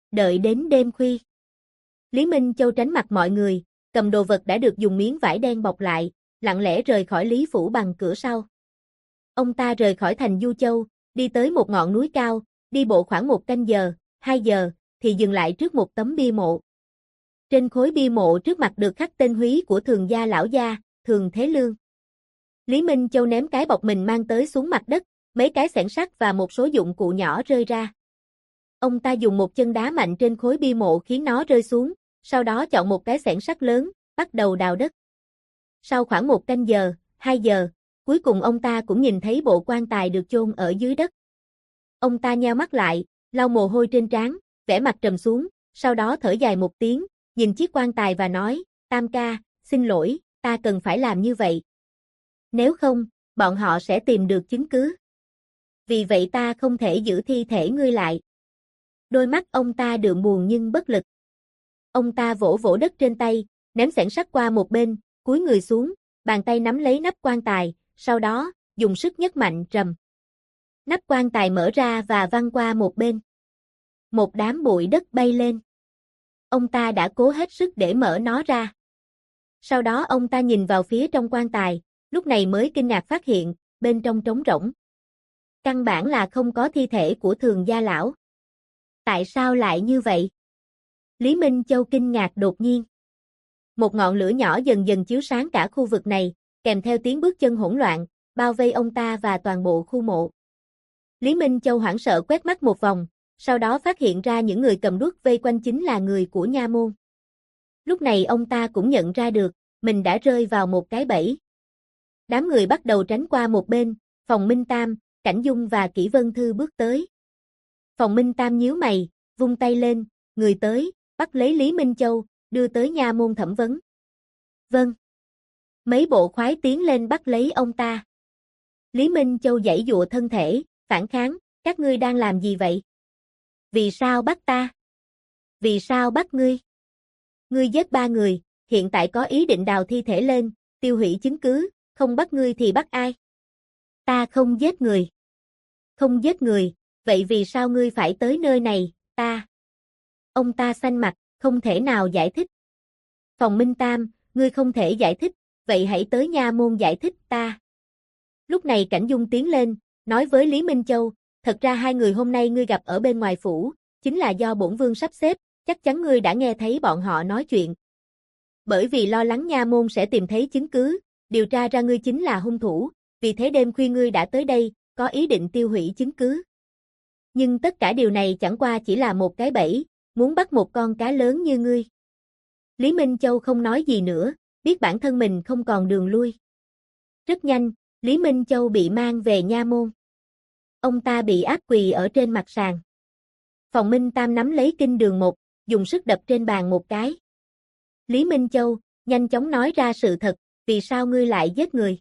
Đợi đến đêm khuya. Lý Minh Châu tránh mặt mọi người, cầm đồ vật đã được dùng miếng vải đen bọc lại, lặng lẽ rời khỏi Lý Phủ bằng cửa sau. Ông ta rời khỏi thành Du Châu, đi tới một ngọn núi cao, đi bộ khoảng 1 canh giờ, 2 giờ, thì dừng lại trước một tấm bia mộ. Trên khối bia mộ trước mặt được khắc tên húy của Thường gia lão gia, Thường Thế Lương. Lý Minh Châu ném cái bọc mình mang tới xuống mặt đất, mấy cái xẻng sắt và một số dụng cụ nhỏ rơi ra. Ông ta dùng một chân đá mạnh trên khối bia mộ khiến nó rơi xuống, sau đó chọn một cái xẻng sắt lớn, bắt đầu đào đất. Sau khoảng 1 canh giờ, 2 giờ, cuối cùng ông ta cũng nhìn thấy bộ quan tài được chôn ở dưới đất. Ông ta nheo mắt lại, lau mồ hôi trên trán, vẻ mặt trầm xuống, sau đó thở dài một tiếng, nhìn chiếc quan tài và nói, Tam ca, xin lỗi, ta cần phải làm như vậy. Nếu không, bọn họ sẽ tìm được chứng cứ. Vì vậy ta không thể giữ thi thể ngươi lại. Đôi mắt ông ta đượm buồn nhưng bất lực. Ông ta vỗ vỗ đất trên tay, ném xẻng sắt qua một bên, cúi người xuống, bàn tay nắm lấy nắp quan tài, sau đó, dùng sức nhấc mạnh rầm. Nắp quan tài mở ra và văng qua một bên. Một đám bụi đất bay lên. Ông ta đã cố hết sức để mở nó ra. Sau đó ông ta nhìn vào phía trong quan tài, lúc này mới kinh ngạc phát hiện, bên trong trống rỗng. Căn bản là không có thi thể của Thường gia lão. Tại sao lại như vậy? Lý Minh Châu kinh ngạc đột nhiên. Một ngọn lửa nhỏ dần dần chiếu sáng cả khu vực này, kèm theo tiếng bước chân hỗn loạn, bao vây ông ta và toàn bộ khu mộ. Lý Minh Châu hoảng sợ quét mắt một vòng, sau đó phát hiện ra những người cầm đuốc vây quanh chính là người của nha môn. Lúc này ông ta cũng nhận ra được, mình đã rơi vào một cái bẫy. Đám người bắt đầu tránh qua một bên, Phòng Minh Tam, Cảnh Dung và Kỷ Vân Thư bước tới. Phòng Minh Tam nhíu mày, vung tay lên, người tới, bắt lấy Lý Minh Châu, đưa tới nha môn thẩm vấn. Vâng. Mấy bộ khoái tiến lên bắt lấy ông ta. Lý Minh Châu giãy giụa thân thể, phản kháng, các ngươi đang làm gì vậy? Vì sao bắt ta? Vì sao bắt ngươi? Ngươi giết 3 người, hiện tại có ý định đào thi thể lên, tiêu hủy chứng cứ, không bắt ngươi thì bắt ai? Ta không giết người. Không giết người, vậy vì sao ngươi phải tới nơi này, ta? Ông ta xanh mặt, không thể nào giải thích. Phòng Minh Tam, ngươi không thể giải thích, vậy hãy tới nha môn giải thích ta. Lúc này Cảnh Dung tiến lên, nói với Lý Minh Châu, thật ra 2 người hôm nay ngươi gặp ở bên ngoài phủ, chính là do bổn vương sắp xếp, chắc chắn ngươi đã nghe thấy bọn họ nói chuyện. Bởi vì lo lắng nha môn sẽ tìm thấy chứng cứ, điều tra ra ngươi chính là hung thủ, vì thế đêm khuya ngươi đã tới đây, có ý định tiêu hủy chứng cứ. Nhưng tất cả điều này chẳng qua chỉ là một cái bẫy, muốn bắt một con cá lớn như ngươi. Lý Minh Châu không nói gì nữa, biết bản thân mình không còn đường lui. Rất nhanh, Lý Minh Châu bị mang về nha môn. Ông ta bị áp quỳ ở trên mặt sàn. Phòng Minh Tam nắm lấy kinh đường một, dùng sức đập trên bàn một cái. Lý Minh Châu, nhanh chóng nói ra sự thật, vì sao ngươi lại giết người?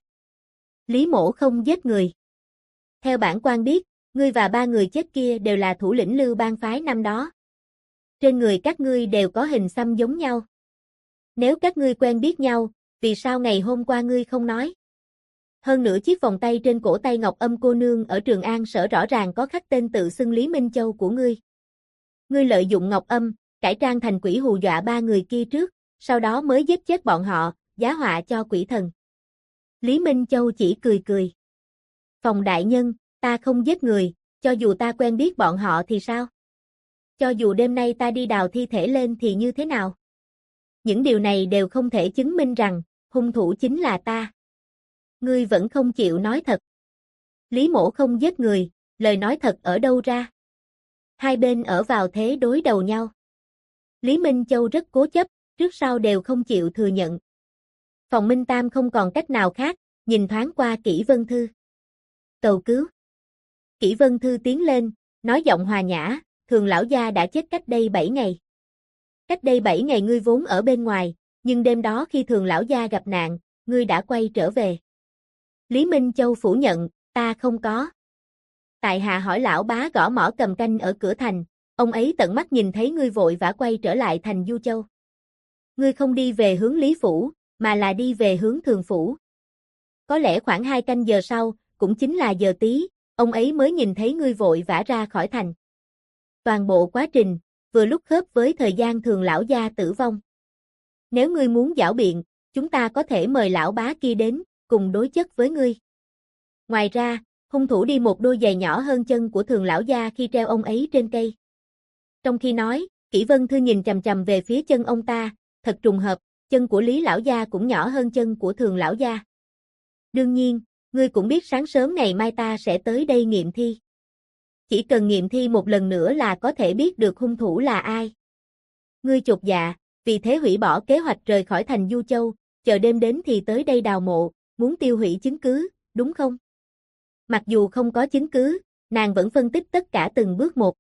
Lý mỗ không giết người. Theo bản quan biết, ngươi và 3 người chết kia đều là thủ lĩnh Lưu bang phái năm đó. Trên người các ngươi đều có hình xăm giống nhau. Nếu các ngươi quen biết nhau, vì sao ngày hôm qua ngươi không nói? Hơn nữa chiếc vòng tay trên cổ tay Ngọc Âm cô nương ở Trường An Sở rõ ràng có khắc tên tự xưng Lý Minh Châu của ngươi. Ngươi lợi dụng Ngọc Âm, cải trang thành quỷ hù dọa 3 người kia trước, sau đó mới giết chết bọn họ, giá họa cho quỷ thần. Lý Minh Châu chỉ cười cười. Phòng đại nhân, ta không giết người, cho dù ta quen biết bọn họ thì sao? Cho dù đêm nay ta đi đào thi thể lên thì như thế nào? Những điều này đều không thể chứng minh rằng, hung thủ chính là ta. Ngươi vẫn không chịu nói thật. Lý mỗ không giết người, lời nói thật ở đâu ra? Hai bên ở vào thế đối đầu nhau. Lý Minh Châu rất cố chấp, trước sau đều không chịu thừa nhận. Phòng Minh Tam không còn cách nào khác, nhìn thoáng qua Kỷ Vân Thư. Cầu cứu. Kỷ Vân Thư tiến lên, nói giọng hòa nhã, Thường lão gia đã chết cách đây 7 ngày. Cách đây 7 ngày ngươi vốn ở bên ngoài, nhưng đêm đó khi Thường lão gia gặp nạn, ngươi đã quay trở về. Lý Minh Châu phủ nhận, ta không có. Tại hạ hỏi lão bá gõ mõ cầm canh ở cửa thành, ông ấy tận mắt nhìn thấy ngươi vội vã quay trở lại thành Du Châu. Ngươi không đi về hướng Lý Phủ, mà là đi về hướng Thường Phủ. Có lẽ khoảng 2 canh giờ sau, cũng chính là giờ tí, ông ấy mới nhìn thấy ngươi vội vã ra khỏi thành. Toàn bộ quá trình, vừa lúc khớp với thời gian Thường lão gia tử vong. Nếu ngươi muốn giảo biện, chúng ta có thể mời lão bá kia đến, cùng đối chất với ngươi. Ngoài ra, hung thủ đi một đôi giày nhỏ hơn chân của Thường lão gia khi treo ông ấy trên cây. Trong khi nói, Kỷ Vân Thư nhìn chằm chằm về phía chân ông ta, thật trùng hợp, chân của Lý lão gia cũng nhỏ hơn chân của Thường lão gia. Đương nhiên, ngươi cũng biết sáng sớm ngày mai ta sẽ tới đây nghiệm thi. Chỉ cần nghiệm thi một lần nữa là có thể biết được hung thủ là ai. Ngươi chột dạ, vì thế hủy bỏ kế hoạch rời khỏi thành Du Châu, chờ đêm đến thì tới đây đào mộ, muốn tiêu hủy chứng cứ, đúng không? Mặc dù không có chứng cứ, nàng vẫn phân tích tất cả từng bước một.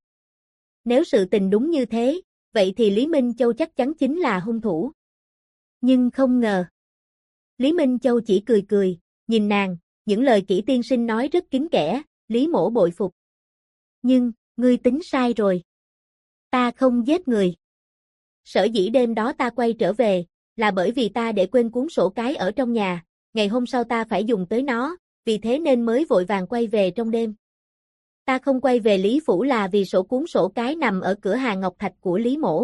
Nếu sự tình đúng như thế, vậy thì Lý Minh Châu chắc chắn chính là hung thủ. Nhưng không ngờ. Lý Minh Châu chỉ cười cười, nhìn nàng, những lời Kỷ tiên sinh nói rất kín kẽ, Lý mỗ bội phục. Nhưng, ngươi tính sai rồi. Ta không giết người. Sở dĩ đêm đó ta quay trở về, là bởi vì ta để quên cuốn sổ cái ở trong nhà, ngày hôm sau ta phải dùng tới nó, vì thế nên mới vội vàng quay về trong đêm. Ta không quay về Lý Phủ là vì cuốn sổ cái nằm ở cửa hàng Ngọc Thạch của Lý mỗ.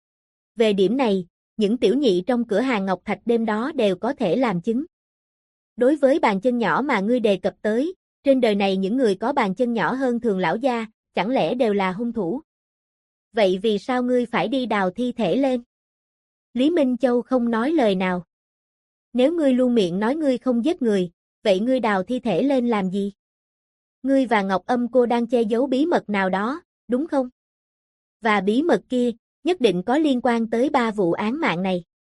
Về điểm này, những tiểu nhị trong cửa hàng Ngọc Thạch đêm đó đều có thể làm chứng. Đối với bàn chân nhỏ mà ngươi đề cập tới, trên đời này những người có bàn chân nhỏ hơn Thường lão gia, chẳng lẽ đều là hung thủ? Vậy vì sao ngươi phải đi đào thi thể lên? Lý Minh Châu không nói lời nào. Nếu ngươi luôn miệng nói ngươi không giết người, vậy ngươi đào thi thể lên làm gì? Ngươi và Ngọc Âm cô đang che giấu bí mật nào đó, đúng không? Và bí mật kia, nhất định có liên quan tới 3 vụ án mạng này.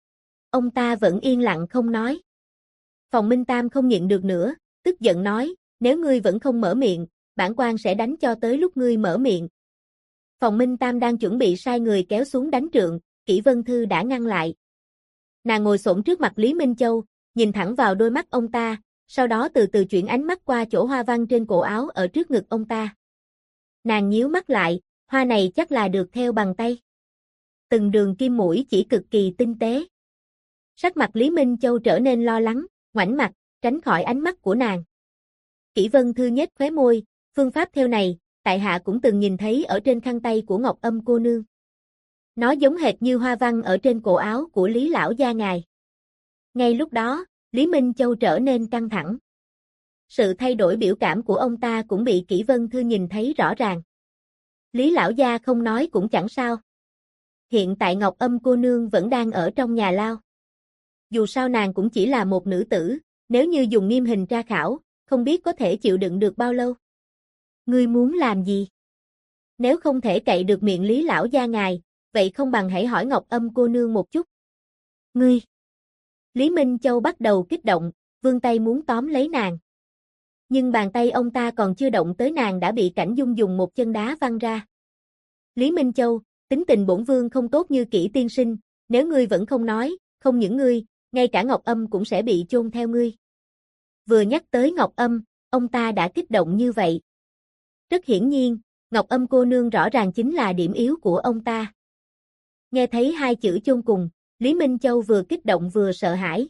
Ông ta vẫn yên lặng không nói. Phòng Minh Tam không nhịn được nữa, tức giận nói, nếu ngươi vẫn không mở miệng, bản quan sẽ đánh cho tới lúc ngươi mở miệng. Phòng Minh Tam đang chuẩn bị sai người kéo xuống đánh trượng, Kỷ Vân Thư đã ngăn lại. Nàng ngồi xổm trước mặt Lý Minh Châu, nhìn thẳng vào đôi mắt ông ta, sau đó từ từ chuyển ánh mắt qua chỗ hoa văn trên cổ áo ở trước ngực ông ta. Nàng nhíu mắt lại, hoa này chắc là được thêu bằng tay. Từng đường kim mũi chỉ cực kỳ tinh tế. Sắc mặt Lý Minh Châu trở nên lo lắng, ngoảnh mặt, tránh khỏi ánh mắt của nàng. Kỷ Vân Thư nhếch khóe môi, phương pháp thêu này, tại hạ cũng từng nhìn thấy ở trên khăn tay của Ngọc Âm cô nương. Nó giống hệt như hoa văn ở trên cổ áo của Lý lão gia ngài. Ngay lúc đó, Lý Minh Châu trở nên căng thẳng. Sự thay đổi biểu cảm của ông ta cũng bị Kỷ Vân Thư nhìn thấy rõ ràng. Lý lão gia không nói cũng chẳng sao. Hiện tại Ngọc Âm cô nương vẫn đang ở trong nhà lao. Dù sao nàng cũng chỉ là một nữ tử, nếu như dùng nghiêm hình tra khảo, không biết có thể chịu đựng được bao lâu. Ngươi muốn làm gì? Nếu không thể cậy được miệng Lý lão gia ngài, vậy không bằng hãy hỏi Ngọc Âm cô nương một chút. Ngươi! Lý Minh Châu bắt đầu kích động, vươn tay muốn tóm lấy nàng. Nhưng bàn tay ông ta còn chưa động tới nàng đã bị Cảnh Dung dùng một chân đá văng ra. Lý Minh Châu, tính tình bổn vương không tốt như Kỷ tiên sinh, nếu ngươi vẫn không nói, không những ngươi, ngay cả Ngọc Âm cũng sẽ bị chôn theo ngươi. Vừa nhắc tới Ngọc Âm, ông ta đã kích động như vậy. Rất hiển nhiên, Ngọc Âm cô nương rõ ràng chính là điểm yếu của ông ta. Nghe thấy hai chữ chôn cùng, Lý Minh Châu vừa kích động vừa sợ hãi.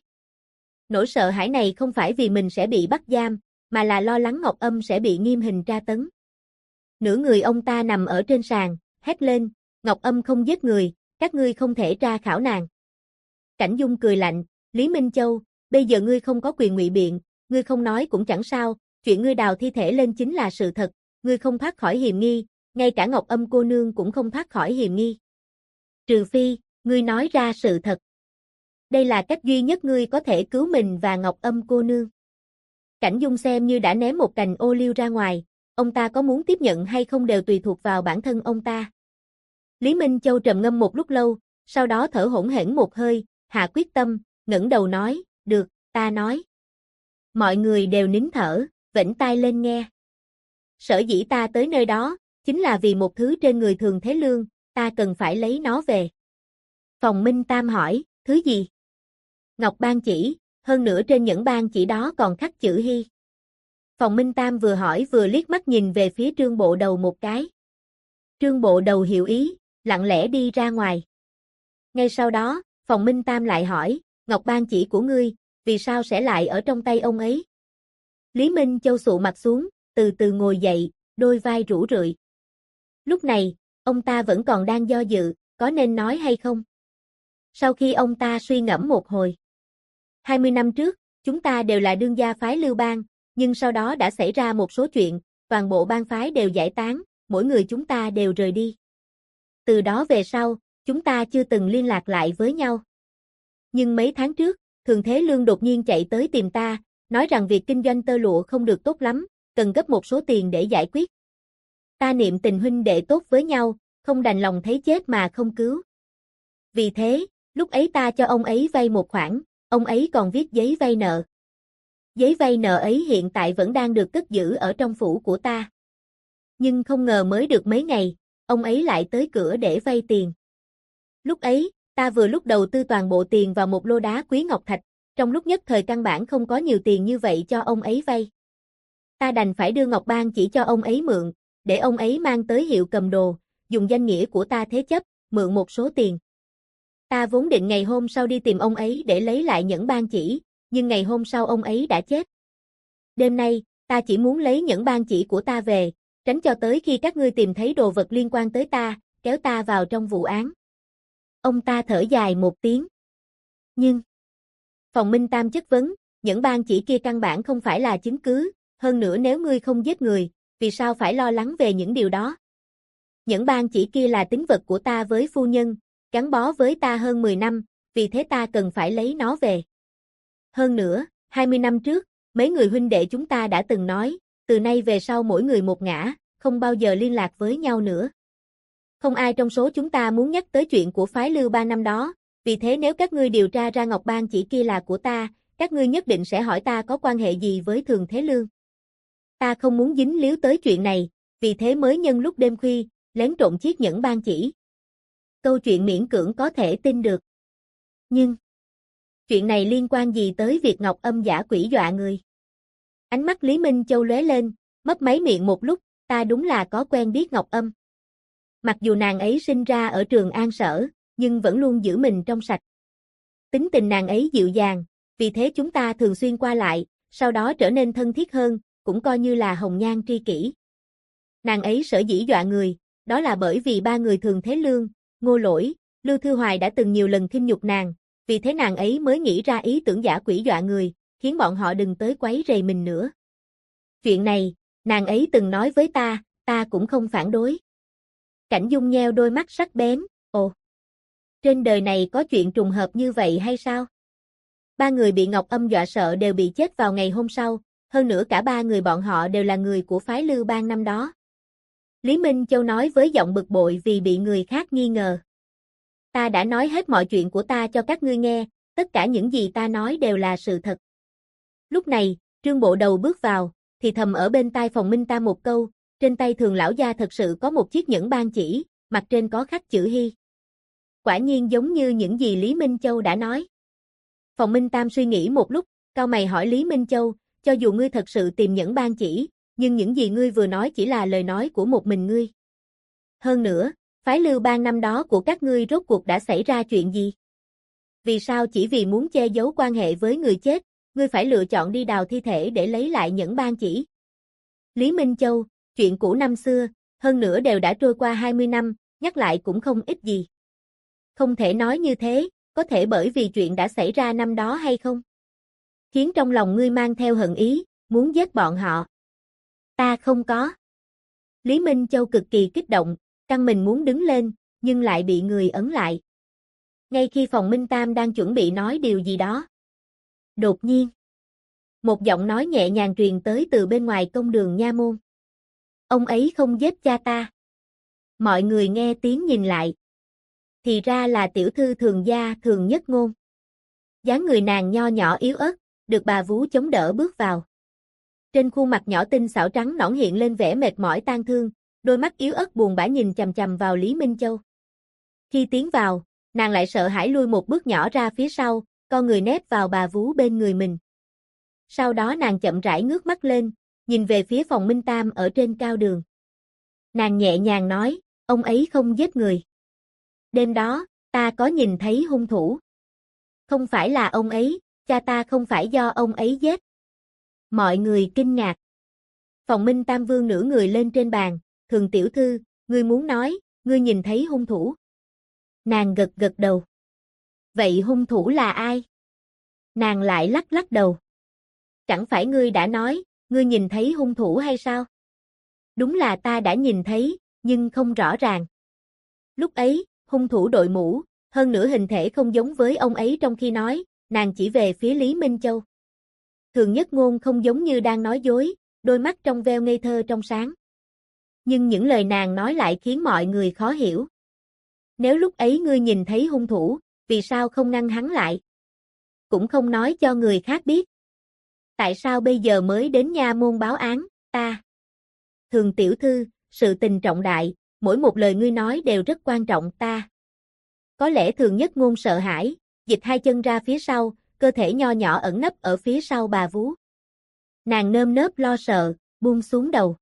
Nỗi sợ hãi này không phải vì mình sẽ bị bắt giam, mà là lo lắng Ngọc Âm sẽ bị nghiêm hình tra tấn. Nửa người ông ta nằm ở trên sàn, hét lên, Ngọc Âm không giết người, các ngươi không thể tra khảo nàng. Cảnh Dung cười lạnh, Lý Minh Châu, bây giờ ngươi không có quyền ngụy biện, ngươi không nói cũng chẳng sao, chuyện ngươi đào thi thể lên chính là sự thật, ngươi không thoát khỏi hiềm nghi, ngay cả Ngọc Âm cô nương cũng không thoát khỏi hiềm nghi. Trừ phi, ngươi nói ra sự thật. Đây là cách duy nhất ngươi có thể cứu mình và Ngọc Âm cô nương. Cảnh Dung xem như đã ném một cành ô liu ra ngoài, ông ta có muốn tiếp nhận hay không đều tùy thuộc vào bản thân ông ta. Lý Minh Châu trầm ngâm một lúc lâu, sau đó thở hổn hển một hơi, hạ quyết tâm, ngẩng đầu nói, được, ta nói. Mọi người đều nín thở, vểnh tai lên nghe. Sở dĩ ta tới nơi đó, chính là vì một thứ trên người Thường Thế Lương, ta cần phải lấy nó về. Phòng Minh Tam hỏi, thứ gì? Ngọc ban chỉ, hơn nữa trên những ban chỉ đó còn khắc chữ Hy. Phòng Minh Tam vừa hỏi vừa liếc mắt nhìn về phía Trương Bộ Đầu một cái. Trương Bộ Đầu hiểu ý, lặng lẽ đi ra ngoài. Ngay sau đó, Phòng Minh Tam lại hỏi, Ngọc ban chỉ của ngươi, vì sao sẽ lại ở trong tay ông ấy? Lý Minh Châu sụ mặt xuống, từ từ ngồi dậy, đôi vai rũ rượi. Lúc này, Ông ta vẫn còn đang do dự, có nên nói hay không? Sau khi ông ta suy ngẫm một hồi. 20 năm trước, chúng ta đều là đương gia phái Lưu Bang, nhưng sau đó đã xảy ra một số chuyện, toàn bộ bang phái đều giải tán, mỗi người chúng ta đều rời đi. Từ đó về sau, chúng ta chưa từng liên lạc lại với nhau. Nhưng mấy tháng trước, Thường Thế Lương đột nhiên chạy tới tìm ta, nói rằng việc kinh doanh tơ lụa không được tốt lắm, cần gấp một số tiền để giải quyết. Ta niệm tình huynh đệ tốt với nhau, không đành lòng thấy chết mà không cứu. Vì thế, lúc ấy ta cho ông ấy vay một khoản, ông ấy còn viết giấy vay nợ. Giấy vay nợ ấy hiện tại vẫn đang được cất giữ ở trong phủ của ta. Nhưng không ngờ mới được mấy ngày, ông ấy lại tới cửa để vay tiền. Lúc ấy, ta vừa lúc đầu tư toàn bộ tiền vào một lô đá quý ngọc thạch, trong lúc nhất thời căn bản không có nhiều tiền như vậy cho ông ấy vay. Ta đành phải đưa ngọc ban chỉ cho ông ấy mượn, để ông ấy mang tới hiệu cầm đồ, dùng danh nghĩa của ta thế chấp, mượn một số tiền. Ta vốn định ngày hôm sau đi tìm ông ấy để lấy lại nhẫn ban chỉ, nhưng ngày hôm sau ông ấy đã chết. Đêm nay, ta chỉ muốn lấy nhẫn ban chỉ của ta về, tránh cho tới khi các ngươi tìm thấy đồ vật liên quan tới ta, kéo ta vào trong vụ án. Ông ta thở dài một tiếng. Nhưng, Phòng Minh Tam chất vấn, nhẫn ban chỉ kia căn bản không phải là chứng cứ, hơn nữa nếu ngươi không giết người, vì sao phải lo lắng về những điều đó? Nhẫn ban chỉ kia là tín vật của ta với phu nhân, gắn bó với ta hơn 10 năm, vì thế ta cần phải lấy nó về. Hơn nữa, 20 năm trước, mấy người huynh đệ chúng ta đã từng nói, từ nay về sau mỗi người một ngả, không bao giờ liên lạc với nhau nữa. Không ai trong số chúng ta muốn nhắc tới chuyện của phái Lưu Ba năm đó, vì thế nếu các ngươi điều tra ra ngọc ban chỉ kia là của ta, các ngươi nhất định sẽ hỏi ta có quan hệ gì với Thường Thế Lương. Ta không muốn dính líu tới chuyện này, vì thế mới nhân lúc đêm khuya, lén trộm chiếc nhẫn ban chỉ. Câu chuyện miễn cưỡng có thể tin được. Nhưng, chuyện này liên quan gì tới việc Ngọc Âm giả quỷ dọa người? Ánh mắt Lý Minh Châu lóe lên, mấp máy miệng một lúc, ta đúng là có quen biết Ngọc Âm. Mặc dù nàng ấy sinh ra ở Trường An Sở, nhưng vẫn luôn giữ mình trong sạch. Tính tình nàng ấy dịu dàng, vì thế chúng ta thường xuyên qua lại, sau đó trở nên thân thiết hơn, cũng coi như là hồng nhan tri kỷ. Nàng ấy sở dĩ dọa người, đó là bởi vì ba người Thường Thế Lương, Ngô Lỗi, Lưu Thư Hoài đã từng nhiều lần khinh nhục nàng, vì thế nàng ấy mới nghĩ ra ý tưởng giả quỷ dọa người, khiến bọn họ đừng tới quấy rầy mình nữa. Chuyện này, nàng ấy từng nói với ta cũng không phản đối. Cảnh Dung nheo đôi mắt sắc bén, ồ, trên đời này có chuyện trùng hợp như vậy hay sao? Ba người bị Ngọc Âm dọa sợ đều bị chết vào ngày hôm sau, hơn nữa cả ba người bọn họ đều là người của phái Lưu Bang năm đó. Lý Minh Châu nói với giọng bực bội vì bị người khác nghi ngờ. Ta đã nói hết mọi chuyện của ta cho các ngươi nghe, tất cả những gì ta nói đều là sự thật. Lúc này, Trương Bộ Đầu bước vào, thì thầm ở bên tai Phòng Minh Tam một câu, trên tay Thường lão gia thật sự có một chiếc nhẫn ban chỉ, mặt trên có khắc chữ Hy. Quả nhiên giống như những gì Lý Minh Châu đã nói. Phòng Minh Tam suy nghĩ một lúc, cau mày hỏi Lý Minh Châu, cho dù ngươi thật sự tìm nhẫn ban chỉ, nhưng những gì ngươi vừa nói chỉ là lời nói của một mình ngươi. Hơn nữa, phái Lưu Bang năm đó của các ngươi rốt cuộc đã xảy ra chuyện gì? Vì sao chỉ vì muốn che giấu quan hệ với người chết, ngươi phải lựa chọn đi đào thi thể để lấy lại nhẫn ban chỉ? Lý Minh Châu, chuyện cũ năm xưa, hơn nữa đều đã trôi qua 20 năm, nhắc lại cũng không ít gì. Không thể nói như thế, có thể bởi vì chuyện đã xảy ra năm đó hay không? Khiến trong lòng ngươi mang theo hận ý, muốn giết bọn họ. Ta không có. Lý Minh Châu cực kỳ kích động, căng mình muốn đứng lên, nhưng lại bị người ấn lại. Ngay khi Phòng Minh Tam đang chuẩn bị nói điều gì đó. Đột nhiên, một giọng nói nhẹ nhàng truyền tới từ bên ngoài công đường nha môn. Ông ấy không giết cha ta. Mọi người nghe tiếng nhìn lại. Thì ra là tiểu thư Thường gia Thường Nhất Ngôn. Dáng người nàng nho nhỏ yếu ớt, được bà vú chống đỡ bước vào. Trên khuôn mặt nhỏ tinh xảo trắng nõn hiện lên vẻ mệt mỏi tang thương, đôi mắt yếu ớt buồn bã nhìn chằm chằm vào Lý Minh Châu. Khi tiến vào, nàng lại sợ hãi lui một bước nhỏ ra phía sau, con người nép vào bà vú bên người mình. Sau đó nàng chậm rãi ngước mắt lên, nhìn về phía Phòng Minh Tam ở trên cao đường. Nàng nhẹ nhàng nói, ông ấy không giết người. Đêm đó, ta có nhìn thấy hung thủ. Không phải là ông ấy, cha ta không phải do ông ấy giết. Mọi người kinh ngạc. Phòng Minh Tam vương nửa người lên trên bàn, Thường tiểu thư, ngươi muốn nói, ngươi nhìn thấy hung thủ? Nàng gật gật đầu. Vậy hung thủ là ai? Nàng lại lắc lắc đầu. Chẳng phải ngươi đã nói, ngươi nhìn thấy hung thủ hay sao? Đúng là ta đã nhìn thấy, nhưng không rõ ràng. Lúc ấy, hung thủ đội mũ, hơn nữa hình thể không giống với ông ấy trong khi nói, nàng chỉ về phía Lý Minh Châu. Thường Nhất Ngôn không giống như đang nói dối, đôi mắt trong veo ngây thơ trong sáng. Nhưng những lời nàng nói lại khiến mọi người khó hiểu. Nếu lúc ấy ngươi nhìn thấy hung thủ, vì sao không ngăn hắn lại? Cũng không nói cho người khác biết. Tại sao bây giờ mới đến nha môn báo án, ta? Thường tiểu thư, sự tình trọng đại, mỗi một lời ngươi nói đều rất quan trọng ta. Có lẽ Thường Nhất Ngôn sợ hãi, dịch hai chân ra phía sau, cơ thể nho nhỏ ẩn nấp ở phía sau bà vú. Nàng nơm nớp lo sợ, buông xuống đầu.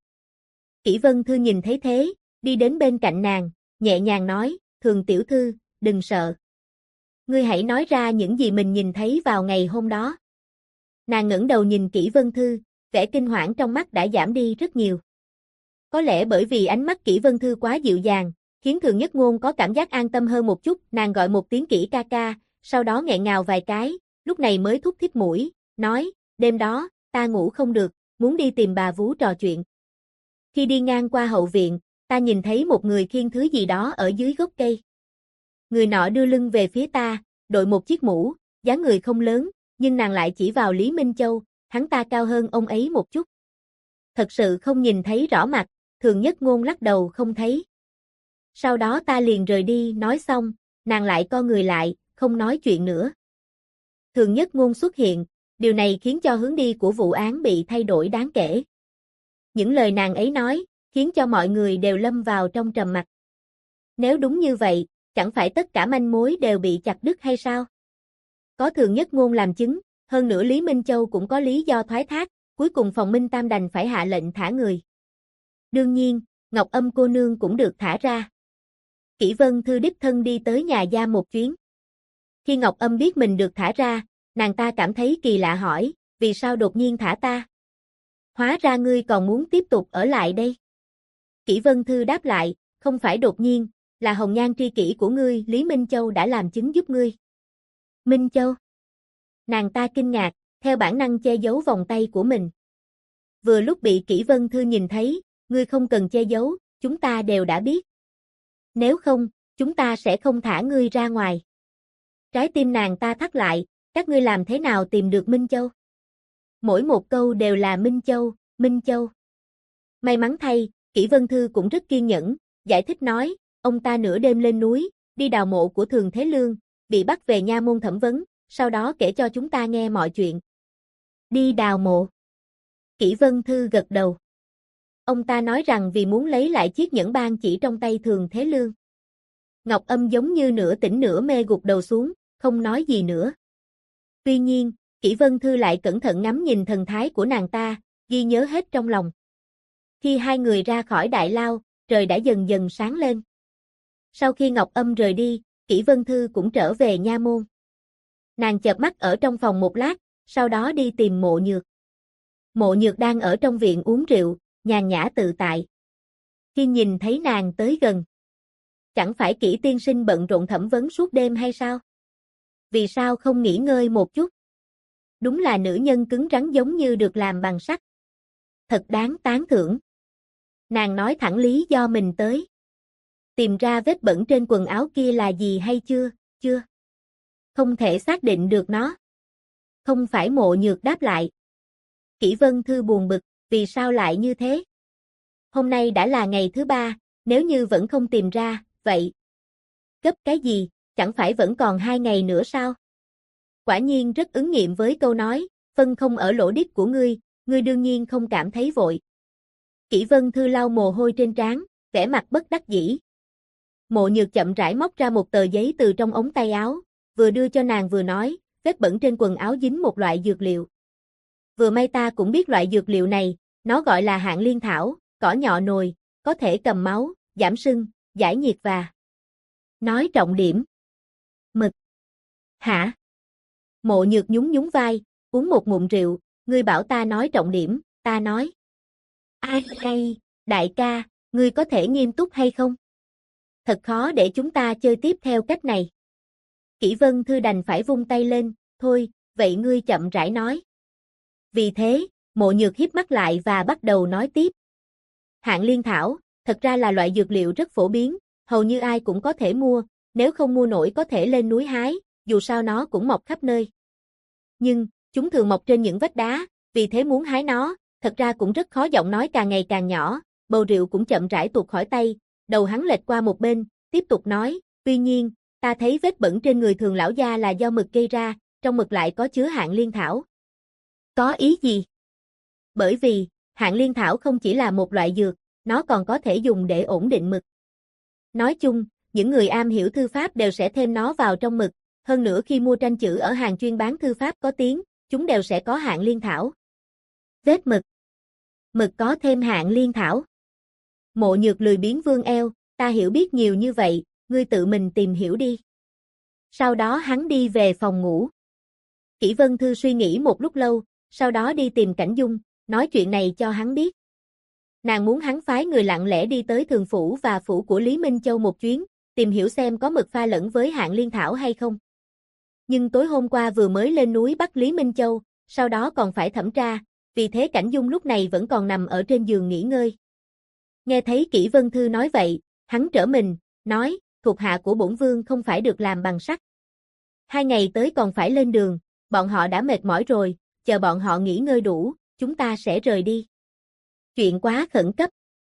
Kỷ Vân Thư nhìn thấy thế, đi đến bên cạnh nàng, nhẹ nhàng nói, Thường tiểu thư, đừng sợ. Ngươi hãy nói ra những gì mình nhìn thấy vào ngày hôm đó. Nàng ngẩng đầu nhìn Kỷ Vân Thư, vẻ kinh hoảng trong mắt đã giảm đi rất nhiều. Có lẽ bởi vì ánh mắt Kỷ Vân Thư quá dịu dàng, khiến Thường Nhất Ngôn có cảm giác an tâm hơn một chút, nàng gọi một tiếng Kỷ ca ca, sau đó nghẹn ngào vài cái, lúc này mới thúc thít mũi, nói, đêm đó, ta ngủ không được, muốn đi tìm bà vú trò chuyện. Khi đi ngang qua hậu viện, ta nhìn thấy một người khiêng thứ gì đó ở dưới gốc cây. Người nọ đưa lưng về phía ta, đội một chiếc mũ, dáng người không lớn, nhưng nàng lại chỉ vào Lý Minh Châu, hắn ta cao hơn ông ấy một chút. Thật sự không nhìn thấy rõ mặt, Thường Nhất Ngôn lắc đầu không thấy. Sau đó ta liền rời đi, nói xong, nàng lại co người lại, không nói chuyện nữa. Thường Nhất Ngôn xuất hiện, điều này khiến cho hướng đi của vụ án bị thay đổi đáng kể. Những lời nàng ấy nói, khiến cho mọi người đều lâm vào trong trầm mặc. Nếu đúng như vậy, chẳng phải tất cả manh mối đều bị chặt đứt hay sao? Có Thường Nhất Ngôn làm chứng, hơn nữa Lý Minh Châu cũng có lý do thoái thác, cuối cùng phòng Minh Tam đành phải hạ lệnh thả người. Đương nhiên, Ngọc Âm cô nương cũng được thả ra. Kỷ Vân Thư đích thân đi tới nhà gia một chuyến. Khi Ngọc Âm biết mình được thả ra, nàng ta cảm thấy kỳ lạ hỏi, vì sao đột nhiên thả ta? Hóa ra ngươi còn muốn tiếp tục ở lại đây. Kỷ Vân Thư đáp lại, không phải đột nhiên, là hồng nhan tri kỷ của ngươi, Lý Minh Châu đã làm chứng giúp ngươi. Minh Châu? Nàng ta kinh ngạc, theo bản năng che giấu vòng tay của mình. Vừa lúc bị Kỷ Vân Thư nhìn thấy, ngươi không cần che giấu, chúng ta đều đã biết. Nếu không, chúng ta sẽ không thả ngươi ra ngoài. Trái tim nàng ta thắt lại, các ngươi làm thế nào tìm được Minh Châu? Mỗi một câu đều là Minh Châu, Minh Châu. May mắn thay, Kỷ Vân Thư cũng rất kiên nhẫn, giải thích nói, ông ta nửa đêm lên núi, đi đào mộ của Thường Thế Lương, bị bắt về nha môn thẩm vấn, sau đó kể cho chúng ta nghe mọi chuyện. Đi đào mộ. Kỷ Vân Thư gật đầu. Ông ta nói rằng vì muốn lấy lại chiếc nhẫn ban chỉ trong tay Thường Thế Lương. Ngọc Âm giống như nửa tỉnh nửa mê gục đầu xuống, không nói gì nữa. Tuy nhiên, Kỷ Vân Thư lại cẩn thận ngắm nhìn thần thái của nàng ta, ghi nhớ hết trong lòng. Khi hai người ra khỏi đại lao, trời đã dần dần sáng lên. Sau khi Ngọc Âm rời đi, Kỷ Vân Thư cũng trở về nha môn. Nàng chợp mắt ở trong phòng một lát, sau đó đi tìm Mộ Nhược. Mộ Nhược đang ở trong viện uống rượu, nhàn nhã tự tại. Khi nhìn thấy nàng tới gần, chẳng phải Kỷ tiên sinh bận rộn thẩm vấn suốt đêm hay sao? Vì sao không nghỉ ngơi một chút? Đúng là nữ nhân cứng rắn giống như được làm bằng sắt. Thật đáng tán thưởng. Nàng nói thẳng lý do mình tới. Tìm ra vết bẩn trên quần áo kia là gì hay chưa? Chưa. Không thể xác định được nó. Không phải. Mộ Nhược đáp lại. Kỷ Vân Thư buồn bực, vì sao lại như thế? Hôm nay đã là ngày thứ 3, nếu như vẫn không tìm ra, vậy. Gấp cái gì, chẳng phải vẫn còn 2 ngày nữa sao? Quả nhiên rất ứng nghiệm với câu nói, phân không ở lỗ đít của ngươi đương nhiên không cảm thấy vội. Kỷ Vân Thư lau mồ hôi trên trán, vẻ mặt bất đắc dĩ. Mộ Nhược chậm rãi móc ra một tờ giấy từ trong ống tay áo, vừa đưa cho nàng vừa nói, vết bẩn trên quần áo dính một loại dược liệu. Vừa may ta cũng biết loại dược liệu này, nó gọi là hạng liên thảo, cỏ nhọ nồi, có thể cầm máu, giảm sưng, giải nhiệt và... Nói trọng điểm. Mực. Hả? Mộ Nhược nhún nhún vai, uống một ngụm rượu, ngươi bảo ta nói trọng điểm, ta nói. Ai, đại ca, ngươi có thể nghiêm túc hay không? thật khó để chúng ta chơi tiếp theo cách này. Kỷ Vân Thư đành phải vung tay lên, thôi, vậy ngươi chậm rãi nói. Vì thế, Mộ Nhược híp mắt lại và bắt đầu nói tiếp. Hạng liên thảo, thật ra là loại dược liệu rất phổ biến, hầu như ai cũng có thể mua, nếu không mua nổi có thể lên núi hái, dù sao nó cũng mọc khắp nơi. Nhưng, chúng thường mọc trên những vách đá, vì thế muốn hái nó, thật ra cũng rất khó. Giọng nói càng ngày càng nhỏ, bầu rượu cũng chậm rãi tuột khỏi tay, đầu hắn lệch qua một bên, tiếp tục nói, tuy nhiên, ta thấy vết bẩn trên người Thường lão gia là do mực gây ra, trong mực lại có chứa hạng liên thảo. Có ý gì? Bởi vì, hạng liên thảo không chỉ là một loại dược, nó còn có thể dùng để ổn định mực. Nói chung, những người am hiểu thư pháp đều sẽ thêm nó vào trong mực, hơn nữa khi mua tranh chữ ở hàng chuyên bán thư pháp có tiếng, chúng đều sẽ có hạng liên thảo. Vết mực. Mực có thêm hạng liên thảo. Mộ Nhược lười biếng vươn eo, ta hiểu biết nhiều như vậy, ngươi tự mình tìm hiểu đi. Sau đó hắn đi về phòng ngủ. Kỷ Vân Thư suy nghĩ một lúc lâu, sau đó đi tìm Cảnh Dung, nói chuyện này cho hắn biết. Nàng muốn hắn phái người lặng lẽ đi tới Thường Phủ và phủ của Lý Minh Châu một chuyến, tìm hiểu xem có mực pha lẫn với hạng liên thảo hay không. Nhưng tối hôm qua vừa mới lên núi bắt Lý Minh Châu, sau đó còn phải thẩm tra, vì thế Cảnh Dung lúc này vẫn còn nằm ở trên giường nghỉ ngơi. Nghe thấy Kỷ Vân Thư nói vậy, hắn trở mình, nói, thuộc hạ của bổn vương không phải được làm bằng sắt. 2 ngày tới còn phải lên đường, bọn họ đã mệt mỏi rồi, chờ bọn họ nghỉ ngơi đủ, chúng ta sẽ rời đi. Chuyện quá khẩn cấp.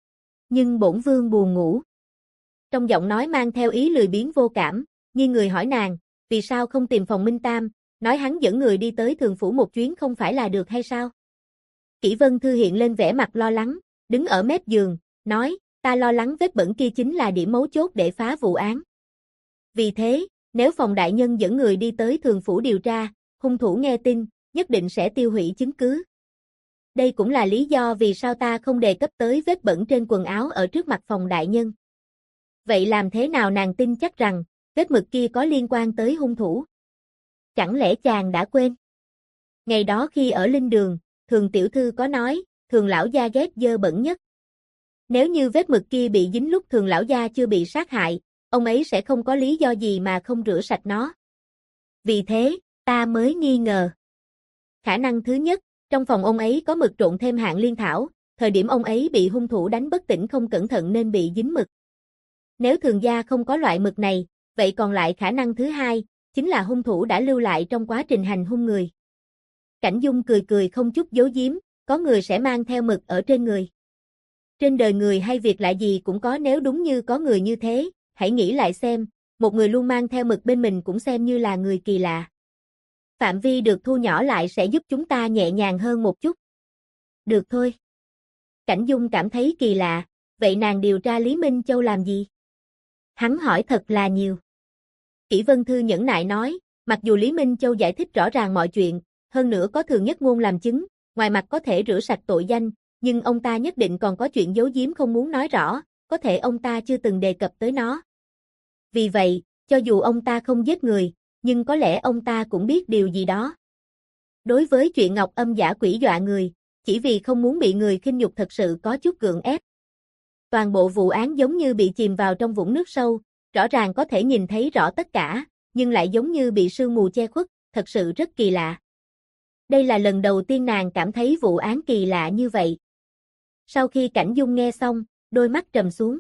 Nhưng bổn vương buồn ngủ. Trong giọng nói mang theo ý lười biếng vô cảm, Nhi người hỏi nàng, vì sao không tìm phòng Minh Tam, nói hắn dẫn người đi tới Thường Phủ một chuyến không phải là được hay sao? Kỷ Vân Thư hiện lên vẻ mặt lo lắng, đứng ở mép giường, nói, ta lo lắng vết bẩn kia chính là điểm mấu chốt để phá vụ án. Vì thế, nếu phòng đại nhân dẫn người đi tới Thường Phủ điều tra, hung thủ nghe tin, nhất định sẽ tiêu hủy chứng cứ. Đây cũng là lý do vì sao ta không đề cập tới vết bẩn trên quần áo ở trước mặt phòng đại nhân. Vậy làm thế nào nàng tin chắc rằng, vết mực kia có liên quan tới hung thủ? Chẳng lẽ chàng đã quên? Ngày đó khi ở Linh Đường, Thường tiểu thư có nói, Thường lão gia ghét dơ bẩn nhất. Nếu như vết mực kia bị dính lúc Thường lão gia chưa bị sát hại, ông ấy sẽ không có lý do gì mà không rửa sạch nó. Vì thế, ta mới nghi ngờ. Khả năng thứ nhất, trong phòng ông ấy có mực trộn thêm hạng liên thảo, thời điểm ông ấy bị hung thủ đánh bất tỉnh không cẩn thận nên bị dính mực. Nếu Thường gia không có loại mực này, vậy còn lại khả năng thứ hai, chính là hung thủ đã lưu lại trong quá trình hành hung người. Cảnh Dung cười cười không chút giấu giếm, có người sẽ mang theo mực ở trên người. Trên đời người hay việc lạ gì cũng có, nếu đúng như có người như thế, hãy nghĩ lại xem, một người luôn mang theo mực bên mình cũng xem như là người kỳ lạ. Phạm vi được thu nhỏ lại sẽ giúp chúng ta nhẹ nhàng hơn một chút. Được thôi. Cảnh Dung cảm thấy kỳ lạ, vậy nàng điều tra Lý Minh Châu làm gì? Hắn hỏi thật là nhiều. Kỷ Vân Thư nhẫn nại nói, mặc dù Lý Minh Châu giải thích rõ ràng mọi chuyện, hơn nữa có Thường Nhất Ngôn làm chứng, ngoài mặt có thể rửa sạch tội danh, nhưng ông ta nhất định còn có chuyện giấu giếm không muốn nói rõ, có thể ông ta chưa từng đề cập tới nó. Vì vậy, cho dù ông ta không giết người, nhưng có lẽ ông ta cũng biết điều gì đó. Đối với chuyện Ngọc Âm giả quỷ dọa người, chỉ vì không muốn bị người khinh nhục thật sự có chút gượng ép. Toàn bộ vụ án giống như bị chìm vào trong vũng nước sâu, rõ ràng có thể nhìn thấy rõ tất cả, nhưng lại giống như bị sương mù che khuất, thật sự rất kỳ lạ. Đây là lần đầu tiên nàng cảm thấy vụ án kỳ lạ như vậy. Sau khi Cảnh Dung nghe xong, đôi mắt trầm xuống.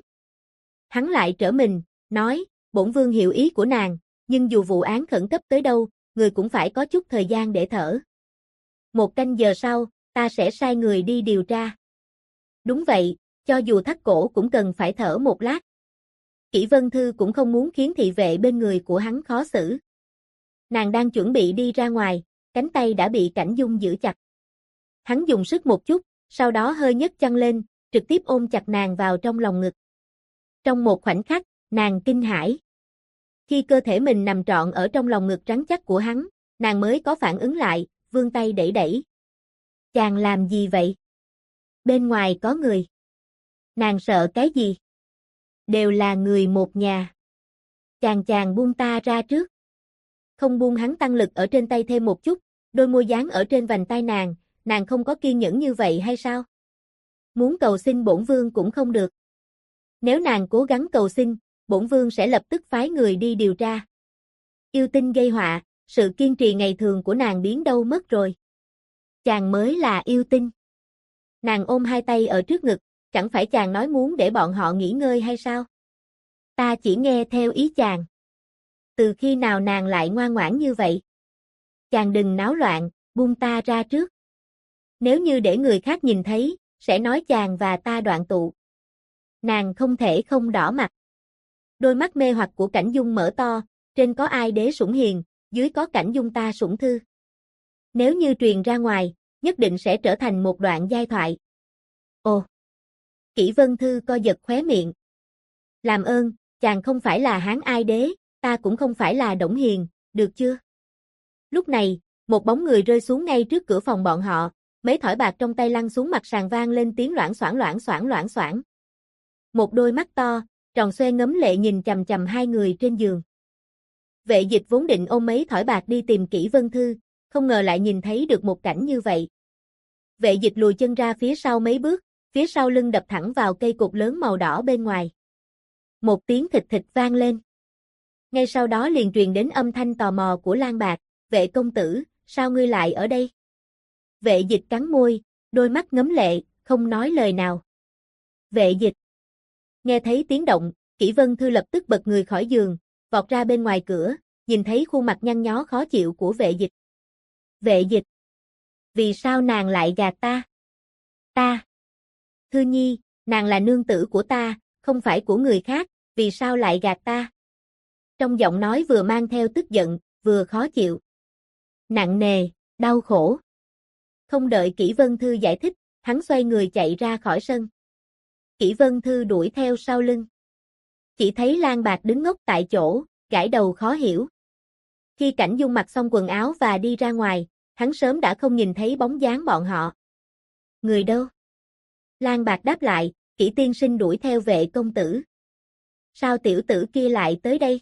Hắn lại trở mình, nói, bổn vương hiểu ý của nàng, nhưng dù vụ án khẩn cấp tới đâu, người cũng phải có chút thời gian để thở. 1 canh giờ sau, ta sẽ sai người đi điều tra. Đúng vậy, cho dù thắt cổ cũng cần phải thở một lát. Kỷ Vân Thư cũng không muốn khiến thị vệ bên người của hắn khó xử. Nàng đang chuẩn bị đi ra ngoài, cánh tay đã bị Cảnh Dung giữ chặt. Hắn dùng sức một chút, sau đó hơi nhấc chân lên, trực tiếp ôm chặt nàng vào trong lòng ngực. Trong một khoảnh khắc, nàng kinh hãi. Khi cơ thể mình nằm trọn ở trong lòng ngực rắn chắc của hắn, nàng mới có phản ứng lại, vươn tay đẩy đẩy. Chàng làm gì vậy? Bên ngoài có người. Nàng sợ cái gì? Đều là người một nhà. Chàng buông ta ra trước. Không buông hắn tăng lực ở trên tay thêm một chút, đôi môi dán ở trên vành tai nàng không có kiên nhẫn như vậy hay sao? Muốn cầu xin bổn vương cũng không được. Nếu nàng cố gắng cầu xin, bổn vương sẽ lập tức phái người đi điều tra. Yêu tinh gây họa, sự kiên trì ngày thường của nàng biến đâu mất rồi. Chàng mới là yêu tinh. Nàng ôm hai tay ở trước ngực, chẳng phải chàng nói muốn để bọn họ nghỉ ngơi hay sao? Ta chỉ nghe theo ý chàng. Từ khi nào nàng lại ngoan ngoãn như vậy? Chàng đừng náo loạn, buông ta ra trước. Nếu như để người khác nhìn thấy, sẽ nói chàng và ta đoạn tụ. Nàng không thể không đỏ mặt. Đôi mắt mê hoặc của Cảnh Dung mở to, trên có ai đế sủng hiền, dưới có Cảnh Dung ta sủng thư. Nếu như truyền ra ngoài, nhất định sẽ trở thành một đoạn giai thoại. Ồ! Kỷ Vân Thư co giật khóe miệng. Làm ơn, chàng không phải là Hán Ai Đế, ta cũng không phải là Đổng Hiền, được chưa? Lúc này, một bóng người rơi xuống ngay trước cửa phòng bọn họ, mấy thỏi bạc trong tay lăn xuống mặt sàn vang lên tiếng loảng xoảng loảng xoảng loảng xoảng. Một đôi mắt to, tròn xoe ngấm lệ nhìn chằm chằm hai người trên giường. Vệ Dịch vốn định ôm mấy thỏi bạc đi tìm Kỷ Vân Thư, không ngờ lại nhìn thấy được một cảnh như vậy. Vệ Dịch lùi chân ra phía sau mấy bước, phía sau lưng đập thẳng vào cây cột lớn màu đỏ bên ngoài. Một tiếng thịt thịt vang lên. Ngay sau đó liền truyền đến âm thanh tò mò của Lang Bạc, vệ công tử, sao ngươi lại ở đây? Vệ Dịch cắn môi, đôi mắt ngấm lệ, không nói lời nào. Vệ Dịch. Nghe thấy tiếng động, Kỷ Vân Thư lập tức bật người khỏi giường, vọt ra bên ngoài cửa, nhìn thấy khuôn mặt nhăn nhó khó chịu của Vệ Dịch. Vệ Dịch. Vì sao nàng lại gạt ta? Ta. Thư Nhi, nàng là nương tử của ta, không phải của người khác, vì sao lại gạt ta? Trong giọng nói vừa mang theo tức giận, vừa khó chịu. Nặng nề, đau khổ. Không đợi Kỷ Vân Thư giải thích, hắn xoay người chạy ra khỏi sân. Kỷ Vân Thư đuổi theo sau lưng. Chỉ thấy Lang Bạc đứng ngốc tại chỗ, gãi đầu khó hiểu. Khi Cảnh Dung mặc xong quần áo và đi ra ngoài, hắn sớm đã không nhìn thấy bóng dáng bọn họ. Người đâu? Lang Bạc đáp lại, Kỷ tiên sinh đuổi theo vệ công tử. Sao tiểu tử kia lại tới đây?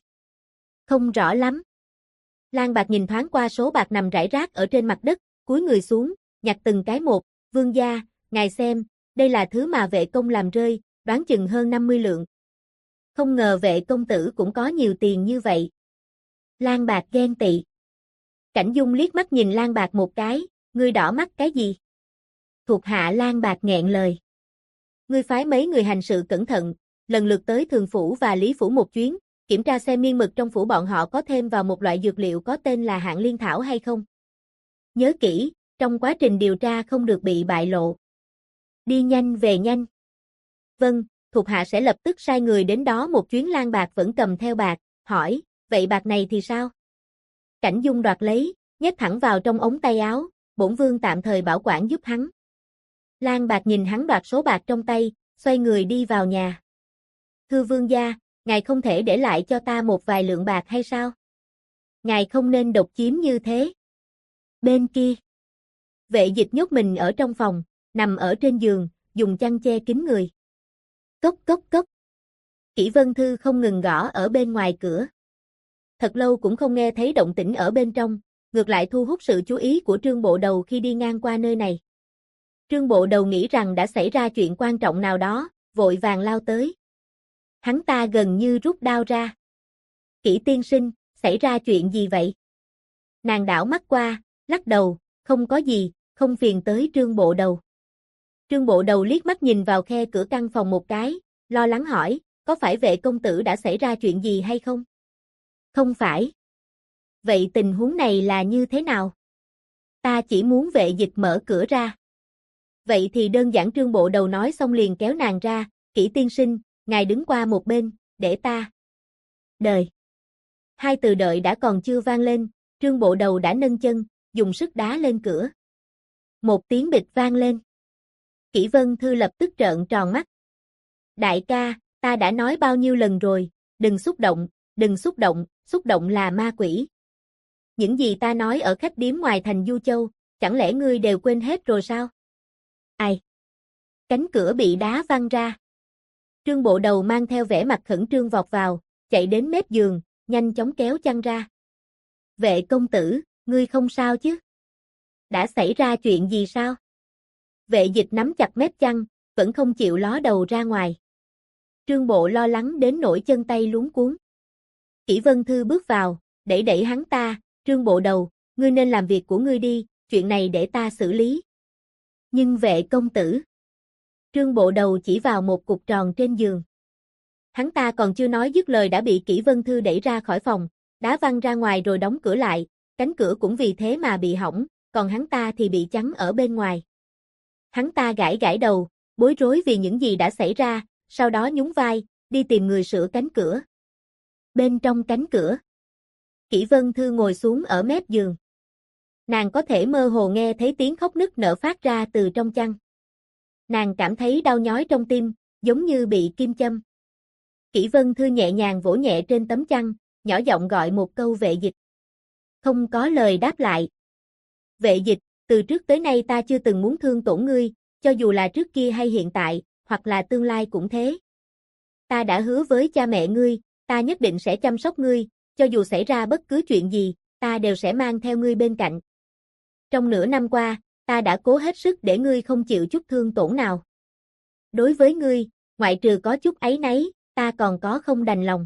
Không rõ lắm. Lang Bạc nhìn thoáng qua số bạc nằm rải rác ở trên mặt đất, cúi người xuống, nhặt từng cái một, vương gia, ngài xem, đây là thứ mà vệ công làm rơi, đoán chừng hơn 50 lượng. Không ngờ vệ công tử cũng có nhiều tiền như vậy. Lang Bạc ghen tị. Cảnh Dung liếc mắt nhìn Lang Bạc một cái, ngươi đỏ mắt cái gì? Thuộc hạ Lang Bạc nghẹn lời. Ngươi phái mấy người hành sự cẩn thận, lần lượt tới Thường Phủ và Lý Phủ một chuyến, kiểm tra xem miên mực trong phủ bọn họ có thêm vào một loại dược liệu có tên là hạng liên thảo hay không. Nhớ kỹ, trong quá trình điều tra không được bị bại lộ. Đi nhanh về nhanh. Vâng, thuộc hạ sẽ lập tức sai người đến đó một chuyến. Lang Bạc vẫn cầm theo bạc, hỏi, vậy bạc này thì sao? Cảnh Dung đoạt lấy, nhét thẳng vào trong ống tay áo, bổn vương tạm thời bảo quản giúp hắn. Lang Bạc nhìn hắn đoạt số bạc trong tay, xoay người đi vào nhà. Thưa vương gia, ngài không thể để lại cho ta một vài lượng bạc hay sao? Ngài không nên độc chiếm như thế. Bên kia, Vệ Dịch nhốt mình ở trong phòng, nằm ở trên giường, dùng chăn che kín người. Cốc cốc cốc. Kỷ Vân Thư không ngừng gõ ở bên ngoài cửa. Thật lâu cũng không nghe thấy động tĩnh ở bên trong, ngược lại thu hút sự chú ý của Trương Bộ Đầu khi đi ngang qua nơi này. Trương Bộ Đầu nghĩ rằng đã xảy ra chuyện quan trọng nào đó, vội vàng lao tới. Hắn ta gần như rút đao ra. Kỷ tiên sinh, xảy ra chuyện gì vậy? Nàng đảo mắt qua, lắc đầu, không có gì, không phiền tới Trương Bộ Đầu. Trương Bộ Đầu liếc mắt nhìn vào khe cửa căn phòng một cái, lo lắng hỏi, có phải vệ công tử đã xảy ra chuyện gì hay không? Không phải. Vậy tình huống này là như thế nào? Ta chỉ muốn Vệ Dịch mở cửa ra. Vậy thì đơn giản. Trương Bộ Đầu nói xong liền kéo nàng ra, Kỷ tiên sinh, ngài đứng qua một bên, để ta. Đời. Hai từ đợi đã còn chưa vang lên, Trương Bộ Đầu đã nâng chân, dùng sức đá lên cửa. Một tiếng bịch vang lên. Kỷ Vân Thư lập tức trợn tròn mắt. Đại ca, ta đã nói bao nhiêu lần rồi, đừng xúc động, xúc động là ma quỷ. Những gì ta nói ở khách điếm ngoài thành Du Châu, chẳng lẽ ngươi đều quên hết rồi sao? Ai? Cánh cửa bị đá văng ra. Trương Bộ Đầu mang theo vẻ mặt khẩn trương vọt vào, chạy đến mép giường, nhanh chóng kéo chăn ra. Vệ công tử, ngươi không sao chứ? Đã xảy ra chuyện gì sao? Vệ Dịch nắm chặt mép chăn, vẫn không chịu ló đầu ra ngoài. Trương Bộ lo lắng đến nỗi chân tay luống cuống. Kỷ Vân Thư bước vào, đẩy hắn ta, Trương Bộ đầu, ngươi nên làm việc của ngươi đi, chuyện này để ta xử lý. Nhưng Vệ công tử. Trương Bộ đầu chỉ vào một cục tròn trên giường. Hắn ta còn chưa nói dứt lời đã bị Kỷ Vân Thư đẩy ra khỏi phòng, đá văng ra ngoài rồi đóng cửa lại, cánh cửa cũng vì thế mà bị hỏng, còn hắn ta thì bị chắn ở bên ngoài. Hắn ta gãi đầu, bối rối vì những gì đã xảy ra, sau đó nhún vai, đi tìm người sửa cánh cửa. Bên trong cánh cửa, Kỷ Vân Thư ngồi xuống ở mép giường. Nàng có thể mơ hồ nghe thấy tiếng khóc nức nở phát ra từ trong chăn. Nàng cảm thấy đau nhói trong tim, giống như bị kim châm. Kỷ Vân Thư nhẹ nhàng vỗ nhẹ trên tấm chăn, nhỏ giọng gọi một câu Vệ Dịch. Không có lời đáp lại. Vệ Dịch, từ trước tới nay ta chưa từng muốn thương tổn ngươi, cho dù là trước kia hay hiện tại, hoặc là tương lai cũng thế. Ta đã hứa với cha mẹ ngươi, ta nhất định sẽ chăm sóc ngươi, cho dù xảy ra bất cứ chuyện gì, ta đều sẽ mang theo ngươi bên cạnh. Trong nửa năm qua, ta đã cố hết sức để ngươi không chịu chút thương tổn nào. Đối với ngươi, ngoại trừ có chút áy náy, ta còn có không đành lòng.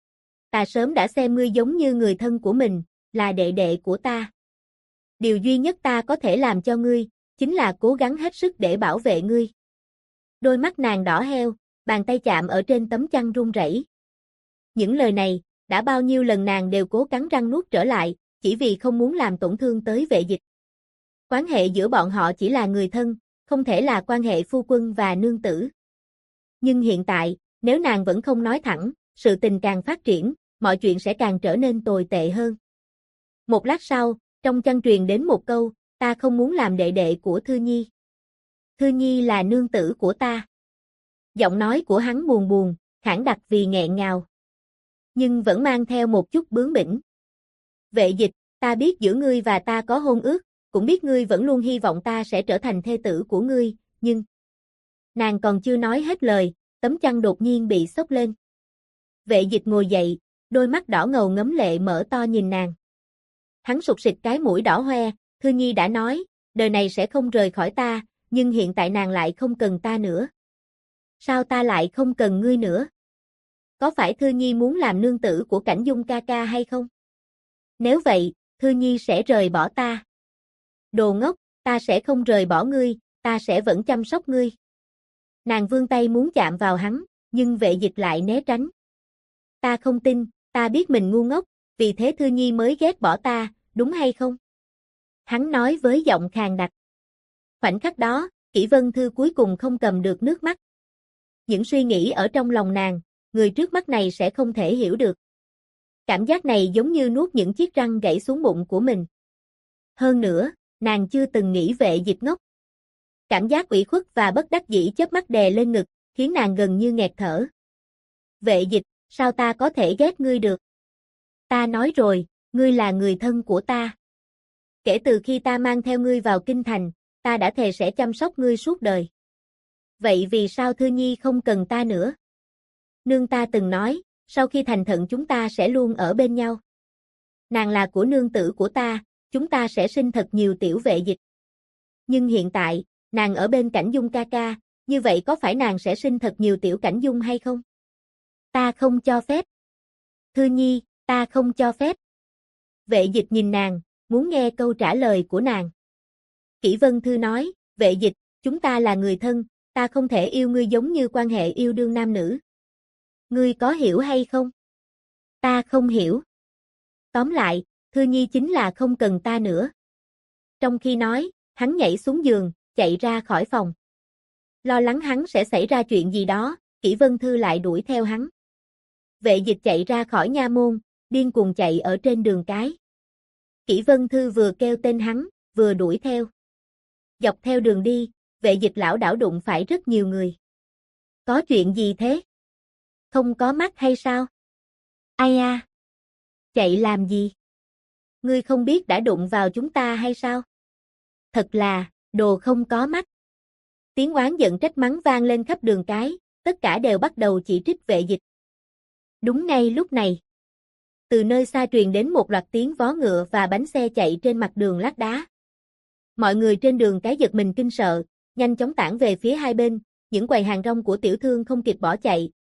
Ta sớm đã xem ngươi giống như người thân của mình, là đệ đệ của ta. Điều duy nhất ta có thể làm cho ngươi, chính là cố gắng hết sức để bảo vệ ngươi. Đôi mắt nàng đỏ heo, bàn tay chạm ở trên tấm chăn run rẩy. Những lời này, đã bao nhiêu lần nàng đều cố cắn răng nuốt trở lại, chỉ vì không muốn làm tổn thương tới Vệ Dịch. Quan hệ giữa bọn họ chỉ là người thân, không thể là quan hệ phu quân và nương tử. Nhưng hiện tại, nếu nàng vẫn không nói thẳng, sự tình càng phát triển, mọi chuyện sẽ càng trở nên tồi tệ hơn. Một lát sau, trong chăn truyền đến một câu, ta không muốn làm đệ đệ của Thư Nhi. Thư Nhi là nương tử của ta. Giọng nói của hắn buồn buồn, khản đặc vì nghẹn ngào. Nhưng vẫn mang theo một chút bướng bỉnh. Vệ Dịch, ta biết giữa ngươi và ta có hôn ước, cũng biết ngươi vẫn luôn hy vọng ta sẽ trở thành thê tử của ngươi, nhưng... Nàng còn chưa nói hết lời, tấm chăn đột nhiên bị xốc lên. Vệ Dịch ngồi dậy, đôi mắt đỏ ngầu ngấm lệ mở to nhìn nàng. Hắn sụt sịt cái mũi đỏ hoe, Thư Nhi đã nói, đời này sẽ không rời khỏi ta, nhưng hiện tại nàng lại không cần ta nữa. Sao ta lại không cần ngươi nữa? Có phải Thư Nhi muốn làm nương tử của Cảnh Dung ca ca hay không? Nếu vậy, Thư Nhi sẽ rời bỏ ta. Đồ ngốc, ta sẽ không rời bỏ ngươi, ta sẽ vẫn chăm sóc ngươi. Nàng vươn tay muốn chạm vào hắn, nhưng Vệ Dịch lại né tránh. Ta không tin, ta biết mình ngu ngốc, vì thế Thư Nhi mới ghét bỏ ta, đúng hay không? Hắn nói với giọng khàn đặc. Khoảnh khắc đó, Kỷ Vân Thư cuối cùng không cầm được nước mắt. Những suy nghĩ ở trong lòng nàng, người trước mắt này sẽ không thể hiểu được. Cảm giác này giống như nuốt những chiếc răng gãy xuống bụng của mình. Hơn nữa, nàng chưa từng nghĩ Vệ Dịch ngốc. Cảm giác ủy khuất và bất đắc dĩ chớp mắt đè lên ngực, khiến nàng gần như nghẹt thở. Vệ Dịch, sao ta có thể ghét ngươi được? Ta nói rồi, ngươi là người thân của ta. Kể từ khi ta mang theo ngươi vào kinh thành, ta đã thề sẽ chăm sóc ngươi suốt đời. Vậy vì sao Thư Nhi không cần ta nữa? Nương ta từng nói, sau khi thành thận chúng ta sẽ luôn ở bên nhau. Nàng là của nương tử của ta, chúng ta sẽ sinh thật nhiều tiểu Vệ Dịch. Nhưng hiện tại, nàng ở bên Cảnh Dung ca ca, như vậy có phải nàng sẽ sinh thật nhiều tiểu Cảnh Dung hay không? Ta không cho phép. Thư Nhi, ta không cho phép. Vệ Dịch nhìn nàng, muốn nghe câu trả lời của nàng. Kỷ Vân Thư nói, Vệ Dịch, chúng ta là người thân, ta không thể yêu ngươi giống như quan hệ yêu đương nam nữ. Ngươi có hiểu hay không? Ta không hiểu. Tóm lại, Thư Nhi chính là không cần ta nữa. Trong khi nói, hắn nhảy xuống giường, chạy ra khỏi phòng. Lo lắng hắn sẽ xảy ra chuyện gì đó, Kỷ Vân Thư lại đuổi theo hắn. Vệ Dịch chạy ra khỏi nha môn, điên cuồng chạy ở trên đường cái. Kỷ Vân Thư vừa kêu tên hắn, vừa đuổi theo. Dọc theo đường đi, Vệ Dịch lảo đảo đụng phải rất nhiều người. Có chuyện gì thế? Không có mắt hay sao? Ai à? Chạy làm gì? Ngươi không biết đã đụng vào chúng ta hay sao? Thật là, đồ không có mắt. Tiếng oán giận trách mắng vang lên khắp đường cái, tất cả đều bắt đầu chỉ trích Vệ Dịch. Đúng ngay lúc này, từ nơi xa truyền đến một loạt tiếng vó ngựa và bánh xe chạy trên mặt đường lát đá. Mọi người trên đường cái giật mình kinh sợ, nhanh chóng tản về phía hai bên, những quầy hàng rong của tiểu thương không kịp bỏ chạy,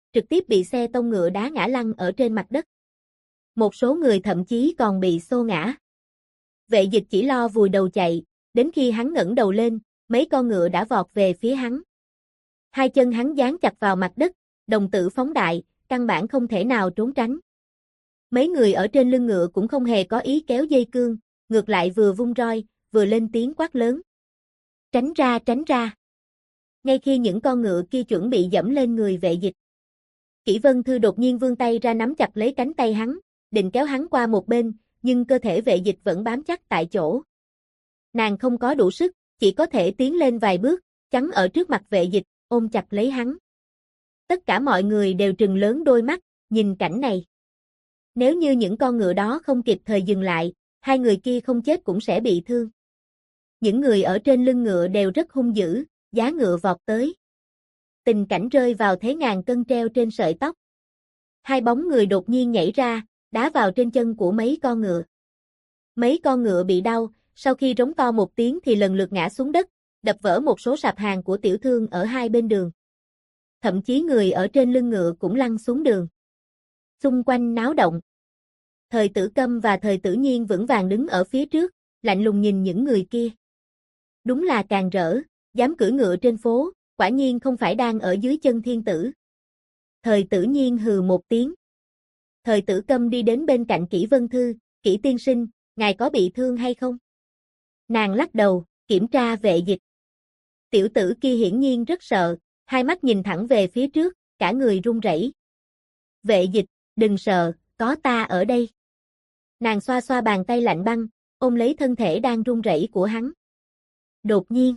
trực tiếp bị xe tông ngựa đá ngã lăn ở trên mặt đất. Một số người thậm chí còn bị xô ngã. Vệ dịch chỉ lo vùi đầu chạy, đến khi hắn ngẩng đầu lên, mấy con ngựa đã vọt về phía hắn. Hai chân hắn dán chặt vào mặt đất, đồng tử phóng đại, căn bản không thể nào trốn tránh. Mấy người ở trên lưng ngựa cũng không hề có ý kéo dây cương, ngược lại vừa vung roi, vừa lên tiếng quát lớn. Tránh ra, tránh ra. Ngay khi những con ngựa kia chuẩn bị dẫm lên người vệ dịch, Kỷ Vân Thư đột nhiên vươn tay ra nắm chặt lấy cánh tay hắn, định kéo hắn qua một bên, nhưng cơ thể vệ dịch vẫn bám chắc tại chỗ. Nàng không có đủ sức, chỉ có thể tiến lên vài bước, chắn ở trước mặt vệ dịch, ôm chặt lấy hắn. Tất cả mọi người đều trừng lớn đôi mắt, nhìn cảnh này. Nếu như những con ngựa đó không kịp thời dừng lại, hai người kia không chết cũng sẽ bị thương. Những người ở trên lưng ngựa đều rất hung dữ, giá ngựa vọt tới. Tình cảnh rơi vào thế ngàn cân treo trên sợi tóc. Hai bóng người đột nhiên nhảy ra, đá vào trên chân của mấy con ngựa. Mấy con ngựa bị đau, sau khi rống to một tiếng thì lần lượt ngã xuống đất, đập vỡ một số sạp hàng của tiểu thương ở hai bên đường. Thậm chí người ở trên lưng ngựa cũng lăn xuống đường. Xung quanh náo động. Thời Tử Câm và Thời Tử Nhiên vững vàng đứng ở phía trước, lạnh lùng nhìn những người kia. Đúng là càng rỡ, dám cưỡi ngựa trên phố, quả nhiên không phải đang ở dưới chân thiên tử. Thời Tử Nhiên hừ một tiếng. Thời Tử Câm đi đến bên cạnh Kỷ Vân Thư, Kỷ tiên sinh, ngài có bị thương hay không? Nàng lắc đầu, kiểm tra vệ dịch. Tiểu tử kia hiển nhiên rất sợ, hai mắt nhìn thẳng về phía trước, cả người run rẩy. Vệ dịch, đừng sợ, có ta ở đây. Nàng xoa xoa bàn tay lạnh băng, ôm lấy thân thể đang run rẩy của hắn. Đột nhiên,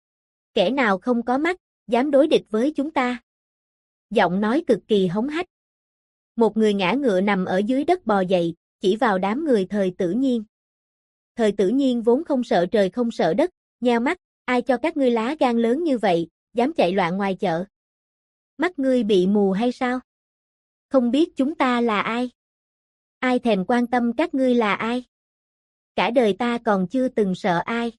kẻ nào không có mắt, dám đối địch với chúng ta? Giọng nói cực kỳ hống hách. Một người ngã ngựa nằm ở dưới đất bò dậy, chỉ vào đám người Thời Tử Nhiên. Thời Tử Nhiên vốn không sợ trời không sợ đất, nheo mắt, ai cho các ngươi lá gan lớn như vậy, dám chạy loạn ngoài chợ? Mắt ngươi bị mù hay sao? Không biết chúng ta là ai? Ai thèm quan tâm các ngươi là ai? Cả đời ta còn chưa từng sợ ai.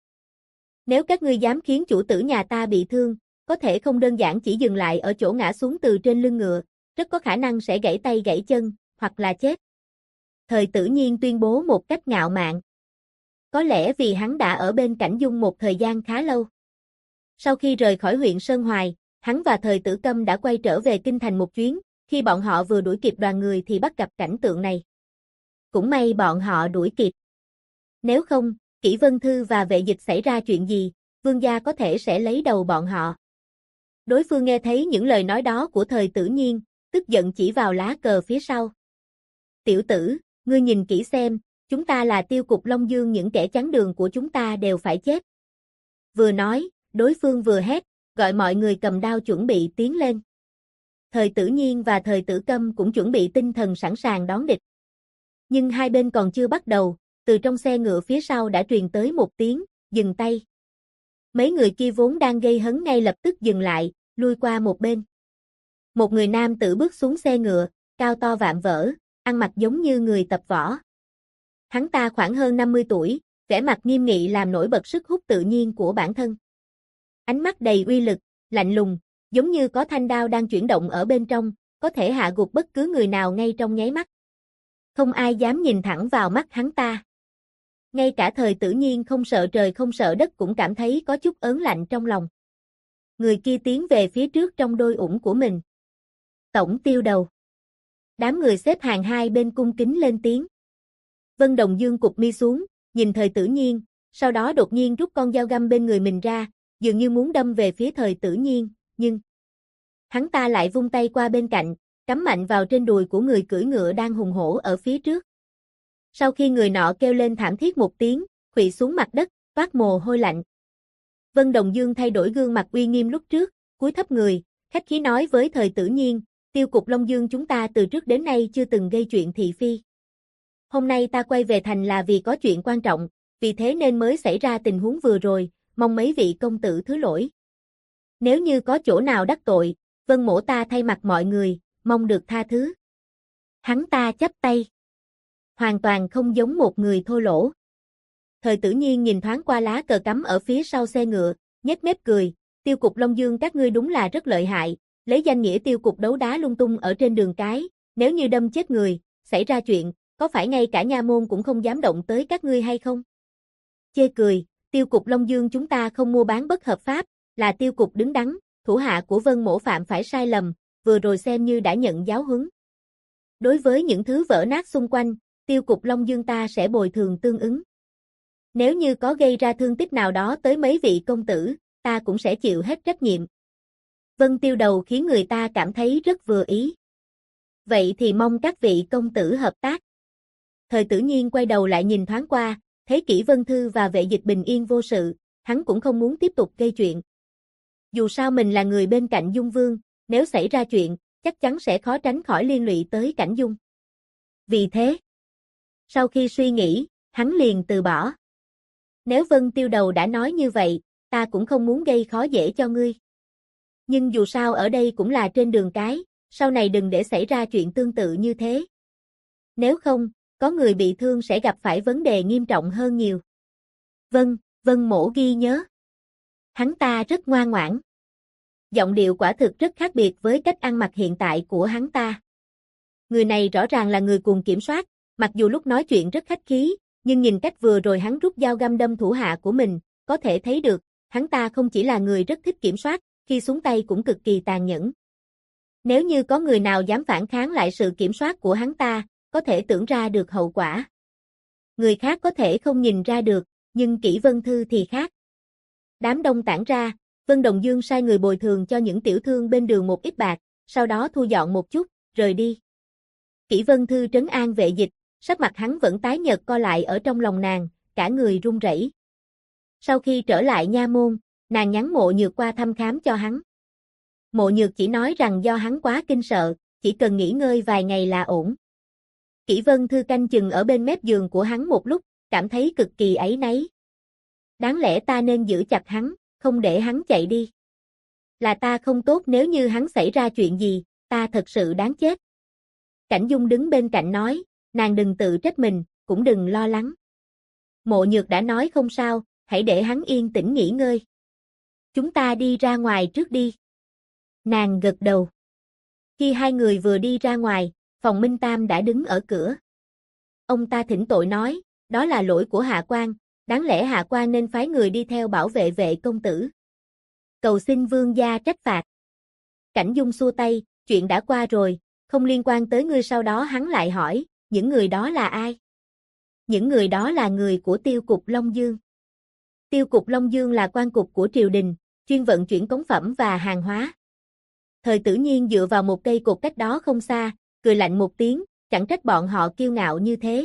Nếu các ngươi dám khiến chủ tử nhà ta bị thương, có thể không đơn giản chỉ dừng lại ở chỗ ngã xuống từ trên lưng ngựa, rất có khả năng sẽ gãy tay gãy chân, hoặc là chết. Thời Tử Nhiên tuyên bố một cách ngạo mạn. Có lẽ vì hắn đã ở bên Cảnh Dung một thời gian khá lâu. Sau khi rời khỏi huyện Sơn Hoài, hắn và Thời Tử Câm đã quay trở về kinh thành một chuyến, khi bọn họ vừa đuổi kịp đoàn người thì bắt gặp cảnh tượng này. Cũng may bọn họ đuổi kịp. Nếu không, Kỷ Vân Thư và vệ dịch xảy ra chuyện gì, vương gia có thể sẽ lấy đầu bọn họ. Đối phương nghe thấy những lời nói đó của Thời Tử Nhiên, tức giận chỉ vào lá cờ phía sau. Tiểu tử, ngươi nhìn kỹ xem, chúng ta là Tiêu Cục Long Dương, những kẻ chắn đường của chúng ta đều phải chết. Vừa nói, đối phương vừa hét, gọi mọi người cầm đao chuẩn bị tiến lên. Thời Tử Nhiên và Thời Tử Câm cũng chuẩn bị tinh thần sẵn sàng đón địch. Nhưng hai bên còn chưa bắt đầu, từ trong xe ngựa phía sau đã truyền tới một tiếng, dừng tay. Mấy người kia vốn đang gây hấn ngay lập tức dừng lại, lui qua một bên. Một người nam tử bước xuống xe ngựa, cao to vạm vỡ, ăn mặc giống như người tập võ. Hắn ta khoảng hơn 50 tuổi, vẻ mặt nghiêm nghị làm nổi bật sức hút tự nhiên của bản thân. Ánh mắt đầy uy lực, lạnh lùng, giống như có thanh đao đang chuyển động ở bên trong, có thể hạ gục bất cứ người nào ngay trong nháy mắt. Không ai dám nhìn thẳng vào mắt hắn ta. Ngay cả Thời Tử Nhiên không sợ trời không sợ đất cũng cảm thấy có chút ớn lạnh trong lòng. Người kia tiến về phía trước trong đôi ủng của mình. Tổng tiêu đầu. Đám người xếp hàng hai bên cung kính lên tiếng. Vân Đồng Dương cụp mi xuống, nhìn Thời Tử Nhiên, sau đó đột nhiên rút con dao găm bên người mình ra, dường như muốn đâm về phía Thời Tử Nhiên, nhưng hắn ta lại vung tay qua bên cạnh, cắm mạnh vào trên đùi của người cưỡi ngựa đang hùng hổ ở phía trước. Sau khi người nọ kêu lên thảm thiết một tiếng, khuỵu xuống mặt đất, toát mồ hôi lạnh. Vân Đồng Dương thay đổi gương mặt uy nghiêm lúc trước, cúi thấp người, khách khí nói với Thời Tử Nhiên, Tiêu Cục Long Dương chúng ta từ trước đến nay chưa từng gây chuyện thị phi. Hôm nay ta quay về thành là vì có chuyện quan trọng, vì thế nên mới xảy ra tình huống vừa rồi, mong mấy vị công tử thứ lỗi. Nếu như có chỗ nào đắc tội, Vân mỗ ta thay mặt mọi người, mong được tha thứ. Hắn ta chắp tay. Hoàn toàn không giống một người thô lỗ. Thời Tử Nhiên nhìn thoáng qua lá cờ cắm ở phía sau xe ngựa, nhếch mép cười, Tiêu Cục Long Dương các ngươi đúng là rất lợi hại, lấy danh nghĩa tiêu cục đấu đá lung tung ở trên đường cái, nếu như đâm chết người, xảy ra chuyện, có phải ngay cả nha môn cũng không dám động tới các ngươi hay không? Chê cười, tiêu cục Long Dương chúng ta không mua bán bất hợp pháp, là tiêu cục đứng đắn, thủ hạ của Vân Mỗ phạm phải sai lầm, vừa rồi xem như đã nhận giáo huấn. Đối với những thứ vỡ nát xung quanh, tiêu cục Long Dương ta sẽ bồi thường tương ứng. Nếu như có gây ra thương tích nào đó tới mấy vị công tử, ta cũng sẽ chịu hết trách nhiệm. Vân Tiêu Đầu khiến người ta cảm thấy rất vừa ý. Vậy thì mong các vị công tử hợp tác. Thời Tử Nhiên quay đầu lại nhìn thoáng qua, thấy Kỷ Vân Thư và Vệ Dịch bình yên vô sự, hắn cũng không muốn tiếp tục gây chuyện. Dù sao mình là người bên cạnh Dung Vương, nếu xảy ra chuyện, chắc chắn sẽ khó tránh khỏi liên lụy tới Cảnh Dung. Vì thế, sau khi suy nghĩ, hắn liền từ bỏ. Nếu Vân Tiêu Đầu đã nói như vậy, ta cũng không muốn gây khó dễ cho ngươi. Nhưng dù sao ở đây cũng là trên đường cái, sau này đừng để xảy ra chuyện tương tự như thế. Nếu không, có người bị thương sẽ gặp phải vấn đề nghiêm trọng hơn nhiều. Vâng, Vân Mỗ ghi nhớ. Hắn ta rất ngoan ngoãn. Giọng điệu quả thực rất khác biệt với cách ăn mặc hiện tại của hắn ta. Người này rõ ràng là người cuồng kiểm soát, mặc dù lúc nói chuyện rất khách khí, nhưng nhìn cách vừa rồi hắn rút dao găm đâm thủ hạ của mình, có thể thấy được, hắn ta không chỉ là người rất thích kiểm soát, khi xuống tay cũng cực kỳ tàn nhẫn. Nếu như có người nào dám phản kháng lại sự kiểm soát của hắn ta, có thể tưởng ra được hậu quả. Người khác có thể không nhìn ra được, nhưng Kỷ Vân Thư thì khác. Đám đông tản ra, Vân Đồng Dương sai người bồi thường cho những tiểu thương bên đường một ít bạc, sau đó thu dọn một chút, rời đi. Kỷ Vân Thư trấn an Vệ Dịch, sắc mặt hắn vẫn tái nhợt co lại ở trong lòng nàng, cả người run rẩy. Sau khi trở lại nha môn, nàng nhắn Mộ Nhược qua thăm khám cho hắn. Mộ Nhược chỉ nói rằng do hắn quá kinh sợ, chỉ cần nghỉ ngơi vài ngày là ổn. Kỷ Vân Thư canh chừng ở bên mép giường của hắn một lúc, cảm thấy cực kỳ áy náy. Đáng lẽ ta nên giữ chặt hắn, không để hắn chạy đi. Là ta không tốt, nếu như hắn xảy ra chuyện gì, ta thật sự đáng chết. Cảnh Dung đứng bên cạnh nói, nàng đừng tự trách mình, cũng đừng lo lắng. Mộ Nhược đã nói không sao, hãy để hắn yên tĩnh nghỉ ngơi. Chúng ta đi ra ngoài trước đi. Nàng gật đầu. Khi hai người vừa đi ra ngoài, Phòng Minh Tam đã đứng ở cửa. Ông ta thỉnh tội nói, đó là lỗi của Hạ Quan, đáng lẽ Hạ Quan nên phái người đi theo bảo vệ Vệ công tử. Cầu xin vương gia trách phạt. Cảnh Dung xua tay, chuyện đã qua rồi, không liên quan tới ngươi. Sau đó hắn lại hỏi, những người đó là ai? Những người đó là người của tiêu cục Long Dương. Tiêu cục Long Dương là quan cục của triều đình, chuyên vận chuyển cống phẩm và hàng hóa. Thời Tử Nhiên dựa vào một cây cột cách đó không xa, cười lạnh một tiếng, chẳng trách bọn họ kiêu ngạo như thế.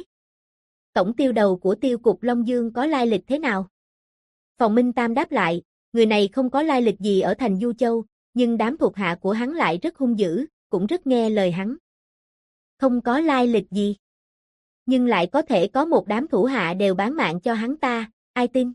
Tổng tiêu đầu của tiêu cục Long Dương có lai lịch thế nào? Phòng Minh Tam đáp lại, người này không có lai lịch gì ở thành Du Châu, nhưng đám thuộc hạ của hắn lại rất hung dữ, cũng rất nghe lời hắn. Không có lai lịch gì. Nhưng lại có thể có một đám thủ hạ đều bán mạng cho hắn ta, ai tin?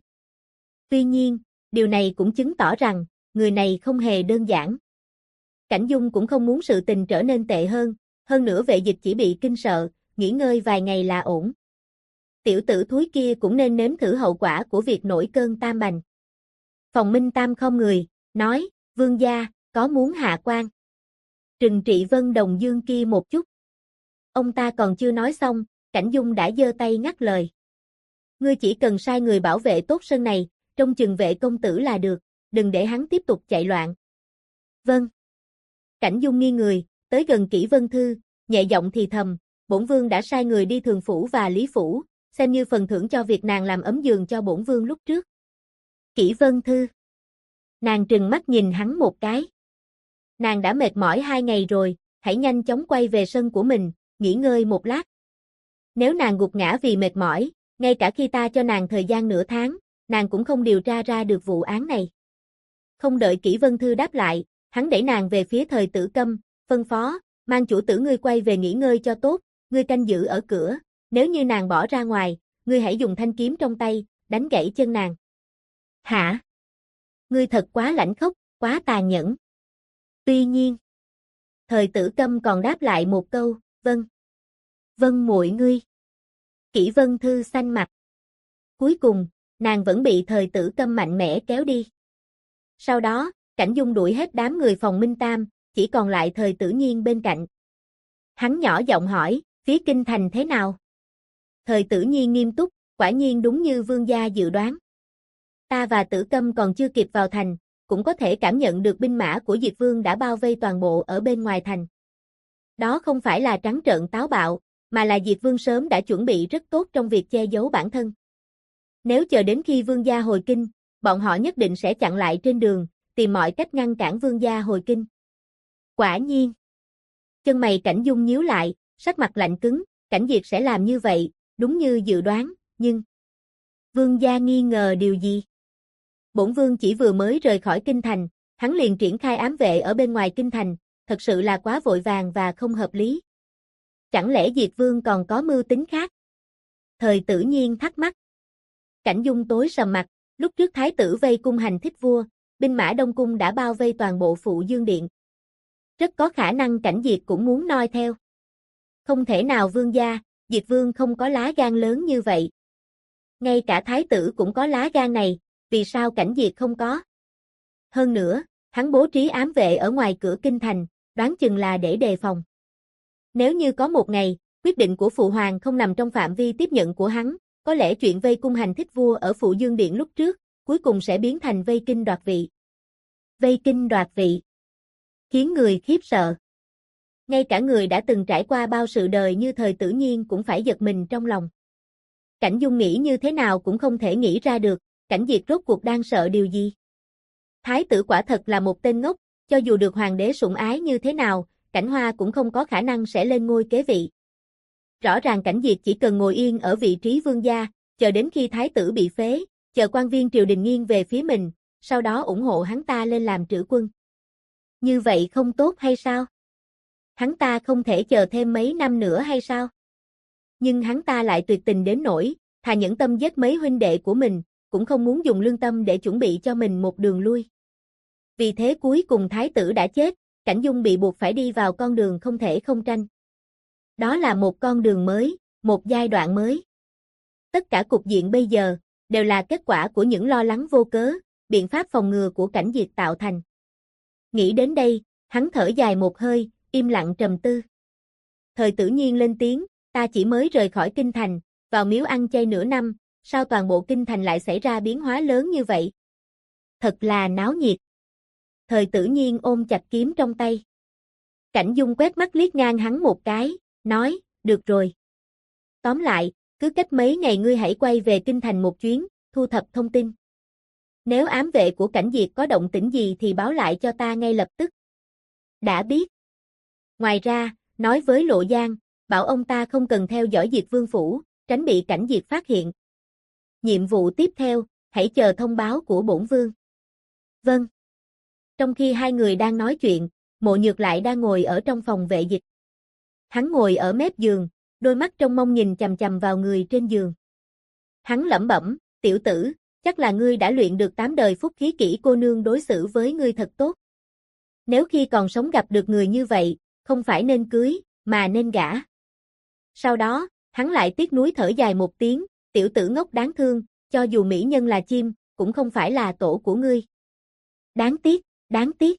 Tuy nhiên, điều này cũng chứng tỏ rằng, người này không hề đơn giản. Cảnh Dung cũng không muốn sự tình trở nên tệ hơn nữa Vệ Dịch chỉ bị kinh sợ, nghỉ ngơi vài ngày là ổn. Tiểu tử thúi kia cũng nên nếm thử hậu quả của việc nổi cơn tam bành. Phòng Minh Tam không người, nói, vương gia, có muốn hạ quan trừng trị Vân Đồng Dương kia một chút. Ông ta còn chưa nói xong, Cảnh Dung đã giơ tay ngắt lời. Ngươi chỉ cần sai người bảo vệ tốt sân này, trông chừng Vệ công tử là được, đừng để hắn tiếp tục chạy loạn. Vâng. Cảnh Dung nghiêng người, tới gần Kỷ Vân Thư, nhẹ giọng thì thầm, bổn vương đã sai người đi Thường phủ và Lý phủ, xem như phần thưởng cho việc nàng làm ấm giường cho bổn vương lúc trước. Kỷ Vân Thư. Nàng trừng mắt nhìn hắn một cái. Nàng đã mệt mỏi 2 ngày rồi, hãy nhanh chóng quay về sân của mình, nghỉ ngơi một lát. Nếu nàng gục ngã vì mệt mỏi, ngay cả khi ta cho nàng thời gian nửa tháng, nàng cũng không điều tra ra được vụ án này. Không đợi Kỷ Vân Thư đáp lại, hắn đẩy nàng về phía Thời Tử Câm, phân phó, mang chủ tử ngươi quay về nghỉ ngơi cho tốt, ngươi canh giữ ở cửa, nếu như nàng bỏ ra ngoài, ngươi hãy dùng thanh kiếm trong tay, đánh gãy chân nàng. Hả? Ngươi thật quá lãnh khốc, quá tàn nhẫn. Tuy nhiên, Thời Tử Câm còn đáp lại một câu, vâng. Vâng muội ngươi. Kỷ Vân Thư xanh mặt. Cuối cùng, nàng vẫn bị Thời Tử Câm mạnh mẽ kéo đi. Sau đó, Cảnh Dung đuổi hết đám người Phòng Minh Tam, chỉ còn lại Thời Tử Nhiên bên cạnh. Hắn nhỏ giọng hỏi, phía kinh thành thế nào? Thời Tử Nhiên nghiêm túc, quả nhiên đúng như vương gia dự đoán. Ta và Tử Câm còn chưa kịp vào thành, cũng có thể cảm nhận được binh mã của Diệt Vương đã bao vây toàn bộ ở bên ngoài thành. Đó không phải là trắng trợn táo bạo, mà là Diệt Vương sớm đã chuẩn bị rất tốt trong việc che giấu bản thân. Nếu chờ đến khi vương gia hồi kinh, bọn họ nhất định sẽ chặn lại trên đường, tìm mọi cách ngăn cản vương gia hồi kinh. Quả nhiên. Chân mày Cảnh Dung nhíu lại, sắc mặt lạnh cứng, Cảnh Diệt sẽ làm như vậy, đúng như dự đoán, nhưng vương gia nghi ngờ điều gì? Bổn vương chỉ vừa mới rời khỏi kinh thành, hắn liền triển khai ám vệ ở bên ngoài kinh thành, thật sự là quá vội vàng và không hợp lý. Chẳng lẽ Diệt Vương còn có mưu tính khác? Thời Tử Nhiên thắc mắc. Cảnh Dung tối sầm mặt, lúc trước thái tử vây cung hành thích vua, binh mã Đông cung đã bao vây toàn bộ Phụ Dương Điện. Rất có khả năng Cảnh Diệt cũng muốn noi theo. Không thể nào vương gia, Diệt Vương không có lá gan lớn như vậy. Ngay cả thái tử cũng có lá gan này, vì sao Cảnh Diệt không có? Hơn nữa, hắn bố trí ám vệ ở ngoài cửa kinh thành, đoán chừng là để đề phòng. Nếu như có một ngày, quyết định của Phụ Hoàng không nằm trong phạm vi tiếp nhận của hắn, có lẽ chuyện vây cung hành thích vua ở Phụ Dương Điện lúc trước, cuối cùng sẽ biến thành vây kinh đoạt vị. Vây kinh đoạt vị. Khiến người khiếp sợ. Ngay cả người đã từng trải qua bao sự đời như Thời Tử Nhiên cũng phải giật mình trong lòng. Cảnh Dung nghĩ như thế nào cũng không thể nghĩ ra được, Cảnh Diệt rốt cuộc đang sợ điều gì. Thái tử quả thật là một tên ngốc, cho dù được hoàng đế sủng ái như thế nào, Cảnh Hoa cũng không có khả năng sẽ lên ngôi kế vị. Rõ ràng Cảnh Diệt chỉ cần ngồi yên ở vị trí vương gia, chờ đến khi thái tử bị phế, chờ quan viên triều đình nghiêng về phía mình, sau đó ủng hộ hắn ta lên làm trữ quân. Như vậy không tốt hay sao? Hắn ta không thể chờ thêm mấy năm nữa hay sao? Nhưng hắn ta lại tuyệt tình đến nỗi, thà nhẫn tâm giết mấy huynh đệ của mình, cũng không muốn dùng lương tâm để chuẩn bị cho mình một đường lui. Vì thế cuối cùng thái tử đã chết, Cảnh Dung bị buộc phải đi vào con đường không thể không tranh. Đó là một con đường mới, một giai đoạn mới. Tất cả cục diện bây giờ, đều là kết quả của những lo lắng vô cớ, biện pháp phòng ngừa của Cảnh Diệt tạo thành. Nghĩ đến đây, hắn thở dài một hơi, im lặng trầm tư. Thời Tử Nhiên lên tiếng, ta chỉ mới rời khỏi kinh thành, vào miếu ăn chay nửa năm, sao toàn bộ kinh thành lại xảy ra biến hóa lớn như vậy? Thật là náo nhiệt. Thời Tử Nhiên ôm chặt kiếm trong tay. Cảnh Dung quét mắt liếc ngang hắn một cái, nói, được rồi. Tóm lại, cứ cách mấy ngày ngươi hãy quay về kinh thành một chuyến, thu thập thông tin. Nếu ám vệ của Cảnh Diệt có động tĩnh gì thì báo lại cho ta ngay lập tức. Đã biết. Ngoài ra, nói với Lộ Giang, bảo ông ta không cần theo dõi Diệt Vương phủ, tránh bị Cảnh Diệt phát hiện. Nhiệm vụ tiếp theo, hãy chờ thông báo của bổn vương. Vâng. Trong khi hai người đang nói chuyện, Mộ Nhược lại đang ngồi ở trong phòng vệ dịch. Hắn ngồi ở mép giường, đôi mắt trông mong nhìn chằm chằm vào người trên giường. Hắn lẩm bẩm, tiểu tử, chắc là ngươi đã luyện được 8 đời phúc khí kỹ cô nương đối xử với ngươi thật tốt. Nếu khi còn sống gặp được người như vậy, không phải nên cưới, mà nên gả. Sau đó, hắn lại tiếc nuối thở dài một tiếng, tiểu tử ngốc đáng thương, cho dù mỹ nhân là chim, cũng không phải là tổ của ngươi. Đáng tiếc, đáng tiếc.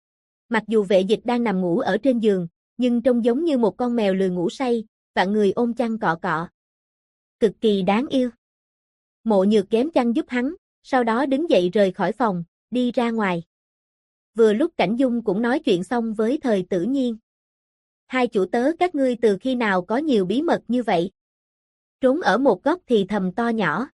Mặc dù vệ dịch đang nằm ngủ ở trên giường, nhưng trông giống như một con mèo lười ngủ say, vạn người ôm chăn cọ cọ. Cực kỳ đáng yêu. Mộ Nhược ghém chăn giúp hắn, sau đó đứng dậy rời khỏi phòng, đi ra ngoài. Vừa lúc Cảnh Dung cũng nói chuyện xong với Thời Tử Nhiên. Hai chủ tớ các ngươi từ khi nào có nhiều bí mật như vậy? Trốn ở một góc thì thầm to nhỏ.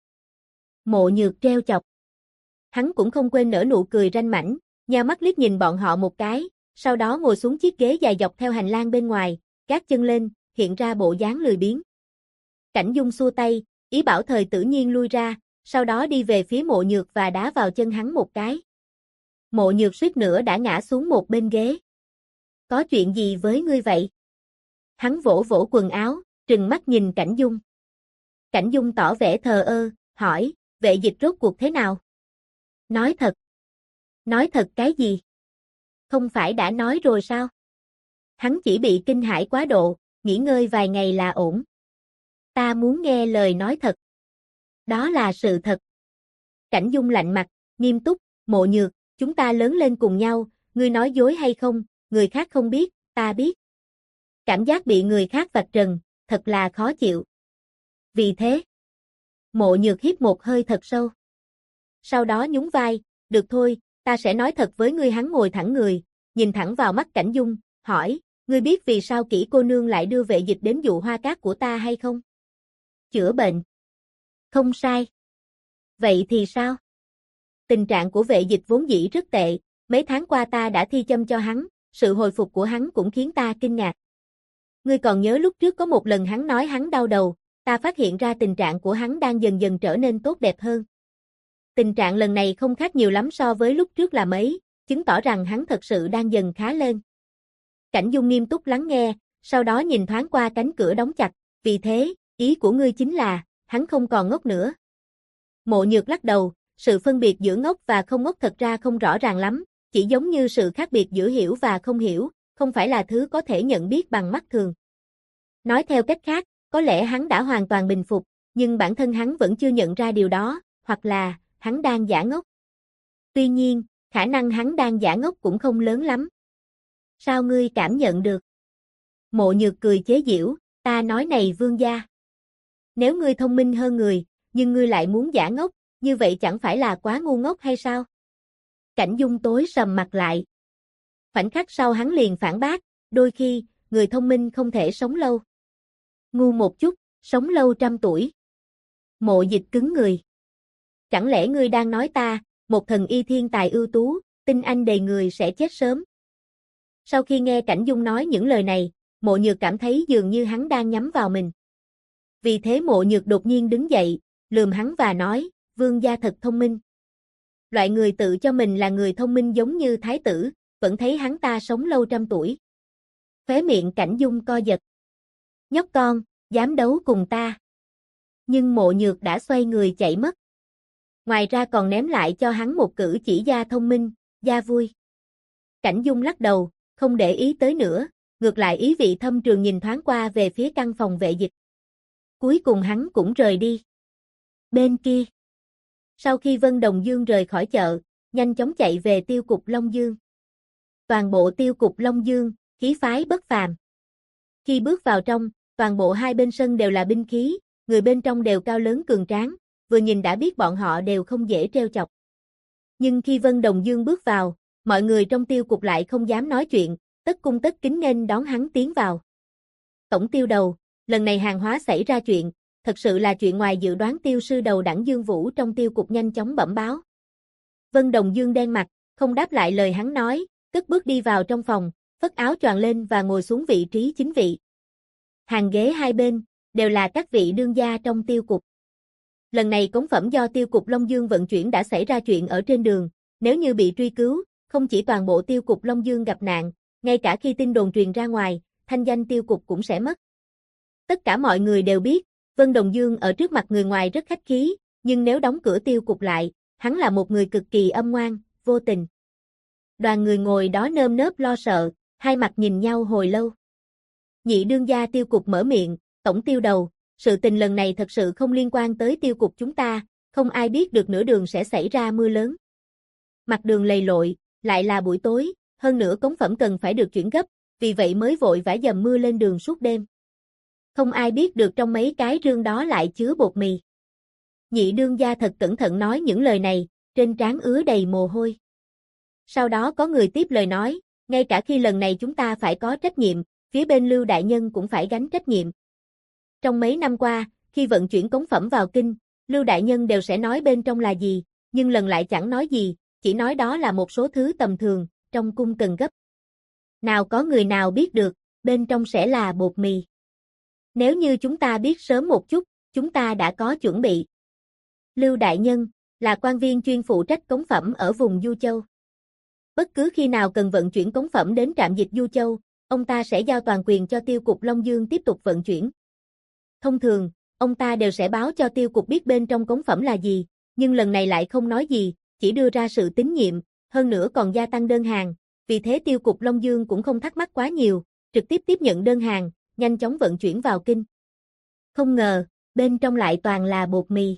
Mộ Nhược treo chọc. Hắn cũng không quên nở nụ cười ranh mãnh, nheo mắt liếc nhìn bọn họ một cái, sau đó ngồi xuống chiếc ghế dài dọc theo hành lang bên ngoài, gác chân lên, hiện ra bộ dáng lười biếng. Cảnh Dung xua tay, ý bảo Thời Tử Nhiên lui ra, sau đó đi về phía Mộ Nhược và đá vào chân hắn một cái. Mộ Nhược suýt nữa đã ngã xuống một bên ghế. Có chuyện gì với ngươi vậy? Hắn vỗ vỗ quần áo, trừng mắt nhìn Cảnh Dung. Cảnh Dung tỏ vẻ thờ ơ, hỏi, vệ dịch rốt cuộc thế nào? Nói thật. Nói thật cái gì? Không phải đã nói rồi sao? Hắn chỉ bị kinh hãi quá độ, nghỉ ngơi vài ngày là ổn. Ta muốn nghe lời nói thật. Đó là sự thật. Cảnh Dung lạnh mặt, nghiêm túc, Mộ Nhược, chúng ta lớn lên cùng nhau, ngươi nói dối hay không, người khác không biết, ta biết. Cảm giác bị người khác vạch trần, thật là khó chịu. Vì thế, Mộ Nhược hít một hơi thật sâu. Sau đó nhún vai, được thôi, ta sẽ nói thật với ngươi. Hắn ngồi thẳng người, nhìn thẳng vào mắt Cảnh Dung, hỏi, ngươi biết vì sao Kỷ cô nương lại đưa Vệ Dịch đến dụ hoa cát của ta hay không? Chữa bệnh. Không sai. Vậy thì sao? Tình trạng của Vệ Dịch vốn dĩ rất tệ, mấy tháng qua ta đã thi châm cho hắn, sự hồi phục của hắn cũng khiến ta kinh ngạc. Ngươi còn nhớ lúc trước có một lần hắn nói hắn đau đầu, ta phát hiện ra tình trạng của hắn đang dần dần trở nên tốt đẹp hơn. Tình trạng lần này không khác nhiều lắm so với lúc trước là mấy, chứng tỏ rằng hắn thật sự đang dần khá lên. Cảnh Dung nghiêm túc lắng nghe, sau đó nhìn thoáng qua cánh cửa đóng chặt, vì thế, ý của ngươi chính là, hắn không còn ngốc nữa. Mộ Nhược lắc đầu, sự phân biệt giữa ngốc và không ngốc thật ra không rõ ràng lắm, chỉ giống như sự khác biệt giữa hiểu và không hiểu, không phải là thứ có thể nhận biết bằng mắt thường. Nói theo cách khác, có lẽ hắn đã hoàn toàn bình phục, nhưng bản thân hắn vẫn chưa nhận ra điều đó, hoặc là, hắn đang giả ngốc. Tuy nhiên, khả năng hắn đang giả ngốc cũng không lớn lắm. Sao ngươi cảm nhận được? Mộ Nhược cười chế giễu, ta nói này vương gia. Nếu ngươi thông minh hơn người, nhưng ngươi lại muốn giả ngốc, như vậy chẳng phải là quá ngu ngốc hay sao? Cảnh Dung tối sầm mặt lại. Khoảnh khắc sau hắn liền phản bác, đôi khi, người thông minh không thể sống lâu. Ngu một chút, sống lâu 100 tuổi. Mộ Dịch cứng người. Chẳng lẽ ngươi đang nói ta, một thần y thiên tài ưu tú, tinh anh đầy người sẽ chết sớm? Sau khi nghe Cảnh Dung nói những lời này, Mộ Nhược cảm thấy dường như hắn đang nhắm vào mình. Vì thế Mộ Nhược đột nhiên đứng dậy, lườm hắn và nói, vương gia thật thông minh. Loại người tự cho mình là người thông minh giống như thái tử, vẫn thấy hắn ta sống lâu 100 tuổi. Khóe miệng Cảnh Dung co giật. Nhóc con, dám đấu cùng ta. Nhưng Mộ Nhược đã xoay người chạy mất. Ngoài ra còn ném lại cho hắn một cử chỉ gia thông minh, gia vui. Cảnh Dung lắc đầu, không để ý tới nữa, ngược lại ý vị thâm trường nhìn thoáng qua về phía căn phòng Vệ Dịch. Cuối cùng hắn cũng rời đi. Bên kia, sau khi Vân Đồng Dương rời khỏi chợ, nhanh chóng chạy về tiêu cục Long Dương. Toàn bộ tiêu cục Long Dương, khí phái bất phàm. Khi bước vào trong, toàn bộ hai bên sân đều là binh khí, người bên trong đều cao lớn cường tráng, vừa nhìn đã biết bọn họ đều không dễ trêu chọc. Nhưng khi Vân Đồng Dương bước vào, mọi người trong tiêu cục lại không dám nói chuyện, tất cung tất kính nghênh đón hắn tiến vào. Tổng tiêu đầu, lần này hàng hóa xảy ra chuyện, thật sự là chuyện ngoài dự đoán. Tiêu sư đầu đẳng Dương Vũ trong tiêu cục nhanh chóng bẩm báo. Vân Đồng Dương đen mặt, không đáp lại lời hắn nói, cất bước đi vào trong phòng, phất áo choàng lên và ngồi xuống vị trí chính vị. Hàng ghế hai bên, đều là các vị đương gia trong tiêu cục. Lần này cống phẩm do tiêu cục Long Dương vận chuyển đã xảy ra chuyện ở trên đường, nếu như bị truy cứu, không chỉ toàn bộ tiêu cục Long Dương gặp nạn, ngay cả khi tin đồn truyền ra ngoài, thanh danh tiêu cục cũng sẽ mất. Tất cả mọi người đều biết, Vân Đồng Dương ở trước mặt người ngoài rất khách khí, nhưng nếu đóng cửa tiêu cục lại, hắn là một người cực kỳ âm ngoan, vô tình. Đoàn người ngồi đó nơm nớp lo sợ, hai mặt nhìn nhau hồi lâu. Nhị đương gia tiêu cục mở miệng, tổng tiêu đầu, sự tình lần này thật sự không liên quan tới tiêu cục chúng ta, không ai biết được nửa đường sẽ xảy ra mưa lớn. Mặt đường lầy lội, lại là buổi tối, hơn nữa cống phẩm cần phải được chuyển gấp, vì vậy mới vội vã dầm mưa lên đường suốt đêm. Không ai biết được trong mấy cái rương đó lại chứa bột mì. Nhị đương gia thật cẩn thận nói những lời này, trên trán ứa đầy mồ hôi. Sau đó có người tiếp lời nói, ngay cả khi lần này chúng ta phải có trách nhiệm, phía bên Lưu Đại Nhân cũng phải gánh trách nhiệm. Trong mấy năm qua, khi vận chuyển cống phẩm vào kinh, Lưu Đại Nhân đều sẽ nói bên trong là gì, nhưng lần lại chẳng nói gì, chỉ nói đó là một số thứ tầm thường, trong cung cần gấp. Nào có người nào biết được, bên trong sẽ là bột mì. Nếu như chúng ta biết sớm một chút, chúng ta đã có chuẩn bị. Lưu Đại Nhân là quan viên chuyên phụ trách cống phẩm ở vùng Du Châu. Bất cứ khi nào cần vận chuyển cống phẩm đến trạm dịch Du Châu, ông ta sẽ giao toàn quyền cho tiêu cục Long Dương tiếp tục vận chuyển. Thông thường, ông ta đều sẽ báo cho tiêu cục biết bên trong cống phẩm là gì, nhưng lần này lại không nói gì, chỉ đưa ra sự tín nhiệm, hơn nữa còn gia tăng đơn hàng, vì thế tiêu cục Long Dương cũng không thắc mắc quá nhiều, trực tiếp tiếp nhận đơn hàng, nhanh chóng vận chuyển vào kinh. Không ngờ, bên trong lại toàn là bột mì.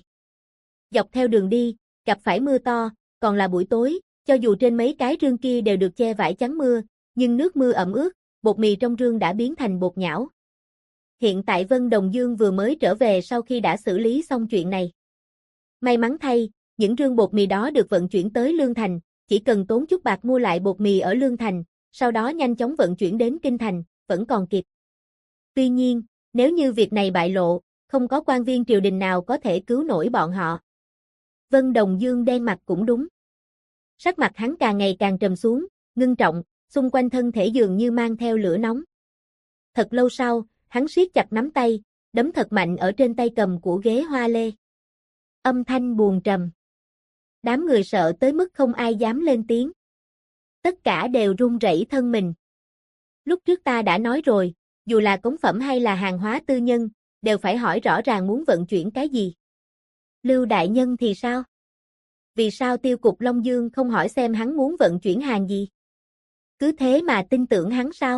Dọc theo đường đi, gặp phải mưa to, còn là buổi tối, cho dù trên mấy cái rương kia đều được che vải chắn mưa, nhưng nước mưa ẩm ướt, bột mì trong rương đã biến thành bột nhão. Hiện tại Vân Đồng Dương vừa mới trở về sau khi đã xử lý xong chuyện này. May mắn thay, những rương bột mì đó được vận chuyển tới Lương Thành, chỉ cần tốn chút bạc mua lại bột mì ở Lương Thành, sau đó nhanh chóng vận chuyển đến Kinh Thành, vẫn còn kịp. Tuy nhiên, nếu như việc này bại lộ, không có quan viên triều đình nào có thể cứu nổi bọn họ. Vân Đồng Dương đen mặt cũng đúng. Sắc mặt hắn càng ngày càng trầm xuống, ngưng trọng, xung quanh thân thể dường như mang theo lửa nóng. Thật lâu sau, hắn siết chặt nắm tay, đấm thật mạnh ở trên tay cầm của ghế hoa lê. Âm thanh buồn trầm. Đám người sợ tới mức không ai dám lên tiếng. Tất cả đều run rẩy thân mình. Lúc trước ta đã nói rồi, dù là cống phẩm hay là hàng hóa tư nhân, đều phải hỏi rõ ràng muốn vận chuyển cái gì. Lưu đại nhân thì sao? Vì sao Tiêu cục Long Dương không hỏi xem hắn muốn vận chuyển hàng gì? Cứ thế mà tin tưởng hắn sao?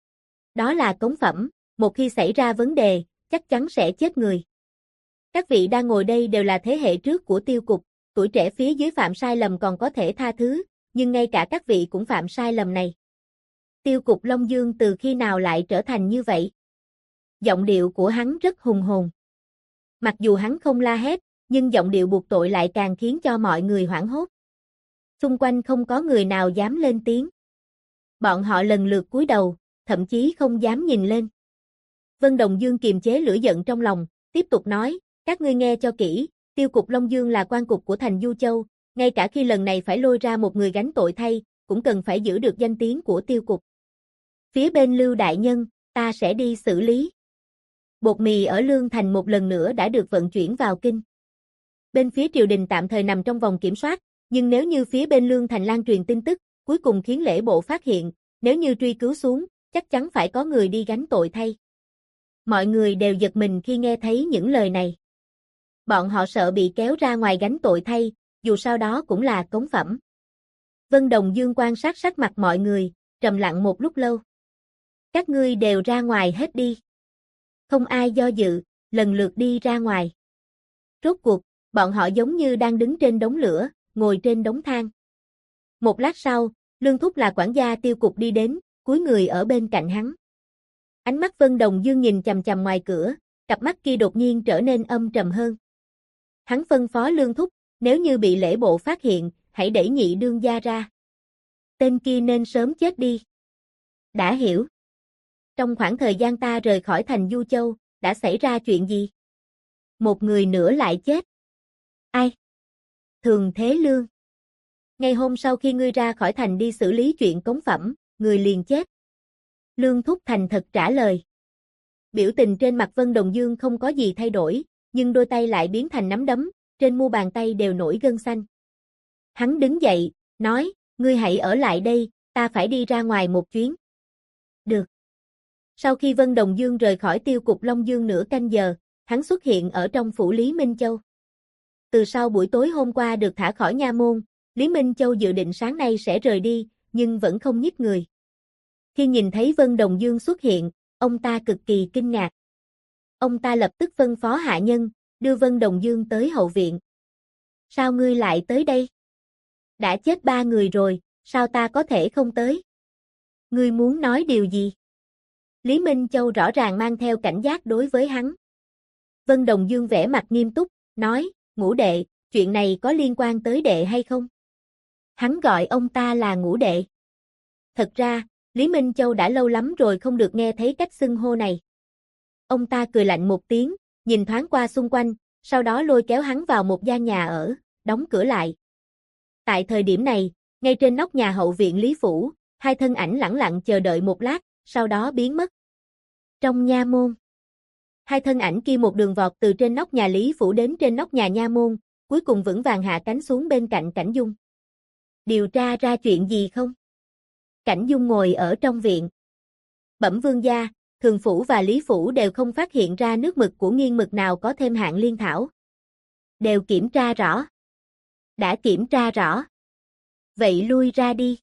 Đó là cống phẩm, một khi xảy ra vấn đề, chắc chắn sẽ chết người. Các vị đang ngồi đây đều là thế hệ trước của Tiêu cục, tuổi trẻ phía dưới phạm sai lầm còn có thể tha thứ, nhưng ngay cả các vị cũng phạm sai lầm này. Tiêu cục Long Dương từ khi nào lại trở thành như vậy? Giọng điệu của hắn rất hùng hồn. Mặc dù hắn không la hét, nhưng giọng điệu buộc tội lại càng khiến cho mọi người hoảng hốt. Xung quanh không có người nào dám lên tiếng. Bọn họ lần lượt cúi đầu, thậm chí không dám nhìn lên. Vân Đồng Dương kiềm chế lửa giận trong lòng, tiếp tục nói, các ngươi nghe cho kỹ, Tiêu cục Long Dương là quan cục của thành Du Châu, ngay cả khi lần này phải lôi ra một người gánh tội thay, cũng cần phải giữ được danh tiếng của Tiêu cục. Phía bên Lưu đại nhân, ta sẽ đi xử lý. Bột mì ở Lương Thành một lần nữa đã được vận chuyển vào kinh. Bên phía triều đình tạm thời nằm trong vòng kiểm soát, nhưng nếu như phía bên Lương Thành lan truyền tin tức, cuối cùng khiến lễ bộ phát hiện, nếu như truy cứu xuống, chắc chắn phải có người đi gánh tội thay. Mọi người đều giật mình khi nghe thấy những lời này. Bọn họ sợ bị kéo ra ngoài gánh tội thay, dù sao đó cũng là cống phẩm. Vân Đồng Dương quan sát sắc mặt mọi người, trầm lặng một lúc lâu. Các ngươi đều ra ngoài hết đi. Không ai do dự, lần lượt đi ra ngoài. Rốt cuộc, bọn họ giống như đang đứng trên đống lửa, ngồi trên đống than. Một lát sau, Lương Thúc là quản gia Tiêu cục đi đến, cúi người ở bên cạnh hắn. Ánh mắt Vân Đồng Dương nhìn chằm chằm ngoài cửa, cặp mắt kia đột nhiên trở nên âm trầm hơn. Hắn phân phó Lương Thúc, nếu như bị lễ bộ phát hiện, hãy đẩy nhị đương gia ra. Tên kia nên sớm chết đi. Đã hiểu. Trong khoảng thời gian ta rời khỏi thành Du Châu, đã xảy ra chuyện gì? Một người nữa lại chết. Ai? Thường Thế Lương. Ngày hôm sau khi ngươi ra khỏi thành đi xử lý chuyện cống phẩm, người liền chết. Lương Thúc thành thật trả lời. Biểu tình trên mặt Vân Đồng Dương không có gì thay đổi, nhưng đôi tay lại biến thành nắm đấm, trên mu bàn tay đều nổi gân xanh. Hắn đứng dậy, nói, ngươi hãy ở lại đây, ta phải đi ra ngoài một chuyến. Được. Sau khi Vân Đồng Dương rời khỏi Tiêu cục Long Dương nửa canh giờ, hắn xuất hiện ở trong phủ Lý Minh Châu. Từ sau buổi tối hôm qua được thả khỏi nha môn, Lý Minh Châu dự định sáng nay sẽ rời đi, nhưng vẫn không nhích người. Khi nhìn thấy Vân Đồng Dương xuất hiện, ông ta cực kỳ kinh ngạc. Ông ta lập tức phân phó hạ nhân, đưa Vân Đồng Dương tới hậu viện. Sao ngươi lại tới đây? Đã chết 3 người rồi, sao ta có thể không tới? Ngươi muốn nói điều gì? Lý Minh Châu rõ ràng mang theo cảnh giác đối với hắn. Vân Đồng Dương vẻ mặt nghiêm túc, nói, Ngũ đệ, chuyện này có liên quan tới đệ hay không? Hắn gọi ông ta là Ngũ đệ. Thật ra, Lý Minh Châu đã lâu lắm rồi không được nghe thấy cách xưng hô này. Ông ta cười lạnh một tiếng, nhìn thoáng qua xung quanh, sau đó lôi kéo hắn vào một gian nhà ở, đóng cửa lại. Tại thời điểm này, ngay trên nóc nhà hậu viện Lý Phủ, hai thân ảnh lẳng lặng chờ đợi một lát, sau đó biến mất. Trong nha môn, hai thân ảnh kia một đường vọt từ trên nóc nhà Lý Phủ đến trên nóc nhà nha môn, cuối cùng vững vàng hạ cánh xuống bên cạnh Cảnh Dung. Điều tra ra chuyện gì không? Cảnh Dung ngồi ở trong viện. Bẩm vương gia, Thường Phủ và Lý Phủ đều không phát hiện ra nước mực của nghiên mực nào có thêm hạng liên thảo. Đều kiểm tra rõ. Đã kiểm tra rõ. Vậy lui ra đi.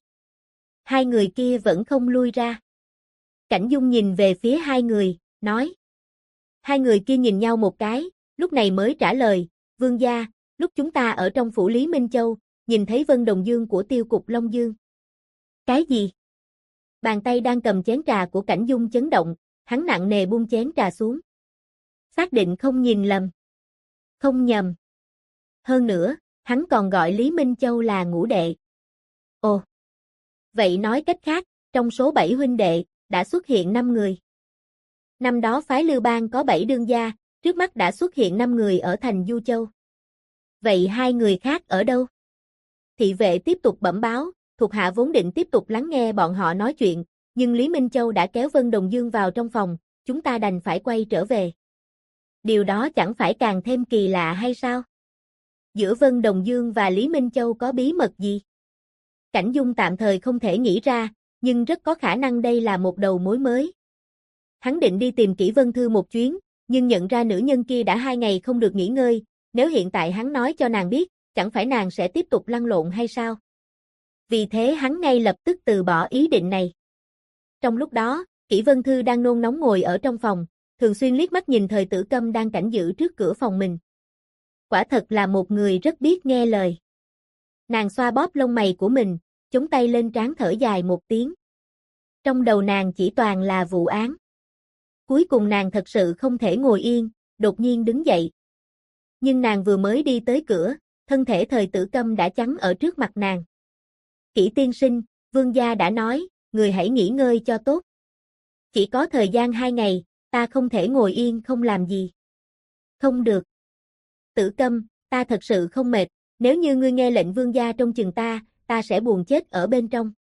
Hai người kia vẫn không lui ra. Cảnh Dung nhìn về phía hai người, nói. Hai người kia nhìn nhau một cái, lúc này mới trả lời, vương gia, lúc chúng ta ở trong phủ Lý Minh Châu, nhìn thấy Vân Đồng Dương của Tiêu cục Long Dương. Cái gì? Bàn tay đang cầm chén trà của Cảnh Dung chấn động, hắn nặng nề buông chén trà xuống. Xác định không nhìn lầm. Không nhầm. Hơn nữa, hắn còn gọi Lý Minh Châu là ngũ đệ. Ồ. Vậy nói cách khác, trong số 7 huynh đệ, đã xuất hiện 5 người. Năm đó phái Lưu Bang có 7 đương gia, trước mắt đã xuất hiện 5 người ở thành Du Châu. Vậy 2 người khác ở đâu? Thị vệ tiếp tục bẩm báo, thuộc hạ vốn định tiếp tục lắng nghe bọn họ nói chuyện, nhưng Lý Minh Châu đã kéo Vân Đồng Dương vào trong phòng, chúng ta đành phải quay trở về. Điều đó chẳng phải càng thêm kỳ lạ hay sao? Giữa Vân Đồng Dương và Lý Minh Châu có bí mật gì? Cảnh Dung tạm thời không thể nghĩ ra, nhưng rất có khả năng đây là một đầu mối mới. Hắn định đi tìm Kỷ Vân Thư một chuyến, nhưng nhận ra nữ nhân kia đã 2 ngày không được nghỉ ngơi, nếu hiện tại hắn nói cho nàng biết, chẳng phải nàng sẽ tiếp tục lăn lộn hay sao? Vì thế hắn ngay lập tức từ bỏ ý định này. Trong lúc đó, Kỷ Vân Thư đang nôn nóng ngồi ở trong phòng, thường xuyên liếc mắt nhìn Thời Tử Câm đang cảnh giữ trước cửa phòng mình. Quả thật là một người rất biết nghe lời. Nàng xoa bóp lông mày của mình, chống tay lên trán thở dài một tiếng. Trong đầu nàng chỉ toàn là vụ án. Cuối cùng nàng thật sự không thể ngồi yên, đột nhiên đứng dậy. Nhưng nàng vừa mới đi tới cửa, thân thể Thời Tử Câm đã chắn ở trước mặt nàng. Kỷ tiên sinh, vương gia đã nói, người hãy nghỉ ngơi cho tốt. Chỉ có thời gian 2 ngày, ta không thể ngồi yên không làm gì. Không được. Tử Câm, ta thật sự không mệt, nếu như ngươi nghe lệnh vương gia trông chừng ta sẽ buồn chết ở bên trong.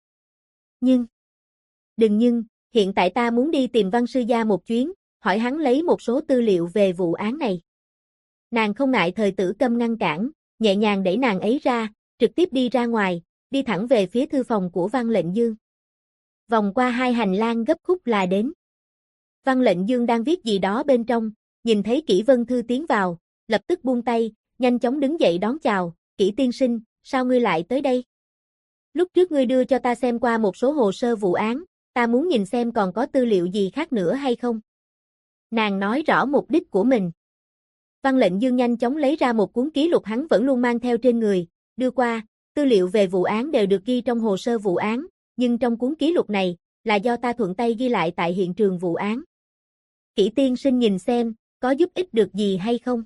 Đừng nhưng, hiện tại ta muốn đi tìm Văn sư gia một chuyến, hỏi hắn lấy một số tư liệu về vụ án này. Nàng không ngại Thời Tử Câm ngăn cản, nhẹ nhàng đẩy nàng ấy ra, trực tiếp đi ra ngoài, đi thẳng về phía thư phòng của Văn Lệnh Dương. Vòng qua 2 hành lang gấp khúc là đến. Văn Lệnh Dương đang viết gì đó bên trong, nhìn thấy Kỷ Vân Thư tiến vào, lập tức buông tay, nhanh chóng đứng dậy đón chào, Kỷ tiên sinh, sao ngươi lại tới đây? Lúc trước ngươi đưa cho ta xem qua một số hồ sơ vụ án, ta muốn nhìn xem còn có tư liệu gì khác nữa hay không. Nàng nói rõ mục đích của mình. Văn Lệnh Dương nhanh chóng lấy ra một cuốn ký lục hắn vẫn luôn mang theo trên người, đưa qua, tư liệu về vụ án đều được ghi trong hồ sơ vụ án, nhưng trong cuốn ký lục này, là do ta thuận tay ghi lại tại hiện trường vụ án. Kỷ tiên sinh nhìn xem, có giúp ích được gì hay không?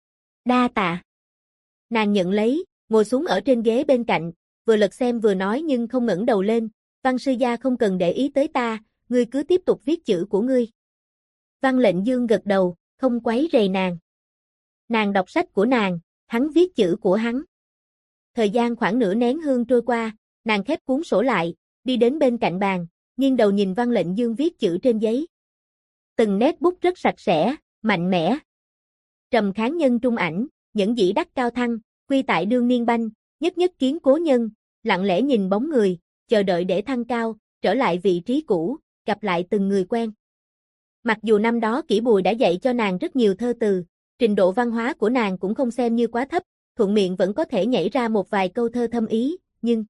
Đa tạ. Nàng nhận lấy, ngồi xuống ở trên ghế bên cạnh, vừa lật xem vừa nói nhưng không ngẩng đầu lên, Văn sư gia không cần để ý tới ta, ngươi cứ tiếp tục viết chữ của ngươi. Văn Lệnh Dương gật đầu, không quấy rầy nàng. Nàng đọc sách của nàng, hắn viết chữ của hắn. Thời gian khoảng nửa nén hương trôi qua, nàng khép cuốn sổ lại, đi đến bên cạnh bàn, nghiêng đầu nhìn Văn Lệnh Dương viết chữ trên giấy. Từng nét bút rất sạch sẽ, mạnh mẽ. Trầm kháng nhân trung ảnh, nhẫn dĩ đắc cao thăng, quy tại đương niên banh, nhất nhất kiến cố nhân, lặng lẽ nhìn bóng người, chờ đợi để thăng cao, trở lại vị trí cũ, gặp lại từng người quen. Mặc dù năm đó Kỷ Bùi đã dạy cho nàng rất nhiều thơ từ, trình độ văn hóa của nàng cũng không xem như quá thấp, thuận miệng vẫn có thể nhảy ra một vài câu thơ thâm ý, nhưng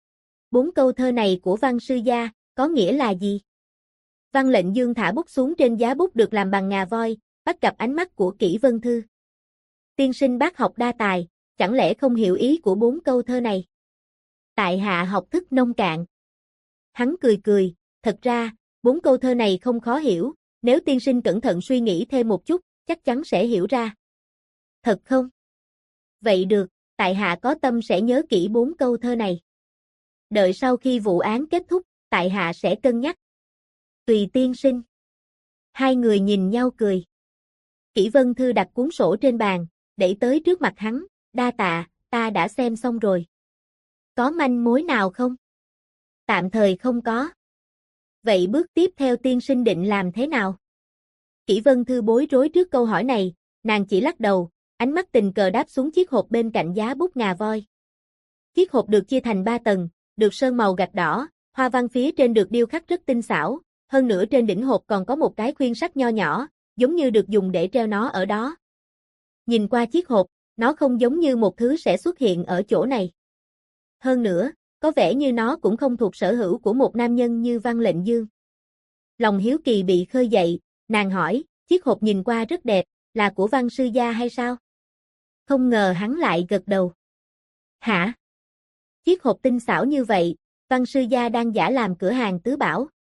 4 câu thơ này của Văn sư gia, có nghĩa là gì? Văn Lệnh Dương thả bút xuống trên giá bút được làm bằng ngà voi, bắt gặp ánh mắt của Kỷ Vân Thư. Tiên sinh bác học đa tài, chẳng lẽ không hiểu ý của 4 câu thơ này? Tại hạ học thức nông cạn. Hắn cười cười, thật ra, 4 câu thơ này không khó hiểu, nếu tiên sinh cẩn thận suy nghĩ thêm một chút, chắc chắn sẽ hiểu ra. Thật không? Vậy được, tại hạ có tâm sẽ nhớ kỹ 4 câu thơ này. Đợi sau khi vụ án kết thúc, tại hạ sẽ cân nhắc. Tùy tiên sinh. Hai người nhìn nhau cười. Kỷ Vân Thư đặt cuốn sổ trên bàn, đẩy tới trước mặt hắn, đa tạ, ta đã xem xong rồi. Có manh mối nào không? Tạm thời không có. Vậy bước tiếp theo tiên sinh định làm thế nào? Kỷ Vân Thư bối rối trước câu hỏi này, nàng chỉ lắc đầu, ánh mắt tình cờ đáp xuống chiếc hộp bên cạnh giá bút ngà voi. Chiếc hộp được chia thành 3 tầng, được sơn màu gạch đỏ, hoa văn phía trên được điêu khắc rất tinh xảo, hơn nữa trên đỉnh hộp còn có một cái khuyên sắt nho nhỏ, giống như được dùng để treo nó ở đó. Nhìn qua chiếc hộp, nó không giống như một thứ sẽ xuất hiện ở chỗ này. Hơn nữa, có vẻ như nó cũng không thuộc sở hữu của một nam nhân như Văn Lệnh Dương. Lòng hiếu kỳ bị khơi dậy, nàng hỏi, chiếc hộp nhìn qua rất đẹp, là của Văn sư gia hay sao? Không ngờ hắn lại gật đầu. Hả? Chiếc hộp tinh xảo như vậy, Văn sư gia đang giả làm cửa hàng tứ bảo.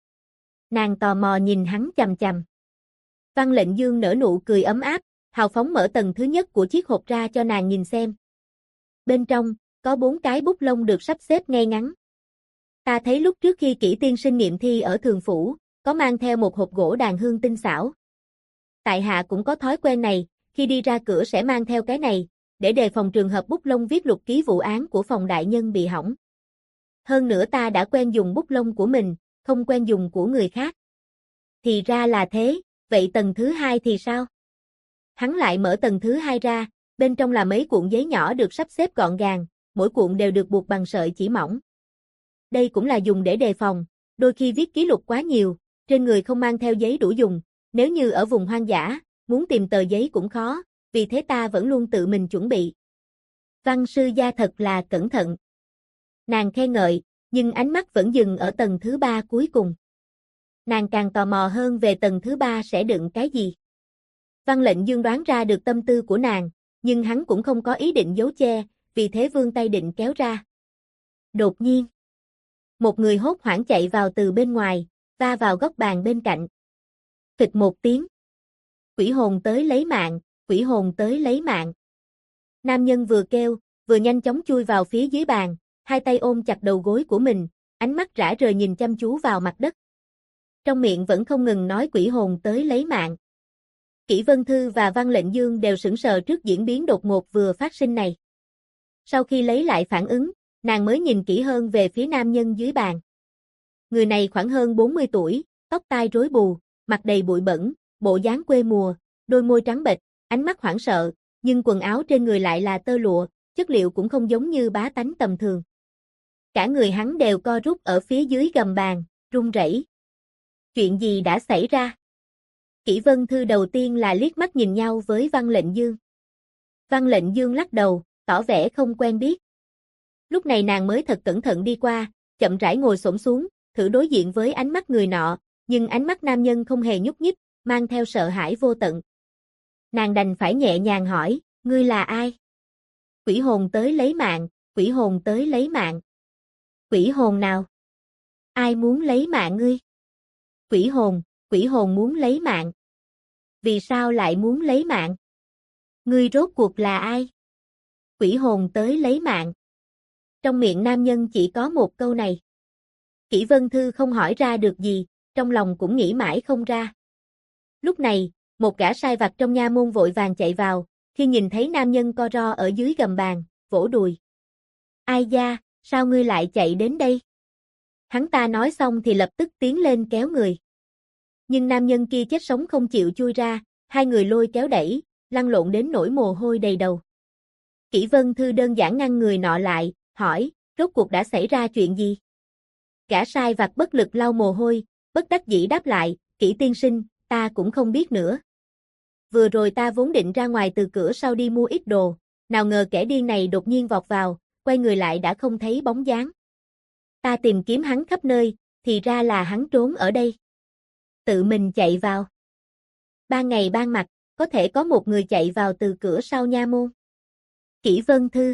Nàng tò mò nhìn hắn chằm chằm. Văn Lệnh Dương nở nụ cười ấm áp, hào phóng mở tầng thứ nhất của chiếc hộp ra cho nàng nhìn xem. Bên trong, có 4 cái bút lông được sắp xếp ngay ngắn. Ta thấy lúc trước khi Kỷ tiên sinh nghiệm thi ở Thường Phủ, có mang theo một hộp gỗ đàn hương tinh xảo. Tại hạ cũng có thói quen này, khi đi ra cửa sẽ mang theo cái này, để đề phòng trường hợp bút lông viết lục ký vụ án của phòng đại nhân bị hỏng. Hơn nữa ta đã quen dùng bút lông của mình, không quen dùng của người khác. Thì ra là thế, vậy tầng thứ 2 thì sao? Hắn lại mở tầng thứ 2 ra, bên trong là mấy cuộn giấy nhỏ được sắp xếp gọn gàng, mỗi cuộn đều được buộc bằng sợi chỉ mỏng. Đây cũng là dùng để đề phòng, đôi khi viết ký lục quá nhiều, trên người không mang theo giấy đủ dùng, nếu như ở vùng hoang dã, muốn tìm tờ giấy cũng khó, vì thế ta vẫn luôn tự mình chuẩn bị. Văn sư gia thật là cẩn thận. Nàng khen ngợi, nhưng ánh mắt vẫn dừng ở tầng thứ 3 cuối cùng. Nàng càng tò mò hơn về tầng thứ 3 sẽ đựng cái gì. Văn Lệnh Dương đoán ra được tâm tư của nàng, nhưng hắn cũng không có ý định giấu che, vì thế vươn tay định kéo ra. Đột nhiên, một người hốt hoảng chạy vào từ bên ngoài, va vào góc bàn bên cạnh. Phịch một tiếng. Quỷ hồn tới lấy mạng, quỷ hồn tới lấy mạng. Nam nhân vừa kêu, vừa nhanh chóng chui vào phía dưới bàn, hai tay ôm chặt đầu gối của mình, ánh mắt rã rời nhìn chăm chú vào mặt đất. Trong miệng vẫn không ngừng nói quỷ hồn tới lấy mạng. Kỷ Vân Thư và Văn Lệnh Dương đều sững sờ trước diễn biến đột ngột vừa phát sinh này. Sau khi lấy lại phản ứng, nàng mới nhìn kỹ hơn về phía nam nhân dưới bàn. Người này khoảng hơn 40 tuổi, tóc tai rối bù, mặt đầy bụi bẩn, bộ dáng quê mùa, đôi môi trắng bệch, ánh mắt hoảng sợ, nhưng quần áo trên người lại là tơ lụa, chất liệu cũng không giống như bá tánh tầm thường. Cả người hắn đều co rút ở phía dưới gầm bàn, run rẩy. Chuyện gì đã xảy ra? Kỷ Vân Thư đầu tiên là liếc mắt nhìn nhau với Văn Lệnh Dương. Văn Lệnh Dương lắc đầu, tỏ vẻ không quen biết. Lúc này nàng mới thật cẩn thận đi qua, chậm rãi ngồi xổm xuống, thử đối diện với ánh mắt người nọ, nhưng ánh mắt nam nhân không hề nhúc nhích, mang theo sợ hãi vô tận. Nàng đành phải nhẹ nhàng hỏi, ngươi là ai? Quỷ hồn tới lấy mạng, quỷ hồn tới lấy mạng. Quỷ hồn nào? Ai muốn lấy mạng ngươi? Quỷ hồn muốn lấy mạng. Vì sao lại muốn lấy mạng? Ngươi rốt cuộc là ai? Quỷ hồn tới lấy mạng. Trong miệng nam nhân chỉ có một câu này. Kỷ Vân Thư không hỏi ra được gì, trong lòng cũng nghĩ mãi không ra. Lúc này, một gã sai vặt trong nha môn vội vàng chạy vào, khi nhìn thấy nam nhân co ro ở dưới gầm bàn, vỗ đùi. Ai da, sao ngươi lại chạy đến đây? Hắn ta nói xong thì lập tức tiến lên kéo người. Nhưng nam nhân kia chết sống không chịu chui ra, hai người lôi kéo đẩy, lăn lộn đến nỗi mồ hôi đầy đầu. Kỷ Vân Thư đơn giản ngăn người nọ lại, hỏi, rốt cuộc đã xảy ra chuyện gì? Gã sai vặt bất lực lau mồ hôi, bất đắc dĩ đáp lại, Kỷ tiên sinh, ta cũng không biết nữa. Vừa rồi ta vốn định ra ngoài từ cửa sau đi mua ít đồ, nào ngờ kẻ điên này đột nhiên vọt vào, quay người lại đã không thấy bóng dáng. Ta tìm kiếm hắn khắp nơi, thì ra là hắn trốn ở đây. Tự mình chạy vào. Ban ngày ban mặt, có thể có một người chạy vào từ cửa sau nha môn. Kỷ Vân Thư.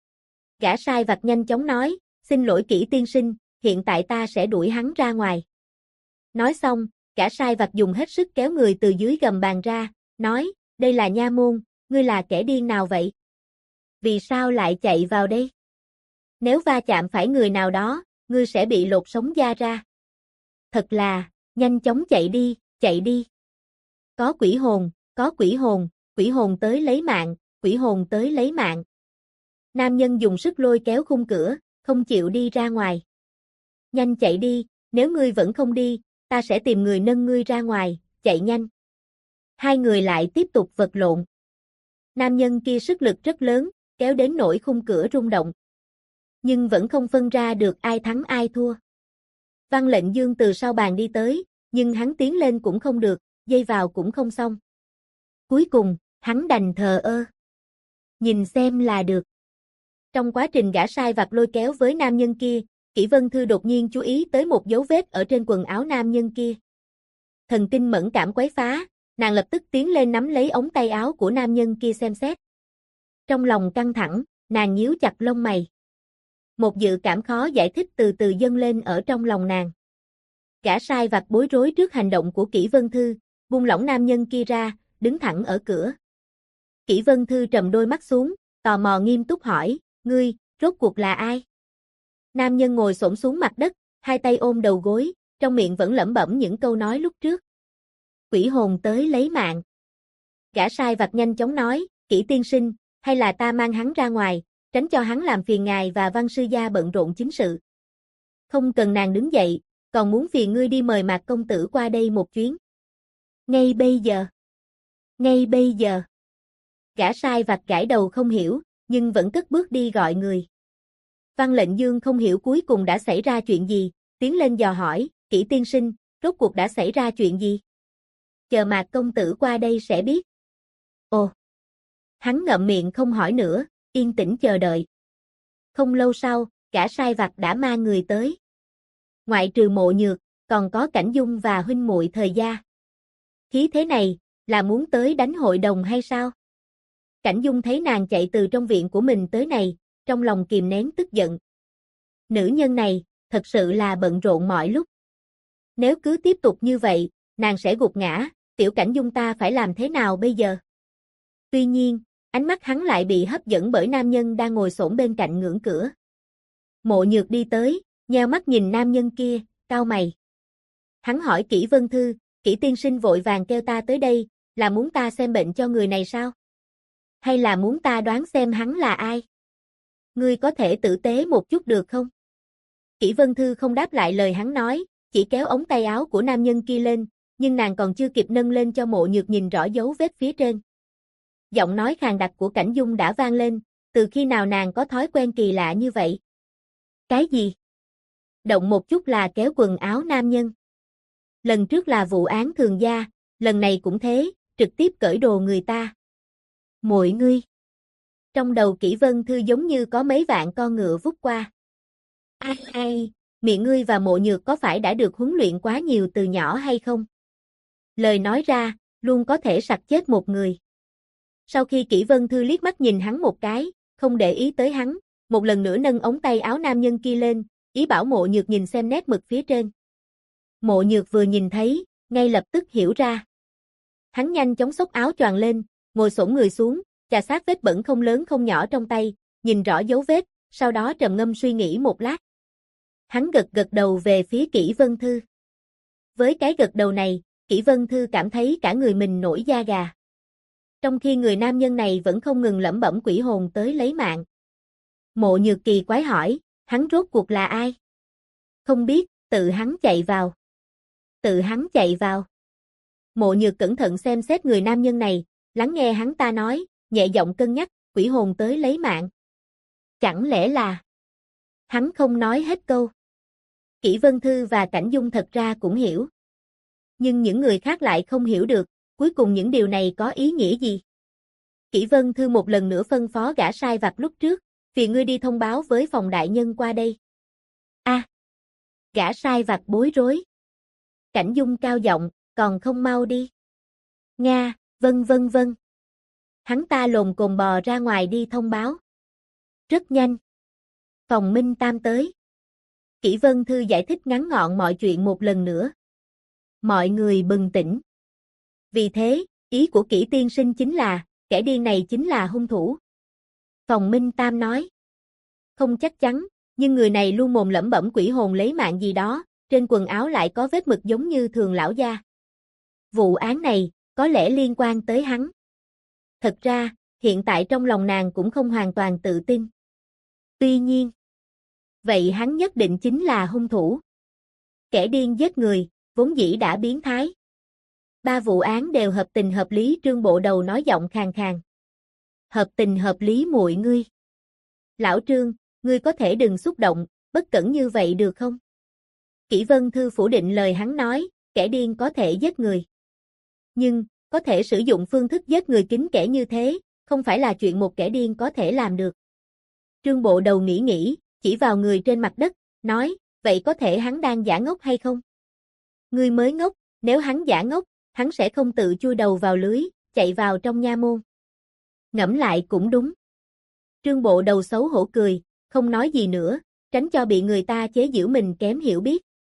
Gã sai vặt nhanh chóng nói, xin lỗi Kỷ tiên sinh, hiện tại ta sẽ đuổi hắn ra ngoài. Nói xong, gã sai vặt dùng hết sức kéo người từ dưới gầm bàn ra, nói, đây là nha môn, ngươi là kẻ điên nào vậy? Vì sao lại chạy vào đây? Nếu va chạm phải người nào đó, ngươi sẽ bị lột sống da ra. Thật là, nhanh chóng chạy đi, chạy đi. Có quỷ hồn, có quỷ hồn tới lấy mạng, quỷ hồn tới lấy mạng. Nam nhân dùng sức lôi kéo khung cửa, không chịu đi ra ngoài. Nhanh chạy đi, nếu ngươi vẫn không đi, ta sẽ tìm người nâng ngươi ra ngoài, chạy nhanh. Hai người lại tiếp tục vật lộn. Nam nhân kia sức lực rất lớn, kéo đến nỗi khung cửa rung động. Nhưng vẫn không phân ra được ai thắng ai thua. Văn Lệnh Dương từ sau bàn đi tới, nhưng hắn tiến lên cũng không được, dây vào cũng không xong. Cuối cùng, hắn đành thờ ơ. Nhìn xem là được. Trong quá trình gã sai vặt lôi kéo với nam nhân kia, Kỷ Vân Thư đột nhiên chú ý tới một dấu vết ở trên quần áo nam nhân kia. Thần kinh mẫn cảm quấy phá, nàng lập tức tiến lên nắm lấy ống tay áo của nam nhân kia xem xét. Trong lòng căng thẳng, nàng nhíu chặt lông mày. Một dự cảm khó giải thích từ từ dâng lên ở trong lòng nàng. Gã sai vặt bối rối trước hành động của Kỷ Vân Thư, buông lỏng nam nhân kia ra, đứng thẳng ở cửa. Kỷ Vân Thư trầm đôi mắt xuống, tò mò nghiêm túc hỏi, ngươi, rốt cuộc là ai? Nam nhân ngồi xổm xuống mặt đất, hai tay ôm đầu gối, trong miệng vẫn lẩm bẩm những câu nói lúc trước. Quỷ hồn tới lấy mạng. Gã sai vặt nhanh chóng nói, Kỷ tiên sinh, hay là ta mang hắn ra ngoài, tránh cho hắn làm phiền ngài và Văn sư gia bận rộn chính sự. Không cần. Nàng đứng dậy, còn muốn phiền ngươi đi mời Mạc công tử qua đây một chuyến. Ngay bây giờ. Ngay bây giờ. Gã sai vặt gãi đầu không hiểu, nhưng vẫn cất bước đi gọi người. Văn Lệnh Dương không hiểu cuối cùng đã xảy ra chuyện gì, tiến lên dò hỏi, Kỷ tiên sinh, rốt cuộc đã xảy ra chuyện gì? Chờ Mạc công tử qua đây sẽ biết. Ồ. Hắn ngậm miệng không hỏi nữa, yên tĩnh chờ đợi. Không lâu sau, gã sai vặt đã mang người tới. Ngoại trừ Mộ Nhược, còn có Cảnh Dung và huynh muội Thời Gia. Khí thế này, là muốn tới đánh hội đồng hay sao? Cảnh Dung thấy nàng chạy từ trong viện của mình tới này, trong lòng kìm nén tức giận. Nữ nhân này, thật sự là bận rộn mọi lúc. Nếu cứ tiếp tục như vậy, nàng sẽ gục ngã, tiểu Cảnh Dung ta phải làm thế nào bây giờ? Tuy nhiên, ánh mắt hắn lại bị hấp dẫn bởi nam nhân đang ngồi xổm bên cạnh ngưỡng cửa. Mộ Nhược đi tới, nheo mắt nhìn nam nhân kia, cau mày. Hắn hỏi Kỷ Vân Thư, Kỷ tiên sinh vội vàng kêu ta tới đây, là muốn ta xem bệnh cho người này sao? Hay là muốn ta đoán xem hắn là ai? Ngươi có thể tử tế một chút được không? Kỷ Vân Thư không đáp lại lời hắn nói, chỉ kéo ống tay áo của nam nhân kia lên, nhưng nàng còn chưa kịp nâng lên cho Mộ Nhược nhìn rõ dấu vết phía trên. Giọng nói khàn đặc của Cảnh Dung đã vang lên, từ khi nào nàng có thói quen kỳ lạ như vậy? Cái gì? Động một chút là kéo quần áo nam nhân. Lần trước là vụ án Thường Gia, lần này cũng thế, trực tiếp cởi đồ người ta. Muội ngươi. Trong đầu Kỷ Vân Thư giống như có mấy vạn con ngựa vút qua. Ai, miệng ngươi và Mộ Nhược có phải đã được huấn luyện quá nhiều từ nhỏ hay không? Lời nói ra, luôn có thể sặc chết một người. Sau khi Kỷ Vân Thư liếc mắt nhìn hắn một cái, không để ý tới hắn, một lần nữa nâng ống tay áo nam nhân kia lên, ý bảo Mộ Nhược nhìn xem nét mực phía trên. Mộ Nhược vừa nhìn thấy, ngay lập tức hiểu ra. Hắn nhanh chóng xốc áo choàng lên, ngồi xổm người xuống, chà sát vết bẩn không lớn không nhỏ trong tay, nhìn rõ dấu vết, sau đó trầm ngâm suy nghĩ một lát. Hắn gật gật đầu về phía Kỷ Vân Thư. Với cái gật đầu này, Kỷ Vân Thư cảm thấy cả người mình nổi da gà. Trong khi người nam nhân này vẫn không ngừng lẩm bẩm quỷ hồn tới lấy mạng. Mộ Nhược kỳ quái hỏi, hắn rốt cuộc là ai? Không biết, tự hắn chạy vào. Tự hắn chạy vào. Mộ Nhược cẩn thận xem xét người nam nhân này, lắng nghe hắn ta nói, nhẹ giọng cân nhắc, quỷ hồn tới lấy mạng. Chẳng lẽ là... Hắn không nói hết câu. Kỷ Vân Thư và Cảnh Dung thật ra cũng hiểu. Nhưng những người khác lại không hiểu được, cuối cùng những điều này có ý nghĩa gì? Kỷ Vân Thư một lần nữa phân phó gã sai vặt lúc trước, phiền ngươi đi thông báo với phòng đại nhân qua đây. Gã sai vặt bối rối. Cảnh Dung cao giọng, còn không mau đi. Nga, vâng. Hắn ta lồm cồm bò ra ngoài đi thông báo. Rất nhanh. Phòng Minh Tam tới. Kỷ Vân Thư giải thích ngắn gọn mọi chuyện một lần nữa. Mọi người bừng tỉnh. Vì thế, ý của Kỷ tiên sinh chính là, kẻ điên này chính là hung thủ. Phòng Minh Tam nói. Không chắc chắn, nhưng người này luôn mồm lẩm bẩm quỷ hồn lấy mạng gì đó, trên quần áo lại có vết mực giống như Thường lão gia. Vụ án này, có lẽ liên quan tới hắn. Thật ra, hiện tại trong lòng nàng cũng không hoàn toàn tự tin. Tuy nhiên, vậy hắn nhất định chính là hung thủ. Kẻ điên giết người, vốn dĩ đã biến thái. 3 vụ án đều hợp tình hợp lý. Trương Bộ Đầu nói giọng khàn khàn. Hợp tình hợp lý muội ngươi. Lão Trương, ngươi có thể đừng xúc động, bất cẩn như vậy được không? Kỷ Vân Thư phủ định lời hắn nói, kẻ điên có thể giết người. Nhưng, có thể sử dụng phương thức giết người kín kẽ như thế, không phải là chuyện một kẻ điên có thể làm được. Trương Bộ Đầu nghĩ, chỉ vào người trên mặt đất, nói, vậy có thể hắn đang giả ngốc hay không? Ngươi mới ngốc, nếu hắn giả ngốc, hắn sẽ không tự chui đầu vào lưới, chạy vào trong nha môn. Ngẫm lại cũng đúng. Trương Bộ Đầu xấu hổ cười, không nói gì nữa, tránh cho bị người ta chế giễu mình kém hiểu biết.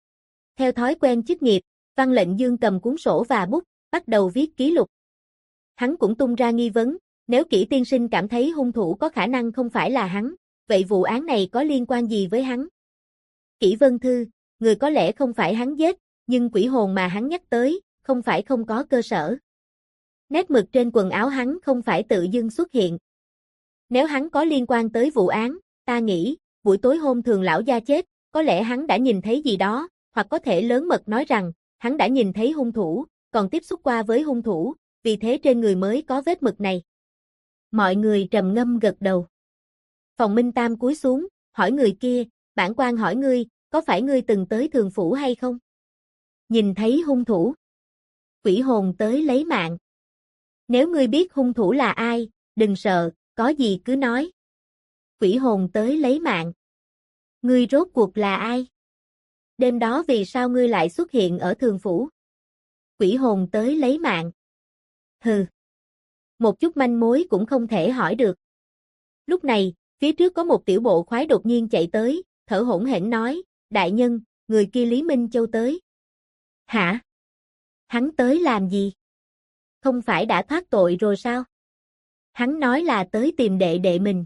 Theo thói quen chức nghiệp, Văn Lệnh Dương cầm cuốn sổ và bút, bắt đầu viết ký lục. Hắn cũng tung ra nghi vấn, nếu Kỷ tiên sinh cảm thấy hung thủ có khả năng không phải là hắn, vậy vụ án này có liên quan gì với hắn? Kỷ Vân Thư, người có lẽ không phải hắn giết, nhưng quỷ hồn mà hắn nhắc tới, không phải không có cơ sở. Nét mực trên quần áo hắn không phải tự dưng xuất hiện. Nếu hắn có liên quan tới vụ án, ta nghĩ, buổi tối hôm Thường lão gia chết, có lẽ hắn đã nhìn thấy gì đó, hoặc có thể lớn mật nói rằng, hắn đã nhìn thấy hung thủ, còn tiếp xúc qua với hung thủ, vì thế trên người mới có vết mực này. Mọi người trầm ngâm gật đầu. Phòng Minh Tam cúi xuống, hỏi người kia, bản quan hỏi ngươi, có phải ngươi từng tới Thường phủ hay không? Nhìn thấy hung thủ. Quỷ hồn tới lấy mạng. Nếu ngươi biết hung thủ là ai, đừng sợ, có gì cứ nói. Quỷ hồn tới lấy mạng. Ngươi rốt cuộc là ai? Đêm đó vì sao ngươi lại xuất hiện ở Thường phủ? Quỷ hồn tới lấy mạng. Hừ. Một chút manh mối cũng không thể hỏi được. Lúc này, phía trước có một tiểu bộ khoái đột nhiên chạy tới, thở hổn hển nói, đại nhân, người kia Lý Minh Châu tới. Hả? Hắn tới làm gì? Không phải đã thoát tội rồi sao? Hắn nói là tới tìm đệ đệ mình.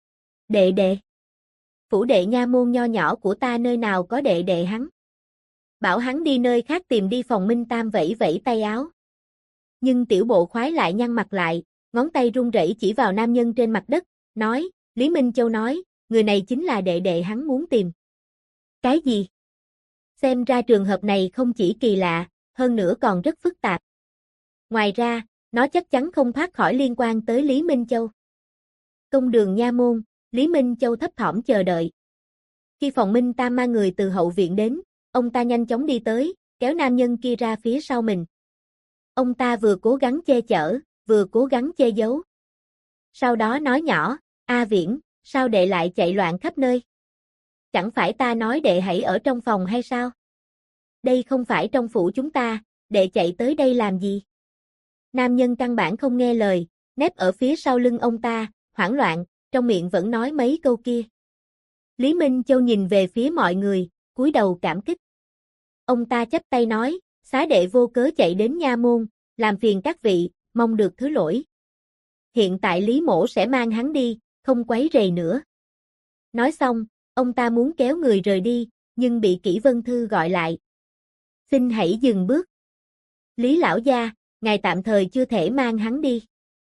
Đệ đệ? Phủ đệ nha môn nho nhỏ của ta nơi nào có đệ đệ hắn? Bảo hắn đi nơi khác tìm đi. Phòng Minh Tam vẫy vẫy tay áo. Nhưng tiểu bộ khoái lại nhăn mặt lại, ngón tay run rẩy chỉ vào nam nhân trên mặt đất, nói, Lý Minh Châu nói, người này chính là đệ đệ hắn muốn tìm. Cái gì? Xem ra trường hợp này không chỉ kỳ lạ, hơn nữa còn rất phức tạp. Ngoài ra, nó chắc chắn không thoát khỏi liên quan tới Lý Minh Châu. Công đường nha môn, Lý Minh Châu thấp thỏm chờ đợi. Khi Phòng Minh Tam mang người từ hậu viện đến, ông ta nhanh chóng đi tới, kéo nam nhân kia ra phía sau mình. Ông ta vừa cố gắng che chở, vừa cố gắng che giấu. Sau đó nói nhỏ, A Viễn, sao đệ lại chạy loạn khắp nơi? Chẳng phải ta nói đệ hãy ở trong phòng hay sao? Đây không phải trong phủ chúng ta, đệ chạy tới đây làm gì? Nam nhân căn bản không nghe lời, nép ở phía sau lưng ông ta, hoảng loạn, trong miệng vẫn nói mấy câu kia. Lý Minh Châu nhìn về phía mọi người, cúi đầu cảm kích. Ông ta chắp tay nói, xá đệ vô cớ chạy đến nha môn, làm phiền các vị, mong được thứ lỗi. Hiện tại Lý Mỗ sẽ mang hắn đi, không quấy rầy nữa. Nói xong, ông ta muốn kéo người rời đi, nhưng bị Kỷ Vân Thư gọi lại. Xin hãy dừng bước. Lý lão gia, ngài tạm thời chưa thể mang hắn đi.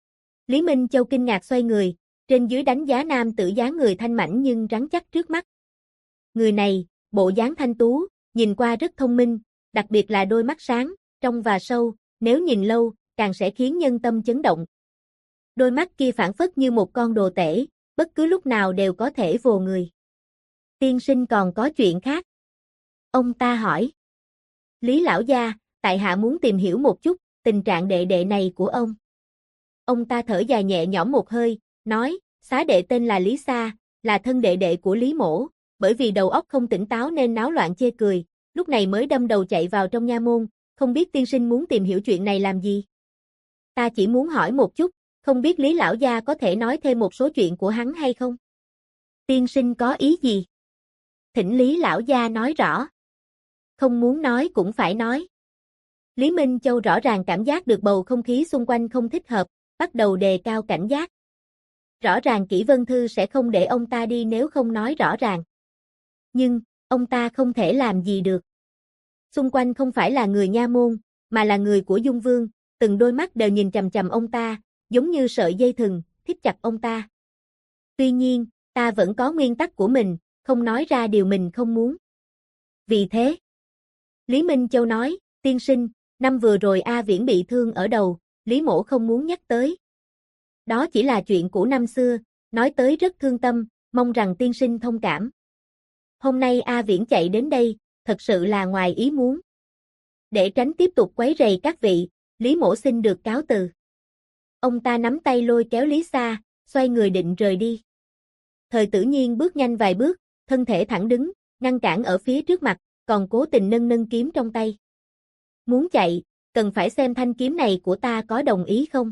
Lý Minh Châu kinh ngạc xoay người, trên dưới đánh giá nam tử dáng người thanh mảnh nhưng rắn chắc trước mắt. Người này, bộ dáng thanh tú, nhìn qua rất thông minh, đặc biệt là đôi mắt sáng, trong và sâu, nếu nhìn lâu, càng sẽ khiến nhân tâm chấn động. Đôi mắt kia phảng phất như một con đồ tể, bất cứ lúc nào đều có thể vồ người. Tiên sinh còn có chuyện khác? Ông ta hỏi. Lý lão gia, tại hạ muốn tìm hiểu một chút, tình trạng đệ đệ này của ông. Ông ta thở dài nhẹ nhõm một hơi, nói, xá đệ tên là Lý Sa, là thân đệ đệ của Lý Mỗ, bởi vì đầu óc không tỉnh táo nên náo loạn chê cười, lúc này mới đâm đầu chạy vào trong nha môn, không biết tiên sinh muốn tìm hiểu chuyện này làm gì? Ta chỉ muốn hỏi một chút, không biết Lý lão gia có thể nói thêm một số chuyện của hắn hay không? Tiên sinh có ý gì? Thỉnh Lý lão gia nói rõ. Không muốn nói cũng phải nói. Lý Minh Châu rõ ràng cảm giác được bầu không khí xung quanh không thích hợp, bắt đầu đề cao cảnh giác. Rõ ràng Kỷ Vân Thư sẽ không để ông ta đi nếu không nói rõ ràng. Nhưng, ông ta không thể làm gì được. Xung quanh không phải là người nha môn, mà là người của Dung Vương, từng đôi mắt đều nhìn chằm chằm ông ta, giống như sợi dây thừng, thít chặt ông ta. Tuy nhiên, ta vẫn có nguyên tắc của mình, không nói ra điều mình không muốn. Vì thế, Lý Minh Châu nói, tiên sinh, năm vừa rồi A Viễn bị thương ở đầu, Lý Mỗ không muốn nhắc tới. Đó chỉ là chuyện của năm xưa, nói tới rất thương tâm, mong rằng tiên sinh thông cảm. Hôm nay A Viễn chạy đến đây, thật sự là ngoài ý muốn. Để tránh tiếp tục quấy rầy các vị, Lý Mỗ xin được cáo từ. Ông ta nắm tay lôi kéo Lý Sa, xoay người định rời đi. Thời Tử Nhiên bước nhanh vài bước, thân thể thẳng đứng, ngăn cản ở phía trước mặt, còn cố tình nâng nâng kiếm trong tay. Muốn chạy, cần phải xem thanh kiếm này của ta có đồng ý không?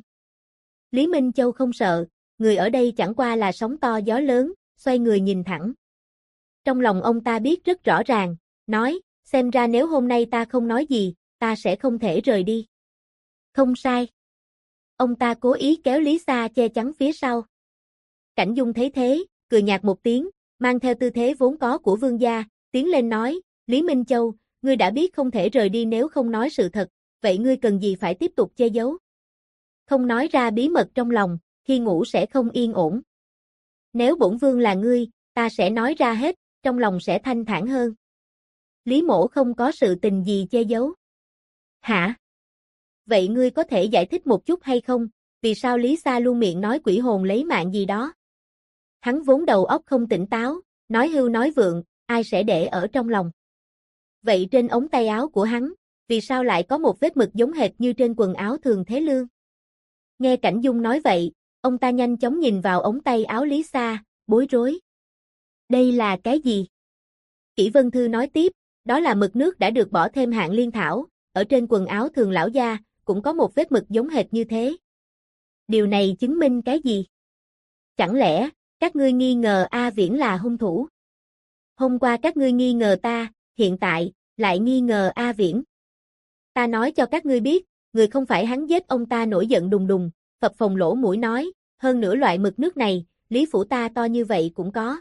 Lý Minh Châu không sợ, người ở đây chẳng qua là sóng to gió lớn, xoay người nhìn thẳng. Trong lòng ông ta biết rất rõ ràng, nói, xem ra nếu hôm nay ta không nói gì, ta sẽ không thể rời đi. Không sai. Ông ta cố ý kéo Lý Sa che chắn phía sau. Cảnh Dung thấy thế, cười nhạt một tiếng, mang theo tư thế vốn có của vương gia, tiến lên nói, Lý Minh Châu, ngươi đã biết không thể rời đi nếu không nói sự thật, vậy ngươi cần gì phải tiếp tục che giấu? Không nói ra bí mật trong lòng, khi ngủ sẽ không yên ổn. Nếu bổn vương là ngươi, ta sẽ nói ra hết, trong lòng sẽ thanh thản hơn. Lý mỗ không có sự tình gì che giấu. Hả? Vậy ngươi có thể giải thích một chút hay không, vì sao Lý Sa luôn miệng nói quỷ hồn lấy mạng gì đó? Hắn vốn đầu óc không tỉnh táo, nói hưu nói vượng, ai sẽ để ở trong lòng. Vậy trên ống tay áo của hắn, vì sao lại có một vết mực giống hệt như trên quần áo Thường Thế Lương? Nghe Cảnh Dung nói vậy, ông ta nhanh chóng nhìn vào ống tay áo Lý Sa, bối rối. Đây là cái gì? Kỷ Vân Thư nói tiếp, đó là mực nước đã được bỏ thêm hạng liên thảo, ở trên quần áo Thường lão gia, cũng có một vết mực giống hệt như thế. Điều này chứng minh cái gì? Chẳng lẽ, các ngươi nghi ngờ A Viễn là hung thủ? Hôm qua các ngươi nghi ngờ ta, hiện tại, lại nghi ngờ A Viễn. Ta nói cho các ngươi biết, người không phải hắn giết ông ta nổi giận đùng đùng, phập phồng lỗ mũi nói, hơn nữa loại mực nước này, Lý phủ ta to như vậy cũng có.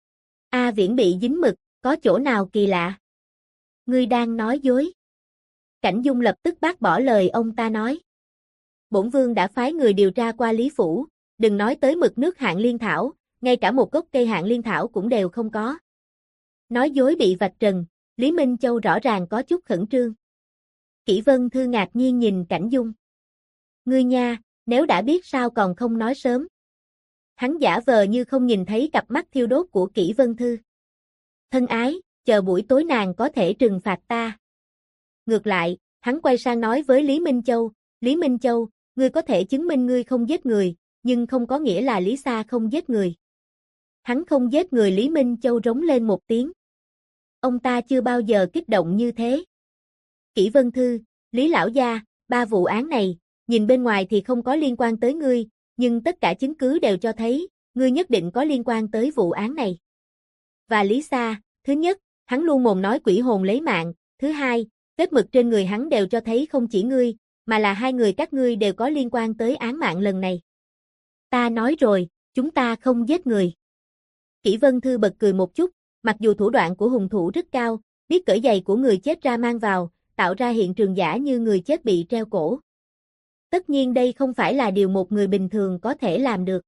A Viễn bị dính mực, có chỗ nào kỳ lạ? Ngươi đang nói dối. Cảnh Dung lập tức bác bỏ lời ông ta nói. Bổn vương đã phái người điều tra qua Lý phủ, đừng nói tới mực nước hạng liên thảo, ngay cả một gốc cây hạng liên thảo cũng đều không có. Nói dối bị vạch trần, Lý Minh Châu rõ ràng có chút khẩn trương. Kỷ Vân Thư ngạc nhiên nhìn Cảnh Dung. Ngươi nha, nếu đã biết sao còn không nói sớm. Hắn giả vờ như không nhìn thấy cặp mắt thiêu đốt của Kỷ Vân Thư. Thân ái, chờ buổi tối nàng có thể trừng phạt ta. Ngược lại, hắn quay sang nói với Lý Minh Châu, ngươi có thể chứng minh ngươi không giết người, nhưng không có nghĩa là Lý Sa không giết người. Hắn không giết người. Lý Minh Châu rống lên một tiếng. Ông ta chưa bao giờ kích động như thế. Kỷ Vân Thư, Lý lão gia, 3 vụ án này, nhìn bên ngoài thì không có liên quan tới ngươi, nhưng tất cả chứng cứ đều cho thấy, ngươi nhất định có liên quan tới vụ án này. Và Lý Sa, thứ nhất, hắn luôn mồm nói quỷ hồn lấy mạng, thứ hai, vết mực trên người hắn đều cho thấy không chỉ ngươi, mà là hai người các ngươi đều có liên quan tới án mạng lần này. Ta nói rồi, chúng ta không giết người. Kỷ Vân Thư bật cười một chút, mặc dù thủ đoạn của hung thủ rất cao, biết cởi giày của người chết ra mang vào, tạo ra hiện trường giả như người chết bị treo cổ. Tất nhiên đây không phải là điều một người bình thường có thể làm được.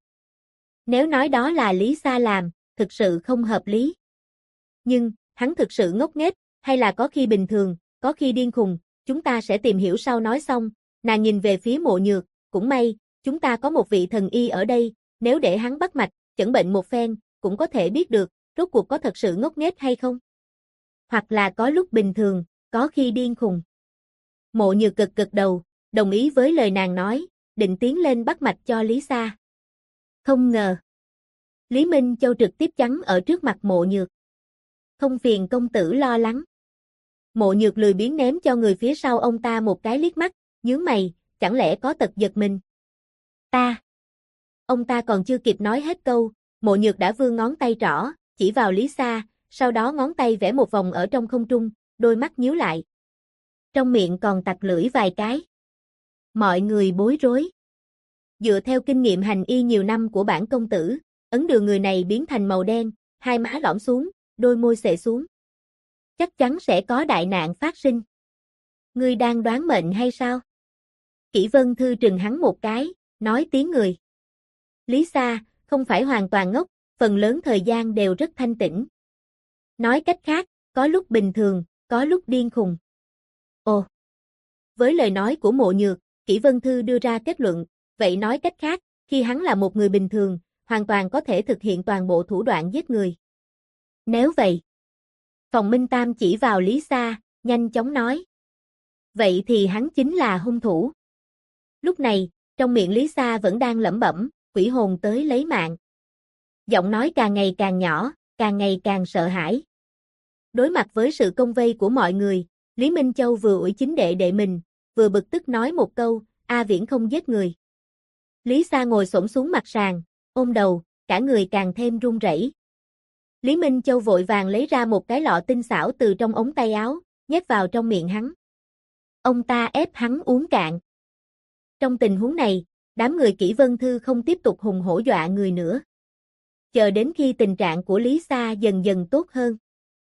Nếu nói đó là Lý Sa làm, thực sự không hợp lý. Nhưng, hắn thực sự ngốc nghếch, hay là có khi bình thường, có khi điên khùng, chúng ta sẽ tìm hiểu sau. Nói xong, nàng nhìn về phía Mộ Nhược, cũng may, chúng ta có một vị thần y ở đây, nếu để hắn bắt mạch, chẩn bệnh một phen, cũng có thể biết được, rốt cuộc có thật sự ngốc nghếch hay không. Hoặc là có lúc bình thường, có khi điên khùng. Mộ Nhược gật gật đầu, đồng ý với lời nàng nói, định tiến lên bắt mạch cho Lý Sa. Không ngờ, Lý Minh Châu trực tiếp chắn ở trước mặt Mộ Nhược. Không phiền công tử lo lắng. Mộ Nhược lười biếng ném cho người phía sau ông ta một cái liếc mắt, nhướng mày, chẳng lẽ có tật giật mình. Ta. Ông ta còn chưa kịp nói hết câu, Mộ Nhược đã vươn ngón tay trỏ, chỉ vào Lý Sa, sau đó ngón tay vẽ một vòng ở trong không trung, đôi mắt nhíu lại. Trong miệng còn tặc lưỡi vài cái. Mọi người bối rối. Dựa theo kinh nghiệm hành y nhiều năm của bản công tử, ấn đường người này biến thành màu đen, hai má lõm xuống, đôi môi xệ xuống. Chắc chắn sẽ có đại nạn phát sinh. Ngươi đang đoán mệnh hay sao? Kỷ Vân Thư trừng hắn một cái, nói tiếng người. Lý Sa, không phải hoàn toàn ngốc, phần lớn thời gian đều rất thanh tĩnh. Nói cách khác, có lúc bình thường, có lúc điên khùng. Ồ! Với lời nói của Mộ Nhược, Kỷ Vân Thư đưa ra kết luận, vậy nói cách khác, khi hắn là một người bình thường, hoàn toàn có thể thực hiện toàn bộ thủ đoạn giết người. Nếu vậy, Phòng Minh Tam chỉ vào Lý Sa, nhanh chóng nói. Vậy thì hắn chính là hung thủ. Lúc này, trong miệng Lý Sa vẫn đang lẩm bẩm, quỷ hồn tới lấy mạng. Giọng nói càng ngày càng nhỏ, càng ngày càng sợ hãi. Đối mặt với sự công vây của mọi người, Lý Minh Châu vừa ủi chính đệ đệ mình, vừa bực tức nói một câu, A Viễn không giết người. Lý Sa ngồi xổm xuống mặt sàn, ôm đầu, cả người càng thêm run rẩy. Lý Minh Châu vội vàng lấy ra một cái lọ tinh xảo từ trong ống tay áo, nhét vào trong miệng hắn. Ông ta ép hắn uống cạn. Trong tình huống này, đám người Kỷ Vân Thư không tiếp tục hùng hổ dọa người nữa. Chờ đến khi tình trạng của Lý Sa dần dần tốt hơn.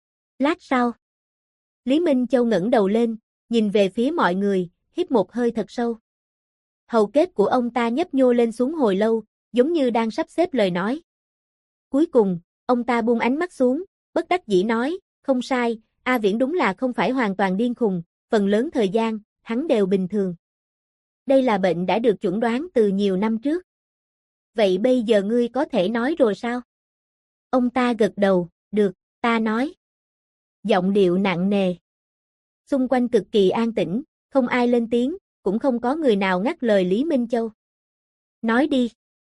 Lát sau, Lý Minh Châu ngẩng đầu lên, nhìn về phía mọi người, hít một hơi thật sâu. Hầu kết của ông ta nhấp nhô lên xuống hồi lâu, giống như đang sắp xếp lời nói. Cuối cùng, ông ta buông ánh mắt xuống, bất đắc dĩ nói, không sai, A Viễn đúng là không phải hoàn toàn điên khùng, phần lớn thời gian, hắn đều bình thường. Đây là bệnh đã được chẩn đoán từ nhiều năm trước. Vậy bây giờ ngươi có thể nói rồi sao? Ông ta gật đầu, được, ta nói. Giọng điệu nặng nề. Xung quanh cực kỳ an tĩnh, không ai lên tiếng, cũng không có người nào ngắt lời Lý Minh Châu. Nói đi.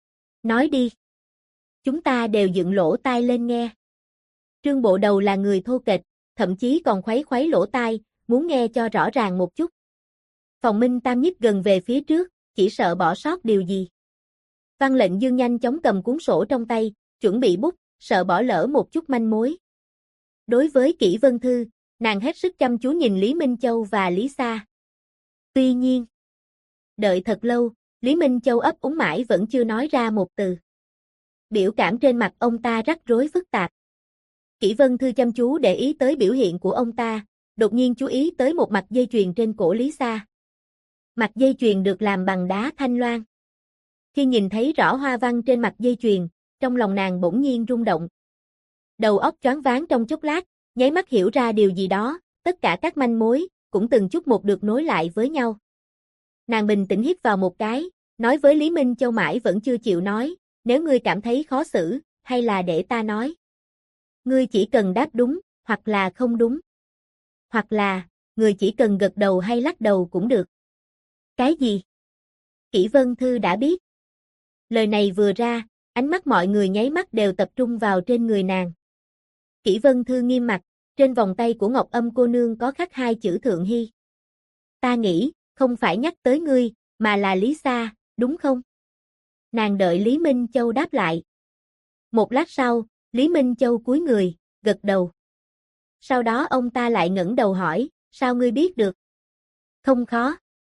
Nói đi. Chúng ta đều dựng lỗ tai lên nghe. Trương Bộ Đầu là người thô kệch, thậm chí còn khuấy khuấy lỗ tai, muốn nghe cho rõ ràng một chút. Phòng Minh Tam nhích gần về phía trước, chỉ sợ bỏ sót điều gì. Văn Lệnh Dương nhanh chóng cầm cuốn sổ trong tay, chuẩn bị bút, sợ bỏ lỡ một chút manh mối. Đối với Kỷ Vân Thư, nàng hết sức chăm chú nhìn Lý Minh Châu và Lý Sa. Tuy nhiên, đợi thật lâu, Lý Minh Châu ấp úng mãi vẫn chưa nói ra một từ. Biểu cảm trên mặt ông ta rắc rối phức tạp. Kỷ Vân Thư chăm chú để ý tới biểu hiện của ông ta, đột nhiên chú ý tới một mặt dây chuyền trên cổ Lý Sa. Mặt dây chuyền được làm bằng đá thanh loan. Khi nhìn thấy rõ hoa văn trên mặt dây chuyền, trong lòng nàng bỗng nhiên rung động. Đầu óc choáng váng trong chốc lát, nháy mắt hiểu ra điều gì đó, tất cả các manh mối, cũng từng chút một được nối lại với nhau. Nàng bình tĩnh hít vào một cái, nói với Lý Minh Châu mãi vẫn chưa chịu nói, nếu ngươi cảm thấy khó xử, hay là để ta nói. Ngươi chỉ cần đáp đúng, hoặc là không đúng. Hoặc là, ngươi chỉ cần gật đầu hay lắc đầu cũng được. Cái gì? Kỷ Vân Thư đã biết. Lời này vừa ra, ánh mắt mọi người nháy mắt đều tập trung vào trên người nàng. Kỷ Vân Thư nghiêm mặt, trên vòng tay của Ngọc Âm cô nương có khắc 2 chữ Thượng Hy. Ta nghĩ, không phải nhắc tới ngươi, mà là Lý Sa, đúng không? Nàng đợi Lý Minh Châu đáp lại. Một lát sau, Lý Minh Châu cúi người, gật đầu. Sau đó ông ta lại ngẩng đầu hỏi, sao ngươi biết được? Không khó.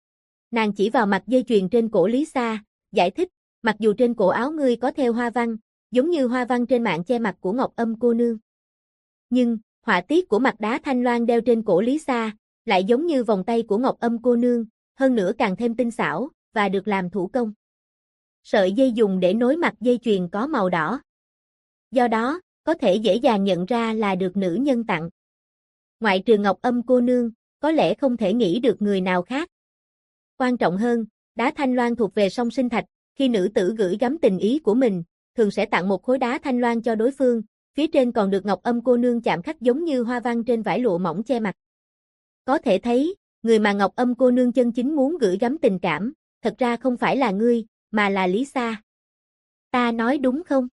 Nàng chỉ vào mặt dây chuyền trên cổ Lý Sa, giải thích, mặc dù trên cổ áo ngươi có theo hoa văn, giống như hoa văn trên mạng che mặt của Ngọc Âm cô nương. Nhưng, họa tiết của mặt đá thanh loan đeo trên cổ Lý Sa, lại giống như vòng tay của Ngọc Âm cô nương, hơn nữa càng thêm tinh xảo, và được làm thủ công. Sợi dây dùng để nối mặt dây chuyền có màu đỏ. Do đó, có thể dễ dàng nhận ra là được nữ nhân tặng. Ngoại trừ Ngọc Âm cô nương, có lẽ không thể nghĩ được người nào khác. Quan trọng hơn, đá thanh loan thuộc về song sinh thạch, khi nữ tử gửi gắm tình ý của mình, thường sẽ tặng một khối đá thanh loan cho đối phương, phía trên còn được Ngọc Âm cô nương chạm khắc giống như hoa văn trên vải lụa mỏng che mặt. Có thể thấy, người mà Ngọc Âm cô nương chân chính muốn gửi gắm tình cảm, thật ra không phải là ngươi, mà là Lý Sa. Ta nói đúng không?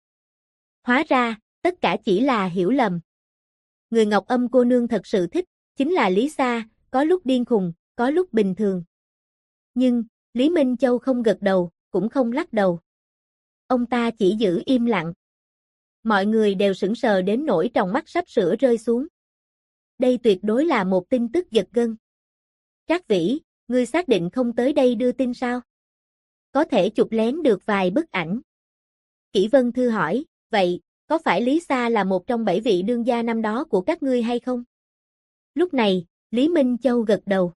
Hóa ra, tất cả chỉ là hiểu lầm. Người Ngọc Âm cô nương thật sự thích, chính là Lý Sa, có lúc điên khùng, có lúc bình thường. Nhưng, Lý Minh Châu không gật đầu, cũng không lắc đầu. Ông ta chỉ giữ im lặng. Mọi người đều sững sờ đến nỗi tròng mắt sắp sửa rơi xuống. Đây tuyệt đối là một tin tức giật gân. Trác Vĩ, ngươi xác định không tới đây đưa tin sao? Có thể chụp lén được vài bức ảnh. Kỷ Vân Thư hỏi, vậy, có phải Lý Sa là một trong 7 vị đương gia năm đó của các ngươi hay không? Lúc này, Lý Minh Châu gật đầu.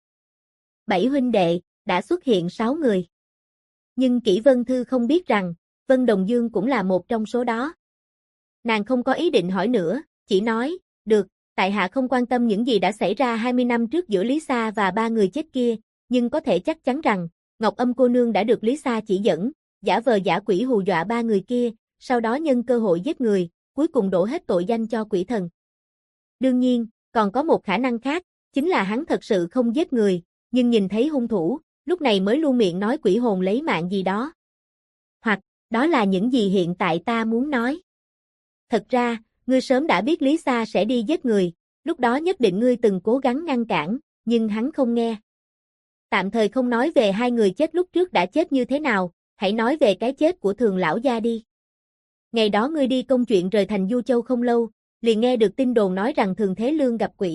7 huynh đệ, đã xuất hiện 6 người. Nhưng Kỷ Vân Thư không biết rằng, Vân Đồng Dương cũng là một trong số đó. Nàng không có ý định hỏi nữa, chỉ nói, được, tại hạ không quan tâm những gì đã xảy ra 20 năm trước giữa Lý Sa và 3 người chết kia, nhưng có thể chắc chắn rằng, Ngọc Âm cô nương đã được Lý Sa chỉ dẫn, giả vờ giả quỷ hù dọa 3 người kia, sau đó nhân cơ hội giết người, cuối cùng đổ hết tội danh cho quỷ thần. Đương nhiên, còn có một khả năng khác, chính là hắn thật sự không giết người, nhưng nhìn thấy hung thủ, lúc này mới luôn miệng nói quỷ hồn lấy mạng gì đó. Hoặc, đó là những gì hiện tại ta muốn nói. Thật ra, ngươi sớm đã biết Lý Sa sẽ đi giết người, lúc đó nhất định ngươi từng cố gắng ngăn cản, nhưng hắn không nghe. Tạm thời không nói về 2 người chết lúc trước đã chết như thế nào, hãy nói về cái chết của Thường lão gia đi. Ngày đó ngươi đi công chuyện rời thành Du Châu không lâu, liền nghe được tin đồn nói rằng Thường Thế Lương gặp quỷ,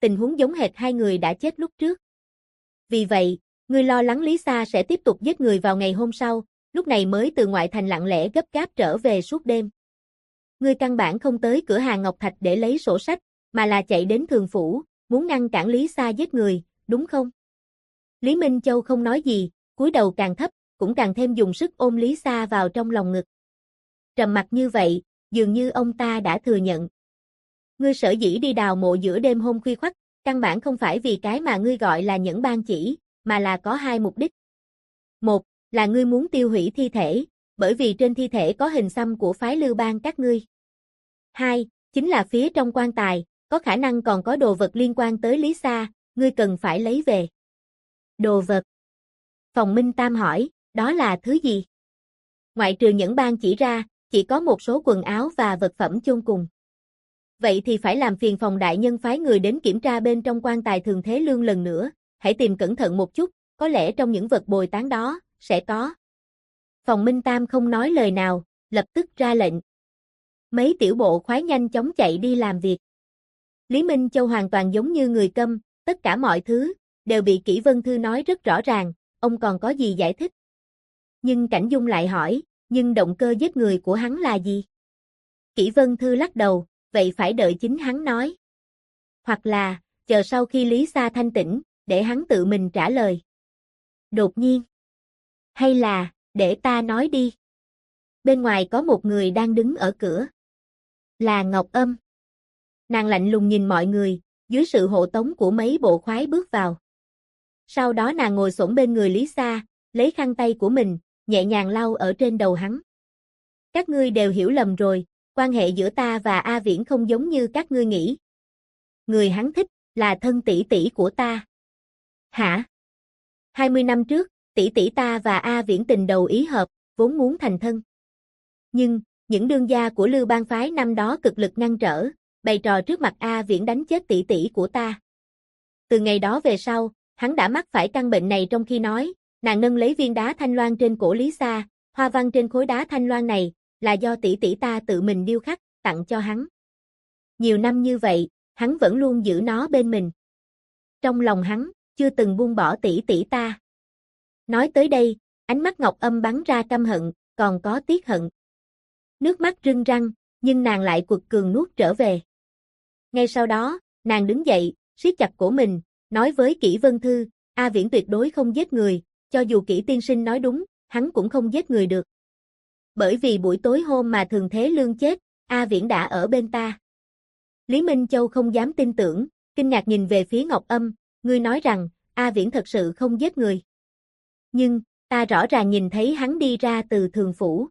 tình huống giống hệt hai người đã chết lúc trước. Vì vậy, ngươi lo lắng Lý Sa sẽ tiếp tục giết người vào ngày hôm sau, lúc này mới từ ngoại thành lặng lẽ gấp gáp trở về suốt đêm. Ngươi căn bản không tới cửa hàng Ngọc Thạch để lấy sổ sách, mà là chạy đến Thường Phủ, muốn ngăn cản Lý Sa giết người, đúng không? Lý Minh Châu không nói gì, cúi đầu càng thấp, cũng càng thêm dùng sức ôm Lý Sa vào trong lòng ngực. Trầm mặc như vậy, dường như ông ta đã thừa nhận. Ngươi sở dĩ đi đào mộ giữa đêm hôm khuya khoắt, căn bản không phải vì cái mà ngươi gọi là nhẫn ban chỉ, mà là có hai mục đích. Một, là ngươi muốn tiêu hủy thi thể, bởi vì trên thi thể có hình xăm của phái Lưu Bang các ngươi. Hai, chính là phía trong quan tài, có khả năng còn có đồ vật liên quan tới Lý Sa, ngươi cần phải lấy về. Đồ vật? Phòng Minh Tam hỏi, đó là thứ gì? Ngoại trừ nhẫn ban chỉ ra, chỉ có một số quần áo và vật phẩm chôn cùng. Vậy thì phải làm phiền phòng đại nhân phái người đến kiểm tra bên trong quan tài Thường Thế Lương lần nữa, hãy tìm cẩn thận một chút, có lẽ trong những vật bồi tán đó, sẽ có. Phòng Minh Tam không nói lời nào, lập tức ra lệnh. Mấy tiểu bộ khoái nhanh chóng chạy đi làm việc. Lý Minh Châu hoàn toàn giống như người câm, tất cả mọi thứ, đều bị Kỷ Vân Thư nói rất rõ ràng, ông còn có gì giải thích. Nhưng Cảnh Dung lại hỏi, nhưng động cơ giết người của hắn là gì? Kỷ Vân Thư lắc đầu, vậy phải đợi chính hắn nói. Hoặc là, chờ sau khi Lý Sa thanh tỉnh, để hắn tự mình trả lời. Đột nhiên. Hay là, để ta nói đi. Bên ngoài có một người đang đứng ở cửa. Là Ngọc Âm. Nàng lạnh lùng nhìn mọi người, dưới sự hộ tống của mấy bộ khoái bước vào. Sau đó nàng ngồi xổm bên người Lý Sa, lấy khăn tay của mình, nhẹ nhàng lau ở trên đầu hắn. Các ngươi đều hiểu lầm rồi, quan hệ giữa ta và A Viễn không giống như các ngươi nghĩ. Người hắn thích, là thân tỷ tỷ của ta. Hả? 20 năm trước, tỷ tỷ ta và A Viễn tình đầu ý hợp, vốn muốn thành thân. Nhưng, những đương gia của Lưu Bang phái năm đó cực lực ngăn trở, bày trò trước mặt A Viễn đánh chết tỷ tỷ của ta. Từ ngày đó về sau, hắn đã mắc phải căn bệnh này trong khi nói, nàng nâng lấy viên đá thanh loan trên cổ Lý Sa, hoa văn trên khối đá thanh loan này, là do tỷ tỷ ta tự mình điêu khắc, tặng cho hắn. Nhiều năm như vậy, hắn vẫn luôn giữ nó bên mình. Trong lòng hắn, chưa từng buông bỏ tỷ tỷ ta. Nói tới đây, ánh mắt Ngọc Âm bắn ra căm hận, còn có tiếc hận. Nước mắt rưng răng, nhưng nàng lại quật cường nuốt trở về. Ngay sau đó, nàng đứng dậy, siết chặt cổ mình, nói với Kỷ Vân Thư, A Viễn tuyệt đối không giết người, cho dù Kỷ tiên sinh nói đúng, hắn cũng không giết người được. Bởi vì buổi tối hôm mà Thường Thế Lương chết, A Viễn đã ở bên ta. Lý Minh Châu không dám tin tưởng, kinh ngạc nhìn về phía Ngọc Âm, ngươi nói rằng, A Viễn thật sự không giết người. Nhưng, ta rõ ràng nhìn thấy hắn đi ra từ Thường Phủ.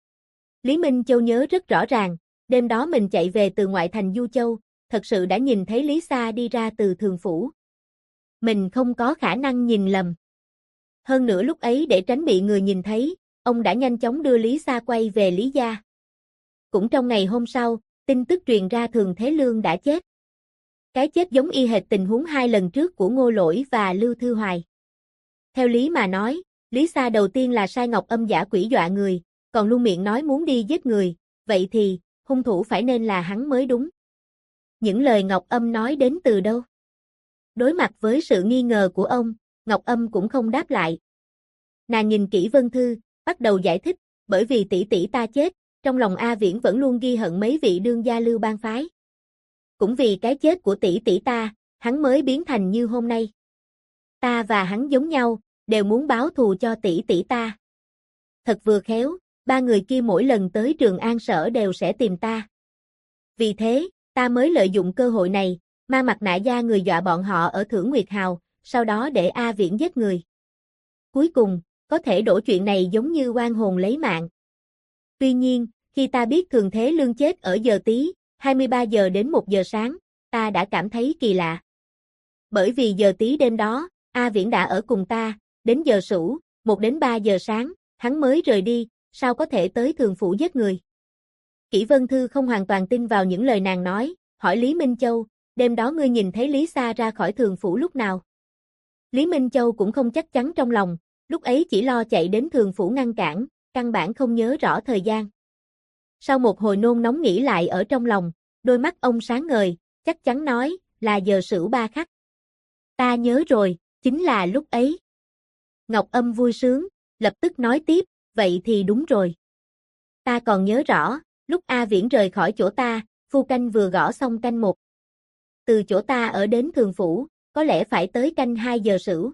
Lý Minh Châu nhớ rất rõ ràng, đêm đó mình chạy về từ ngoại thành Du Châu, thật sự đã nhìn thấy Lý Sa đi ra từ Thường Phủ. Mình không có khả năng nhìn lầm. Hơn nữa lúc ấy để tránh bị người nhìn thấy, ông đã nhanh chóng đưa Lý Sa quay về Lý gia. Cũng trong ngày hôm sau, tin tức truyền ra Thường Thế Lương đã chết. Cái chết giống y hệt tình huống hai lần trước của Ngô Lỗi và Lưu Thư Hoài. Theo lý mà nói, Lý Sa đầu tiên là sai Ngọc Âm giả quỷ dọa người, còn luôn miệng nói muốn đi giết người, vậy thì, hung thủ phải nên là hắn mới đúng. Những lời Ngọc Âm nói đến từ đâu? Đối mặt với sự nghi ngờ của ông, Ngọc Âm cũng không đáp lại. Nàng nhìn Kỷ Vân Thư, bắt đầu giải thích, bởi vì tỷ tỷ ta chết, trong lòng A Viễn vẫn luôn ghi hận mấy vị đương gia Lưu Bang phái. Cũng vì cái chết của tỷ tỷ ta, hắn mới biến thành như hôm nay. Ta và hắn giống nhau, đều muốn báo thù cho tỷ tỷ ta. Thật vừa khéo, ba người kia mỗi lần tới Trường An Sở đều sẽ tìm ta. Vì thế, ta mới lợi dụng cơ hội này, mang mặt nạ da người dọa bọn họ ở Thưởng Nguyệt Hào, sau đó để A Viễn giết người. Cuối cùng, có thể đổ chuyện này giống như oan hồn lấy mạng. Tuy nhiên, khi ta biết Thường Thế Lương chết ở giờ tí, 23 giờ đến 1 giờ sáng, ta đã cảm thấy kỳ lạ. Bởi vì giờ tí đêm đó, A Viễn đã ở cùng ta, đến giờ sửu, 1 đến 3 giờ sáng, hắn mới rời đi, sao có thể tới Thường Phủ giết người. Kỷ Vân Thư không hoàn toàn tin vào những lời nàng nói, hỏi Lý Minh Châu, đêm đó ngươi nhìn thấy Lý Sa ra khỏi Thường Phủ lúc nào? Lý Minh Châu cũng không chắc chắn trong lòng, lúc ấy chỉ lo chạy đến Thường Phủ ngăn cản, căn bản không nhớ rõ thời gian. Sau một hồi nôn nóng nghĩ lại ở trong lòng, đôi mắt ông sáng ngời, chắc chắn nói, là giờ sửu 3 khắc. Ta nhớ rồi, chính là lúc ấy. Ngọc Âm vui sướng, lập tức nói tiếp, vậy thì đúng rồi. Ta còn nhớ rõ, lúc A Viễn rời khỏi chỗ ta, phu canh vừa gõ xong canh 1. Từ chỗ ta ở đến Thường Phủ, có lẽ phải tới canh 2 giờ sửu.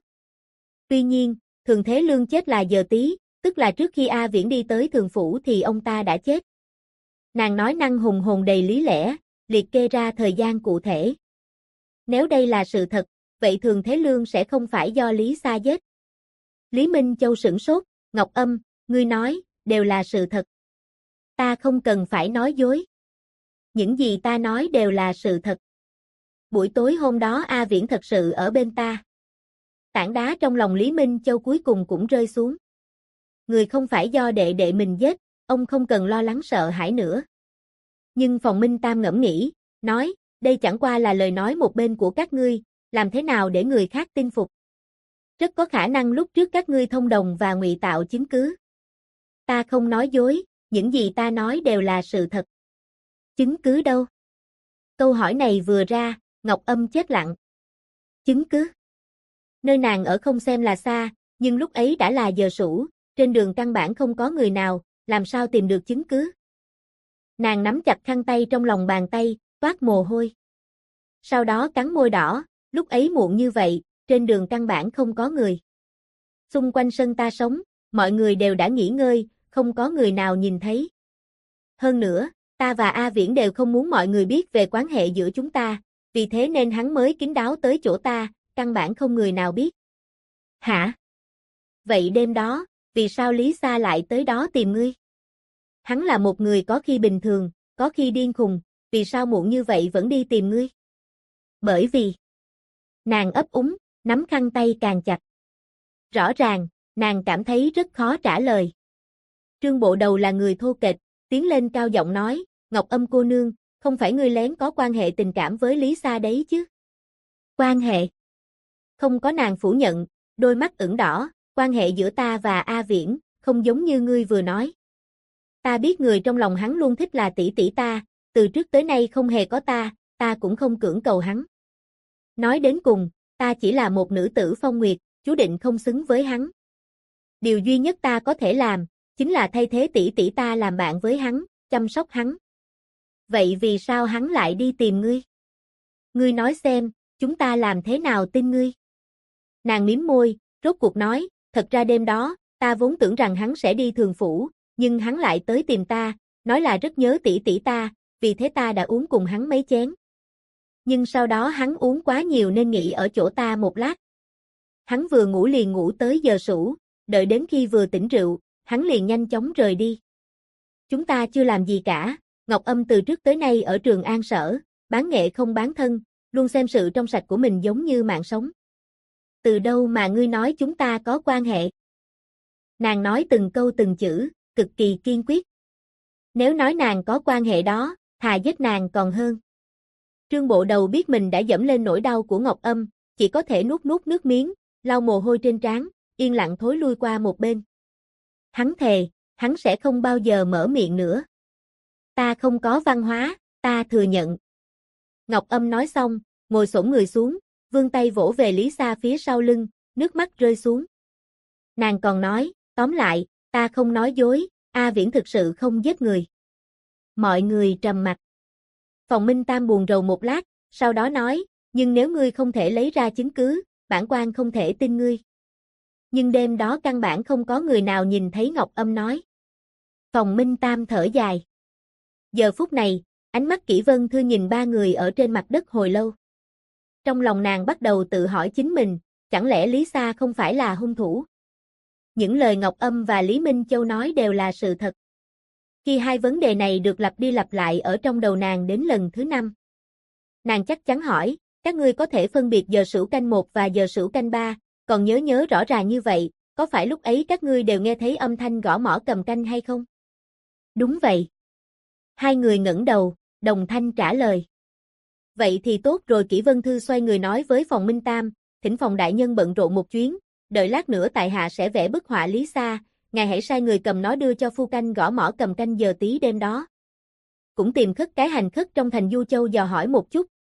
Tuy nhiên, Thường Thế Lương chết là giờ tí, tức là trước khi A Viễn đi tới Thường Phủ thì ông ta đã chết. Nàng nói năng hùng hồn đầy lý lẽ, liệt kê ra thời gian cụ thể. Nếu đây là sự thật, vậy Thường Thế Lương sẽ không phải do Lý Sa giết. Lý Minh Châu sửng sốt, Ngọc Âm, ngươi nói, đều là sự thật. Ta không cần phải nói dối. Những gì ta nói đều là sự thật. Buổi tối hôm đó A Viễn thật sự ở bên ta. Tảng đá trong lòng Lý Minh Châu cuối cùng cũng rơi xuống. Người không phải do đệ đệ mình giết, ông không cần lo lắng sợ hãi nữa. Nhưng Phòng Minh Tam ngẫm nghĩ, nói, đây chẳng qua là lời nói một bên của các ngươi, làm thế nào để người khác tin phục. Rất có khả năng lúc trước các ngươi thông đồng và ngụy tạo chứng cứ. Ta không nói dối, những gì ta nói đều là sự thật. Chứng cứ đâu? Câu hỏi này vừa ra, Ngọc Âm chết lặng. Chứng cứ? Nơi nàng ở không xem là xa, nhưng lúc ấy đã là giờ sửu, trên đường căn bản không có người nào, làm sao tìm được chứng cứ? Nàng nắm chặt khăn tay trong lòng bàn tay, toát mồ hôi. Sau đó cắn môi đỏ, lúc ấy muộn như vậy, trên đường căn bản không có người. Xung quanh sân ta sống, mọi người đều đã nghỉ ngơi, không có người nào nhìn thấy. Hơn nữa, ta và A Viễn đều không muốn mọi người biết về quan hệ giữa chúng ta, vì thế nên hắn mới kín đáo tới chỗ ta, căn bản không người nào biết. Hả? Vậy đêm đó, vì sao Lý Sa lại tới đó tìm ngươi? Hắn là một người có khi bình thường, có khi điên khùng, vì sao muộn như vậy vẫn đi tìm ngươi? Bởi vì... Nàng ấp úng, nắm khăn tay càng chặt. Rõ ràng, nàng cảm thấy rất khó trả lời. Trương Bộ Đầu là người thô kệch, tiến lên cao giọng nói, Ngọc Âm cô nương, không phải ngươi lén có quan hệ tình cảm với Lý Sa đấy chứ? Quan hệ? Không có, nàng phủ nhận, đôi mắt ửng đỏ, quan hệ giữa ta và A Viễn, không giống như ngươi vừa nói. Ta biết người trong lòng hắn luôn thích là tỷ tỷ ta, từ trước tới nay không hề có ta cũng không cưỡng cầu hắn. Nói đến cùng, ta chỉ là một nữ tử phong nguyệt, chú định không xứng với hắn. Điều duy nhất ta có thể làm, chính là thay thế tỷ tỷ ta làm bạn với hắn, chăm sóc hắn. Vậy vì sao hắn lại đi tìm ngươi? Ngươi nói xem, chúng ta làm thế nào tin ngươi? Nàng mím môi, rốt cuộc nói, thật ra đêm đó, ta vốn tưởng rằng hắn sẽ đi Thường Phủ, nhưng hắn lại tới tìm ta, nói là rất nhớ tỷ tỷ ta, vì thế ta đã uống cùng hắn mấy chén. Nhưng sau đó hắn uống quá nhiều nên nghỉ ở chỗ ta một lát. Hắn vừa ngủ liền ngủ tới giờ sửu, đợi đến khi vừa tỉnh rượu, hắn liền nhanh chóng rời đi. Chúng ta chưa làm gì cả, Ngọc Âm từ trước tới nay ở Trường An Sở, bán nghệ không bán thân, luôn xem sự trong sạch của mình giống như mạng sống. Từ đâu mà ngươi nói chúng ta có quan hệ? Nàng nói từng câu từng chữ, cực kỳ kiên quyết. Nếu nói nàng có quan hệ đó, thà giết nàng còn hơn. Trương Bộ Đầu biết mình đã dẫm lên nỗi đau của Ngọc Âm, chỉ có thể nuốt nước miếng, lau mồ hôi trên trán, yên lặng thối lui qua một bên. Hắn thề, hắn sẽ không bao giờ mở miệng nữa. Ta không có văn hóa, ta thừa nhận. Ngọc Âm nói xong, ngồi xổm người xuống, vươn tay vỗ về Lý Sa phía sau lưng, nước mắt rơi xuống. Nàng còn nói, tóm lại, ta không nói dối, A Viễn thực sự không giết người. Mọi người trầm mặc. Phòng Minh Tam buồn rầu một lát, sau đó nói, nhưng nếu ngươi không thể lấy ra chứng cứ, bản quan không thể tin ngươi. Nhưng đêm đó căn bản không có người nào nhìn thấy Ngọc Âm nói. Phòng Minh Tam thở dài. Giờ phút này, ánh mắt Kỷ Vân Thư nhìn ba người ở trên mặt đất hồi lâu. Trong lòng nàng bắt đầu tự hỏi chính mình, chẳng lẽ Lý Sa không phải là hung thủ? Những lời Ngọc Âm và Lý Minh Châu nói đều là sự thật. Khi hai vấn đề này được lặp đi lặp lại ở trong đầu nàng đến lần thứ 5. Nàng chắc chắn hỏi, các ngươi có thể phân biệt giờ sửu canh 1 và giờ sửu canh 3, còn nhớ rõ ràng như vậy, có phải lúc ấy các ngươi đều nghe thấy âm thanh gõ mõ cầm canh hay không? Đúng vậy. Hai người ngẩng đầu, đồng thanh trả lời. Vậy thì tốt rồi. Kỷ Vân Thư xoay người nói với Phòng Minh Tam, thỉnh Phòng đại nhân bận rộn một chuyến, đợi lát nữa tại hạ sẽ vẽ bức họa Lý Sa, ngài hãy sai người cầm nó đưa cho phu canh gõ mõ cầm canh giờ tí đêm đó. Cũng tìm khất cái hành khất trong thành Du Châu dò hỏi một chút,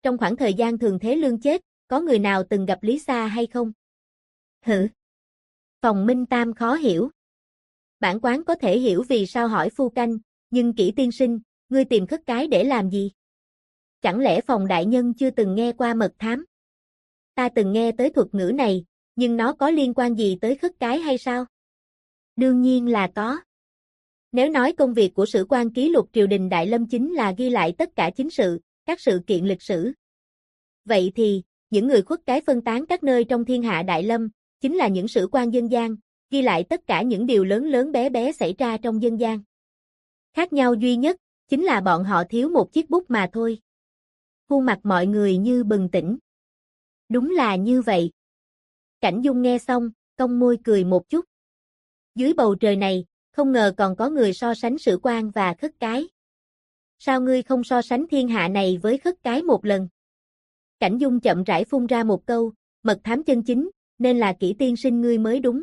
trong khoảng thời gian Thường Thế Lương chết, có người nào từng gặp Lý Sa hay không? Hử? Phòng Minh Tam khó hiểu. Bản quán có thể hiểu vì sao hỏi phu canh, nhưng Kỷ tiên sinh, ngươi tìm khất cái để làm gì? Chẳng lẽ Phòng đại nhân chưa từng nghe qua mật thám? Ta từng nghe tới thuật ngữ này, nhưng nó có liên quan gì tới khất cái hay sao? Đương nhiên là có. Nếu nói công việc của sử quan ký lục triều đình Đại Lâm chính là ghi lại tất cả chính sự, các sự kiện lịch sử. Vậy thì, những người khuất cái phân tán các nơi trong thiên hạ Đại Lâm, chính là những sử quan dân gian, ghi lại tất cả những điều lớn lớn bé bé xảy ra trong dân gian. Khác nhau duy nhất, chính là bọn họ thiếu một chiếc bút mà thôi. Khuôn mặt mọi người như bừng tỉnh. Đúng là như vậy. Cảnh Dung nghe xong, cong môi cười một chút. Dưới bầu trời này, không ngờ còn có người so sánh sử quan và khất cái. Sao ngươi không so sánh thiên hạ này với khất cái một lần? Cảnh Dung chậm rãi phun ra một câu, mật thám chân chính, nên là Kỷ tiên sinh ngươi mới đúng.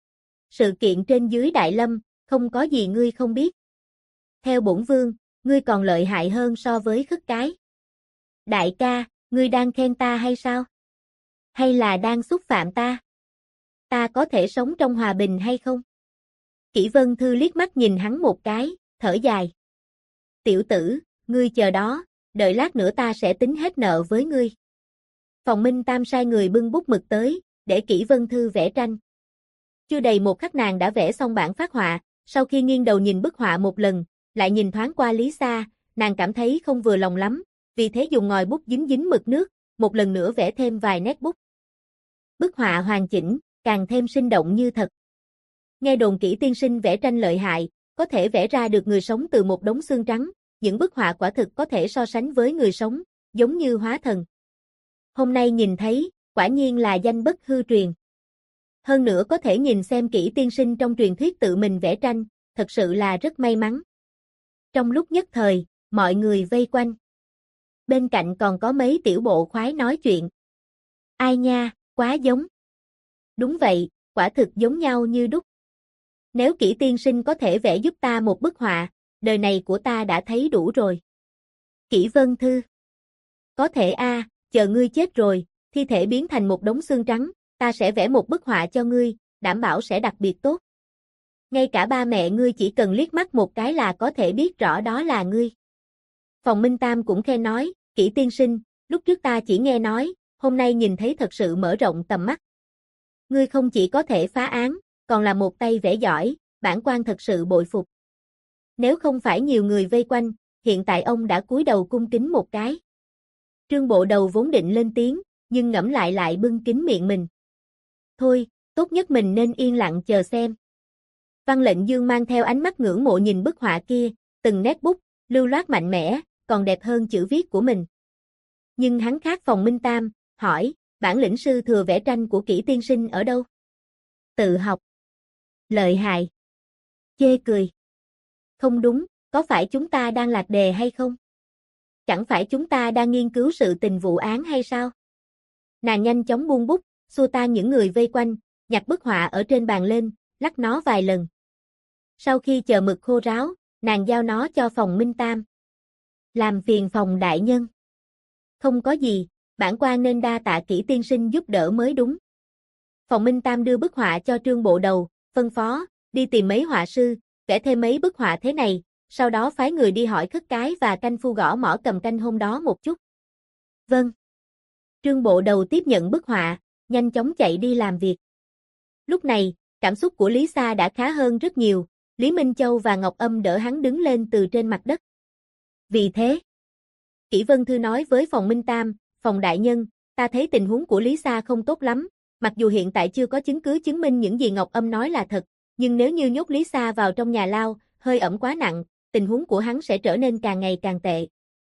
Sự kiện trên dưới Đại Lâm, không có gì ngươi không biết. Theo bổn vương, ngươi còn lợi hại hơn so với khất cái. Đại ca, ngươi đang khen ta hay sao? Hay là đang xúc phạm ta? Ta có thể sống trong hòa bình hay không? Kỷ Vân Thư liếc mắt nhìn hắn một cái, thở dài. Tiểu tử, ngươi chờ đó, đợi lát nữa ta sẽ tính hết nợ với ngươi. Phòng Minh Tam sai người bưng bút mực tới, để Kỷ Vân Thư vẽ tranh. Chưa đầy một khắc nàng đã vẽ xong bản phác họa, sau khi nghiêng đầu nhìn bức họa một lần, lại nhìn thoáng qua Lý Sa, nàng cảm thấy không vừa lòng lắm, vì thế dùng ngòi bút dính dính mực nước, một lần nữa vẽ thêm vài nét bút. Bức họa hoàn chỉnh, càng thêm sinh động như thật. Nghe đồn Kỷ tiên sinh vẽ tranh lợi hại, có thể vẽ ra được người sống từ một đống xương trắng, những bức họa quả thực có thể so sánh với người sống, giống như hóa thần. Hôm nay nhìn thấy, quả nhiên là danh bất hư truyền. Hơn nữa có thể nhìn xem Kỷ tiên sinh trong truyền thuyết tự mình vẽ tranh, thật sự là rất may mắn. Trong lúc nhất thời, mọi người vây quanh. Bên cạnh còn có mấy tiểu bộ khoái nói chuyện. Ai nha, quá giống. Đúng vậy, quả thực giống nhau như đúc. Nếu Kỷ tiên sinh có thể vẽ giúp ta một bức họa, đời này của ta đã thấy đủ rồi. Kỷ Vân Thư. Có thể chờ ngươi chết rồi, thi thể biến thành một đống xương trắng, ta sẽ vẽ một bức họa cho ngươi, đảm bảo sẽ đặc biệt tốt. Ngay cả ba mẹ ngươi chỉ cần liếc mắt một cái là có thể biết rõ đó là ngươi. Phòng Minh Tam cũng khen nói, Kỷ tiên sinh, lúc trước ta chỉ nghe nói, hôm nay nhìn thấy thật sự mở rộng tầm mắt. Ngươi không chỉ có thể phá án, còn là một tay vẽ giỏi, bản quan thật sự bội phục. Nếu không phải nhiều người vây quanh, hiện tại ông đã cúi đầu cung kính một cái. Trương Bộ Đầu vốn định lên tiếng, nhưng ngẫm lại bưng kín miệng mình. Thôi, tốt nhất mình nên yên lặng chờ xem. Văn Lệnh Dương mang theo ánh mắt ngưỡng mộ nhìn bức họa kia, từng nét bút, lưu loát mạnh mẽ, còn đẹp hơn chữ viết của mình. Nhưng hắn khác Phòng Minh Tam, hỏi, bản lĩnh sư thừa vẽ tranh của Kỷ tiên sinh ở đâu? Tự học. Lợi hại. Chê cười. Không đúng, có phải chúng ta đang lạc đề hay không? Chẳng phải chúng ta đang nghiên cứu sự tình vụ án hay sao? Nàng nhanh chóng buông bút, xua tan những người vây quanh, nhặt bức họa ở trên bàn lên, lắc nó vài lần. Sau khi chờ mực khô ráo, nàng giao nó cho Phòng Minh Tam. Làm phiền Phòng đại nhân. Không có gì, bản quan nên đa tạ Kỷ tiên sinh giúp đỡ mới đúng. Phòng Minh Tam đưa bức họa cho Trương Bộ Đầu, phân phó, đi tìm mấy họa sư, vẽ thêm mấy bức họa thế này, sau đó phái người đi hỏi khất cái và canh phu gõ mõ cầm canh hôm đó một chút. Vâng. Trương Bộ Đầu tiếp nhận bức họa, nhanh chóng chạy đi làm việc. Lúc này, cảm xúc của Lý Sa đã khá hơn rất nhiều, Lý Minh Châu và Ngọc Âm đỡ hắn đứng lên từ trên mặt đất. Vì thế, Kỷ Vân Thư nói với Phòng Minh Tam, Phòng đại nhân, ta thấy tình huống của Lý Sa không tốt lắm, mặc dù hiện tại chưa có chứng cứ chứng minh những gì Ngọc Âm nói là thật, nhưng nếu như nhốt Lý Sa vào trong nhà lao, hơi ẩm quá nặng, tình huống của hắn sẽ trở nên càng ngày càng tệ.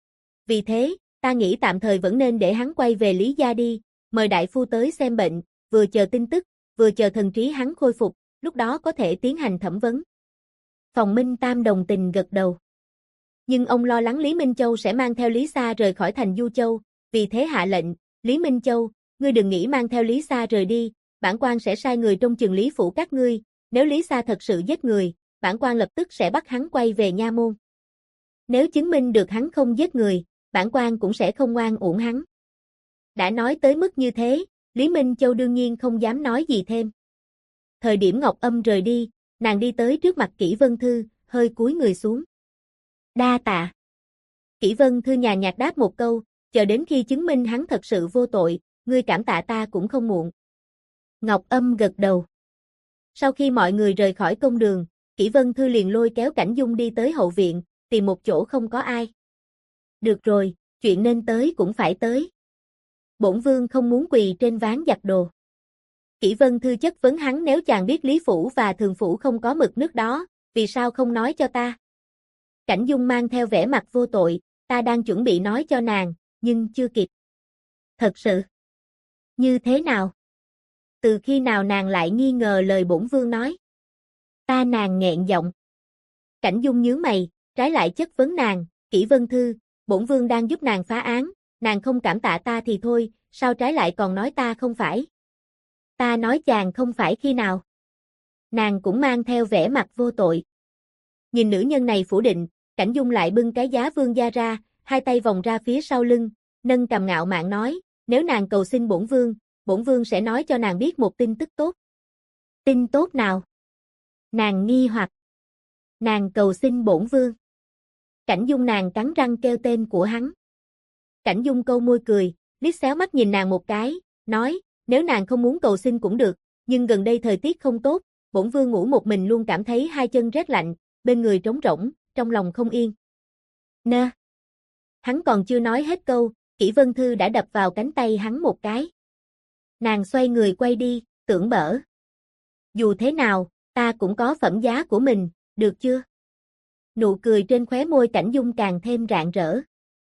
Vì thế, ta nghĩ tạm thời vẫn nên để hắn quay về Lý gia đi, mời đại phu tới xem bệnh, vừa chờ tin tức, vừa chờ thần trí hắn khôi phục, lúc đó có thể tiến hành thẩm vấn. Phòng Minh Tam đồng tình gật đầu. Nhưng ông lo lắng Lý Minh Châu sẽ mang theo Lý Sa rời khỏi thành Du Châu, vì thế hạ lệnh, Lý Minh Châu, ngươi đừng nghĩ mang theo Lý Sa rời đi, bản quan sẽ sai người trông chừng Lý phủ các ngươi, nếu Lý Sa thật sự giết người, bản quan lập tức sẽ bắt hắn quay về nha môn. Nếu chứng minh được hắn không giết người, bản quan cũng sẽ không oan uổng hắn. Đã nói tới mức như thế, Lý Minh Châu đương nhiên không dám nói gì thêm. Thời điểm Ngọc Âm rời đi, nàng đi tới trước mặt Kỷ Vân Thư, hơi cúi người xuống. Đa tạ. Kỷ Vân Thư nhàn nhạt đáp một câu, chờ đến khi chứng minh hắn thật sự vô tội, ngươi cảm tạ ta cũng không muộn. Ngọc Âm gật đầu. Sau khi mọi người rời khỏi công đường, Kỷ Vân Thư liền lôi kéo Cảnh Dung đi tới hậu viện, tìm một chỗ không có ai. Được rồi, chuyện nên tới cũng phải tới. Bổn vương không muốn quỳ trên ván giặt đồ. Kỷ Vân Thư chất vấn hắn, nếu chàng biết Lý Phủ và Thường Phủ không có mực nước đó, vì sao không nói cho ta? Cảnh Dung mang theo vẻ mặt vô tội, ta đang chuẩn bị nói cho nàng, nhưng chưa kịp. Thật sự? Như thế nào? Từ khi nào nàng lại nghi ngờ lời bổn vương nói? Nàng nghẹn giọng. Cảnh Dung nhướng mày, trái lại chất vấn nàng, Kỷ Vân Thư, bổn vương đang giúp nàng phá án, nàng không cảm tạ ta thì thôi, sao trái lại còn nói ta không phải? Ta nói chàng không phải khi nào? Nàng cũng mang theo vẻ mặt vô tội. Nhìn nữ nhân này phủ định, Cảnh Dung lại bưng cái giá vương gia ra, hai tay vòng ra phía sau lưng, nâng cằm ngạo mạn nói, nếu nàng cầu xin bổn vương sẽ nói cho nàng biết một tin tức tốt. Tin tốt nào? Nàng nghi hoặc. Nàng cầu xin bổn vương. Cảnh Dung nàng cắn răng kêu tên của hắn. Cảnh Dung câu môi cười, liếc xéo mắt nhìn nàng một cái, nói, nếu nàng không muốn cầu xin cũng được, nhưng gần đây thời tiết không tốt, bổn vương ngủ một mình luôn cảm thấy hai chân rét lạnh, bên người trống rỗng, trong lòng không yên. Nơ. Hắn còn chưa nói hết câu, Kỷ Vân Thư đã đập vào cánh tay hắn một cái. Nàng xoay người quay đi, tưởng bở. Dù thế nào, ta cũng có phẩm giá của mình, được chưa? Nụ cười trên khóe môi Cảnh Dung càng thêm rạng rỡ.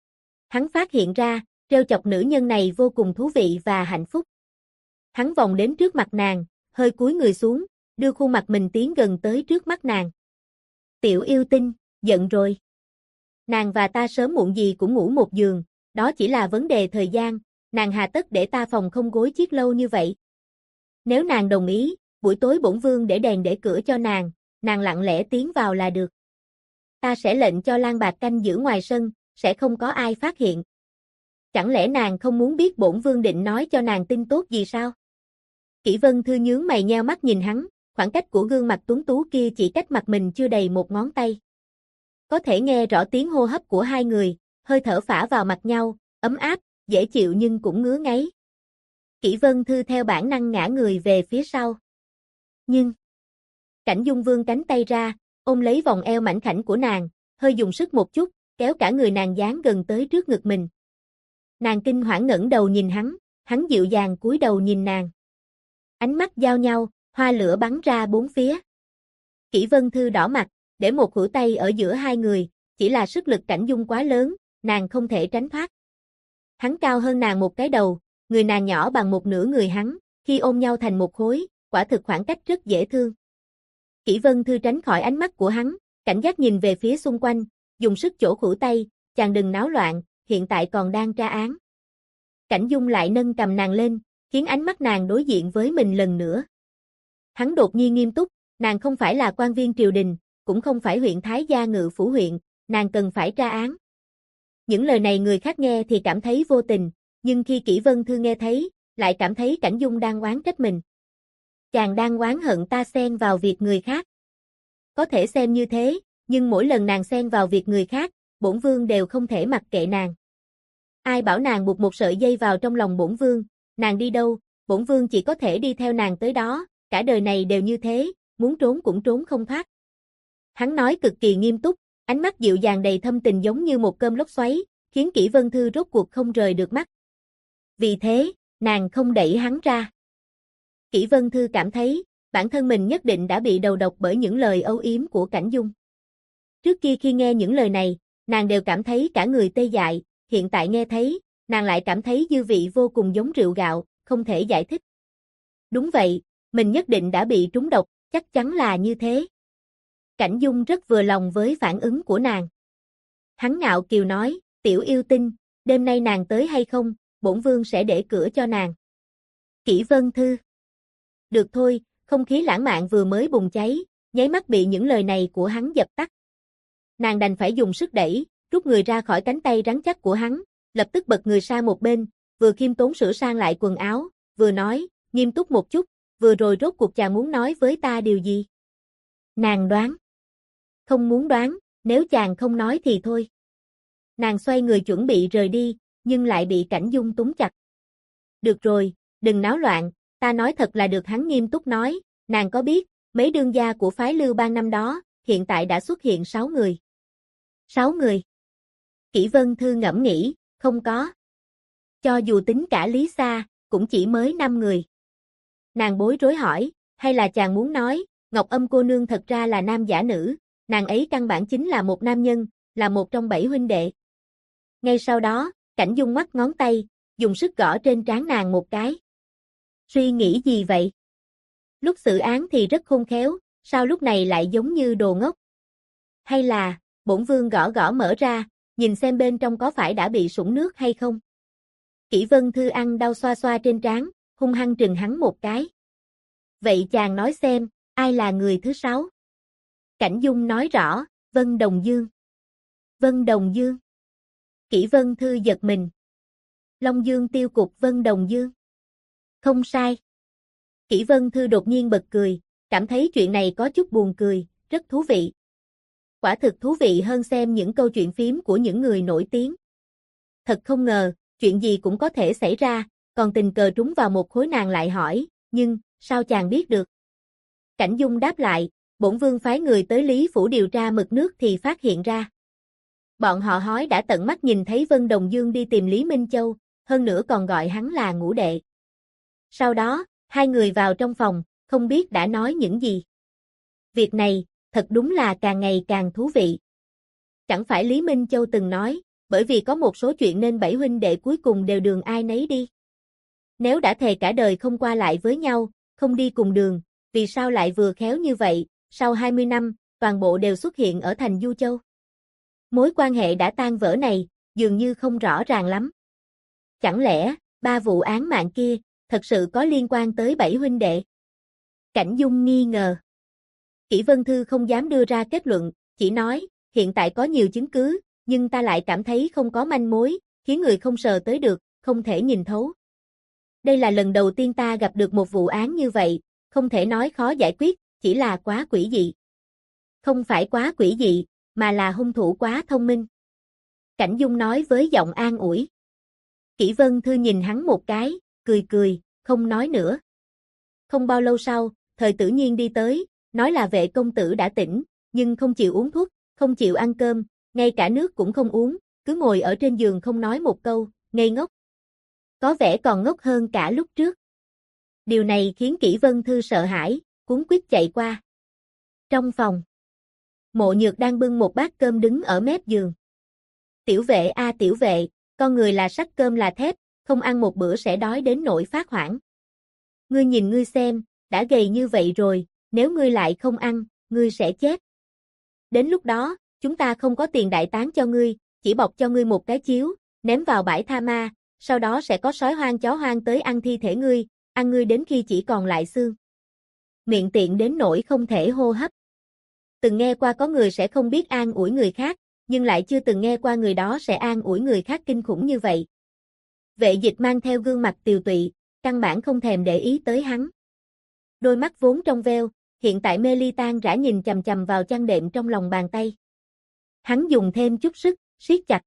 Hắn phát hiện ra, trêu chọc nữ nhân này vô cùng thú vị và hạnh phúc. Hắn vòng đến trước mặt nàng, hơi cúi người xuống, đưa khuôn mặt mình tiến gần tới trước mắt nàng. Tiểu yêu tinh, giận rồi. Nàng và ta sớm muộn gì cũng ngủ một giường, đó chỉ là vấn đề thời gian, nàng hà tất để ta phòng không gối chiếc lâu như vậy. Nếu nàng đồng ý, buổi tối bổn vương để đèn để cửa cho nàng lặng lẽ tiến vào là được. Ta sẽ lệnh cho Lan Bạc canh giữ ngoài sân, sẽ không có ai phát hiện. Chẳng lẽ nàng không muốn biết bổn vương định nói cho nàng tin tốt gì sao? Kỷ Vân Thư nhướng mày nheo mắt nhìn hắn, khoảng cách của gương mặt tuấn tú kia chỉ cách mặt mình chưa đầy một ngón tay. Có thể nghe rõ tiếng hô hấp của hai người, hơi thở phả vào mặt nhau, ấm áp, dễ chịu nhưng cũng ngứa ngáy. Kỷ Vân Thư theo bản năng ngã người về phía sau. Nhưng Cảnh Dung vươn cánh tay ra, ôm lấy vòng eo mảnh khảnh của nàng, hơi dùng sức một chút, kéo cả người nàng dán gần tới trước ngực mình. Nàng kinh hoảng ngẩng đầu nhìn hắn dịu dàng cúi đầu nhìn nàng. Ánh mắt giao nhau, hoa lửa bắn ra bốn phía. Kỷ Vân Thư đỏ mặt, để một khuỷu tay ở giữa hai người, chỉ là sức lực Cảnh Dung quá lớn, nàng không thể tránh thoát. Hắn cao hơn nàng một cái đầu, người nàng nhỏ bằng một nửa người hắn, khi ôm nhau thành một khối, quả thực khoảng cách rất dễ thương. Kỷ Vân Thư tránh khỏi ánh mắt của hắn, cảnh giác nhìn về phía xung quanh, dùng sức chỗ khuỷu tay, chàng đừng náo loạn, hiện tại còn đang tra án. Cảnh Dung lại nâng cầm nàng lên, khiến ánh mắt nàng đối diện với mình lần nữa. Hắn đột nhiên nghiêm túc, nàng không phải là quan viên triều đình, cũng không phải huyện Thái Gia Ngự Phủ huyện, nàng cần phải tra án. Những lời này người khác nghe thì cảm thấy vô tình, nhưng khi Kỷ Vân Thư nghe thấy, lại cảm thấy Cảnh Dung đang oán trách mình. Chàng đang oán hận ta xen vào việc người khác. Có thể xem như thế, nhưng mỗi lần nàng xen vào việc người khác, bổn vương đều không thể mặc kệ nàng. Ai bảo nàng buộc một sợi dây vào trong lòng bổn vương, nàng đi đâu, bổn vương chỉ có thể đi theo nàng tới đó, cả đời này đều như thế, muốn trốn cũng trốn không thoát. Hắn nói cực kỳ nghiêm túc, ánh mắt dịu dàng đầy thâm tình giống như một cơn lốc xoáy, khiến Kỷ Vân Thư rốt cuộc không rời được mắt. Vì thế, nàng không đẩy hắn ra. Kỷ Vân Thư cảm thấy, bản thân mình nhất định đã bị đầu độc bởi những lời âu yếm của Cảnh Dung. Trước kia khi nghe những lời này, nàng đều cảm thấy cả người tê dại, hiện tại nghe thấy, nàng lại cảm thấy dư vị vô cùng giống rượu gạo, không thể giải thích. Đúng vậy, mình nhất định đã bị trúng độc, chắc chắn là như thế. Cảnh Dung rất vừa lòng với phản ứng của nàng. Hắn ngạo kiều nói, tiểu yêu tinh, đêm nay nàng tới hay không, bổn vương sẽ để cửa cho nàng. Kỷ Vân Thư. Được thôi, không khí lãng mạn vừa mới bùng cháy, nháy mắt bị những lời này của hắn dập tắt. Nàng đành phải dùng sức đẩy, rút người ra khỏi cánh tay rắn chắc của hắn, lập tức bật người sang một bên, vừa khiêm tốn sửa sang lại quần áo, vừa nói, nghiêm túc một chút, vừa rồi rốt cuộc chàng muốn nói với ta điều gì? Nàng đoán. Không muốn đoán, nếu chàng không nói thì thôi. Nàng xoay người chuẩn bị rời đi, nhưng lại bị Cảnh Dung túm chặt. Được rồi, đừng náo loạn, ta nói thật là được, hắn nghiêm túc nói, nàng có biết, mấy đương gia của phái Lưu Bang năm đó, hiện tại đã xuất hiện 6 người. 6 người. Kỷ Vân Thư ngẫm nghĩ, không có. Cho dù tính cả Lý Sa, cũng chỉ mới 5 người. Nàng bối rối hỏi, hay là chàng muốn nói, Ngọc Âm cô nương thật ra là nam giả nữ, nàng ấy căn bản chính là một nam nhân, là một trong 7 huynh đệ. Ngay sau đó, Cảnh Dung ngoắc ngón tay, dùng sức gõ trên trán nàng một cái. Suy nghĩ gì vậy? Lúc xử án thì rất khôn khéo, sao lúc này lại giống như đồ ngốc? Hay là, bổn vương gõ gõ mở ra, nhìn xem bên trong có phải đã bị sũng nước hay không? Kỷ Vân Thư ăn đau xoa xoa trên trán, hung hăng trừng hắn một cái. Vậy chàng nói xem, ai là người thứ 6? Cảnh Dung nói rõ, Vân Đồng Dương. Vân Đồng Dương. Kỷ Vân Thư giật mình. Long Dương tiêu cục Vân Đồng Dương. Không sai. Kỷ Vân Thư đột nhiên bật cười, cảm thấy chuyện này có chút buồn cười, rất thú vị. Quả thực thú vị hơn xem những câu chuyện phím của những người nổi tiếng. Thật không ngờ, chuyện gì cũng có thể xảy ra, còn tình cờ trúng vào một khối. Nàng lại hỏi, nhưng, sao chàng biết được? Cảnh Dung đáp lại, bổn vương phái người tới Lý Phủ điều tra mực nước thì phát hiện ra. Bọn họ hói đã tận mắt nhìn thấy Vân Đồng Dương đi tìm Lý Minh Châu, hơn nữa còn gọi hắn là ngũ đệ. Sau đó, hai người vào trong phòng, không biết đã nói những gì. Việc này, thật đúng là càng ngày càng thú vị. Chẳng phải Lý Minh Châu từng nói, bởi vì có một số chuyện nên 7 huynh đệ cuối cùng đều đường ai nấy đi. Nếu đã thề cả đời không qua lại với nhau, không đi cùng đường, vì sao lại vừa khéo như vậy, sau 20 năm, toàn bộ đều xuất hiện ở thành Du Châu. Mối quan hệ đã tan vỡ này, dường như không rõ ràng lắm. Chẳng lẽ, 3 vụ án mạng kia, thật sự có liên quan tới 7 huynh đệ? Cảnh Dung nghi ngờ. Kỷ Vân Thư không dám đưa ra kết luận, chỉ nói, hiện tại có nhiều chứng cứ, nhưng ta lại cảm thấy không có manh mối, khiến người không sờ tới được, không thể nhìn thấu. Đây là lần đầu tiên ta gặp được một vụ án như vậy, không thể nói khó giải quyết, chỉ là quá quỷ dị. Không phải quá quỷ dị, mà là hung thủ quá thông minh. Cảnh Dung nói với giọng an ủi. Kỷ Vân Thư nhìn hắn một cái, cười cười, không nói nữa. Không bao lâu sau, Thời Tử Nhiên đi tới, nói là Vệ công tử đã tỉnh, nhưng không chịu uống thuốc, không chịu ăn cơm, ngay cả nước cũng không uống, cứ ngồi ở trên giường không nói một câu, ngây ngốc. Có vẻ còn ngốc hơn cả lúc trước. Điều này khiến Kỷ Vân Thư sợ hãi, cuống quýt chạy qua. Trong phòng, Mộ Nhược đang bưng một bát cơm đứng ở mép giường. Tiểu Vệ a tiểu Vệ, con người là sắt cơm là thép, không ăn một bữa sẽ đói đến nỗi phát hoảng. Ngươi nhìn ngươi xem, đã gầy như vậy rồi, nếu ngươi lại không ăn, ngươi sẽ chết. Đến lúc đó, chúng ta không có tiền đại táng cho ngươi, chỉ bọc cho ngươi một cái chiếu, ném vào bãi tha ma, sau đó sẽ có sói hoang chó hoang tới ăn thi thể ngươi, ăn ngươi đến khi chỉ còn lại xương. Miệng tiện đến nỗi không thể hô hấp. Từng nghe qua có người sẽ không biết an ủi người khác, nhưng lại chưa từng nghe qua người đó sẽ an ủi người khác kinh khủng như vậy. Vệ Dịch mang theo gương mặt tiều tụy, căn bản không thèm để ý tới hắn. Đôi mắt vốn trong veo, hiện tại mê ly tan rã nhìn chằm chằm vào chăn đệm trong lòng bàn tay. Hắn dùng thêm chút sức, siết chặt.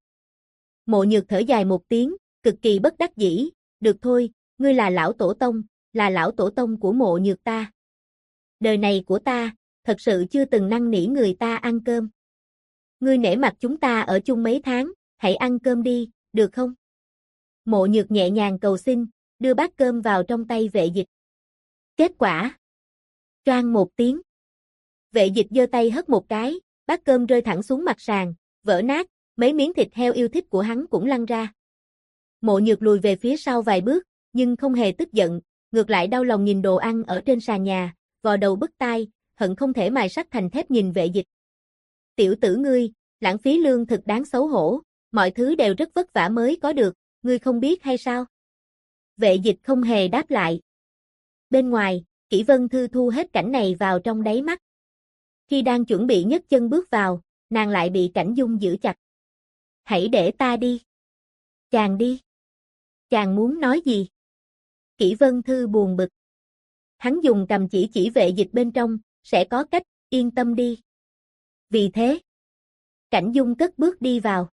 Mộ Nhược thở dài một tiếng, cực kỳ bất đắc dĩ, được thôi, ngươi là lão tổ tông, là lão tổ tông của Mộ Nhược ta. Đời này của ta, thật sự chưa từng năn nỉ người ta ăn cơm. Ngươi nể mặt chúng ta ở chung mấy tháng, hãy ăn cơm đi, được không? Mộ Nhược nhẹ nhàng cầu xin, đưa bát cơm vào trong tay Vệ Dịch. Kết quả, choang một tiếng. Vệ Dịch giơ tay hất một cái, bát cơm rơi thẳng xuống mặt sàn, vỡ nát, mấy miếng thịt heo yêu thích của hắn cũng lăn ra. Mộ Nhược lùi về phía sau vài bước, nhưng không hề tức giận, ngược lại đau lòng nhìn đồ ăn ở trên sàn nhà, vò đầu bứt tai, hận không thể mài sắt thành thép nhìn Vệ Dịch. Tiểu tử ngươi, lãng phí lương thực đáng xấu hổ, mọi thứ đều rất vất vả mới có được, ngươi không biết hay sao? Vệ Dịch không hề đáp lại. Bên ngoài, Kỷ Vân Thư thu hết cảnh này vào trong đáy mắt. Khi đang chuẩn bị nhấc chân bước vào, nàng lại bị Cảnh Dung giữ chặt. Hãy để ta đi. Chàng đi. Chàng muốn nói gì? Kỷ Vân Thư buồn bực. Hắn dùng cầm chỉ chỉ Vệ Dịch bên trong, sẽ có cách, yên tâm đi. Vì thế, Cảnh Dung cất bước đi vào.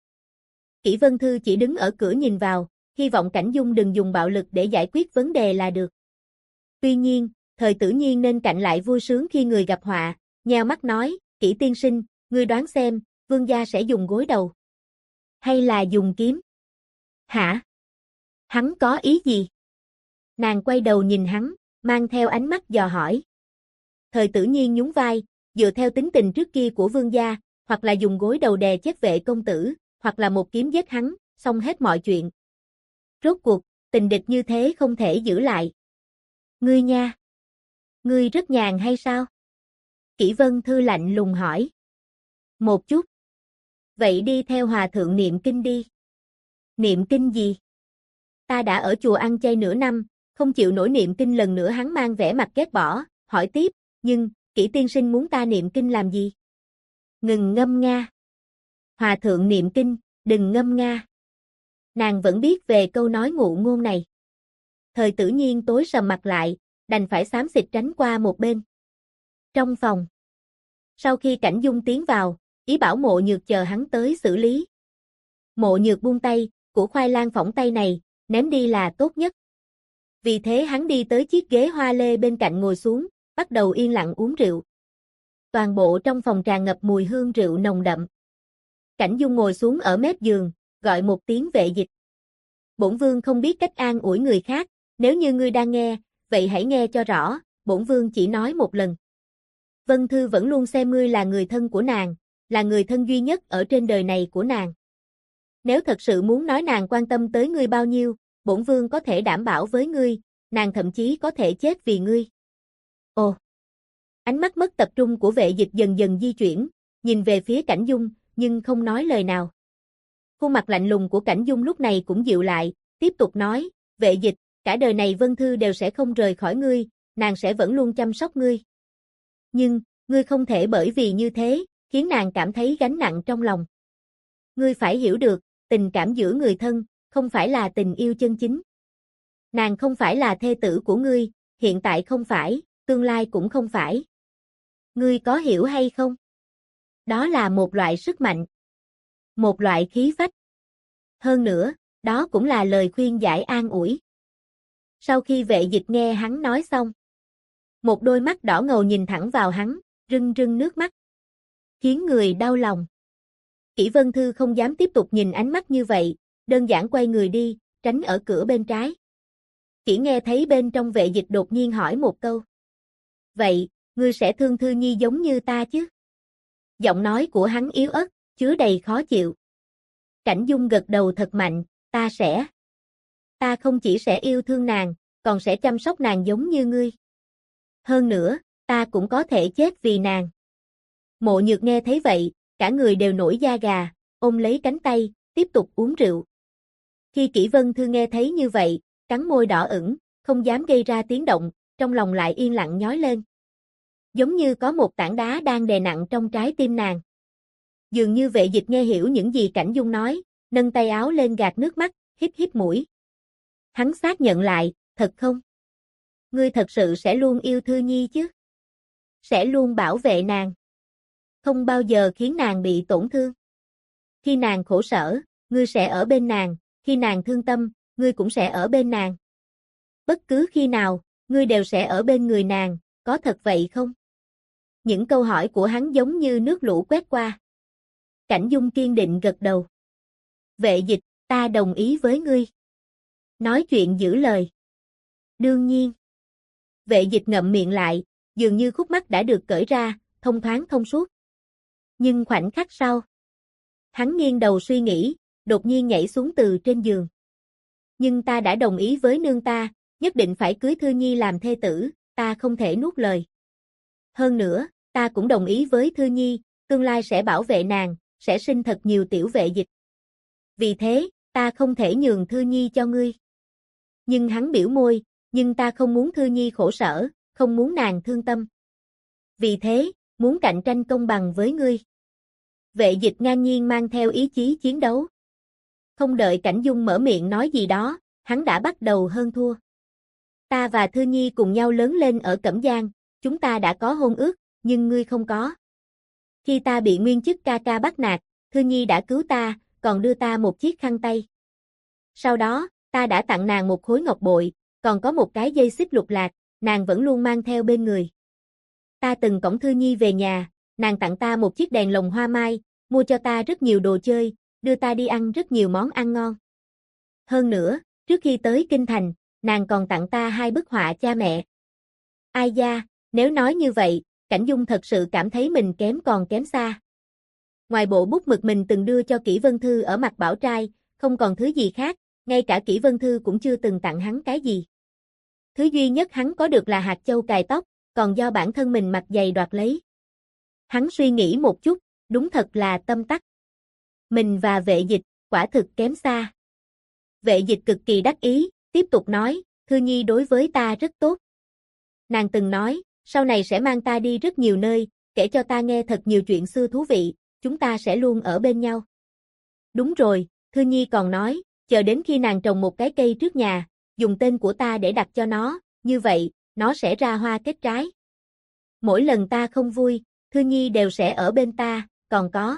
Kỷ Vân Thư chỉ đứng ở cửa nhìn vào, hy vọng Cảnh Dung đừng dùng bạo lực để giải quyết vấn đề là được. Tuy nhiên, Thời Tử Nhiên nên cạnh lại vui sướng khi người gặp họa, nheo mắt nói, Kỷ tiên sinh, ngươi đoán xem, vương gia sẽ dùng gối đầu. Hay là dùng kiếm? Hả? Hắn có ý gì? Nàng quay đầu nhìn hắn, mang theo ánh mắt dò hỏi. Thời Tử Nhiên nhún vai, dựa theo tính tình trước kia của vương gia, hoặc là dùng gối đầu đè chết Vệ công tử, hoặc là một kiếm giết hắn, xong hết mọi chuyện. Rốt cuộc, tình địch như thế không thể giữ lại. Ngươi nha. Ngươi rất nhàn hay sao? Kỷ Vân Thư lạnh lùng hỏi. Một chút. Vậy đi theo hòa thượng niệm kinh đi. Niệm kinh gì? Ta đã ở chùa ăn chay nửa năm, không chịu nổi niệm kinh lần nữa. Hắn mang vẻ mặt ghét bỏ, hỏi tiếp, nhưng, Kỷ tiên sinh muốn ta niệm kinh làm gì? Ngừng ngâm nga. Hòa thượng niệm kinh, đừng ngâm nga. Nàng vẫn biết về câu nói ngụ ngôn này. Thời Tử Nhiên tối sầm mặt lại, đành phải xám xịt tránh qua một bên. Trong phòng. Sau khi Cảnh Dung tiến vào, ý bảo Mộ Nhược chờ hắn tới xử lý. Mộ Nhược buông tay, củ khoai lang phỏng tay này, ném đi là tốt nhất. Vì thế hắn đi tới chiếc ghế hoa lê bên cạnh ngồi xuống, bắt đầu yên lặng uống rượu. Toàn bộ trong phòng tràn ngập mùi hương rượu nồng đậm. Cảnh Dung ngồi xuống ở mép giường, gọi một tiếng Vệ Dịch. Bổn vương không biết cách an ủi người khác, nếu như ngươi đang nghe, vậy hãy nghe cho rõ, bổn vương chỉ nói một lần. Vân Thư vẫn luôn xem ngươi là người thân của nàng, là người thân duy nhất ở trên đời này của nàng. Nếu thật sự muốn nói nàng quan tâm tới ngươi bao nhiêu, bổn vương có thể đảm bảo với ngươi, nàng thậm chí có thể chết vì ngươi. Ồ! Ánh mắt mất tập trung của Vệ Dịch dần dần di chuyển, nhìn về phía Cảnh Dung, nhưng không nói lời nào. Khuôn mặt lạnh lùng của Cảnh Dung lúc này cũng dịu lại, tiếp tục nói, Vệ Dịch, cả đời này Vân Thư đều sẽ không rời khỏi ngươi, nàng sẽ vẫn luôn chăm sóc ngươi. Nhưng, ngươi không thể bởi vì như thế, khiến nàng cảm thấy gánh nặng trong lòng. Ngươi phải hiểu được, tình cảm giữa người thân, không phải là tình yêu chân chính. Nàng không phải là thê tử của ngươi, hiện tại không phải, tương lai cũng không phải. Ngươi có hiểu hay không? Đó là một loại sức mạnh. Một loại khí phách. Hơn nữa, đó cũng là lời khuyên giải an ủi. Sau khi Vệ Dịch nghe hắn nói xong, một đôi mắt đỏ ngầu nhìn thẳng vào hắn, rưng rưng nước mắt. Khiến người đau lòng. Kỷ Vân Thư không dám tiếp tục nhìn ánh mắt như vậy, đơn giản quay người đi, tránh ở cửa bên trái. Chỉ nghe thấy bên trong Vệ Dịch đột nhiên hỏi một câu. Vậy, ngươi sẽ thương Thư Nhi giống như ta chứ? Giọng nói của hắn yếu ớt, chứa đầy khó chịu. Cảnh Dung gật đầu thật mạnh, ta sẽ. Ta không chỉ sẽ yêu thương nàng, còn sẽ chăm sóc nàng giống như ngươi. Hơn nữa, ta cũng có thể chết vì nàng. Mộ Nhược nghe thấy vậy, cả người đều nổi da gà, ôm lấy cánh tay, tiếp tục uống rượu. Khi Kỷ Vân Thư nghe thấy như vậy, cắn môi đỏ ửng, không dám gây ra tiếng động, trong lòng lại yên lặng nhói lên. Giống như có một tảng đá đang đè nặng trong trái tim nàng. Dường như Vệ Dịch nghe hiểu những gì Cảnh Dung nói, nâng tay áo lên gạt nước mắt, hít hít mũi. Hắn xác nhận lại, thật không? Ngươi thật sự sẽ luôn yêu Thư Nhi chứ? Sẽ luôn bảo vệ nàng. Không bao giờ khiến nàng bị tổn thương. Khi nàng khổ sở, ngươi sẽ ở bên nàng, khi nàng thương tâm, ngươi cũng sẽ ở bên nàng. Bất cứ khi nào, ngươi đều sẽ ở bên người nàng, có thật vậy không? Những câu hỏi của hắn giống như nước lũ quét qua. Cảnh Dung kiên định gật đầu. Vệ Dịch, ta đồng ý với ngươi. Nói chuyện giữ lời. Đương nhiên. Vệ Dịch ngậm miệng lại, dường như khúc mắc đã được cởi ra, thông thoáng thông suốt. Nhưng khoảnh khắc sau, hắn nghiêng đầu suy nghĩ, đột nhiên nhảy xuống từ trên giường. Nhưng ta đã đồng ý với nương ta, nhất định phải cưới Thư Nhi làm thê tử, ta không thể nuốt lời. Hơn nữa, ta cũng đồng ý với Thư Nhi, tương lai sẽ bảo vệ nàng, sẽ sinh thật nhiều tiểu Vệ Dịch. Vì thế, ta không thể nhường Thư Nhi cho ngươi. Nhưng hắn biểu môi, nhưng ta không muốn Thư Nhi khổ sở, không muốn nàng thương tâm. Vì thế, muốn cạnh tranh công bằng với ngươi. Vệ Dịch ngang nhiên mang theo ý chí chiến đấu. Không đợi Cảnh Dung mở miệng nói gì đó, hắn đã bắt đầu hơn thua. Ta và Thư Nhi cùng nhau lớn lên ở Cẩm Giang, chúng ta đã có hôn ước, nhưng ngươi không có. Khi ta bị nguyên chức ca ca bắt nạt, Thư Nhi đã cứu ta, còn đưa ta một chiếc khăn tay. Sau đó, ta đã tặng nàng một khối ngọc bội, còn có một cái dây xích lục lạc, nàng vẫn luôn mang theo bên người. Ta từng cõng Thư Nhi về nhà, nàng tặng ta một chiếc đèn lồng hoa mai, mua cho ta rất nhiều đồ chơi, đưa ta đi ăn rất nhiều món ăn ngon. Hơn nữa, trước khi tới Kinh Thành, nàng còn tặng ta 2 bức họa cha mẹ. Ai da, nếu nói như vậy, Cảnh Dung thật sự cảm thấy mình kém còn kém xa. Ngoài bộ bút mực mình từng đưa cho Kỷ Vân Thư ở mặt bảo trai, không còn thứ gì khác, ngay cả Kỷ Vân Thư cũng chưa từng tặng hắn cái gì. Thứ duy nhất hắn có được là hạt châu cài tóc, còn do bản thân mình mặt dày đoạt lấy. Hắn suy nghĩ một chút, đúng thật là tâm tắc. Mình và Vệ Dịch, quả thực kém xa. Vệ Dịch cực kỳ đắc ý, tiếp tục nói, Thư Nhi đối với ta rất tốt. Nàng từng nói, sau này sẽ mang ta đi rất nhiều nơi, kể cho ta nghe thật nhiều chuyện xưa thú vị, chúng ta sẽ luôn ở bên nhau. Đúng rồi, Thư Nhi còn nói, chờ đến khi nàng trồng một cái cây trước nhà, dùng tên của ta để đặt cho nó, như vậy, nó sẽ ra hoa kết trái. Mỗi lần ta không vui, Thư Nhi đều sẽ ở bên ta, còn có.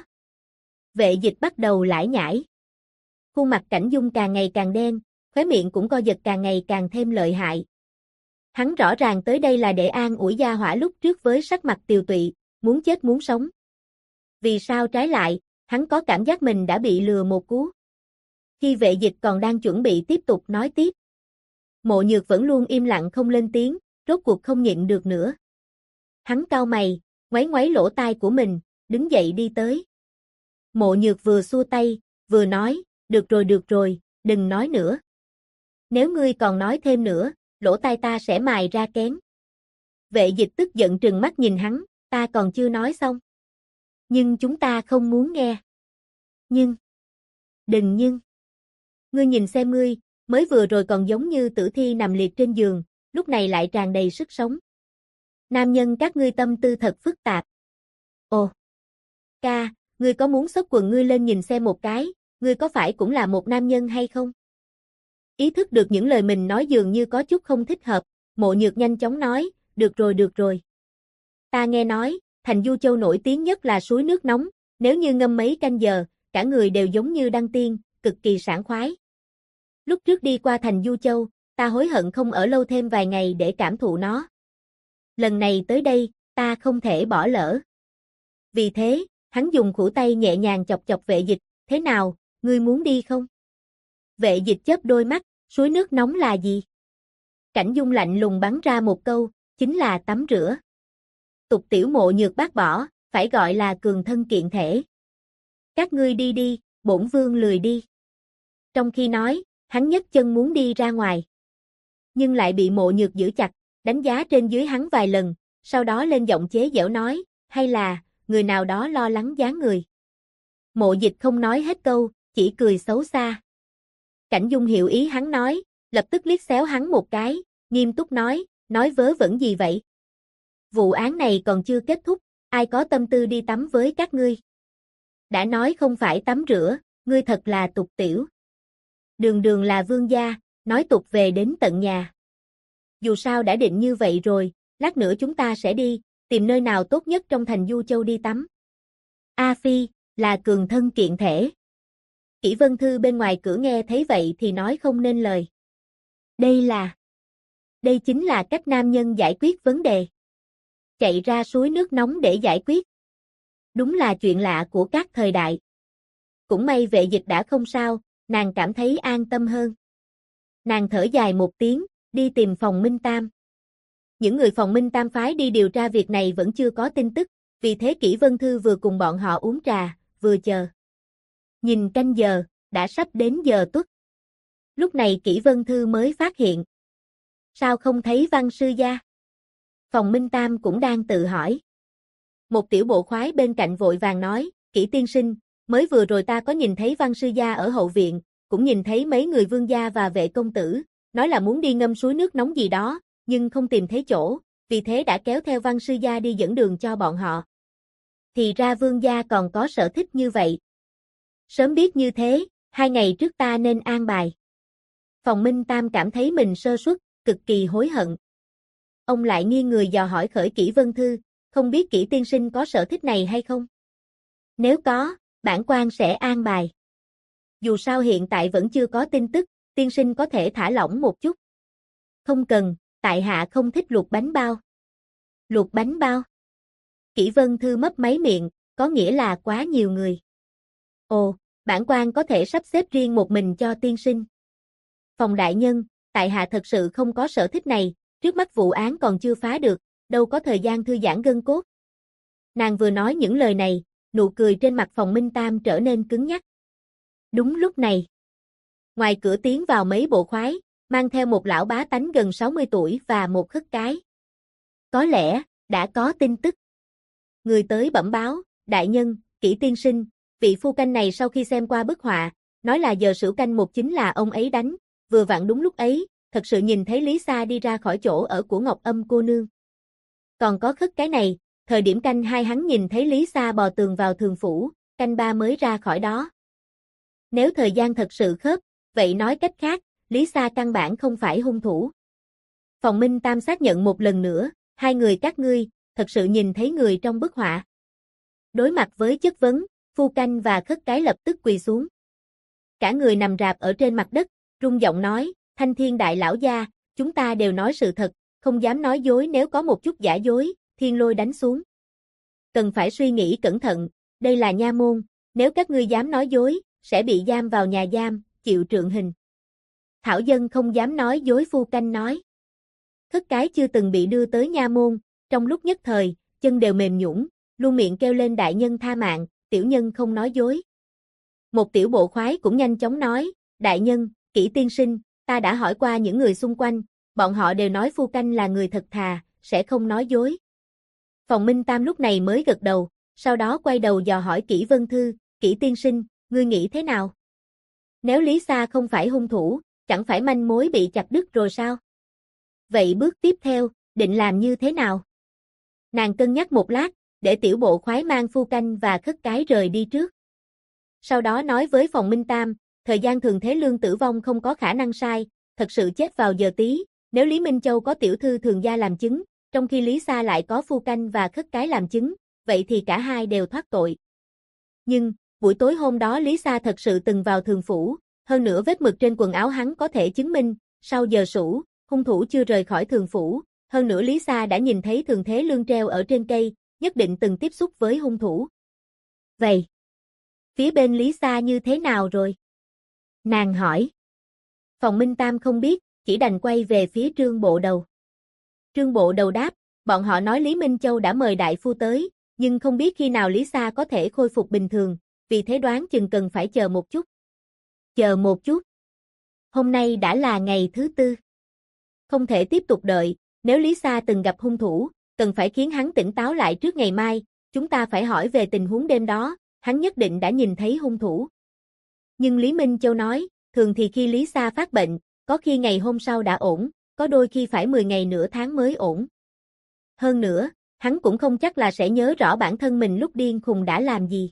Vệ Dịch bắt đầu lải nhải. Khuôn mặt Cảnh Dung càng ngày càng đen, khóe miệng cũng co giật càng ngày càng thêm lợi hại. Hắn rõ ràng tới đây là để an ủi Gia Hỏa lúc trước với sắc mặt tiều tụy, muốn chết muốn sống. Vì sao trái lại, hắn có cảm giác mình đã bị lừa một cú. Khi Vệ Dịch còn đang chuẩn bị tiếp tục nói tiếp, Mộ Nhược vẫn luôn im lặng không lên tiếng, rốt cuộc không nhịn được nữa. Hắn cau mày, ngoáy ngoáy lỗ tai của mình, đứng dậy đi tới. Mộ Nhược vừa xua tay, vừa nói, được rồi, đừng nói nữa. Nếu ngươi còn nói thêm nữa, lỗ tai ta sẽ mài ra kén. Vệ Dịch tức giận trừng mắt nhìn hắn, ta còn chưa nói xong. Nhưng chúng ta không muốn nghe. Nhưng. Đừng nhưng. Ngươi nhìn xem ngươi, mới vừa rồi còn giống như tử thi nằm liệt trên giường, lúc này lại tràn đầy sức sống. Nam nhân các ngươi tâm tư thật phức tạp. Ồ. Ca, ngươi có muốn xốc quần ngươi lên nhìn xem một cái, ngươi có phải cũng là một nam nhân hay không? Ý thức được những lời mình nói dường như có chút không thích hợp, Mộ Nhược nhanh chóng nói, được rồi. Ta nghe nói, thành Du Châu nổi tiếng nhất là suối nước nóng, nếu như ngâm mấy canh giờ, cả người đều giống như đăng tiên, cực kỳ sảng khoái. Lúc trước đi qua thành Du Châu, ta hối hận không ở lâu thêm vài ngày để cảm thụ nó. Lần này tới đây, ta không thể bỏ lỡ. Vì thế, hắn dùng khuỷu tay nhẹ nhàng chọc chọc Vệ Dịch, thế nào, ngươi muốn đi không? Vệ Dịch chớp đôi mắt, suối nước nóng là gì? Cảnh Dung lạnh lùng bắn ra một câu, chính là tắm rửa. Tục tiểu Mộ Nhược bác bỏ, phải gọi là cường thân kiện thể. Các ngươi đi đi, bổn vương lười đi. Trong khi nói, hắn nhấc chân muốn đi ra ngoài. Nhưng lại bị Mộ Nhược giữ chặt, đánh giá trên dưới hắn vài lần, sau đó lên giọng chế giễu nói, hay là, người nào đó lo lắng dáng người. Mộ Dịch không nói hết câu, chỉ cười xấu xa. Cảnh Dung hiểu ý hắn nói, lập tức liếc xéo hắn một cái, nghiêm túc nói vớ vẩn gì vậy? Vụ án này còn chưa kết thúc, ai có tâm tư đi tắm với các ngươi? Đã nói không phải tắm rửa, ngươi thật là tục tiểu. Đường đường là vương gia, nói tục về đến tận nhà. Dù sao đã định như vậy rồi, lát nữa chúng ta sẽ đi, tìm nơi nào tốt nhất trong thành Du Châu đi tắm. A Phi, là cường thân kiện thể. Kỷ Vân Thư bên ngoài cửa nghe thấy vậy thì nói không nên lời. Đây chính là cách nam nhân giải quyết vấn đề. Chạy ra suối nước nóng để giải quyết. Đúng là chuyện lạ của các thời đại. Cũng may Vệ Dịch đã không sao, nàng cảm thấy an tâm hơn. Nàng thở dài một tiếng, đi tìm phòng Minh Tam. Những người phòng Minh Tam phái đi điều tra việc này vẫn chưa có tin tức, vì thế Kỷ Vân Thư vừa cùng bọn họ uống trà, vừa chờ. Nhìn canh giờ, đã sắp đến giờ tuất. Lúc này Kỷ Vân Thư mới phát hiện. Sao không thấy Văn sư gia? Phòng Minh Tam cũng đang tự hỏi. Một tiểu bộ khoái bên cạnh vội vàng nói, Kỷ tiên sinh, mới vừa rồi ta có nhìn thấy Văn sư gia ở hậu viện, cũng nhìn thấy mấy người vương gia và vệ công tử, nói là muốn đi ngâm suối nước nóng gì đó, nhưng không tìm thấy chỗ, vì thế đã kéo theo Văn sư gia đi dẫn đường cho bọn họ. Thì ra vương gia còn có sở thích như vậy. Sớm biết như thế, 2 ngày trước ta nên an bài. Phòng Minh Tam cảm thấy mình sơ suất, cực kỳ hối hận. Ông lại nghiêng người dò hỏi khởi Kỷ Vân Thư, không biết Kỷ tiên sinh có sở thích này hay không? Nếu có, bản quan sẽ an bài. Dù sao hiện tại vẫn chưa có tin tức, tiên sinh có thể thả lỏng một chút. Không cần, tại hạ không thích luộc bánh bao. Luộc bánh bao? Kỷ Vân Thư mấp máy miệng, có nghĩa là quá nhiều người. Ồ, bản quan có thể sắp xếp riêng một mình cho tiên sinh. Phòng đại nhân, tại hạ thật sự không có sở thích này, trước mắt vụ án còn chưa phá được, đâu có thời gian thư giãn gân cốt. Nàng vừa nói những lời này, nụ cười trên mặt Phòng Minh Tam trở nên cứng nhắc. Đúng lúc này, ngoài cửa tiến vào mấy bộ khoái, mang theo một lão bá tánh gần 60 tuổi và một khất cái. Có lẽ, đã có tin tức. Người tới bẩm báo, đại nhân, Kỷ tiên sinh, vị phu canh này sau khi xem qua bức họa, nói là giờ sửu canh một chính là ông ấy đánh, vừa vặn đúng lúc ấy, thật sự nhìn thấy Lý Sa đi ra khỏi chỗ ở của Ngọc Âm cô nương. Còn có khất cái này, thời điểm canh 2 hắn nhìn thấy Lý Sa bò tường vào thường phủ, canh 3 mới ra khỏi đó. Nếu thời gian thật sự khớp, vậy nói cách khác, Lý Sa căn bản không phải hung thủ. Phòng Minh Tam xác nhận một lần nữa, 2 người các ngươi, thật sự nhìn thấy người trong bức họa. Đối mặt với chất vấn, phu canh và khất cái lập tức quỳ xuống. Cả người nằm rạp ở trên mặt đất, rung giọng nói, Thanh Thiên đại lão gia, chúng ta đều nói sự thật, không dám nói dối, nếu có một chút giả dối, thiên lôi đánh xuống. Cần phải suy nghĩ cẩn thận, đây là nha môn, nếu các ngươi dám nói dối, sẽ bị giam vào nhà giam, chịu trượng hình. Thảo dân không dám nói dối, phu canh nói. Khất cái chưa từng bị đưa tới nha môn, trong lúc nhất thời, chân đều mềm nhũn, luôn miệng kêu lên đại nhân tha mạng, tiểu nhân không nói dối. Một tiểu bộ khoái cũng nhanh chóng nói, đại nhân, Kỷ tiên sinh, ta đã hỏi qua những người xung quanh, bọn họ đều nói phu canh là người thật thà, sẽ không nói dối. Phòng Minh Tam lúc này mới gật đầu, sau đó quay đầu dò hỏi Kỷ Vân Thư, Kỷ tiên sinh, ngươi nghĩ thế nào? Nếu Lý Sa không phải hung thủ, chẳng phải manh mối bị chặt đứt rồi sao? Vậy bước tiếp theo, định làm như thế nào? Nàng cân nhắc một lát, để tiểu bộ khoái mang phu canh và khất cái rời đi trước. Sau đó nói với Phòng Minh Tam, thời gian Thường Thế Lương tử vong không có khả năng sai, thật sự chết vào giờ tí, nếu Lý Minh Châu có tiểu thư Thường gia làm chứng, trong khi Lý Sa lại có phu canh và khất cái làm chứng, vậy thì cả hai đều thoát tội. Nhưng, buổi tối hôm đó Lý Sa thật sự từng vào Thường phủ, hơn nữa vết mực trên quần áo hắn có thể chứng minh, sau giờ sủ, hung thủ chưa rời khỏi Thường phủ, hơn nữa Lý Sa đã nhìn thấy Thường Thế Lương treo ở trên cây, nhất định từng tiếp xúc với hung thủ. Vậy, phía bên Lý Sa như thế nào rồi? Nàng hỏi. Phòng Minh Tam không biết, chỉ đành quay về phía Trương Bộ Đầu. Trương Bộ Đầu đáp, bọn họ nói Lý Minh Châu đã mời đại phu tới, nhưng không biết khi nào Lý Sa có thể khôi phục bình thường, vì thế đoán chừng cần phải chờ một chút. Chờ một chút. Hôm nay đã là ngày thứ 4. Không thể tiếp tục đợi, nếu Lý Sa từng gặp hung thủ, cần phải khiến hắn tỉnh táo lại trước ngày mai, chúng ta phải hỏi về tình huống đêm đó, hắn nhất định đã nhìn thấy hung thủ. Nhưng Lý Minh Châu nói, thường thì khi Lý Sa phát bệnh, có khi ngày hôm sau đã ổn, có đôi khi phải 10 ngày nửa tháng mới ổn. Hơn nữa, hắn cũng không chắc là sẽ nhớ rõ bản thân mình lúc điên khùng đã làm gì.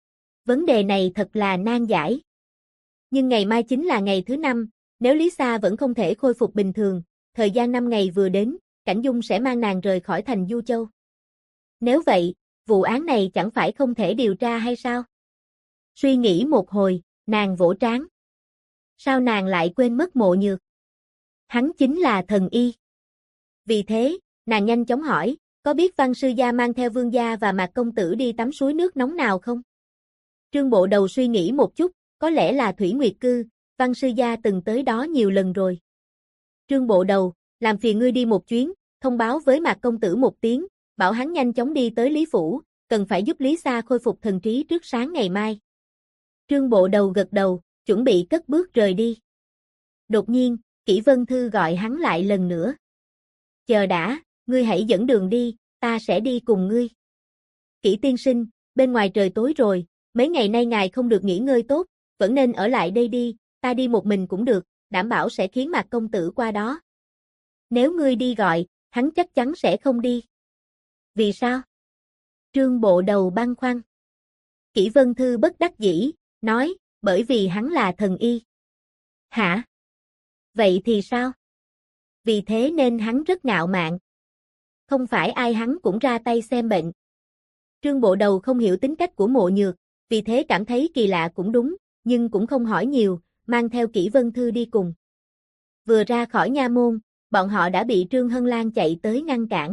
Vấn đề này thật là nan giải. Nhưng ngày mai chính là ngày thứ 5, nếu Lý Sa vẫn không thể khôi phục bình thường, thời gian 5 ngày vừa đến, Cảnh Dung sẽ mang nàng rời khỏi thành Du Châu. Nếu vậy, vụ án này chẳng phải không thể điều tra hay sao? Suy nghĩ một hồi, nàng vỗ trán. Sao nàng lại quên mất Mộ Nhược? Hắn chính là thần y. Vì thế, nàng nhanh chóng hỏi, có biết Văn sư gia mang theo Vương gia và Mạc công tử đi tắm suối nước nóng nào không? Trương Bộ Đầu suy nghĩ một chút, có lẽ là Thủy Nguyệt Cư, Văn sư gia từng tới đó nhiều lần rồi. Trương Bộ Đầu, làm phiền ngươi đi một chuyến, thông báo với Mạc công tử một tiếng, bảo hắn nhanh chóng đi tới Lý phủ, cần phải giúp Lý Sa khôi phục thần trí trước sáng ngày mai. Trương Bộ Đầu gật đầu, chuẩn bị cất bước rời đi. Đột nhiên, Kỷ Vân Thư gọi hắn lại lần nữa. Chờ đã, ngươi hãy dẫn đường đi, ta sẽ đi cùng ngươi. Kỷ tiên sinh, bên ngoài trời tối rồi, mấy ngày nay ngài không được nghỉ ngơi tốt, vẫn nên ở lại đây đi, ta đi một mình cũng được, đảm bảo sẽ khiến Mạc công tử qua đó. Nếu ngươi đi gọi, hắn chắc chắn sẽ không đi. Vì sao? Trương Bộ Đầu băn khoăn. Kỷ Vân Thư bất đắc dĩ, nói, bởi vì hắn là thần y. Hả? Vậy thì sao? Vì thế nên hắn rất ngạo mạn. Không phải ai hắn cũng ra tay xem bệnh. Trương Bộ Đầu không hiểu tính cách của Mộ Nhược, vì thế cảm thấy kỳ lạ cũng đúng, nhưng cũng không hỏi nhiều, mang theo Kỷ Vân Thư đi cùng. Vừa ra khỏi nha môn, bọn họ đã bị Trương Hân Lan chạy tới ngăn cản.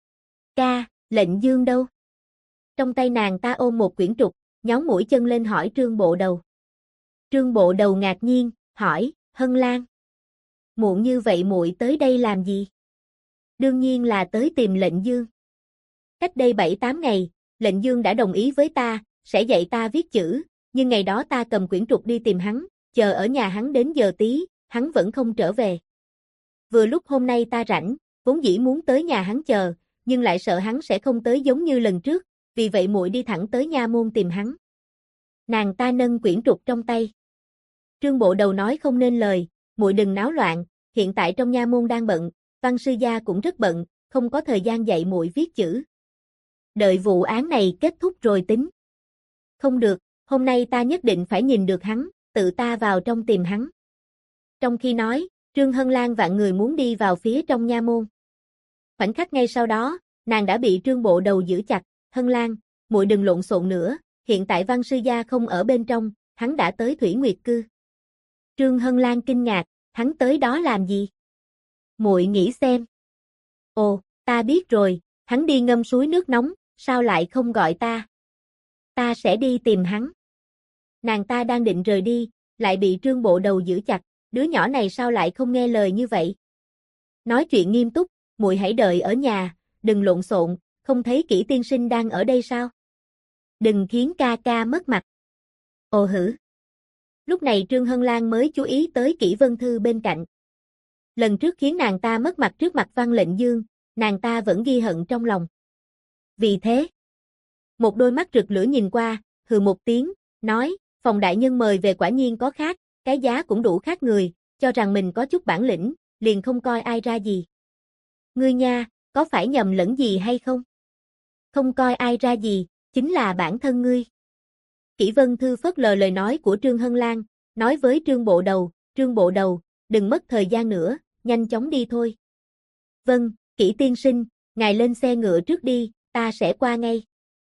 Ca, lệnh dương đâu? Trong tay nàng ta ôm một quyển trục, nhón mũi chân lên hỏi Trương Bộ Đầu. Trương Bộ Đầu ngạc nhiên, hỏi, Hân Lan. Muộn như vậy muội tới đây làm gì? Đương nhiên là tới tìm lệnh dương. Cách đây 7-8 ngày, lệnh dương đã đồng ý với ta, sẽ dạy ta viết chữ, nhưng ngày đó ta cầm quyển trục đi tìm hắn, chờ ở nhà hắn đến giờ tí, hắn vẫn không trở về. Vừa lúc hôm nay ta rảnh, vốn dĩ muốn tới nhà hắn chờ, nhưng lại sợ hắn sẽ không tới giống như lần trước, vì vậy muội đi thẳng tới nha môn tìm hắn. Nàng ta nâng quyển trục trong tay. Trương Bộ Đầu nói không nên lời, muội đừng náo loạn, hiện tại trong nha môn đang bận, văn sư gia cũng rất bận, không có thời gian dạy muội viết chữ. Đợi vụ án này kết thúc rồi tính. Không được, hôm nay ta nhất định phải nhìn được hắn, tự ta vào trong tìm hắn. Trong khi nói, Trương Hân Lan vạn người muốn đi vào phía trong nha môn. Khoảnh khắc ngay sau đó, nàng đã bị Trương Bộ Đầu giữ chặt, Hân Lan, muội đừng lộn xộn nữa, hiện tại văn sư gia không ở bên trong, hắn đã tới Thủy Nguyệt Cư. Trương Hân Lan kinh ngạc, hắn tới đó làm gì? Muội nghĩ xem. Ồ, ta biết rồi, hắn đi ngâm suối nước nóng, sao lại không gọi ta? Ta sẽ đi tìm hắn. Nàng ta đang định rời đi, lại bị Trương Bộ Đầu giữ chặt, đứa nhỏ này sao lại không nghe lời như vậy? Nói chuyện nghiêm túc, muội hãy đợi ở nhà, đừng lộn xộn, không thấy Kỷ tiên sinh đang ở đây sao? Đừng khiến ca ca mất mặt. Ồ hử. Lúc này Trương Hân Lan mới chú ý tới Kỷ Vân Thư bên cạnh. Lần trước khiến nàng ta mất mặt trước mặt Văn Lệnh Dương, nàng ta vẫn ghi hận trong lòng. Vì thế, một đôi mắt rực lửa nhìn qua, hừ một tiếng, nói, Phòng đại nhân mời về quả nhiên có khác, cái giá cũng đủ khác người, cho rằng mình có chút bản lĩnh, liền không coi ai ra gì. Ngươi nha, có phải nhầm lẫn gì hay không? Không coi ai ra gì, chính là bản thân ngươi. Kỷ Vân Thư phớt lờ lời nói của Trương Hân Lan, nói với Trương Bộ Đầu, đừng mất thời gian nữa, nhanh chóng đi thôi. Vâng, Kỷ tiên sinh, ngài lên xe ngựa trước đi, ta sẽ qua ngay.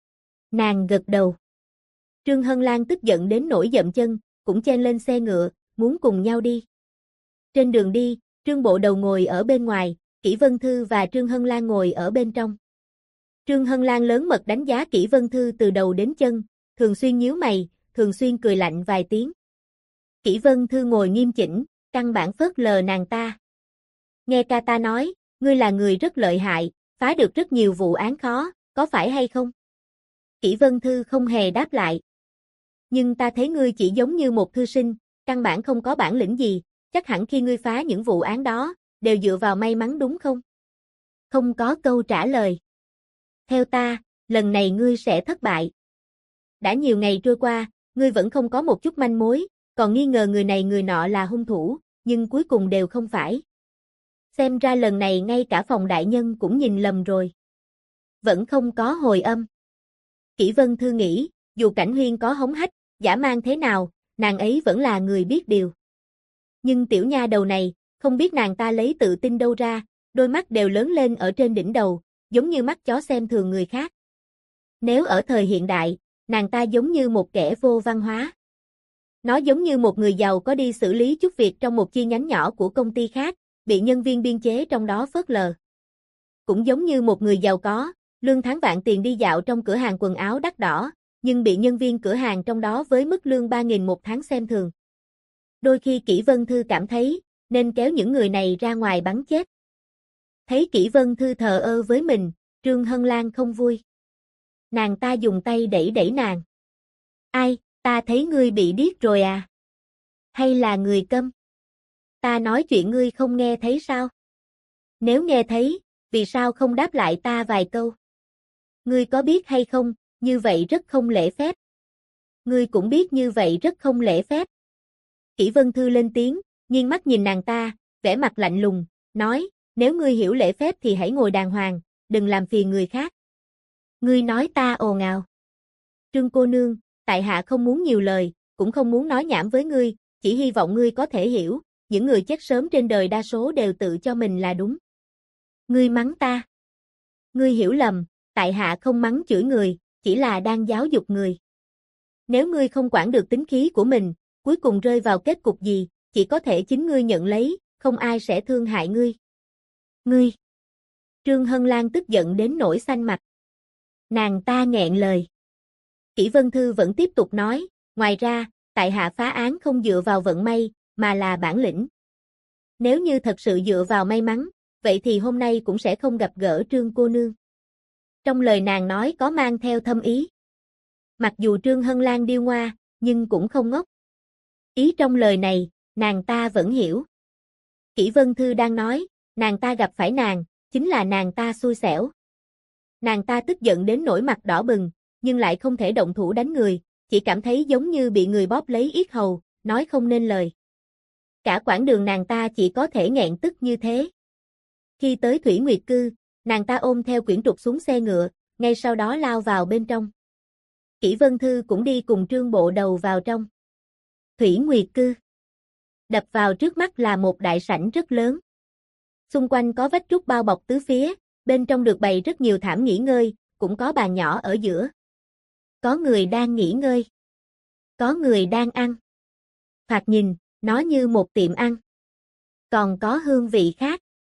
Nàng gật đầu. Trương Hân Lan tức giận đến nỗi dậm chân, cũng chen lên xe ngựa, muốn cùng nhau đi. Trên đường đi, Trương Bộ Đầu ngồi ở bên ngoài, Kỷ Vân Thư và Trương Hân Lan ngồi ở bên trong. Trương Hân Lan lớn mật đánh giá Kỷ Vân Thư từ đầu đến chân, thường xuyên nhíu mày, thường xuyên cười lạnh vài tiếng. Kỷ Vân Thư ngồi nghiêm chỉnh, căn bản phớt lờ nàng ta. Nghe ca ta nói, ngươi là người rất lợi hại, phá được rất nhiều vụ án khó, có phải hay không? Kỷ Vân Thư không hề đáp lại. Nhưng ta thấy ngươi chỉ giống như một thư sinh, căn bản không có bản lĩnh gì, chắc hẳn khi ngươi phá những vụ án đó, đều dựa vào may mắn đúng không? Không có câu trả lời. Theo ta, lần này ngươi sẽ thất bại. Đã nhiều ngày trôi qua, ngươi vẫn không có một chút manh mối, còn nghi ngờ người này người nọ là hung thủ, nhưng cuối cùng đều không phải. Xem ra lần này ngay cả Phòng đại nhân cũng nhìn lầm rồi. Vẫn không có hồi âm. Kỷ Vân Thư nghĩ, dù Cảnh Huyên có hống hách, giả mang thế nào, nàng ấy vẫn là người biết điều. Nhưng tiểu nha đầu này, không biết nàng ta lấy tự tin đâu ra, đôi mắt đều lớn lên ở trên đỉnh đầu, giống như mắt chó xem thường người khác. Nếu ở thời hiện đại, nàng ta giống như một kẻ vô văn hóa. Nó giống như một người giàu có đi xử lý chút việc trong một chi nhánh nhỏ của công ty khác, bị nhân viên biên chế trong đó phớt lờ. Cũng giống như một người giàu có, lương tháng vạn tiền đi dạo trong cửa hàng quần áo đắt đỏ, nhưng bị nhân viên cửa hàng trong đó với mức lương 3.000 một tháng xem thường. Đôi khi Kỷ Vân Thư cảm thấy, nên kéo những người này ra ngoài bắn chết. Thấy Kỷ Vân Thư thờ ơ với mình, Trương Hân Lan không vui. Nàng ta dùng tay đẩy đẩy nàng. Ai, ta thấy ngươi bị điếc rồi à? Hay là người câm? Ta nói chuyện ngươi không nghe thấy sao? Nếu nghe thấy, vì sao không đáp lại ta vài câu? Ngươi có biết hay không, như vậy rất không lễ phép. Ngươi cũng biết như vậy rất không lễ phép. Kỷ Vân Thư lên tiếng, nghiêng mắt nhìn nàng ta, vẻ mặt lạnh lùng, nói, nếu ngươi hiểu lễ phép thì hãy ngồi đàng hoàng, đừng làm phiền người khác. Ngươi nói ta ồn ào. Trương cô nương, tại hạ không muốn nhiều lời, cũng không muốn nói nhảm với ngươi, chỉ hy vọng ngươi có thể hiểu, những người chết sớm trên đời đa số đều tự cho mình là đúng. Ngươi mắng ta. Ngươi hiểu lầm, tại hạ không mắng chửi người, chỉ là đang giáo dục người. Nếu ngươi không quản được tính khí của mình, cuối cùng rơi vào kết cục gì, chỉ có thể chính ngươi nhận lấy, không ai sẽ thương hại ngươi. Ngươi. Trương Hân Lan tức giận đến nỗi xanh mặt. Nàng ta nghẹn lời. Kỷ Vân Thư vẫn tiếp tục nói, ngoài ra, tại hạ phá án không dựa vào vận may, mà là bản lĩnh. Nếu như thật sự dựa vào may mắn, vậy thì hôm nay cũng sẽ không gặp gỡ Trương cô nương. Trong lời nàng nói có mang theo thâm ý. Mặc dù Trương Hân Lan điêu ngoa, nhưng cũng không ngốc. Ý trong lời này, nàng ta vẫn hiểu. Kỷ Vân Thư đang nói, nàng ta gặp phải nàng, chính là nàng ta xui xẻo. Nàng ta tức giận đến nỗi mặt đỏ bừng, nhưng lại không thể động thủ đánh người, chỉ cảm thấy giống như bị người bóp lấy yết hầu, nói không nên lời. Cả quãng đường nàng ta chỉ có thể nghẹn tức như thế. Khi tới Thủy Nguyệt Cư, nàng ta ôm theo quyển trục xuống xe ngựa, ngay sau đó lao vào bên trong. Kỷ Vân Thư cũng đi cùng Trương Bộ Đầu vào trong. Thủy Nguyệt Cư. Đập vào trước mắt là một đại sảnh rất lớn. Xung quanh có vách trúc bao bọc tứ phía, bên trong được bày rất nhiều thảm nghỉ ngơi, cũng có bàn nhỏ ở giữa. Có người đang nghỉ ngơi. Có người đang ăn. Thoạt nhìn, nó như một tiệm ăn. Còn có hương vị khác.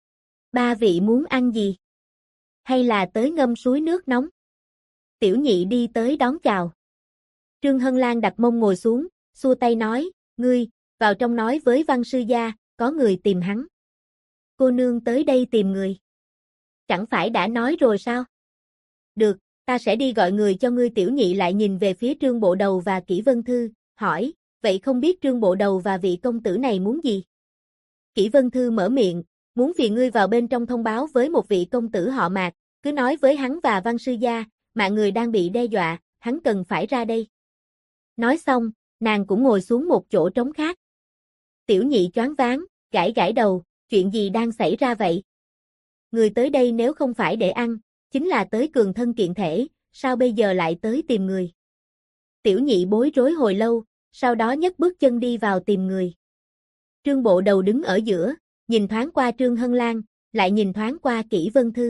Ba vị muốn ăn gì? Hay là tới ngâm suối nước nóng? Tiểu nhị đi tới đón chào. Trương Hân Lan đặt mông ngồi xuống, xua tay nói, ngươi, vào trong nói với Văn sư gia, có người tìm hắn. Cô nương tới đây tìm người. Chẳng phải đã nói rồi sao? Được, ta sẽ đi gọi người cho ngươi. Tiểu nhị lại nhìn về phía Trương Bộ Đầu và Kỷ Vân Thư, hỏi, vậy không biết Trương Bộ Đầu và vị công tử này muốn gì? Kỷ Vân Thư mở miệng, muốn phiền ngươi vào bên trong thông báo với một vị công tử họ Mạc, cứ nói với hắn và Văn sư gia, mạng người đang bị đe dọa, hắn cần phải ra đây. Nói xong, nàng cũng ngồi xuống một chỗ trống khác. Tiểu nhị choáng váng, gãi gãi đầu, chuyện gì đang xảy ra vậy? Người tới đây nếu không phải để ăn, chính là tới cường thân kiện thể, sao bây giờ lại tới tìm người? Tiểu nhị bối rối hồi lâu, sau đó nhấc bước chân đi vào tìm người. Trương Bộ Đầu đứng ở giữa, nhìn thoáng qua Trương Hân Lan, lại nhìn thoáng qua Kỷ Vân Thư.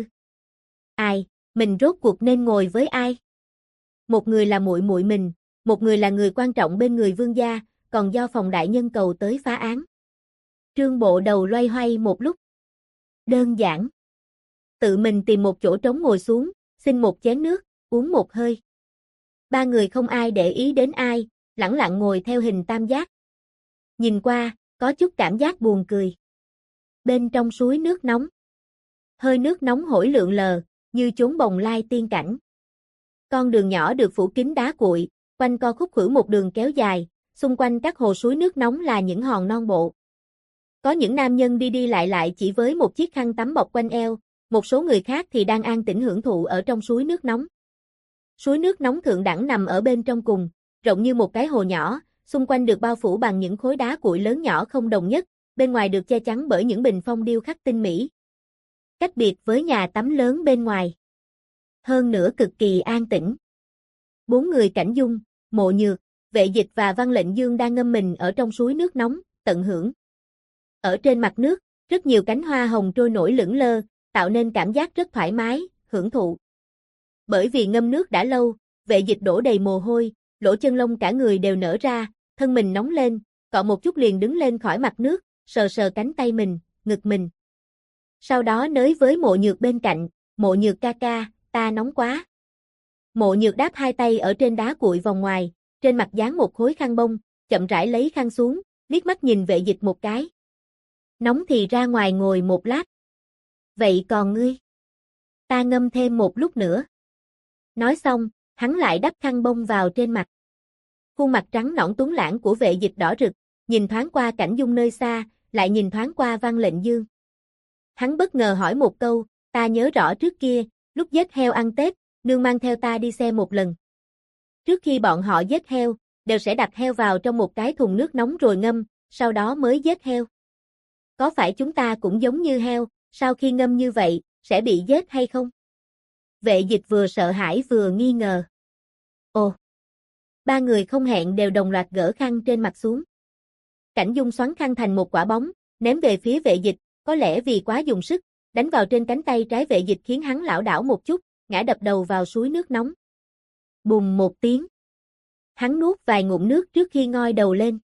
Ai, mình rốt cuộc nên ngồi với ai? Một người là muội muội mình, một người là người quan trọng bên người vương gia, còn do phòng đại nhân cầu tới phá án. Trương Bộ Đầu loay hoay một lúc. Đơn giản. Tự mình tìm một chỗ trống ngồi xuống, xin một chén nước, uống một hơi. Ba người không ai để ý đến ai, lẳng lặng ngồi theo hình tam giác. Nhìn qua, có chút cảm giác buồn cười. Bên trong suối nước nóng. Hơi nước nóng hổi lượn lờ, như chốn bồng lai tiên cảnh. Con đường nhỏ được phủ kín đá cuội, quanh co khúc khuỷu một đường kéo dài, xung quanh các hồ suối nước nóng là những hòn non bộ. Có những nam nhân đi đi lại lại chỉ với một chiếc khăn tắm bọc quanh eo, một số người khác thì đang an tĩnh hưởng thụ ở trong suối nước nóng. Suối nước nóng thượng đẳng nằm ở bên trong cùng, rộng như một cái hồ nhỏ, xung quanh được bao phủ bằng những khối đá cuội lớn nhỏ không đồng nhất, bên ngoài được che chắn bởi những bình phong điêu khắc tinh mỹ. Cách biệt với nhà tắm lớn bên ngoài. Hơn nữa cực kỳ an tĩnh. 4 người Cảnh Dung, Mộ Nhược, Vệ Dịch và Văn Lệnh Dương đang ngâm mình ở trong suối nước nóng, tận hưởng. Ở trên mặt nước, rất nhiều cánh hoa hồng trôi nổi lững lơ, tạo nên cảm giác rất thoải mái, hưởng thụ. Bởi vì ngâm nước đã lâu, Vệ Dịch đổ đầy mồ hôi, lỗ chân lông cả người đều nở ra, thân mình nóng lên, cọ một chút liền đứng lên khỏi mặt nước, sờ sờ cánh tay mình, ngực mình. Sau đó nới với Mộ Nhược bên cạnh, Mộ Nhược ca ca, ta nóng quá. Mộ Nhược đáp hai tay ở trên đá cuội vòng ngoài, trên mặt dán một khối khăn bông, chậm rãi lấy khăn xuống, liếc mắt nhìn Vệ Dịch một cái. Nóng thì ra ngoài ngồi một lát. Vậy còn ngươi? Ta ngâm thêm một lúc nữa. Nói xong, hắn lại đắp khăn bông vào trên mặt. Khuôn mặt trắng nõn tuấn lãng của Vệ Dịch đỏ rực, nhìn thoáng qua Cảnh Dung nơi xa, lại nhìn thoáng qua Văn Lệnh Dương. Hắn bất ngờ hỏi một câu, ta nhớ rõ trước kia, lúc giết heo ăn Tết, nương mang theo ta đi xe một lần. Trước khi bọn họ giết heo, đều sẽ đặt heo vào trong một cái thùng nước nóng rồi ngâm, sau đó mới giết heo. Có phải chúng ta cũng giống như heo, sau khi ngâm như vậy, sẽ bị giết hay không? Vệ Dịch vừa sợ hãi vừa nghi ngờ. Ồ! Ba người không hẹn đều đồng loạt gỡ khăn trên mặt xuống. Cảnh Dung xoắn khăn thành một quả bóng, ném về phía Vệ Dịch, có lẽ vì quá dùng sức, đánh vào trên cánh tay trái Vệ Dịch khiến hắn lảo đảo một chút, ngã đập đầu vào suối nước nóng. Bùm một tiếng. Hắn nuốt vài ngụm nước trước khi ngoi đầu lên.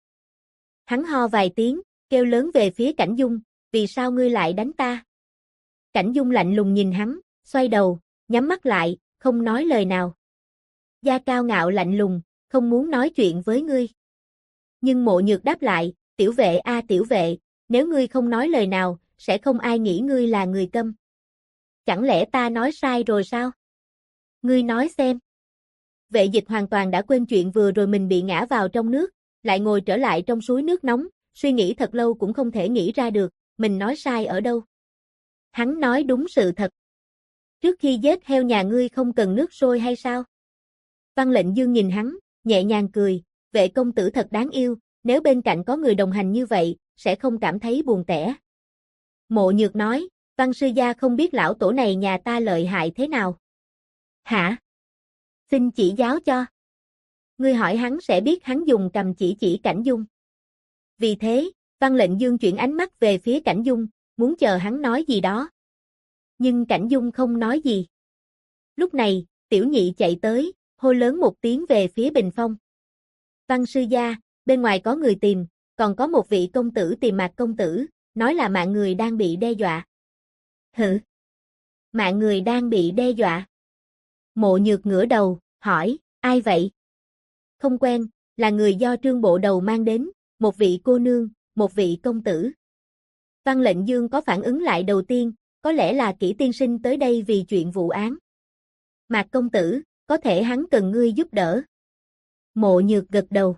Hắn ho vài tiếng, kêu lớn về phía Cảnh Dung, vì sao ngươi lại đánh ta? Cảnh Dung lạnh lùng nhìn hắn, xoay đầu, nhắm mắt lại, không nói lời nào. Da cao ngạo lạnh lùng, không muốn nói chuyện với ngươi. Nhưng Mộ Nhược đáp lại, tiểu vệ a tiểu vệ, nếu ngươi không nói lời nào, sẽ không ai nghĩ ngươi là người câm. Chẳng lẽ ta nói sai rồi sao? Ngươi nói xem. Vệ Dịch hoàn toàn đã quên chuyện vừa rồi mình bị ngã vào trong nước, lại ngồi trở lại trong suối nước nóng, suy nghĩ thật lâu cũng không thể nghĩ ra được, mình nói sai ở đâu. Hắn nói đúng sự thật. Trước khi giết heo nhà ngươi không cần nước sôi hay sao? Văn Lệnh Dương nhìn hắn, nhẹ nhàng cười, Vệ công tử thật đáng yêu, nếu bên cạnh có người đồng hành như vậy, sẽ không cảm thấy buồn tẻ. Mộ Nhược nói, Văn sư gia không biết lão tổ này nhà ta lợi hại thế nào. Hả? Xin chỉ giáo cho. Ngươi hỏi hắn sẽ biết, hắn dùng cầm chỉ Cảnh Dung. Vì thế, Văn Lệnh Dương chuyển ánh mắt về phía Cảnh Dung, muốn chờ hắn nói gì đó. Nhưng Cảnh Dung không nói gì. Lúc này, Tiểu Nhị chạy tới, hô lớn một tiếng về phía bình phong. Văn sư gia, bên ngoài có người tìm, còn có một vị công tử tìm Mạc công tử, nói là mạng người đang bị đe dọa. Hử? Mạng người đang bị đe dọa? Mộ Nhược ngửa đầu, hỏi, ai vậy? Không quen, là người do Trương Bộ Đầu mang đến, một vị cô nương, một vị công tử. Văn Lệnh Dương có phản ứng lại đầu tiên, có lẽ là Kỷ tiên sinh tới đây vì chuyện vụ án. Mạc công tử, có thể hắn cần ngươi giúp đỡ. Mộ Nhược gật đầu.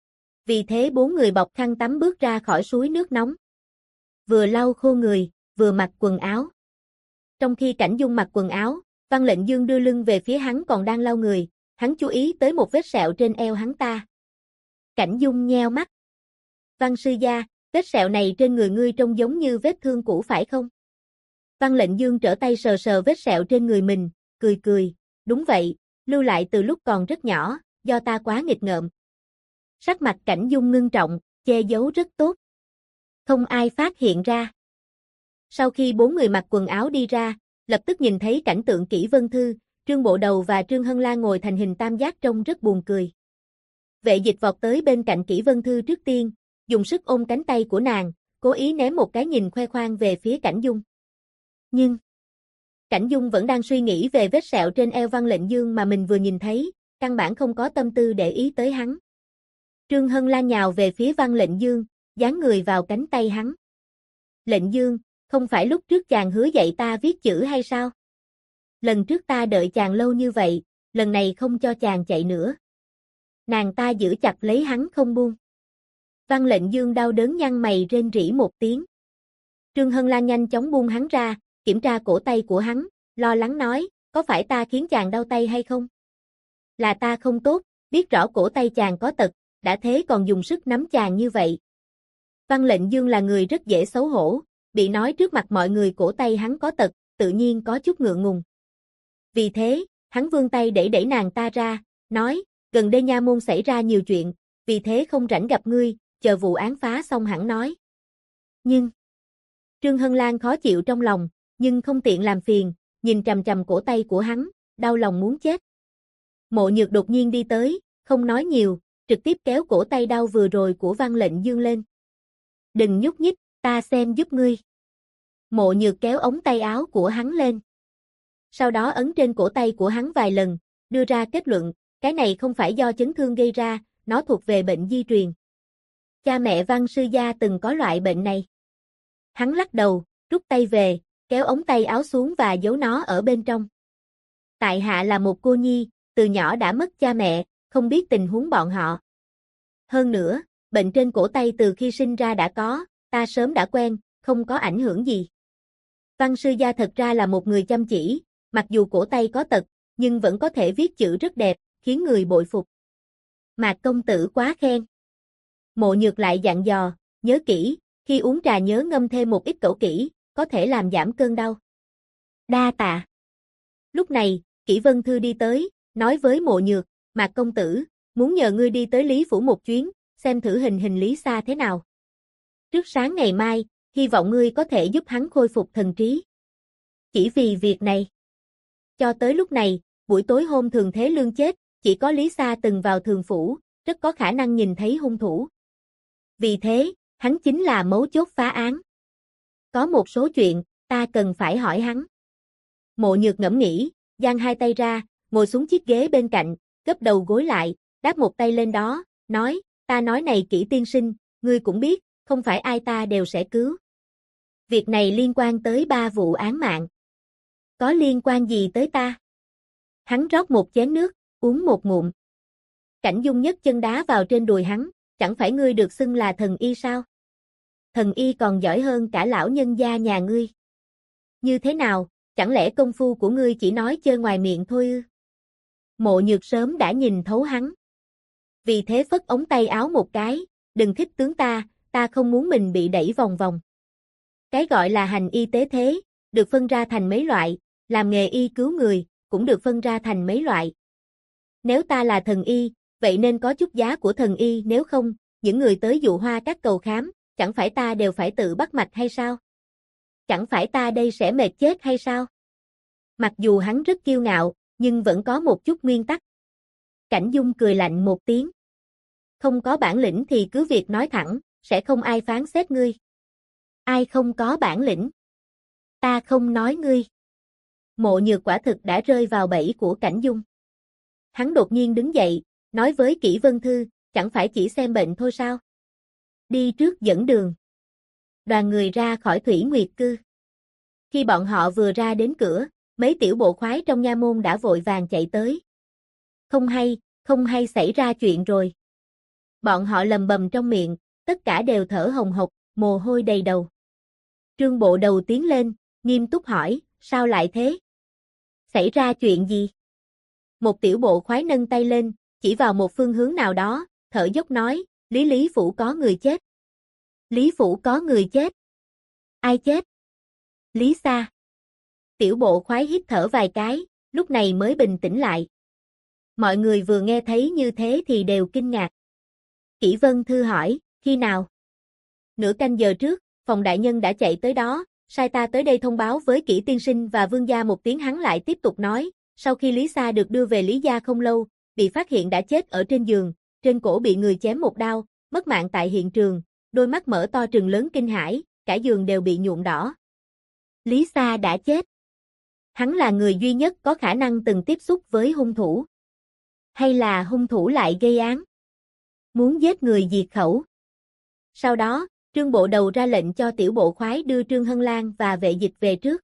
Vì thế bốn người bọc khăn tắm bước ra khỏi suối nước nóng. Vừa lau khô người, vừa mặc quần áo. Trong khi Cảnh Dung mặc quần áo, Văn Lệnh Dương đưa lưng về phía hắn còn đang lau người, hắn chú ý tới một vết sẹo trên eo hắn ta. Cảnh Dung nheo mắt. Văn sư gia, vết sẹo này trên người ngươi trông giống như vết thương cũ phải không? Văn Lệnh Dương trở tay sờ sờ vết sẹo trên người mình, cười cười, đúng vậy, lưu lại từ lúc còn rất nhỏ, do ta quá nghịch ngợm. Sắc mặt Cảnh Dung ngưng trọng, che giấu rất tốt. Không ai phát hiện ra. Sau khi bốn người mặc quần áo đi ra, lập tức nhìn thấy cảnh tượng Kỷ Vân Thư, Trương Bộ Đầu và Trương Hân Lan ngồi thành hình tam giác trông rất buồn cười. Vệ Dịch vọt tới bên cạnh Kỷ Vân Thư trước tiên, dùng sức ôm cánh tay của nàng, cố ý ném một cái nhìn khoe khoang về phía Cảnh Dung. Nhưng Cảnh Dung vẫn đang suy nghĩ về vết sẹo trên eo Văn Lệnh Dương mà mình vừa nhìn thấy, căn bản không có tâm tư để ý tới hắn. Trương Hân Lan nhào về phía Văn Lệnh Dương, dán người vào cánh tay hắn. Lệnh Dương, không phải lúc trước chàng hứa dạy ta viết chữ hay sao? Lần trước ta đợi chàng lâu như vậy, lần này không cho chàng chạy nữa. Nàng ta giữ chặt lấy hắn không buông. Văn Lệnh Dương đau đớn nhăn mày rên rỉ một tiếng. Trương Hân Lan nhanh chóng buông hắn ra, kiểm tra cổ tay của hắn, lo lắng nói, có phải ta khiến chàng đau tay hay không? Là ta không tốt, biết rõ cổ tay chàng có tật, đã thế còn dùng sức nắm chàng như vậy. Văn Lệnh Dương là người rất dễ xấu hổ, bị nói trước mặt mọi người cổ tay hắn có tật, tự nhiên có chút ngượng ngùng. Vì thế, hắn vươn tay đẩy nàng ta ra, nói, gần đây nha môn xảy ra nhiều chuyện, vì thế không rảnh gặp ngươi, chờ vụ án phá xong hẳn nói. Nhưng, Trương Hân Lan khó chịu trong lòng, nhưng không tiện làm phiền, nhìn chằm chằm cổ tay của hắn, đau lòng muốn chết. Mộ Nhược đột nhiên đi tới, không nói nhiều, trực tiếp kéo cổ tay đau vừa rồi của Văn Lệnh Dương lên. Đừng nhúc nhích, ta xem giúp ngươi. Mộ Nhược kéo ống tay áo của hắn lên. Sau đó ấn trên cổ tay của hắn vài lần, đưa ra kết luận, cái này không phải do chấn thương gây ra, nó thuộc về bệnh di truyền. Cha mẹ Văn sư gia từng có loại bệnh này. Hắn lắc đầu, rút tay về, kéo ống tay áo xuống và giấu nó ở bên trong. Tại hạ là một cô nhi, từ nhỏ đã mất cha mẹ, không biết tình huống bọn họ. Hơn nữa, bệnh trên cổ tay từ khi sinh ra đã có, ta sớm đã quen, không có ảnh hưởng gì. Văn sư gia thật ra là một người chăm chỉ, mặc dù cổ tay có tật, nhưng vẫn có thể viết chữ rất đẹp, khiến người bội phục. Mạc công tử quá khen. Mộ Nhược lại dặn dò, nhớ kỹ, khi uống trà nhớ ngâm thêm một ít cẩu kỹ, có thể làm giảm cơn đau. Đa tạ. Lúc này, Kỷ Vân Thư đi tới, nói với Mộ Nhược, Mạc công tử, muốn nhờ ngươi đi tới Lý Phủ một chuyến, xem thử hình hình Lý Sa thế nào. Trước sáng ngày mai, hy vọng ngươi có thể giúp hắn khôi phục thần trí. Chỉ vì việc này. Cho tới lúc này, buổi tối hôm Thường Thế Lương chết, chỉ có Lý Sa từng vào Thường Phủ, rất có khả năng nhìn thấy hung thủ. Vì thế, hắn chính là mấu chốt phá án. Có một số chuyện, ta cần phải hỏi hắn. Mộ Nhược ngẫm nghĩ, giang hai tay ra, ngồi xuống chiếc ghế bên cạnh, gấp đầu gối lại, đáp một tay lên đó, nói, ta nói này Kỷ tiên sinh, ngươi cũng biết, không phải ai ta đều sẽ cứu. Việc này liên quan tới 3 vụ án mạng. Có liên quan gì tới ta? Hắn rót một chén nước, uống một ngụm. Cảnh Dung nhấc chân đá vào trên đùi hắn, chẳng phải ngươi được xưng là thần y sao? Thần y còn giỏi hơn cả lão nhân gia nhà ngươi. Như thế nào, chẳng lẽ công phu của ngươi chỉ nói chơi ngoài miệng thôi ư? Mộ Nhược sớm đã nhìn thấu hắn. Vì thế phất ống tay áo một cái, đừng khích tướng ta không muốn mình bị đẩy vòng vòng. Cái gọi là hành y tế thế, được phân ra thành mấy loại, làm nghề y cứu người, cũng được phân ra thành mấy loại. Nếu ta là thần y, vậy nên có chút giá của thần y, nếu không, những người tới dụ hoa các cầu khám, chẳng phải ta đều phải tự bắt mạch hay sao? Chẳng phải ta đây sẽ mệt chết hay sao? Mặc dù hắn rất kiêu ngạo, nhưng vẫn có một chút nguyên tắc. Cảnh Dung cười lạnh một tiếng. Không có bản lĩnh thì cứ việc nói thẳng, sẽ không ai phán xét ngươi. Ai không có bản lĩnh? Ta không nói ngươi. Mộ Nhược quả thực đã rơi vào bẫy của Cảnh Dung. Hắn đột nhiên đứng dậy, nói với Kỷ Vân Thư, chẳng phải chỉ xem bệnh thôi sao? Đi trước dẫn đường. Đoàn người ra khỏi Thủy Nguyệt Cư. Khi bọn họ vừa ra đến cửa, mấy tiểu bộ khoái trong nha môn đã vội vàng chạy tới. Không hay xảy ra chuyện rồi. Bọn họ lầm bầm trong miệng, tất cả đều thở hồng hộc, mồ hôi đầy đầu. Trương Bộ Đầu tiến lên, nghiêm túc hỏi, sao lại thế? Xảy ra chuyện gì? Một tiểu bộ khoái nâng tay lên, chỉ vào một phương hướng nào đó, thở dốc nói, Lý Phủ có người chết. Lý Phủ có người chết. Ai chết? Lý Sa. Tiểu bộ khoái hít thở vài cái, lúc này mới bình tĩnh lại. Mọi người vừa nghe thấy như thế thì đều kinh ngạc. Kỷ Vân Thư hỏi, khi nào? Nửa canh giờ trước, phòng đại nhân đã chạy tới đó, sai ta tới đây thông báo với Kỷ tiên sinh và Vương gia một tiếng. Hắn lại tiếp tục nói, sau khi Lý Sa được đưa về Lý gia không lâu, bị phát hiện đã chết ở trên giường, trên cổ bị người chém một đao, mất mạng tại hiện trường, đôi mắt mở to trừng lớn kinh hãi, cả giường đều bị nhuộm đỏ. Lý Sa đã chết. Hắn là người duy nhất có khả năng từng tiếp xúc với hung thủ. Hay là hung thủ lại gây án? Muốn giết người diệt khẩu. Sau đó, Trương Bộ Đầu ra lệnh cho tiểu bộ khoái đưa Trương Hân Lan và vệ dịch về trước.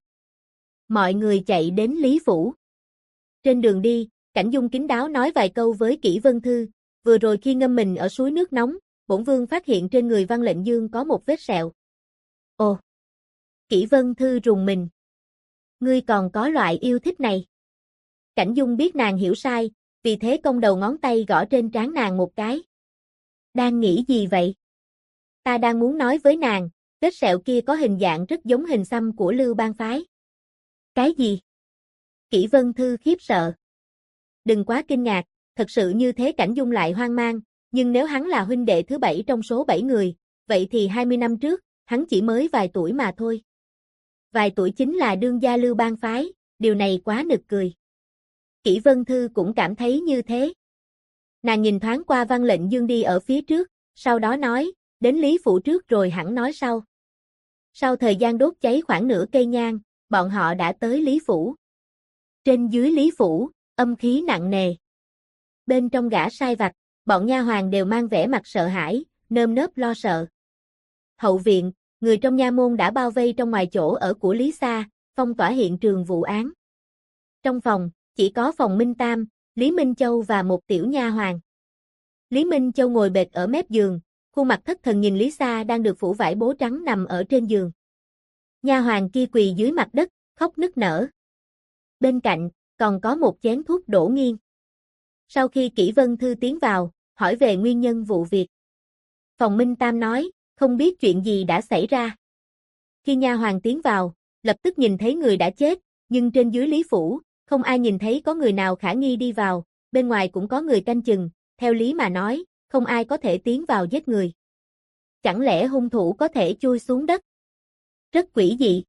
Mọi người chạy đến Lý Phủ. Trên đường đi, Cảnh Dung kín đáo nói vài câu với Kỷ Vân Thư, vừa rồi khi ngâm mình ở suối nước nóng, bổn vương phát hiện trên người Văn Lệnh Dương có một vết sẹo. Ồ! Kỷ Vân Thư rùng mình. Ngươi còn có loại yêu thích này. Cảnh Dung biết nàng hiểu sai, vì thế cong đầu ngón tay gõ trên trán nàng một cái. Đang nghĩ gì vậy? Ta đang muốn nói với nàng, vết sẹo kia có hình dạng rất giống hình xăm của Lưu Bang phái. Cái gì? Kỷ Vân Thư khiếp sợ. Đừng quá kinh ngạc, thật sự như thế. Cảnh Dung lại hoang mang, nhưng nếu hắn là huynh đệ thứ 7 trong số 7 người, vậy thì 20 năm trước, hắn chỉ mới vài tuổi mà thôi. Vài tuổi chính là đương gia Lưu Bang phái, điều này quá nực cười. Kỷ Vân Thư cũng cảm thấy như thế. Nàng nhìn thoáng qua Văn Lệnh Dương đi ở phía trước, sau đó nói, đến Lý Phủ trước rồi hẳn nói sau. Sau thời gian đốt cháy khoảng nửa cây nhang, bọn họ đã tới Lý Phủ. Trên dưới Lý Phủ, âm khí nặng nề. Bên trong gã sai vặt, bọn nha hoàn đều mang vẻ mặt sợ hãi, nơm nớp lo sợ. Hậu viện, người trong nha môn đã bao vây trong ngoài chỗ ở của Lý Sa, phong tỏa hiện trường vụ án. Trong phòng, chỉ có Phòng Minh Tam, Lý Minh Châu và một tiểu nha hoàn. Lý Minh Châu ngồi bệt ở mép giường, khuôn mặt thất thần nhìn Lý Sa đang được phủ vải bố trắng nằm ở trên giường. Nha hoàn kia quỳ dưới mặt đất, khóc nức nở. Bên cạnh, còn có một chén thuốc đổ nghiêng. Sau khi Kỷ Vân Thư tiến vào, hỏi về nguyên nhân vụ việc. Phòng Minh Tam nói, không biết chuyện gì đã xảy ra. Khi nha hoàn tiến vào, lập tức nhìn thấy người đã chết, nhưng trên dưới Lý Phủ, không ai nhìn thấy có người nào khả nghi đi vào, bên ngoài cũng có người canh chừng, theo lý mà nói, không ai có thể tiến vào giết người. Chẳng lẽ hung thủ có thể chui xuống đất? Rất quỷ dị.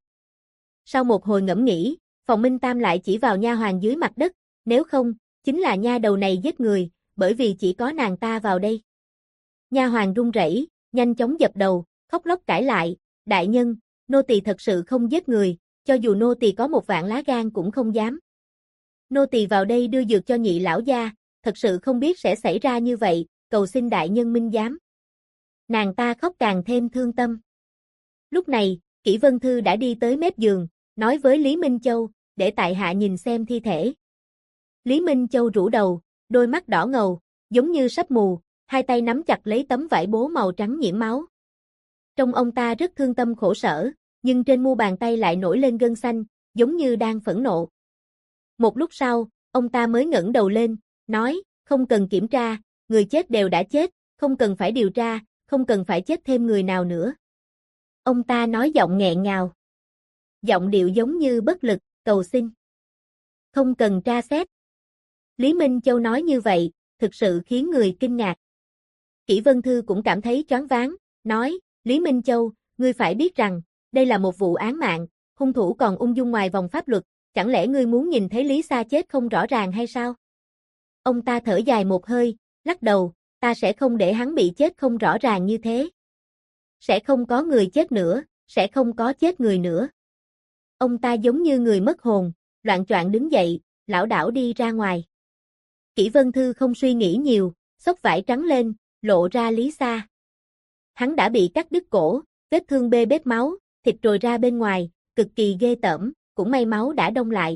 Sau một hồi ngẫm nghĩ, Phòng Minh Tam lại chỉ vào nha hoàn dưới mặt đất, nếu không, chính là nha đầu này giết người, bởi vì chỉ có nàng ta vào đây. Nha hoàn run rẩy, nhanh chóng dập đầu, khóc lóc cãi lại, đại nhân, nô tỳ thật sự không giết người, cho dù nô tỳ có 1 vạn lá gan cũng không dám. Nô tỳ vào đây đưa dược cho nhị lão gia, thật sự không biết sẽ xảy ra như vậy, cầu xin đại nhân minh giám. Nàng ta khóc càng thêm thương tâm. Lúc này, Kỷ Vân Thư đã đi tới mép giường, nói với Lý Minh Châu, để tại hạ nhìn xem thi thể. Lý Minh Châu rũ đầu, đôi mắt đỏ ngầu, giống như sắp mù, hai tay nắm chặt lấy tấm vải bố màu trắng nhiễm máu. Trông ông ta rất thương tâm khổ sở, nhưng trên mu bàn tay lại nổi lên gân xanh, giống như đang phẫn nộ. Một lúc sau, ông ta mới ngẩng đầu lên, nói, không cần kiểm tra, người chết đều đã chết, không cần phải điều tra, không cần phải chết thêm người nào nữa. Ông ta nói giọng nghẹn ngào. Giọng điệu giống như bất lực, cầu xin. Không cần tra xét. Lý Minh Châu nói như vậy, thực sự khiến người kinh ngạc. Kỷ Vân Thư cũng cảm thấy choáng váng, nói, Lý Minh Châu, ngươi phải biết rằng, đây là một vụ án mạng, hung thủ còn ung dung ngoài vòng pháp luật, chẳng lẽ ngươi muốn nhìn thấy Lý Sa chết không rõ ràng hay sao? Ông ta thở dài một hơi, lắc đầu, ta sẽ không để hắn bị chết không rõ ràng như thế. Sẽ không có người chết nữa, sẽ không có chết người nữa. Ông ta giống như người mất hồn, loạng choạng đứng dậy, lảo đảo đi ra ngoài. Kỷ Vân Thư không suy nghĩ nhiều, xốc vải trắng lên, lộ ra Lý Sa. Hắn đã bị cắt đứt cổ, vết thương bê bết máu, thịt trồi ra bên ngoài, cực kỳ ghê tởm, cũng may máu đã đông lại.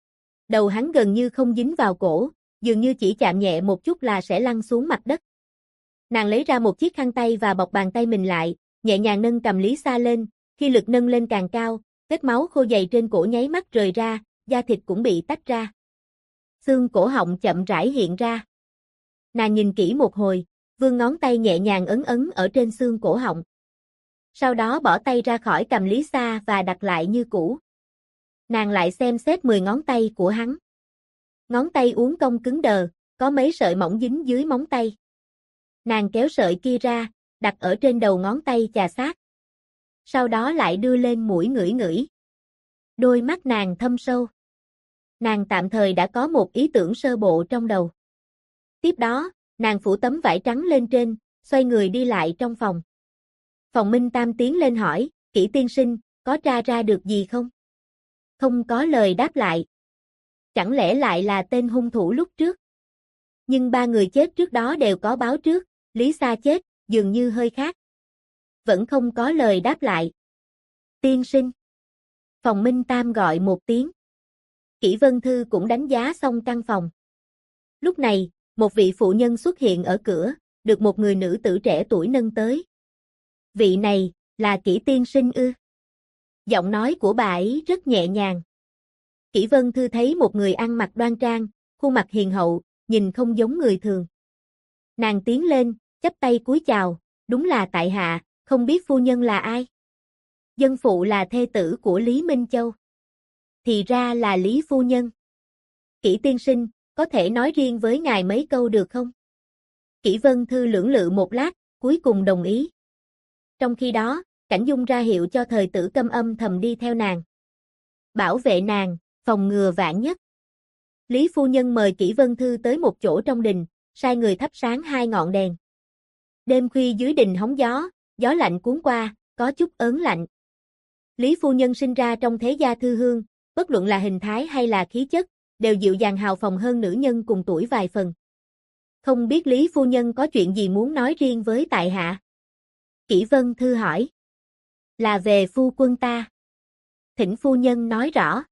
Đầu hắn gần như không dính vào cổ, dường như chỉ chạm nhẹ một chút là sẽ lăn xuống mặt đất. Nàng lấy ra một chiếc khăn tay và bọc bàn tay mình lại, nhẹ nhàng nâng cầm Lý Sa lên, khi lực nâng lên càng cao, vết máu khô dày trên cổ nháy mắt rời ra, da thịt cũng bị tách ra. Xương cổ họng chậm rãi hiện ra. Nàng nhìn kỹ một hồi, vươn ngón tay nhẹ nhàng ấn ấn ở trên xương cổ họng. Sau đó bỏ tay ra khỏi cầm Lý Sa và đặt lại như cũ. Nàng lại xem xét 10 ngón tay của hắn. Ngón tay uốn cong cứng đờ, có mấy sợi mỏng dính dưới móng tay. Nàng kéo sợi kia ra, đặt ở trên đầu ngón tay chà sát. Sau đó lại đưa lên mũi ngửi ngửi. Đôi mắt nàng thâm sâu. Nàng tạm thời đã có một ý tưởng sơ bộ trong đầu. Tiếp đó, nàng phủ tấm vải trắng lên trên, xoay người đi lại trong phòng. Phòng Minh Tam tiến lên hỏi, Kỷ tiên sinh, có tra ra được gì không? Không có lời đáp lại. Chẳng lẽ lại là tên hung thủ lúc trước? Nhưng 3 người chết trước đó đều có báo trước, Lý Sa chết, dường như hơi khác. Vẫn không có lời đáp lại. Tiên sinh. Phòng Minh Tam gọi một tiếng. Kỷ Vân Thư cũng đánh giá xong căn phòng. Lúc này, một vị phụ nhân xuất hiện ở cửa, được một người nữ tử trẻ tuổi nâng tới. Vị này, là Kỷ tiên sinh ư? Giọng nói của bà ấy rất nhẹ nhàng. Kỷ Vân Thư thấy một người ăn mặc đoan trang, khuôn mặt hiền hậu, nhìn không giống người thường. Nàng tiến lên, chắp tay cúi chào, đúng là tại hạ, không biết phu nhân là ai? Dân phụ là thê tử của Lý Minh Châu. Thì ra là Lý phu nhân. Kỷ tiên sinh, có thể nói riêng với ngài mấy câu được không? Kỷ Vân Thư lưỡng lự một lát, cuối cùng đồng ý. Trong khi đó, Cảnh Dung ra hiệu cho Thời Tử Câm âm thầm đi theo nàng. Bảo vệ nàng, phòng ngừa vạn nhất. Lý phu nhân mời Kỷ Vân Thư tới một chỗ trong đình, sai người thắp sáng 2 ngọn đèn. Đêm khuya dưới đình hóng gió, gió lạnh cuốn qua, có chút ớn lạnh. Lý phu nhân sinh ra trong thế gia thư hương, bất luận là hình thái hay là khí chất, đều dịu dàng hào phóng hơn nữ nhân cùng tuổi vài phần. Không biết Lý phu nhân có chuyện gì muốn nói riêng với tại hạ? Kỷ Vân Thư hỏi. Là về phu quân ta. Thỉnh phu nhân nói rõ.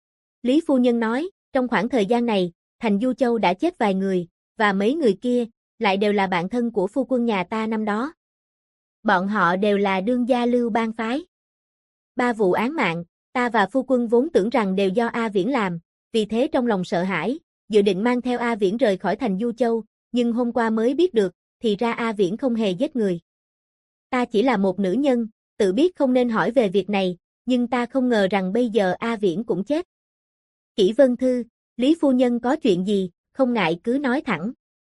Lý phu nhân nói, trong khoảng thời gian này, thành Du Châu đã chết vài người, và mấy người kia, lại đều là bạn thân của phu quân nhà ta năm đó. Bọn họ đều là đương gia Lưu bang phái. 3 vụ án mạng, ta và phu quân vốn tưởng rằng đều do A Viễn làm, vì thế trong lòng sợ hãi, dự định mang theo A Viễn rời khỏi thành Du Châu, nhưng hôm qua mới biết được, thì ra A Viễn không hề giết người. Ta chỉ là một nữ nhân, tự biết không nên hỏi về việc này, nhưng ta không ngờ rằng bây giờ A Viễn cũng chết. Kỷ Vân Thư, Lý phu nhân có chuyện gì, không ngại cứ nói thẳng.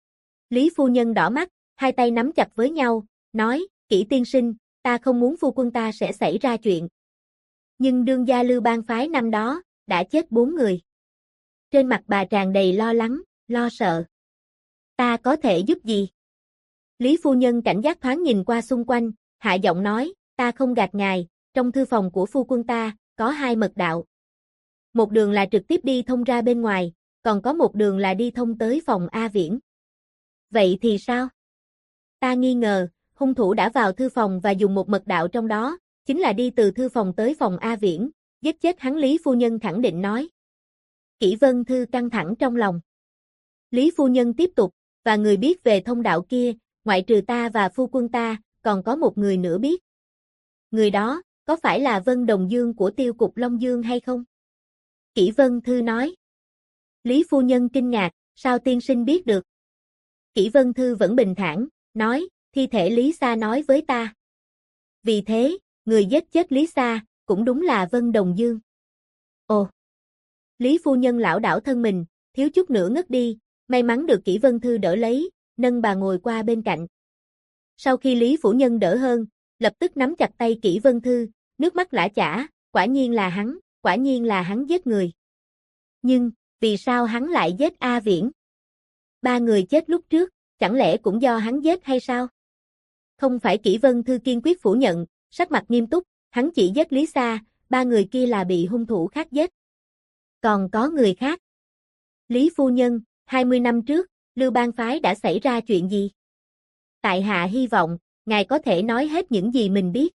Lý phu nhân đỏ mắt, hai tay nắm chặt với nhau, nói, Kỷ tiên sinh, ta không muốn phu quân ta sẽ xảy ra chuyện. Nhưng đương gia Lưu Bang phái năm đó, đã chết 4 người. Trên mặt bà tràn đầy lo lắng, lo sợ. Ta có thể giúp gì? Lý phu nhân cảnh giác thoáng nhìn qua xung quanh, hạ giọng nói, ta không gạt ngài, trong thư phòng của phu quân ta, có 2 mật đạo. Một đường là trực tiếp đi thông ra bên ngoài, còn có một đường là đi thông tới phòng A Viễn. Vậy thì sao? Ta nghi ngờ, hung thủ đã vào thư phòng và dùng một mật đạo trong đó, chính là đi từ thư phòng tới phòng A Viễn, giết chết hắn. Lý phu nhân khẳng định nói. Kỷ Vân Thư căng thẳng trong lòng. Lý phu nhân tiếp tục, và người biết về thông đạo kia, ngoại trừ ta và phu quân ta, còn có một người nữa biết. Người đó, có phải là Vân Đồng Dương của Tiêu cục Long Dương hay không? Kỷ Vân Thư nói. Lý phu nhân kinh ngạc, sao tiên sinh biết được? Kỷ Vân Thư vẫn bình thản, nói, thi thể Lý Sa nói với ta. Vì thế, người giết chết Lý Sa, cũng đúng là Vân Đồng Dương. Ồ! Lý phu nhân lảo đảo thân mình, thiếu chút nữa ngất đi, may mắn được Kỷ Vân Thư đỡ lấy, nâng bà ngồi qua bên cạnh. Sau khi Lý phu nhân đỡ hơn, lập tức nắm chặt tay Kỷ Vân Thư, nước mắt lã chã, quả nhiên là hắn giết người. Nhưng, vì sao hắn lại giết A Viễn? 3 người chết lúc trước, chẳng lẽ cũng do hắn giết hay sao? Không phải. Kỷ Vân Thư kiên quyết phủ nhận, sắc mặt nghiêm túc, hắn chỉ giết Lý Sa, 3 người kia là bị hung thủ khác giết. Còn có người khác. Lý phu nhân, 20 năm trước, Lưu Bang phái đã xảy ra chuyện gì? Tại hạ hy vọng, ngài có thể nói hết những gì mình biết.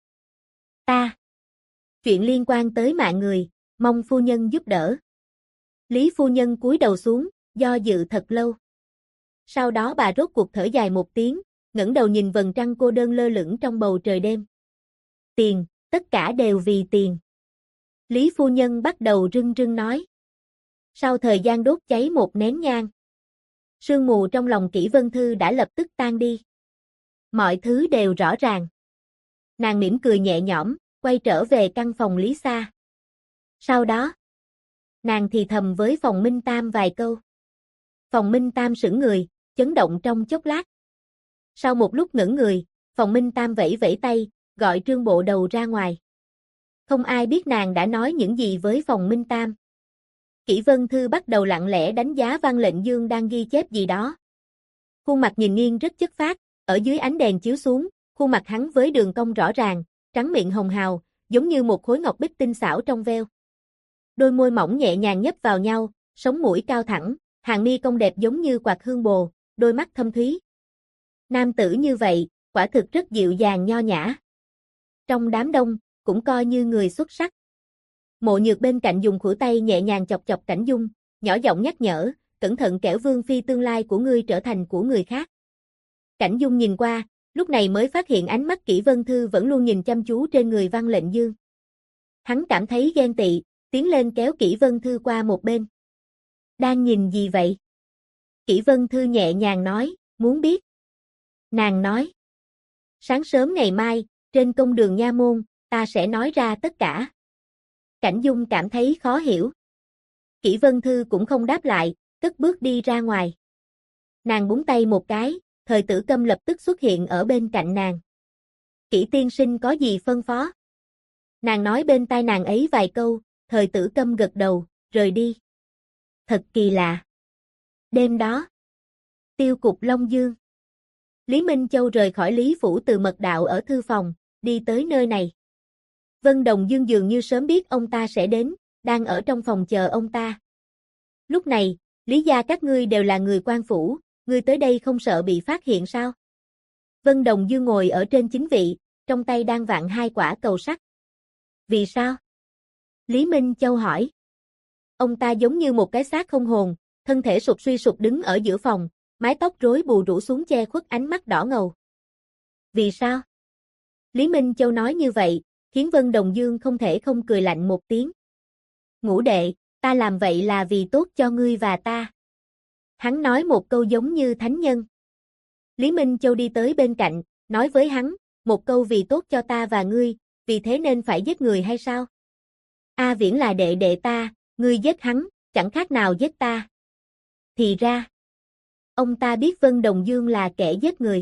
Chuyện liên quan tới mạng người, mong phu nhân giúp đỡ. Lý phu nhân cúi đầu xuống, do dự thật lâu. Sau đó bà rốt cuộc thở dài một tiếng, ngẩng đầu nhìn vầng trăng cô đơn lơ lửng trong bầu trời đêm. Tiền, tất cả đều vì tiền. Lý phu nhân bắt đầu rưng rưng nói. Sau thời gian đốt cháy một nén nhang, sương mù trong lòng Kỷ Vân Thư đã lập tức tan đi. Mọi thứ đều rõ ràng. Nàng mỉm cười nhẹ nhõm, quay trở về căn phòng Lý Sa. Sau đó, nàng thì thầm với Phòng Minh Tam vài câu. Phòng Minh Tam sững người, chấn động trong chốc lát. Sau một lúc ngẩn người, Phòng Minh Tam vẫy vẫy tay, gọi Trương Bộ Đầu ra ngoài. Không ai biết nàng đã nói những gì với Phòng Minh Tam. Kỷ Vân Thư bắt đầu lặng lẽ đánh giá Văn Lệnh Dương đang ghi chép gì đó. Khuôn mặt nhìn nghiêng rất chất phác, ở dưới ánh đèn chiếu xuống, khuôn mặt hắn với đường cong rõ ràng, trắng miệng hồng hào, giống như một khối ngọc bích tinh xảo trong veo. Đôi môi mỏng nhẹ nhàng nhấp vào nhau, sống mũi cao thẳng, hàng mi cong đẹp giống như quạt hương bồ, đôi mắt thâm thúy. Nam tử như vậy, quả thực rất dịu dàng nho nhã. Trong đám đông, cũng coi như người xuất sắc. Mộ Nhược bên cạnh dùng khuỷu tay nhẹ nhàng chọc chọc Cảnh Dung, nhỏ giọng nhắc nhở, cẩn thận kẻo Vương phi tương lai của ngươi trở thành của người khác. Cảnh Dung nhìn qua, lúc này mới phát hiện ánh mắt Kỷ Vân Thư vẫn luôn nhìn chăm chú trên người Văn Lệnh Dương. Hắn cảm thấy ghen tị, tiến lên kéo Kỷ Vân Thư qua một bên. Đang nhìn gì vậy? Kỷ Vân Thư nhẹ nhàng nói, muốn biết. Nàng nói. Sáng sớm ngày mai, trên công đường Nha Môn, ta sẽ nói ra tất cả. Cảnh Dung cảm thấy khó hiểu. Kỷ Vân Thư cũng không đáp lại, cất bước đi ra ngoài. Nàng búng tay một cái, Thời Tử Câm lập tức xuất hiện ở bên cạnh nàng. Kỷ tiên sinh có gì phân phó? Nàng nói bên tai nàng ấy vài câu, Thời Tử Câm gật đầu, rời đi. Thật kỳ lạ. Đêm đó, Tiêu cục Long Dương. Lý Minh Châu rời khỏi Lý Phủ từ mật đạo ở thư phòng, đi tới nơi này. Vân Đồng Dương dường như sớm biết ông ta sẽ đến, đang ở trong phòng chờ ông ta. Lúc này, Lý gia các ngươi đều là người quan phủ, ngươi tới đây không sợ bị phát hiện sao? Vân Đồng Dương ngồi ở trên chính vị, trong tay đang vặn 2 quả cầu sắt. Vì sao? Lý Minh Châu hỏi. Ông ta giống như một cái xác không hồn, thân thể sụp suy sụp đứng ở giữa phòng, mái tóc rối bù rủ xuống che khuất ánh mắt đỏ ngầu. Vì sao? Lý Minh Châu nói như vậy, khiến Vân Đồng Dương không thể không cười lạnh một tiếng. Ngũ đệ, ta làm vậy là vì tốt cho ngươi và ta. Hắn nói một câu giống như thánh nhân. Lý Minh Châu đi tới bên cạnh, nói với hắn, một câu vì tốt cho ta và ngươi, vì thế nên phải giết người hay sao? A Viễn là đệ đệ ta, ngươi giết hắn, chẳng khác nào giết ta. Thì ra, Ông ta biết Vân Đồng Dương là kẻ giết người.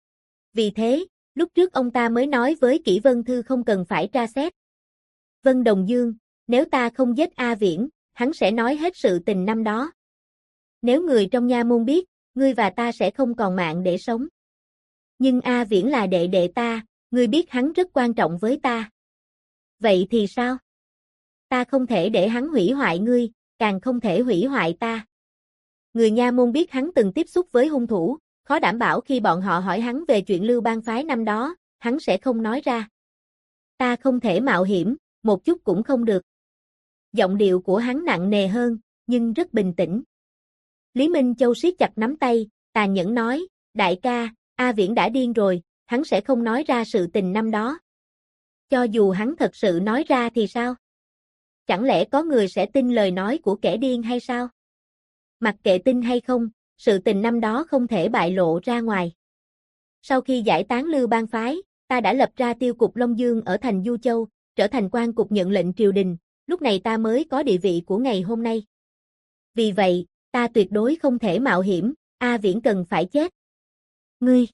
Vì thế, lúc trước ông ta mới nói với Kỷ Vân Thư không cần phải tra xét. Vân Đồng Dương, nếu ta không giết A Viễn, hắn sẽ nói hết sự tình năm đó. Nếu người trong nha môn biết, ngươi và ta sẽ không còn mạng để sống. Nhưng A Viễn là đệ đệ ta, ngươi biết hắn rất quan trọng với ta. Vậy thì sao? Ta không thể để hắn hủy hoại ngươi, càng không thể hủy hoại ta. Người nha môn biết hắn từng tiếp xúc với hung thủ, khó đảm bảo khi bọn họ hỏi hắn về chuyện Lưu Bang phái năm đó, hắn sẽ không nói ra. Ta không thể mạo hiểm, một chút cũng không được. Giọng điệu của hắn nặng nề hơn, nhưng rất bình tĩnh. Lý Minh Châu siết chặt nắm tay, tàn nhẫn nói, đại ca, A Viễn đã điên rồi, hắn sẽ không nói ra sự tình năm đó. Cho dù hắn thật sự nói ra thì sao? Chẳng lẽ có người sẽ tin lời nói của kẻ điên hay sao? Mặc kệ tin hay không, sự tình năm đó không thể bại lộ ra ngoài. Sau khi giải tán Lưu Bang phái, ta đã lập ra tiêu cục Long Dương ở thành Du Châu, trở thành quan cục nhận lệnh triều đình, lúc này ta mới có địa vị của ngày hôm nay. Vì vậy, ta tuyệt đối không thể mạo hiểm, A Viễn cần phải chết. Ngươi,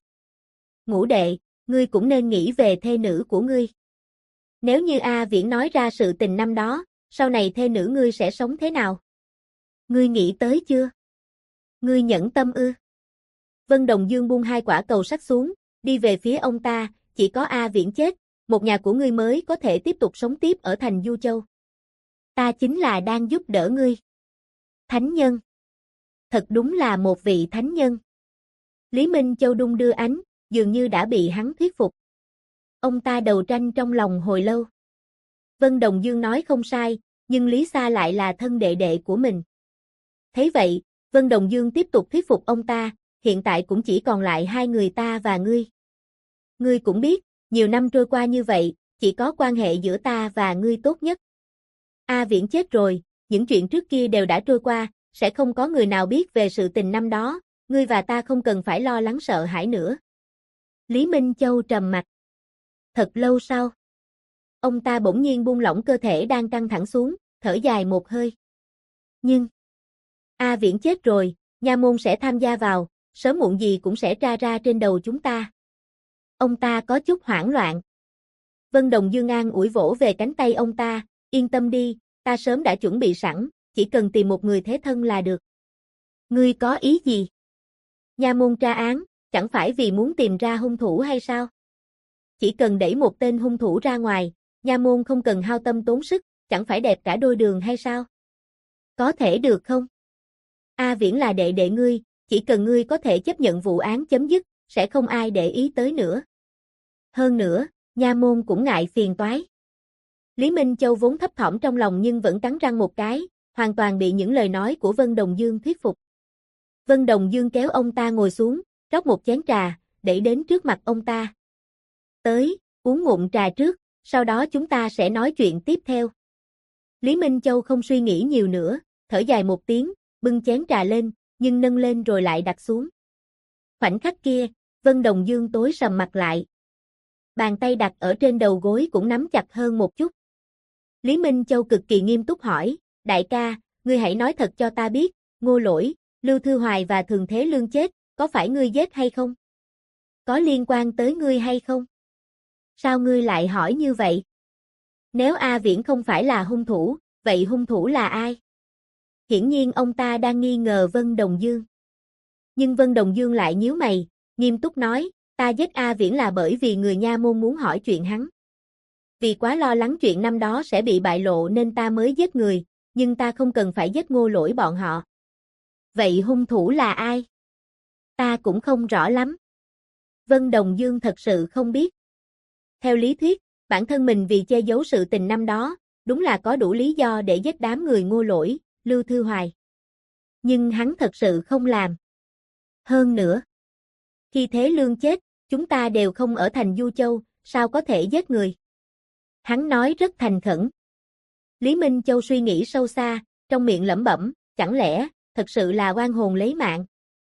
Ngũ đệ, ngươi cũng nên nghĩ về thê nữ của ngươi. Nếu như A Viễn nói ra sự tình năm đó, sau này thê nữ ngươi sẽ sống thế nào? Ngươi nghĩ tới chưa? Ngươi nhẫn tâm ư? Vân Đồng Dương buông hai quả cầu sắt xuống, đi về phía ông ta, chỉ có A Viễn chết, một nhà của ngươi mới có thể tiếp tục sống tiếp ở thành Du Châu. Ta chính là đang giúp đỡ ngươi. Thánh nhân. Thật đúng là một vị thánh nhân. Lý Minh Châu đung đưa ánh, dường như đã bị hắn thuyết phục. Ông ta đầu tranh trong lòng hồi lâu. Vân Đồng Dương nói không sai, nhưng Lý Sa lại là thân đệ đệ của mình. Thấy vậy, Vân Đồng Dương tiếp tục thuyết phục ông ta, hiện tại cũng chỉ còn lại hai người ta và ngươi. Ngươi cũng biết, nhiều năm trôi qua như vậy, chỉ có quan hệ giữa ta và ngươi tốt nhất. A Viễn chết rồi, những chuyện trước kia đều đã trôi qua, sẽ không có người nào biết về sự tình năm đó, ngươi và ta không cần phải lo lắng sợ hãi nữa. Lý Minh Châu trầm mặt. Thật lâu sau, ông ta bỗng nhiên buông lỏng cơ thể đang căng thẳng xuống, thở dài một hơi. Nhưng, A Viễn chết rồi, nha môn sẽ tham gia vào, sớm muộn gì cũng sẽ tra ra trên đầu chúng ta. Ông ta có chút hoảng loạn. Vân Đồng Dương an ủi vỗ về cánh tay ông ta, yên tâm đi, ta sớm đã chuẩn bị sẵn, chỉ cần tìm một người thế thân là được. Ngươi có ý gì? Nha môn tra án, chẳng phải vì muốn tìm ra hung thủ hay sao? Chỉ cần đẩy một tên hung thủ ra ngoài, nha môn không cần hao tâm tốn sức, chẳng phải đẹp cả đôi đường hay sao? Có thể được không? A Viễn là đệ đệ ngươi, chỉ cần ngươi có thể chấp nhận vụ án chấm dứt, sẽ không ai để ý tới nữa. Hơn nữa, nha môn cũng ngại phiền toái. Lý Minh Châu vốn thấp thỏm trong lòng nhưng vẫn cắn răng một cái, hoàn toàn bị những lời nói của Vân Đồng Dương thuyết phục. Vân Đồng Dương kéo ông ta ngồi xuống, rót một chén trà, đẩy đến trước mặt ông ta. Tới, uống ngụm trà trước, sau đó chúng ta sẽ nói chuyện tiếp theo. Lý Minh Châu không suy nghĩ nhiều nữa, thở dài một tiếng, bưng chén trà lên, nhưng nâng lên rồi lại đặt xuống. Khoảnh khắc kia, Vân Đồng Dương tối sầm mặt lại. Bàn tay đặt ở trên đầu gối cũng nắm chặt hơn một chút. Lý Minh Châu cực kỳ nghiêm túc hỏi, đại ca, ngươi hãy nói thật cho ta biết, Ngô Lỗi, Lưu Thư Hoài và Thường Thế Lương chết, có phải ngươi giết hay không? Có liên quan tới ngươi hay không? Sao ngươi lại hỏi như vậy? Nếu A Viễn không phải là hung thủ, vậy hung thủ là ai? Hiển nhiên ông ta đang nghi ngờ Vân Đồng Dương. Nhưng Vân Đồng Dương lại nhíu mày, nghiêm túc nói, ta giết A Viễn là bởi vì người nha môn muốn hỏi chuyện hắn. Vì quá lo lắng chuyện năm đó sẽ bị bại lộ nên ta mới giết người, nhưng ta không cần phải giết Ngô Lỗi bọn họ. Vậy hung thủ là ai? Ta cũng không rõ lắm. Vân Đồng Dương thật sự không biết. Theo lý thuyết, bản thân mình vì che giấu sự tình năm đó, đúng là có đủ lý do để giết đám người Ngô Lỗi, Lưu Thư Hoài. Nhưng hắn thật sự không làm. Hơn nữa, khi Thế Lương chết, chúng ta đều không ở thành Du Châu, sao có thể giết người? Hắn nói rất thành khẩn. Lý Minh Châu suy nghĩ sâu xa, trong miệng lẩm bẩm, chẳng lẽ, thật sự là oan hồn lấy mạng?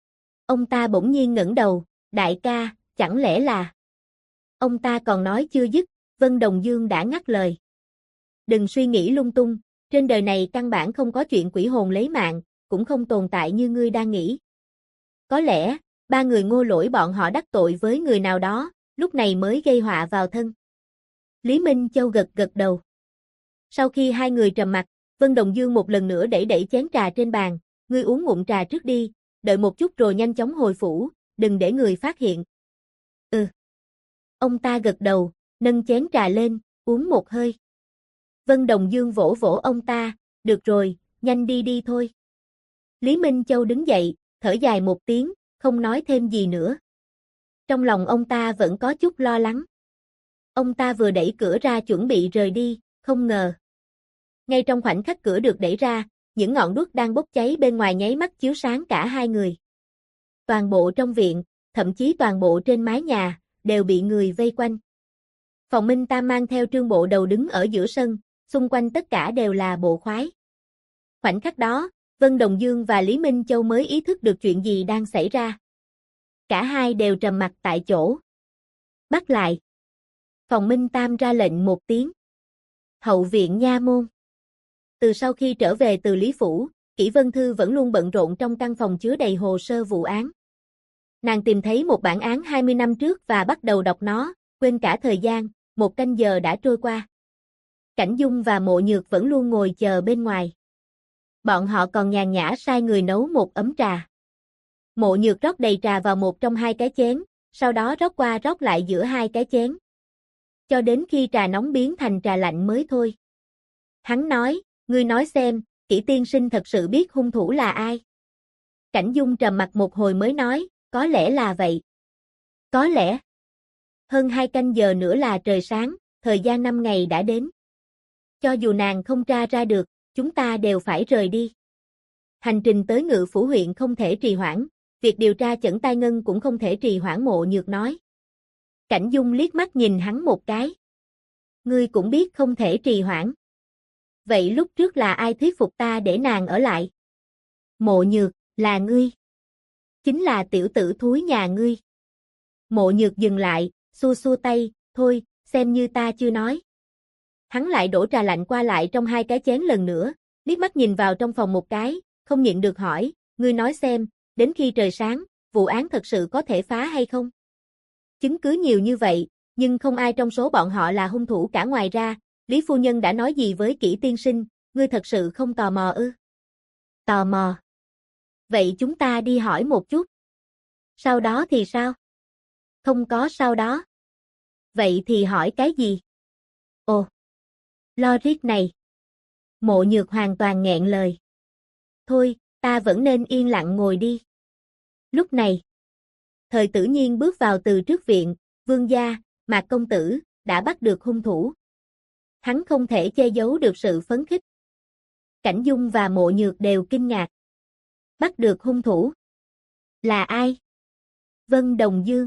Ông ta bỗng nhiên ngẩng đầu, đại ca, chẳng lẽ là... Ông ta còn nói chưa dứt, Vân Đồng Dương đã ngắt lời. Đừng suy nghĩ lung tung, trên đời này căn bản không có chuyện quỷ hồn lấy mạng, cũng không tồn tại như ngươi đang nghĩ. có lẽ, ba người Ngô lỗi bọn họ đắc tội với người nào đó, lúc này mới gây họa vào thân. Lý Minh Châu gật gật đầu. Sau khi hai người trầm mặc, Vân Đồng Dương một lần nữa đẩy đẩy chén trà trên bàn, ngươi uống ngụm trà trước đi, đợi một chút rồi nhanh chóng hồi phủ, đừng để người phát hiện. Ừ. Ông ta gật đầu, nâng chén trà lên, uống một hơi. Vân Đồng Dương vỗ vỗ ông ta, được rồi, nhanh đi đi thôi. Lý Minh Châu đứng dậy, thở dài một tiếng, không nói thêm gì nữa. Trong lòng ông ta vẫn có chút lo lắng. Ông ta vừa đẩy cửa ra chuẩn bị rời đi, không ngờ. Ngay trong khoảnh khắc cửa được đẩy ra, những ngọn đuốc đang bốc cháy bên ngoài nháy mắt chiếu sáng cả hai người. Toàn bộ trong viện, thậm chí toàn bộ trên mái nhà, đều bị người vây quanh. Phòng Minh Tam mang theo Trương Bộ Đầu đứng ở giữa sân, xung quanh tất cả đều là bộ khoái. Khoảnh khắc đó, Vân Đồng Dương và Lý Minh Châu mới ý thức được chuyện gì đang xảy ra. Cả hai đều trầm mặc tại chỗ. Bắt lại. Phòng Minh Tam ra lệnh một tiếng. Hậu viện nha môn. Từ sau khi trở về từ Lý Phủ, Kỷ Vân Thư vẫn luôn bận rộn trong căn phòng chứa đầy hồ sơ vụ án. Nàng tìm thấy một bản án 20 năm trước và bắt đầu đọc nó, quên cả thời gian, 1 canh giờ đã trôi qua. Cảnh Dung và Mộ Nhược vẫn luôn ngồi chờ bên ngoài. Bọn họ còn nhàn nhã sai người nấu một ấm trà. Mộ Nhược rót đầy trà vào một trong hai cái chén, sau đó rót qua rót lại giữa hai cái chén. Cho đến khi trà nóng biến thành trà lạnh mới thôi. Hắn nói, ngươi nói xem, Kỷ tiên sinh thật sự biết hung thủ là ai? Cảnh Dung trầm mặc một hồi mới nói, có lẽ là vậy. Có lẽ. Hơn 2 canh giờ nữa là trời sáng, thời gian 5 ngày đã đến. Cho dù nàng không tra ra được, chúng ta đều phải rời đi. Hành trình tới Ngự Phủ huyện không thể trì hoãn, việc điều tra Chẩn Tai Ngân cũng không thể trì hoãn, Mộ Nhược nói. Cảnh Dung liếc mắt nhìn hắn một cái. Ngươi cũng biết không thể trì hoãn. Vậy lúc trước là ai thuyết phục ta để nàng ở lại? Mộ Nhược, là ngươi. Chính là tiểu tử thúi nhà ngươi. Mộ Nhược dừng lại, xua xua tay, thôi, xem như ta chưa nói. Hắn lại đổ trà lạnh qua lại trong hai cái chén lần nữa, liếc mắt nhìn vào trong phòng một cái, không nhịn được hỏi, ngươi nói xem, đến khi trời sáng, vụ án thật sự có thể phá hay không? Chứng cứ nhiều như vậy, nhưng không ai trong số bọn họ là hung thủ cả, ngoài ra, Lý phu nhân đã nói gì với Kỷ tiên sinh, ngươi thật sự không tò mò ư? Tò mò. Vậy chúng ta đi hỏi một chút. Sau đó thì sao? Không có sau đó. Vậy thì hỏi cái gì? Ồ, logic này. Mộ Nhược hoàn toàn nghẹn lời. Thôi, ta vẫn nên yên lặng ngồi đi. Lúc này, Thời Tử Nhiên bước vào từ trước viện, vương gia, Mạc công tử, đã bắt được hung thủ. Hắn không thể che giấu được sự phấn khích. Cảnh Dung và Mộ Nhược đều kinh ngạc. Bắt được hung thủ? Là ai? Vân Đồng Dương.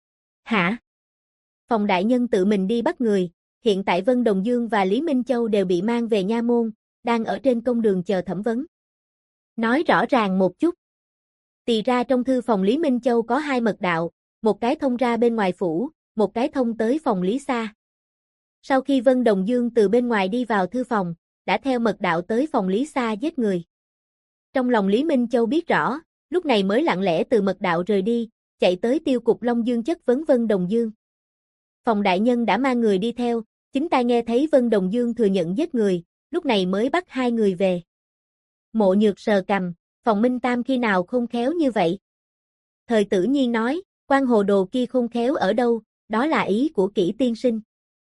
Hả? Phòng đại nhân tự mình đi bắt người, hiện tại Vân Đồng Dương và Lý Minh Châu đều bị mang về nha môn, đang ở trên công đường chờ thẩm vấn. Nói rõ ràng một chút. Thì ra trong thư phòng Lý Minh Châu có 2 mật đạo, một cái thông ra bên ngoài phủ, một cái thông tới phòng Lý Sa. Sau khi Vân Đồng Dương từ bên ngoài đi vào thư phòng, đã theo mật đạo tới phòng Lý Sa giết người. Trong lòng Lý Minh Châu biết rõ, lúc này mới lặng lẽ từ mật đạo rời đi, chạy tới Tiêu cục Long Dương chất vấn Vân Đồng Dương. Phòng đại nhân đã mang người đi theo, chính tai nghe thấy Vân Đồng Dương thừa nhận giết người, lúc này mới bắt 2 người về. Mộ Nhược sờ cằm, phòng Minh Tam khi nào khôn khéo như vậy? Thời Tử Nhiên nói, quan hồ đồ kia khôn khéo ở đâu, đó là ý của Kỷ tiên sinh.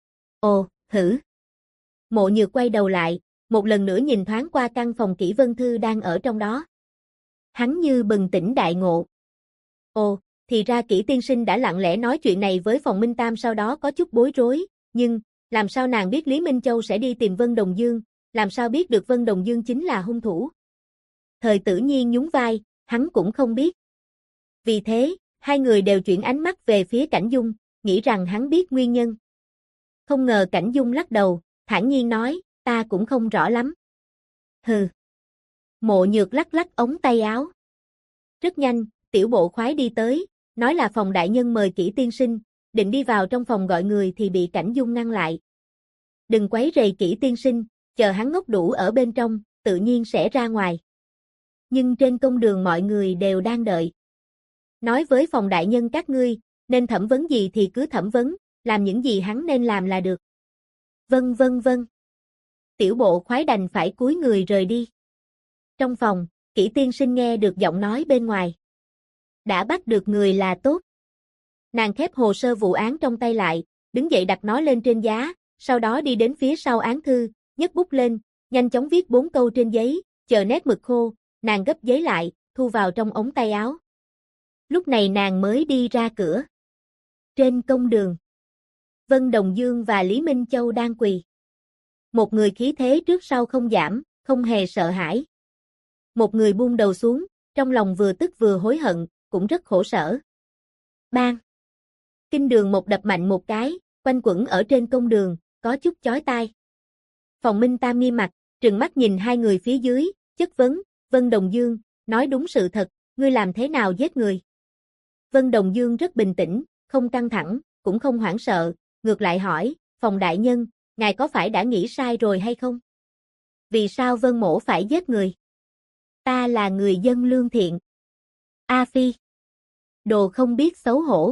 Ồ, thử. Mộ Nhược quay đầu lại, một lần nữa nhìn thoáng qua căn phòng Kỷ Vân Thư đang ở trong đó. Hắn như bừng tỉnh đại ngộ. Ồ, thì ra Kỷ tiên sinh đã lặng lẽ nói chuyện này với phòng Minh Tam, sau đó có chút bối rối, nhưng, làm sao nàng biết Lý Minh Châu sẽ đi tìm Vân Đồng Dương, làm sao biết được Vân Đồng Dương chính là hung thủ? Thời Tử Nhiên nhún vai, hắn cũng không biết. Vì thế, hai người đều chuyển ánh mắt về phía Cảnh Dung, nghĩ rằng hắn biết nguyên nhân. Không ngờ Cảnh Dung lắc đầu, thản nhiên nói, ta cũng không rõ lắm. Hừ. Mộ Nhược lắc lắc ống tay áo. Rất nhanh, tiểu bộ khoái đi tới, nói là phòng đại nhân mời Kỷ tiên sinh, định đi vào trong phòng gọi người thì bị Cảnh Dung ngăn lại. Đừng quấy rầy Kỷ tiên sinh, chờ hắn ngốc đủ ở bên trong, tự nhiên sẽ ra ngoài. Nhưng trên công đường mọi người đều đang đợi. Nói với phòng đại nhân các ngươi, nên thẩm vấn gì thì cứ thẩm vấn, làm những gì hắn nên làm là được. Vâng vâng vâng. Tiểu bộ khoái đành phải cúi người rời đi. Trong phòng, Kỷ tiên sinh nghe được giọng nói bên ngoài. Đã bắt được người là tốt. Nàng khép hồ sơ vụ án trong tay lại, đứng dậy đặt nó lên trên giá, sau đó đi đến phía sau án thư, nhấc bút lên, nhanh chóng viết 4 câu trên giấy, chờ nét mực khô, nàng gấp giấy lại, thu vào trong ống tay áo. Lúc này nàng mới đi ra cửa. Trên công đường, Vân Đồng Dương và Lý Minh Châu đang quỳ. Một người khí thế trước sau không giảm, không hề sợ hãi. Một người buông đầu xuống, trong lòng vừa tức vừa hối hận, cũng rất khổ sở. Bang! Kinh đường một đập mạnh một cái, quanh quẩn ở trên công đường, có chút chói tai. Phòng Minh Tam nghiêm mặt, trừng mắt nhìn hai người phía dưới, chất vấn, Vân Đồng Dương, nói đúng sự thật, ngươi làm thế nào giết người? Vân Đồng Dương rất bình tĩnh, không căng thẳng, cũng không hoảng sợ, ngược lại hỏi, phòng đại nhân, ngài có phải đã nghĩ sai rồi hay không? Vì sao Vân Mỗ phải giết người? Ta là người dân lương thiện. A Phi! Đồ không biết xấu hổ.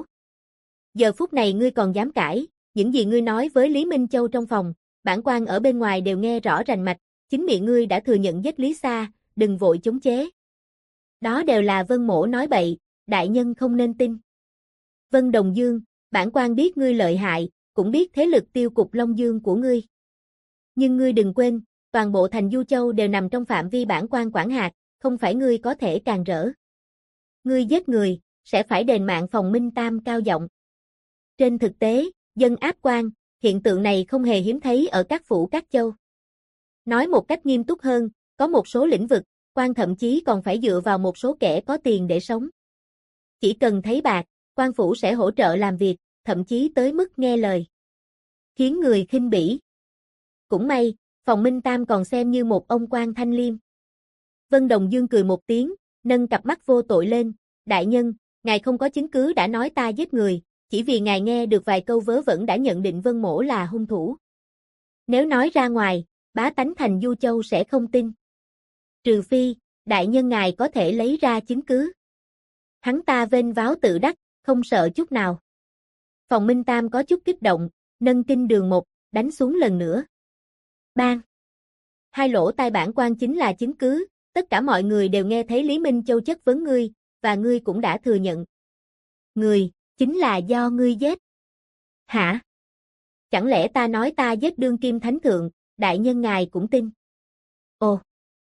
Giờ phút này ngươi còn dám cãi, những gì ngươi nói với Lý Minh Châu trong phòng, bản quan ở bên ngoài đều nghe rõ rành mạch, chính miệng ngươi đã thừa nhận giết Lý Sa, đừng vội chống chế. Đó đều là Vân Mỗ nói bậy, đại nhân không nên tin. Vân Đồng Dương, bản quan biết ngươi lợi hại, cũng biết thế lực tiêu cục Long Dương của ngươi. Nhưng ngươi đừng quên, toàn bộ thành Du Châu đều nằm trong phạm vi bản quan quản hạt, không phải ngươi có thể càn rỡ. Ngươi giết người, sẽ phải đền mạng. Phòng Minh Tam cao giọng. Trên thực tế, dân áp quan, hiện tượng này không hề hiếm thấy ở các phủ các châu. Nói một cách nghiêm túc hơn, có một số lĩnh vực, quan thậm chí còn phải dựa vào một số kẻ có tiền để sống. Chỉ cần thấy bạc, quan phủ sẽ hỗ trợ làm việc, thậm chí tới mức nghe lời. Khiến người khinh bỉ. Cũng may, phòng Minh Tam còn xem như một ông quan thanh liêm. Vân Đồng Dương cười một tiếng, nâng cặp mắt vô tội lên, đại nhân, ngài không có chứng cứ đã nói ta giết người, chỉ vì ngài nghe được vài câu vớ vẩn đã nhận định Vân Mỗ là hung thủ. Nếu nói ra ngoài, bá tánh thành Du Châu sẽ không tin. Trừ phi, đại nhân ngài có thể lấy ra chứng cứ. Hắn ta vênh váo tự đắc, không sợ chút nào. Phòng Minh Tam có chút kích động, nâng kinh đường một, đánh xuống lần nữa. Bang! Hai lỗ tai bản quan chính là chứng cứ, tất cả mọi người đều nghe thấy Lý Minh Châu chất vấn ngươi, và ngươi cũng đã thừa nhận. Người, chính là do ngươi giết. Hả? Chẳng lẽ ta nói ta giết đương kim thánh thượng, đại nhân ngài cũng tin? Ồ!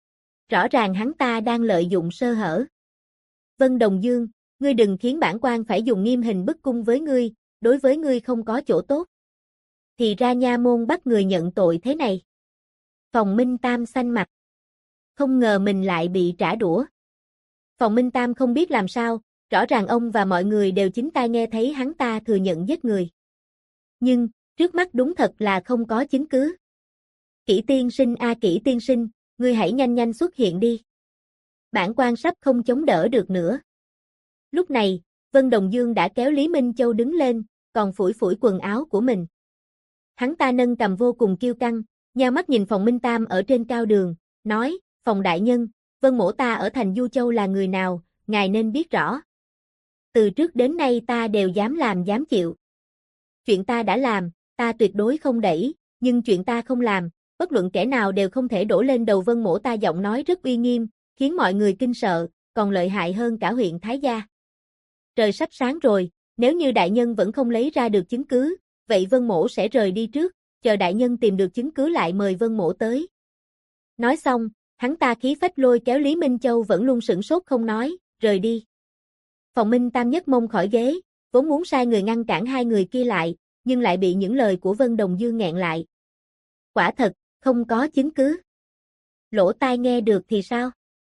Rõ ràng hắn ta đang lợi dụng sơ hở. Vân Đồng Dương, ngươi đừng khiến bản quan phải dùng nghiêm hình bức cung với ngươi, đối với ngươi không có chỗ tốt. Thì ra nha môn bắt người nhận tội thế này. Phòng Minh Tam xanh mặt. Không ngờ mình lại bị trả đũa. Phòng Minh Tam không biết làm sao, rõ ràng ông và mọi người đều chính tai nghe thấy hắn ta thừa nhận giết người. Nhưng, trước mắt đúng thật là không có chứng cứ. Kỷ tiên sinh Kỷ tiên sinh, ngươi hãy nhanh nhanh xuất hiện đi. Bản quan sắp không chống đỡ được nữa. Lúc này, Vân Đồng Dương đã kéo Lý Minh Châu đứng lên, còn phủi phủi quần áo của mình. Hắn ta nâng cầm vô cùng kiêu căng, nheo mắt nhìn phòng Minh Tam ở trên cao đường, nói, phòng đại nhân, Vân Mỗ ta ở thành Du Châu là người nào, ngài nên biết rõ. Từ trước đến nay ta đều dám làm dám chịu. Chuyện ta đã làm, ta tuyệt đối không đẩy, nhưng chuyện ta không làm, bất luận kẻ nào đều không thể đổ lên đầu Vân Mỗ ta. Giọng nói rất uy nghiêm, khiến mọi người kinh sợ, còn lợi hại hơn cả huyện Thái Gia. Trời sắp sáng rồi, nếu như đại nhân vẫn không lấy ra được chứng cứ, vậy Vân Mỗ sẽ rời đi trước, chờ đại nhân tìm được chứng cứ lại mời Vân Mỗ tới. Nói xong, hắn ta khí phách lôi kéo Lý Minh Châu vẫn luôn sửng sốt không nói, rời đi. Phòng Minh Tam nhấc mông khỏi ghế, vốn muốn sai người ngăn cản hai người kia lại, nhưng lại bị những lời của Vân Đồng Dương nghẹn lại. Quả thật, không có chứng cứ. Lỗ tai nghe được thì sao?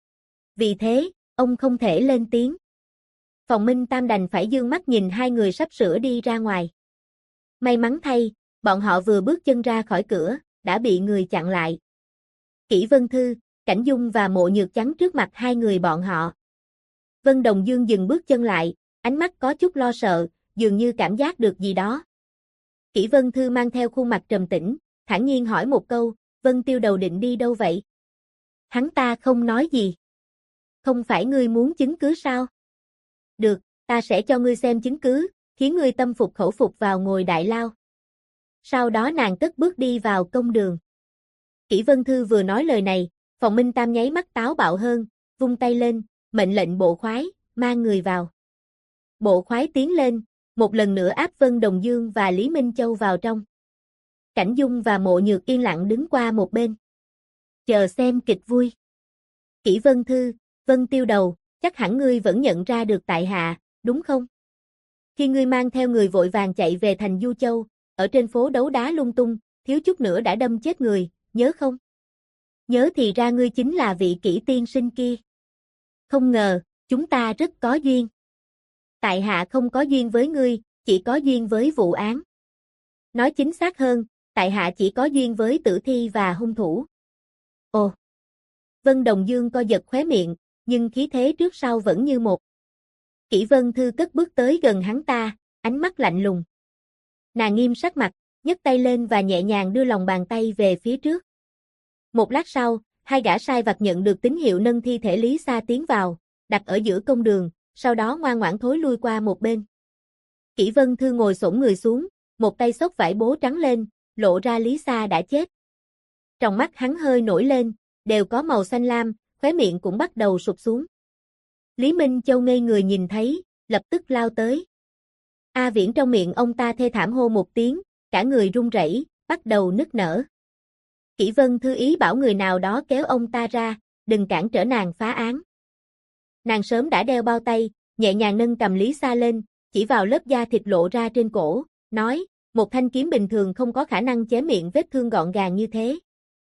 Vì thế, ông không thể lên tiếng. Phòng Minh Tam đành phải dương mắt nhìn hai người sắp sửa đi ra ngoài. May mắn thay, bọn họ vừa bước chân ra khỏi cửa, đã bị người chặn lại. Kỷ Vân Thư, Cảnh Dung và Mộ Nhược chắn trước mặt hai người bọn họ. Vân Đồng Dương dừng bước chân lại, ánh mắt có chút lo sợ, dường như cảm giác được gì đó. Kỷ Vân Thư mang theo khuôn mặt trầm tĩnh, thản nhiên hỏi một câu, Vân Tiêu Đầu định đi đâu vậy? Hắn ta không nói gì. Không phải ngươi muốn chứng cứ sao? Được, Ta sẽ cho ngươi xem chứng cứ, khiến ngươi tâm phục khẩu phục vào ngồi đại lao. Sau đó nàng cất bước đi vào công đường. Kỷ Vân Thư vừa nói lời này, Phòng Minh Tam nháy mắt táo bạo hơn, vung tay lên, mệnh lệnh bộ khoái, mang người vào. Bộ khoái tiến lên, một lần nữa áp Vân Đồng Dương và Lý Minh Châu vào trong. Cảnh Dung và Mộ Nhược yên lặng đứng qua một bên. Chờ xem kịch vui. Kỷ Vân Thư, Vân Tiêu Đầu, chắc hẳn ngươi vẫn nhận ra được tại hạ, đúng không? Khi ngươi mang theo người vội vàng chạy về thành Du Châu, ở trên phố đấu đá lung tung, thiếu chút nữa đã đâm chết người, nhớ không? Nhớ thì ra ngươi chính là vị Kỷ tiên sinh kia. Không ngờ, chúng ta rất có duyên. Tại hạ không có duyên với ngươi, chỉ có duyên với vụ án. Nói chính xác hơn, tại hạ chỉ có duyên với tử thi và hung thủ. Ồ! Vân Đồng Dương co giật khóe miệng, nhưng khí thế trước sau vẫn như một. Kỷ Vân Thư cất bước tới gần hắn ta, ánh mắt lạnh lùng. Nàng nghiêm sắc mặt, nhấc tay lên và nhẹ nhàng đưa lòng bàn tay về phía trước. Một lát sau, hai gã sai vặt nhận được tín hiệu nâng thi thể Lý Sa tiến vào, đặt ở giữa công đường, sau đó ngoan ngoãn thối lui qua một bên. Kỷ Vân Thư ngồi xổm người xuống, một tay xốc vải bố trắng lên, lộ ra Lý Sa đã chết. Trong mắt hắn hơi nổi lên, đều có màu xanh lam, khóe miệng cũng bắt đầu sụp xuống. Lý Minh Châu ngây người nhìn thấy, lập tức lao tới. A Viễn trong miệng ông ta thê thảm hô một tiếng, cả người run rẩy, bắt đầu nức nở. Kỷ Vân Thư ý bảo người nào đó kéo ông ta ra, đừng cản trở nàng phá án. Nàng sớm đã đeo bao tay, nhẹ nhàng nâng cầm Lý Sa lên, chỉ vào lớp da thịt lộ ra trên cổ, nói, một thanh kiếm bình thường không có khả năng chém miệng vết thương gọn gàng như thế.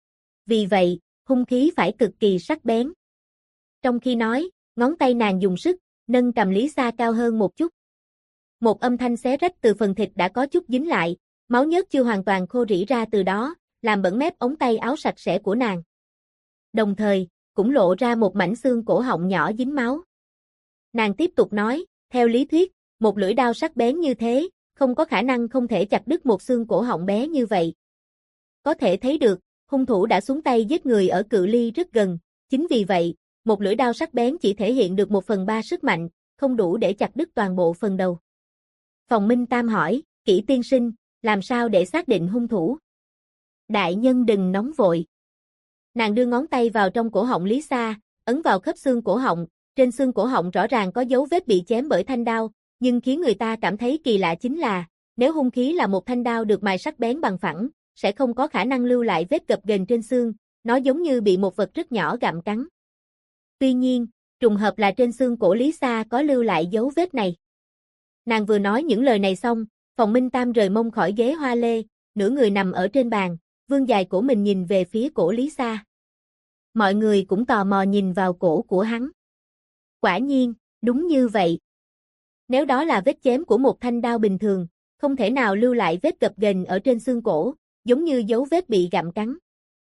Vì vậy, hung khí phải cực kỳ sắc bén. Trong khi nói, ngón tay nàng dùng sức, nâng cầm Lý Sa cao hơn một chút. Một âm thanh xé rách từ phần thịt đã có chút dính lại, máu nhớt chưa hoàn toàn khô rỉ ra từ đó, làm bẩn mép ống tay áo sạch sẽ của nàng. Đồng thời, cũng lộ ra một mảnh xương cổ họng nhỏ dính máu. Nàng tiếp tục nói, theo lý thuyết, một lưỡi đao sắc bén như thế, không có khả năng không thể chặt đứt một xương cổ họng bé như vậy. Có thể thấy được, hung thủ đã xuống tay giết người ở cự ly rất gần, chính vì vậy, một lưỡi đao sắc bén chỉ thể hiện được 1/3 sức mạnh, không đủ để chặt đứt toàn bộ phần đầu. Phòng Minh Tam hỏi, Kỷ tiên sinh, làm sao để xác định hung thủ? Đại nhân đừng nóng vội. Nàng đưa ngón tay vào trong cổ họng Lý Sa, ấn vào khớp xương cổ họng, trên xương cổ họng rõ ràng có dấu vết bị chém bởi thanh đao, nhưng khiến người ta cảm thấy kỳ lạ chính là, nếu hung khí là một thanh đao được mài sắc bén bằng phẳng, sẽ không có khả năng lưu lại vết gập ghềnh trên xương, nó giống như bị một vật rất nhỏ gặm cắn. Tuy nhiên, trùng hợp là trên xương cổ Lý Sa có lưu lại dấu vết này. Nàng vừa nói những lời này xong, Phòng Minh Tam rời mông khỏi ghế hoa lê, nửa người nằm ở trên bàn, vươn dài cổ mình nhìn về phía cổ Lý Sa. Mọi người cũng tò mò nhìn vào cổ của hắn. Quả nhiên, đúng như vậy. Nếu đó là vết chém của một thanh đao bình thường, không thể nào lưu lại vết gập ghềnh ở trên xương cổ, giống như dấu vết bị gặm cắn.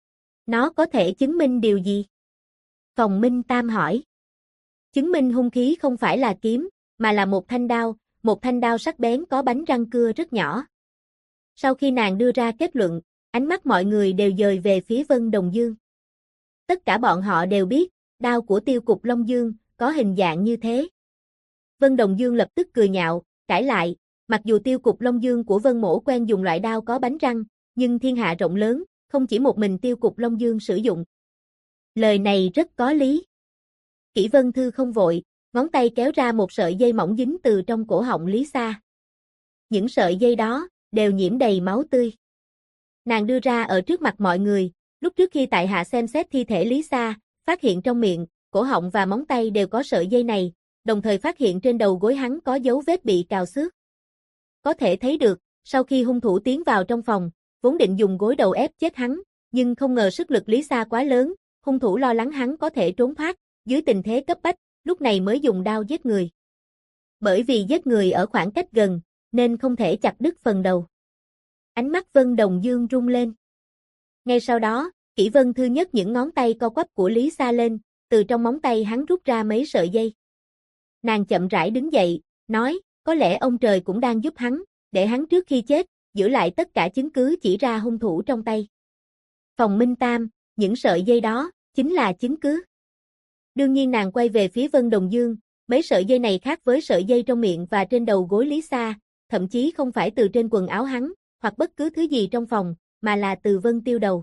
Nó có thể chứng minh điều gì? Phòng Minh Tam hỏi. Chứng minh hung khí không phải là kiếm, mà là một thanh đao sắc bén có bánh răng cưa rất nhỏ. Sau khi nàng đưa ra kết luận, ánh mắt mọi người đều dời về phía Vân Đồng Dương. Tất cả bọn họ đều biết, đao của Tiêu Cục Long Dương có hình dạng như thế. Vân Đồng Dương lập tức cười nhạo, cãi lại, mặc dù Tiêu Cục Long Dương của Vân Mỗ quen dùng loại đao có bánh răng, nhưng thiên hạ rộng lớn, không chỉ một mình Tiêu Cục Long Dương sử dụng. Lời này rất có lý. Kỷ Vân Thư không vội, ngón tay kéo ra một sợi dây mỏng dính từ trong cổ họng Lý Sa. Những sợi dây đó, đều nhiễm đầy máu tươi. Nàng đưa ra ở trước mặt mọi người, lúc trước khi tại hạ xem xét thi thể Lý Sa, phát hiện trong miệng, cổ họng và móng tay đều có sợi dây này, đồng thời phát hiện trên đầu gối hắn có dấu vết bị cào xước. Có thể thấy được, sau khi hung thủ tiến vào trong phòng, vốn định dùng gối đầu ép chết hắn, nhưng không ngờ sức lực Lý Sa quá lớn, hung thủ lo lắng hắn có thể trốn thoát, dưới tình thế cấp bách, lúc này mới dùng đao giết người. Bởi vì giết người ở khoảng cách gần, nên không thể chặt đứt phần đầu. Ánh mắt Vân Đồng Dương rung lên. Ngay sau đó, Kỷ Vân Thư nhấc những ngón tay co quắp của Lý Sa lên, từ trong móng tay hắn rút ra mấy sợi dây. Nàng chậm rãi đứng dậy, nói, có lẽ ông trời cũng đang giúp hắn, để hắn trước khi chết, giữ lại tất cả chứng cứ chỉ ra hung thủ trong tay. Phòng Minh Tam, những sợi dây đó, chính là chứng cứ. Đương nhiên nàng quay về phía Vân Đồng Dương, mấy sợi dây này khác với sợi dây trong miệng và trên đầu gối Lý Sa, thậm chí không phải từ trên quần áo hắn, hoặc bất cứ thứ gì trong phòng, mà là từ Vân Tiêu đầu.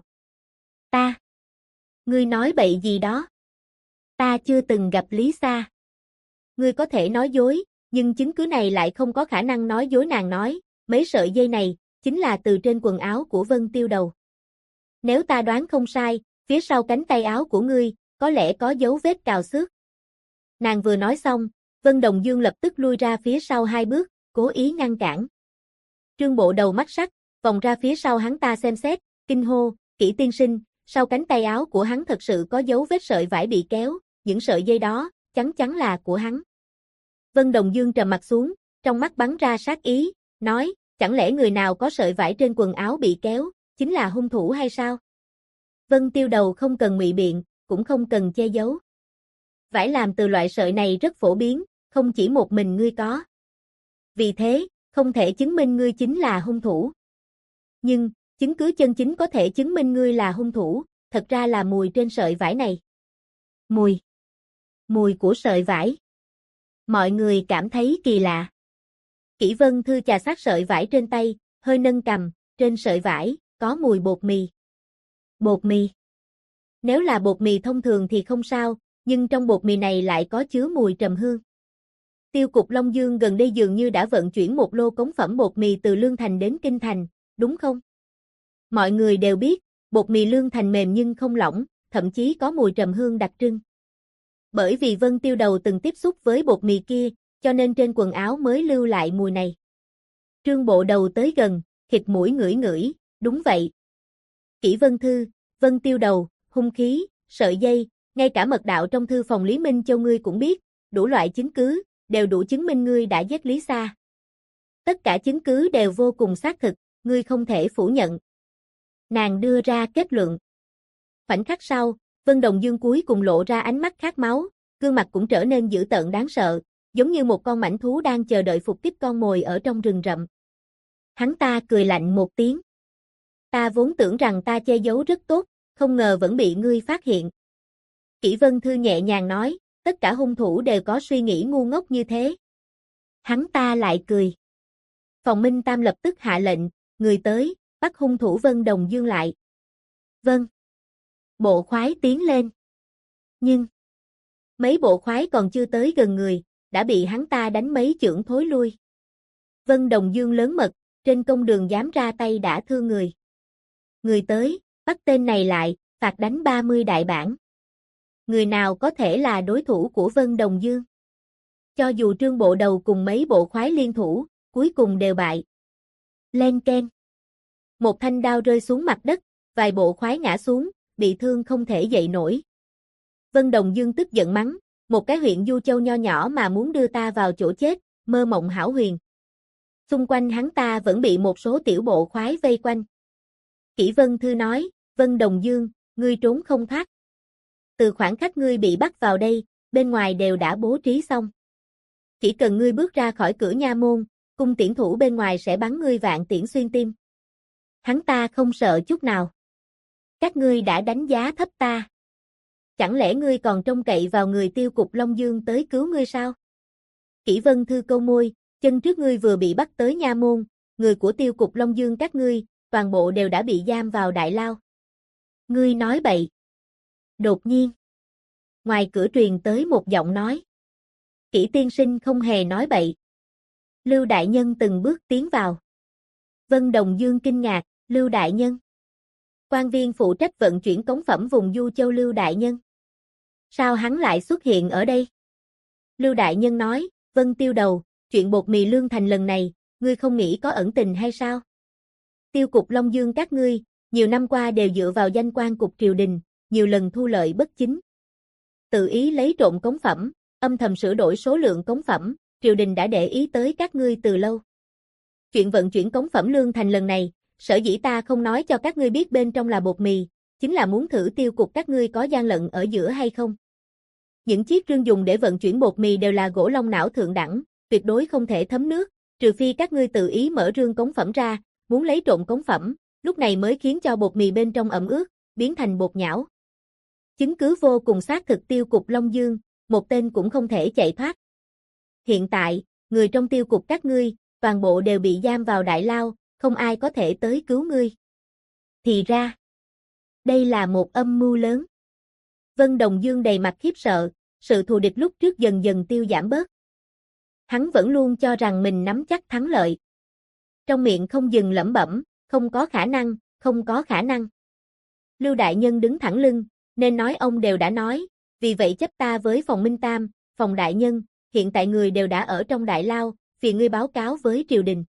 Ta! Ngươi nói bậy gì đó? Ta chưa từng gặp Lý Sa. Ngươi có thể nói dối, nhưng chứng cứ này lại không có khả năng nói dối. Nàng nói, mấy sợi dây này, chính là từ trên quần áo của Vân Tiêu đầu. Nếu ta đoán không sai, phía sau cánh tay áo của ngươi, có lẽ có dấu vết cào xước. Nàng vừa nói xong, Vân Đồng Dương lập tức lui ra phía sau 2 bước, cố ý ngăn cản. Trương Bộ Đầu mắt sắc, vòng ra phía sau hắn ta xem xét, kinh hô, Kỷ tiên sinh, sau cánh tay áo của hắn thật sự có dấu vết sợi vải bị kéo, những sợi dây đó, chắn chắn là của hắn. Vân Đồng Dương trầm mặt xuống, trong mắt bắn ra sát ý, nói, chẳng lẽ người nào có sợi vải trên quần áo bị kéo, chính là hung thủ hay sao? Vân Tiêu đầu không cần ngụy biện, cũng không cần che giấu. Vải làm từ loại sợi này rất phổ biến, không chỉ một mình ngươi có. Vì thế, không thể chứng minh ngươi chính là hung thủ. Nhưng, chứng cứ chân chính có thể chứng minh ngươi là hung thủ, thật ra là mùi trên sợi vải này. Mùi. Mùi của sợi vải. Mọi người cảm thấy kỳ lạ. Kỷ Vân Thư chà sát sợi vải trên tay, hơi nâng cằm, trên sợi vải, có mùi bột mì. Bột mì. Nếu là bột mì thông thường thì không sao, nhưng trong bột mì này lại có chứa mùi trầm hương. Tiêu cục Long Dương gần đây dường như đã vận chuyển một lô cống phẩm bột mì từ Lương Thành đến Kinh Thành, đúng không? Mọi người đều biết, bột mì Lương Thành mềm nhưng không lỏng, thậm chí có mùi trầm hương đặc trưng. Bởi vì Vân Tiêu đầu từng tiếp xúc với bột mì kia, cho nên trên quần áo mới lưu lại mùi này. Trương Bộ Đầu tới gần, khịt mũi ngửi ngửi, đúng vậy. Kỷ Vân Thư, Vân Tiêu đầu, hung khí, sợi dây, ngay cả mật đạo trong thư phòng Lý Minh Châu ngươi cũng biết, đủ loại chứng cứ, đều đủ chứng minh ngươi đã giết Lý Sa. Tất cả chứng cứ đều vô cùng xác thực, ngươi không thể phủ nhận. Nàng đưa ra kết luận. Khoảnh khắc sau, Vân Đồng Dương cuối cùng lộ ra ánh mắt khát máu, gương mặt cũng trở nên dữ tợn đáng sợ, giống như một con mãnh thú đang chờ đợi phục kích con mồi ở trong rừng rậm. Hắn ta cười lạnh một tiếng. Ta vốn tưởng rằng ta che giấu rất tốt, không ngờ vẫn bị ngươi phát hiện. Kỷ Vân Thư nhẹ nhàng nói, tất cả hung thủ đều có suy nghĩ ngu ngốc như thế. Hắn ta lại cười. Phòng Minh Tam lập tức hạ lệnh, người tới, bắt hung thủ Vân Đồng Dương lại. Vâng. Bộ khoái tiến lên. Nhưng, mấy bộ khoái còn chưa tới gần người, đã bị hắn ta đánh mấy chưởng thối lui. Vân Đồng Dương lớn mật, trên công đường dám ra tay đã thương người. Người tới, bắt tên này lại, phạt đánh 30 đại bản. Người nào có thể là đối thủ của Vân Đồng Dương? Cho dù Trương Bộ Đầu cùng mấy bộ khoái liên thủ, cuối cùng đều bại. Len keng. Một thanh đao rơi xuống mặt đất, vài bộ khoái ngã xuống, bị thương không thể dậy nổi. Vân Đồng Dương tức giận mắng, một cái huyện Du Châu nho nhỏ mà muốn đưa ta vào chỗ chết, mơ mộng hão huyền. Xung quanh hắn ta vẫn bị một số tiểu bộ khoái vây quanh. Kỷ Vân Thư nói, Vân Đồng Dương, ngươi trốn không thoát. Từ khoảng khắc ngươi bị bắt vào đây, bên ngoài đều đã bố trí xong. Chỉ cần ngươi bước ra khỏi cửa nha môn, cung tiễn thủ bên ngoài sẽ bắn ngươi vạn tiễn xuyên tim. Hắn ta không sợ chút nào. Các ngươi đã đánh giá thấp ta. Chẳng lẽ ngươi còn trông cậy vào người Tiêu cục Long Dương tới cứu ngươi sao? Kỷ Vân Thư câu môi, chân trước ngươi vừa bị bắt tới nha môn, người của Tiêu cục Long Dương các ngươi, toàn bộ đều đã bị giam vào đại lao. Ngươi nói bậy. Đột nhiên, ngoài cửa truyền tới một giọng nói. Kỷ tiên sinh không hề nói bậy. Lưu đại nhân từng bước tiến vào. Vân Đồng Dương kinh ngạc, Lưu đại nhân. Quan viên phụ trách vận chuyển cống phẩm vùng Du Châu Lưu đại nhân. Sao hắn lại xuất hiện ở đây? Lưu đại nhân nói, Vân Tiêu đầu, chuyện bột mì Lương Thành lần này, ngươi không nghĩ có ẩn tình hay sao? Tiêu cục Long Dương các ngươi, nhiều năm qua đều dựa vào danh quan cục triều đình, nhiều lần thu lợi bất chính. Tự ý lấy trộm cống phẩm, âm thầm sửa đổi số lượng cống phẩm, triều đình đã để ý tới các ngươi từ lâu. Chuyện vận chuyển cống phẩm Lương Thành lần này, sở dĩ ta không nói cho các ngươi biết bên trong là bột mì, chính là muốn thử tiêu cục các ngươi có gian lận ở giữa hay không. Những chiếc rương dùng để vận chuyển bột mì đều là gỗ long não thượng đẳng, tuyệt đối không thể thấm nước, trừ phi các ngươi tự ý mở rương cống phẩm ra, muốn lấy trộm cống phẩm, lúc này mới khiến cho bột mì bên trong ẩm ướt, biến thành bột nhão. Chứng cứ vô cùng xác thực Tiêu cục Long Dương, một tên cũng không thể chạy thoát. Hiện tại, người trong tiêu cục các ngươi, toàn bộ đều bị giam vào đại lao, không ai có thể tới cứu ngươi. Thì ra, đây là một âm mưu lớn. Vân Đồng Dương đầy mặt khiếp sợ, sự thù địch lúc trước dần dần tiêu giảm bớt. Hắn vẫn luôn cho rằng mình nắm chắc thắng lợi. Trong miệng không dừng lẩm bẩm, không có khả năng, không có khả năng. Lưu đại nhân đứng thẳng lưng, nên nói ông đều đã nói, vì vậy chấp ta với phòng Minh Tam, phòng đại nhân, hiện tại người đều đã ở trong đại lao, phiền ngươi báo cáo với triều đình.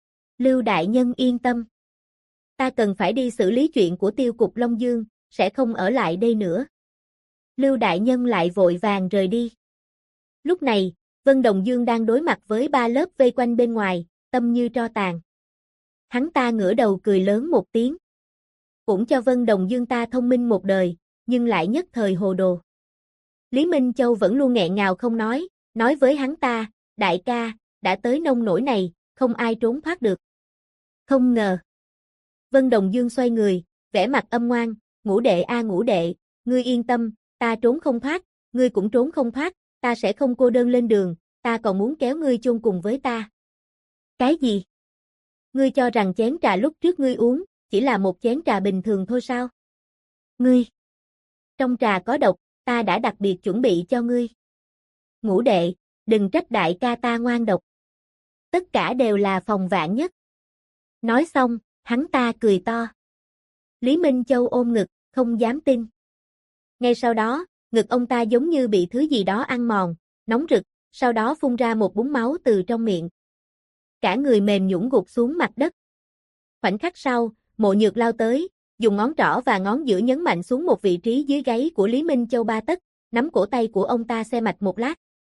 Lưu đại nhân yên tâm. Ta cần phải đi xử lý chuyện của tiêu cục Long Dương, sẽ không ở lại đây nữa. Lưu đại nhân lại vội vàng rời đi. Lúc này, Vân Đồng Dương đang đối mặt với 3 lớp vây quanh bên ngoài, tâm như tro tàn. Hắn ta ngửa đầu cười lớn một tiếng. Cũng cho Vân Đồng Dương ta thông minh một đời, nhưng lại nhất thời hồ đồ. Lý Minh Châu vẫn luôn nghẹn ngào không nói với hắn ta, đại ca, đã tới nông nỗi này, không ai trốn thoát được. Không ngờ. Vân Đồng Dương xoay người, vẻ mặt âm ngoan, ngũ đệ a ngũ đệ, ngươi yên tâm, ta trốn không thoát, ngươi cũng trốn không thoát, ta sẽ không cô đơn lên đường, ta còn muốn kéo ngươi chôn cùng với ta. Cái gì? Ngươi cho rằng chén trà lúc trước ngươi uống, chỉ là một chén trà bình thường thôi sao? Ngươi! Trong trà có độc, ta đã đặc biệt chuẩn bị cho ngươi. Ngũ đệ, đừng trách đại ca ta ngoan độc. Tất cả đều là phòng vạn nhất. Nói xong, hắn ta cười to. Lý Minh Châu ôm ngực, không dám tin. Ngay sau đó, ngực ông ta giống như bị thứ gì đó ăn mòn, nóng rực, sau đó phun ra một búng máu từ trong miệng. Cả người mềm nhũn gục xuống mặt đất. Khoảnh khắc sau, Mộ Nhược lao tới, dùng ngón trỏ và ngón giữa nhấn mạnh xuống một vị trí dưới gáy của Lý Minh Châu 3 tấc, nắm cổ tay của ông ta xe mạch một lát.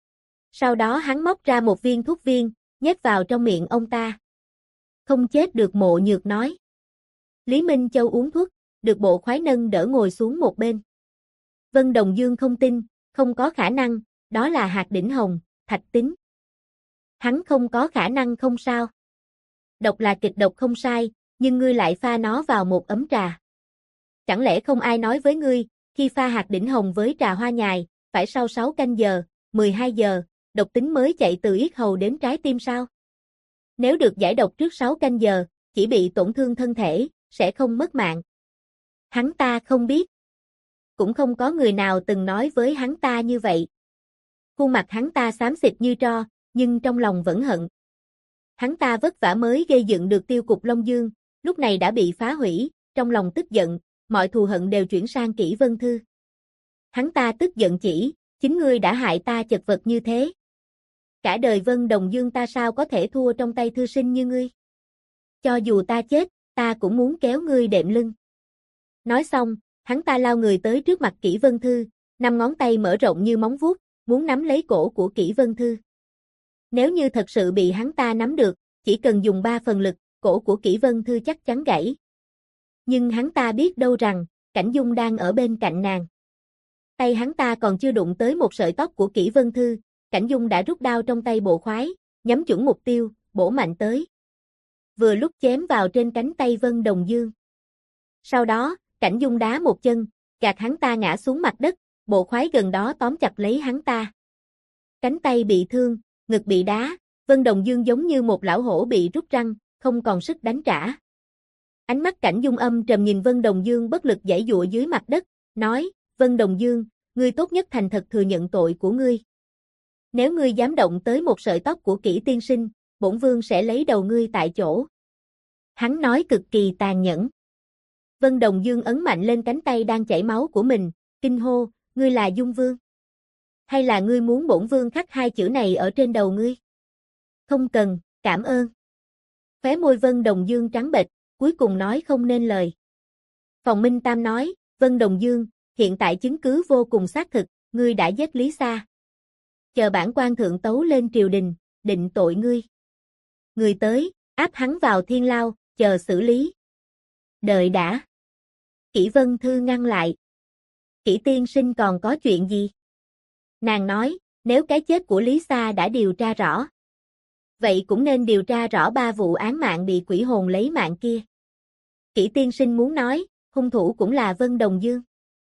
Sau đó hắn móc ra một viên thuốc viên, nhét vào trong miệng ông ta. Không chết được, Mộ Nhược nói. Lý Minh Châu uống thuốc, được bộ khoái nâng đỡ ngồi xuống một bên. Vân Đồng Dương không tin, không có khả năng, đó là hạt đỉnh hồng, thạch tín. Hắn không có khả năng không sao. Độc là kịch độc không sai, nhưng ngươi lại pha nó vào một ấm trà. Chẳng lẽ không ai nói với ngươi, khi pha hạt đỉnh hồng với trà hoa nhài, phải sau 6 canh giờ, 12 giờ, độc tính mới chạy từ yết hầu đến trái tim sao? Nếu được giải độc trước 6 canh giờ, chỉ bị tổn thương thân thể, sẽ không mất mạng. Hắn ta không biết. Cũng không có người nào từng nói với hắn ta như vậy. Khuôn mặt hắn ta xám xịt như tro, nhưng trong lòng vẫn hận. Hắn ta vất vả mới gây dựng được tiêu cục Long Dương, lúc này đã bị phá hủy, trong lòng tức giận, mọi thù hận đều chuyển sang Kỷ Vân Thư. Hắn ta tức giận chỉ, chính ngươi đã hại ta chật vật như thế. Cả đời Vân Đồng Dương ta sao có thể thua trong tay thư sinh như ngươi? Cho dù ta chết, ta cũng muốn kéo ngươi đệm lưng. Nói xong, hắn ta lao người tới trước mặt Kỷ Vân Thư, 5 ngón tay mở rộng như móng vuốt, muốn nắm lấy cổ của Kỷ Vân Thư. Nếu như thật sự bị hắn ta nắm được, chỉ cần dùng 3 phần lực, cổ của Kỷ Vân Thư chắc chắn gãy. Nhưng hắn ta biết đâu rằng, Cảnh Dung đang ở bên cạnh nàng. Tay hắn ta còn chưa đụng tới một sợi tóc của Kỷ Vân Thư, Cảnh Dung đã rút đao trong tay bộ khoái, nhắm chuẩn mục tiêu, bổ mạnh tới. Vừa lúc chém vào trên cánh tay Vân Đồng Dương. Sau đó, Cảnh Dung đá một chân, gạt hắn ta ngã xuống mặt đất, bộ khoái gần đó tóm chặt lấy hắn ta. Cánh tay bị thương, ngực bị đá, Vân Đồng Dương giống như một lão hổ bị rút răng, không còn sức đánh trả. Ánh mắt Cảnh Dung âm trầm nhìn Vân Đồng Dương bất lực giãy giụa dưới mặt đất, nói, Vân Đồng Dương, ngươi tốt nhất thành thật thừa nhận tội của ngươi. Nếu ngươi dám động tới một sợi tóc của Kỷ tiên sinh, bổn vương sẽ lấy đầu ngươi tại chỗ. Hắn nói cực kỳ tàn nhẫn. Vân Đồng Dương ấn mạnh lên cánh tay đang chảy máu của mình, kinh hô, ngươi là Dung Vương. Hay là ngươi muốn bổn vương khắc 2 chữ này ở trên đầu ngươi? Không cần, cảm ơn. Khóe môi Vân Đồng Dương trắng bệch, cuối cùng nói không nên lời. Phòng Minh Tam nói, Vân Đồng Dương, hiện tại chứng cứ vô cùng xác thực, ngươi đã giết Lý Sa. Chờ bản quan thượng tấu lên triều đình, định tội ngươi. Người tới, áp hắn vào thiên lao, chờ xử lý. Đợi đã. Kỷ Vân Thư ngăn lại. Kỷ tiên sinh còn có chuyện gì? Nàng nói, nếu cái chết của Lý Sa đã điều tra rõ, vậy cũng nên điều tra rõ 3 vụ án mạng bị quỷ hồn lấy mạng kia. Kỷ tiên sinh muốn nói, hung thủ cũng là Vân Đồng Dương.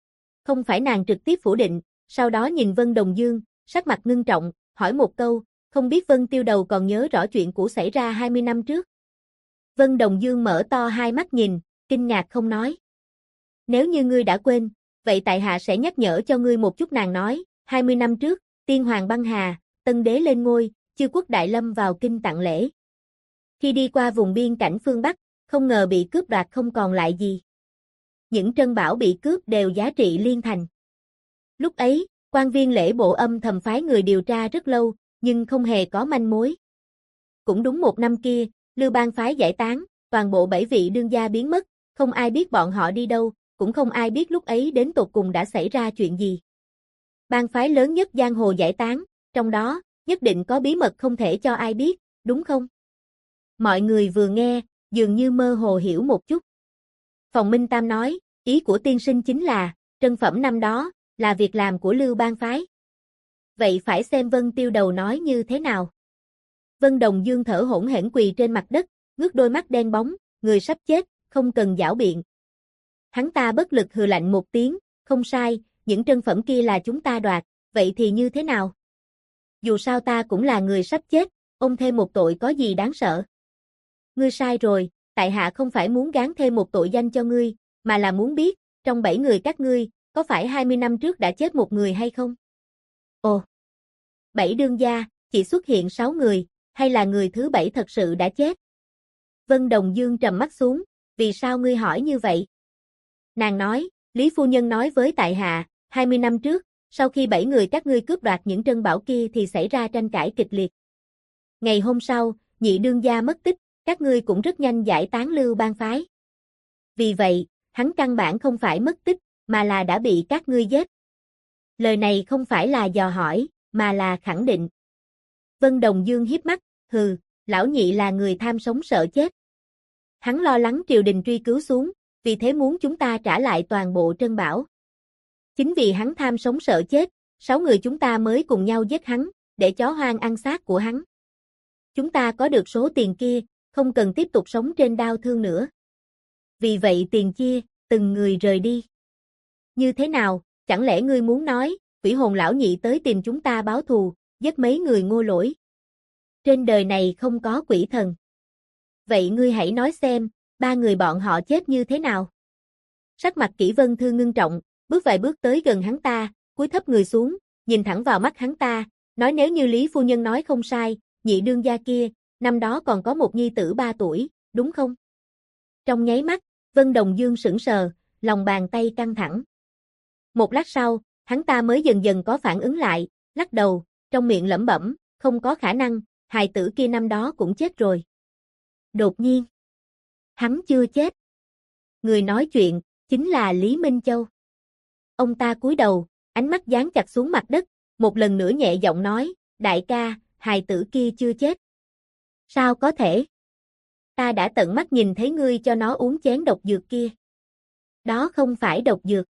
Không phải nàng trực tiếp phủ định, sau đó nhìn Vân Đồng Dương, sắc mặt ngưng trọng, hỏi một câu, không biết Vân Tiêu Đầu còn nhớ rõ chuyện cũ xảy ra 20 năm trước. Vân Đồng Dương mở to hai mắt nhìn, kinh ngạc không nói. Nếu như ngươi đã quên, vậy tại hạ sẽ nhắc nhở cho ngươi một chút. Nàng nói, 20 năm trước, tiên hoàng băng hà, tân đế lên ngôi, chư quốc đại lâm vào kinh tặng lễ. Khi đi qua vùng biên cảnh phương Bắc, không ngờ bị cướp đoạt không còn lại gì. Những trân bảo bị cướp đều giá trị liên thành. Lúc ấy, quan viên lễ bộ âm thầm phái người điều tra rất lâu, nhưng không hề có manh mối. Cũng đúng một năm kia, Lưu Bang phái giải tán, toàn bộ 7 vị đương gia biến mất, không ai biết bọn họ đi đâu, cũng không ai biết lúc ấy đến tột cùng đã xảy ra chuyện gì. Bang phái lớn nhất giang hồ giải tán, trong đó, nhất định có bí mật không thể cho ai biết, đúng không? Mọi người vừa nghe, dường như mơ hồ hiểu một chút. Phòng Minh Tam nói, ý của tiên sinh chính là, trân phẩm năm đó, là việc làm của Lưu Bang phái. Vậy phải xem Vân Tiêu Đầu nói như thế nào. Vân Đồng Dương thở hổn hển quỳ trên mặt đất, ngước đôi mắt đen bóng, người sắp chết, không cần giảo biện. Hắn ta bất lực hừ lạnh một tiếng, không sai, những trân phẩm kia là chúng ta đoạt, vậy thì như thế nào? Dù sao ta cũng là người sắp chết, ôm thêm một tội có gì đáng sợ? Ngươi sai rồi, tại hạ không phải muốn gán thêm một tội danh cho ngươi, mà là muốn biết, trong 7 người các ngươi, có phải 20 năm trước đã chết một người hay không? Ồ! 7 đương gia, chỉ xuất hiện 6 người, hay là người thứ 7 thật sự đã chết? Vân Đồng Dương trầm mắt xuống, vì sao ngươi hỏi như vậy? Nàng nói, Lý Phu Nhân nói với tại hạ, 20 năm trước, sau khi 7 người các ngươi cướp đoạt những trân bảo kia thì xảy ra tranh cãi kịch liệt. Ngày hôm sau, nhị đương gia mất tích, các ngươi cũng rất nhanh giải tán Lưu Bang phái. Vì vậy, hắn căn bản không phải mất tích, mà là đã bị các ngươi giết. Lời này không phải là dò hỏi, mà là khẳng định. Vân Đồng Dương hiếp mắt, hừ, lão nhị là người tham sống sợ chết. Hắn lo lắng triều đình truy cứu xuống, vì thế muốn chúng ta trả lại toàn bộ trân bảo. Chính vì hắn tham sống sợ chết, 6 người chúng ta mới cùng nhau giết hắn, để chó hoang ăn xác của hắn. Chúng ta có được số tiền kia, không cần tiếp tục sống trên đau thương nữa. Vì vậy tiền chia, từng người rời đi. Như thế nào, chẳng lẽ ngươi muốn nói, quỷ hồn lão nhị tới tìm chúng ta báo thù, giết mấy người ngô lỗi? Trên đời này không có quỷ thần. Vậy ngươi hãy nói xem, 3 người bọn họ chết như thế nào? Sắc mặt Kỷ Vân Thư ngưng trọng, bước vài bước tới gần hắn ta, cúi thấp người xuống, nhìn thẳng vào mắt hắn ta, nói nếu như Lý Phu Nhân nói không sai, nhị đương gia kia, năm đó còn có một nhi tử 3 tuổi, đúng không? Trong nháy mắt, Vân Đồng Dương sững sờ, lòng bàn tay căng thẳng. Một lát sau, hắn ta mới dần dần có phản ứng lại, lắc đầu, trong miệng lẩm bẩm, không có khả năng, hài tử kia năm đó cũng chết rồi. Đột nhiên, hắn chưa chết. Người nói chuyện, chính là Lý Minh Châu. Ông ta cúi đầu, ánh mắt dán chặt xuống mặt đất, một lần nữa nhẹ giọng nói, đại ca, hài tử kia chưa chết. Sao có thể? Ta đã tận mắt nhìn thấy ngươi cho nó uống chén độc dược kia. Đó không phải độc dược.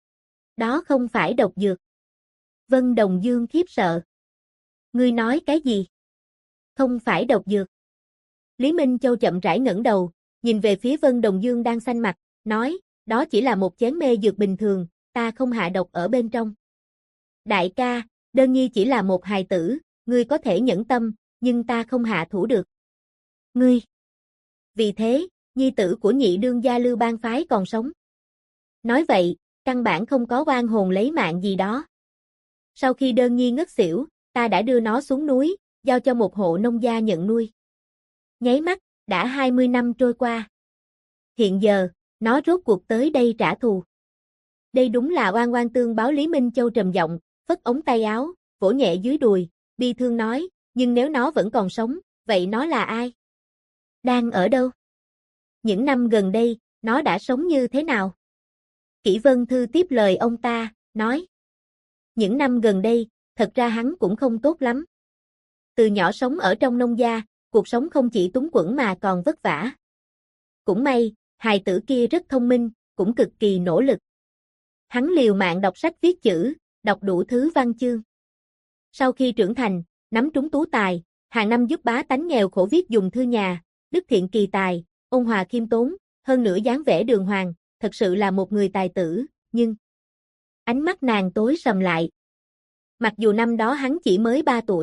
Đó không phải độc dược. Vân Đồng Dương khiếp sợ. Ngươi nói cái gì? Không phải độc dược. Lý Minh Châu chậm rãi ngẩng đầu, nhìn về phía Vân Đồng Dương đang xanh mặt, nói, đó chỉ là một chén mê dược bình thường, ta không hạ độc ở bên trong. Đại ca, Đơn Nhi chỉ là một hài tử, ngươi có thể nhẫn tâm, nhưng ta không hạ thủ được. Ngươi. Vì thế, nhi tử của nhị đương gia Lưu Bang phái còn sống. Nói vậy, căn bản không có oan hồn lấy mạng gì đó. Sau khi Đơn Nhi ngất xỉu, ta đã đưa nó xuống núi, giao cho một hộ nông gia nhận nuôi. Nháy mắt, đã 20 năm trôi qua. Hiện giờ, nó rốt cuộc tới đây trả thù. Đây đúng là oan oan tương báo. Lý Minh Châu trầm giọng, phất ống tay áo, vỗ nhẹ dưới đùi, bi thương nói, nhưng nếu nó vẫn còn sống, vậy nó là ai? Đang ở đâu? Những năm gần đây, nó đã sống như thế nào? Kỷ Vân Thư tiếp lời ông ta, nói. Những năm gần đây, thật ra hắn cũng không tốt lắm. Từ nhỏ sống ở trong nông gia, cuộc sống không chỉ túng quẫn mà còn vất vả. Cũng may, hài tử kia rất thông minh, cũng cực kỳ nỗ lực. Hắn liều mạng đọc sách viết chữ, đọc đủ thứ văn chương. Sau khi trưởng thành, nắm trúng tú tài, hàng năm giúp bá tánh nghèo khổ viết dùng thư nhà, đức thiện kỳ tài, ôn hòa khiêm tốn, hơn nữa dáng vẻ đường hoàng, thật sự là một người tài tử, nhưng ánh mắt nàng tối sầm lại. Mặc dù năm đó hắn chỉ mới 3 tuổi,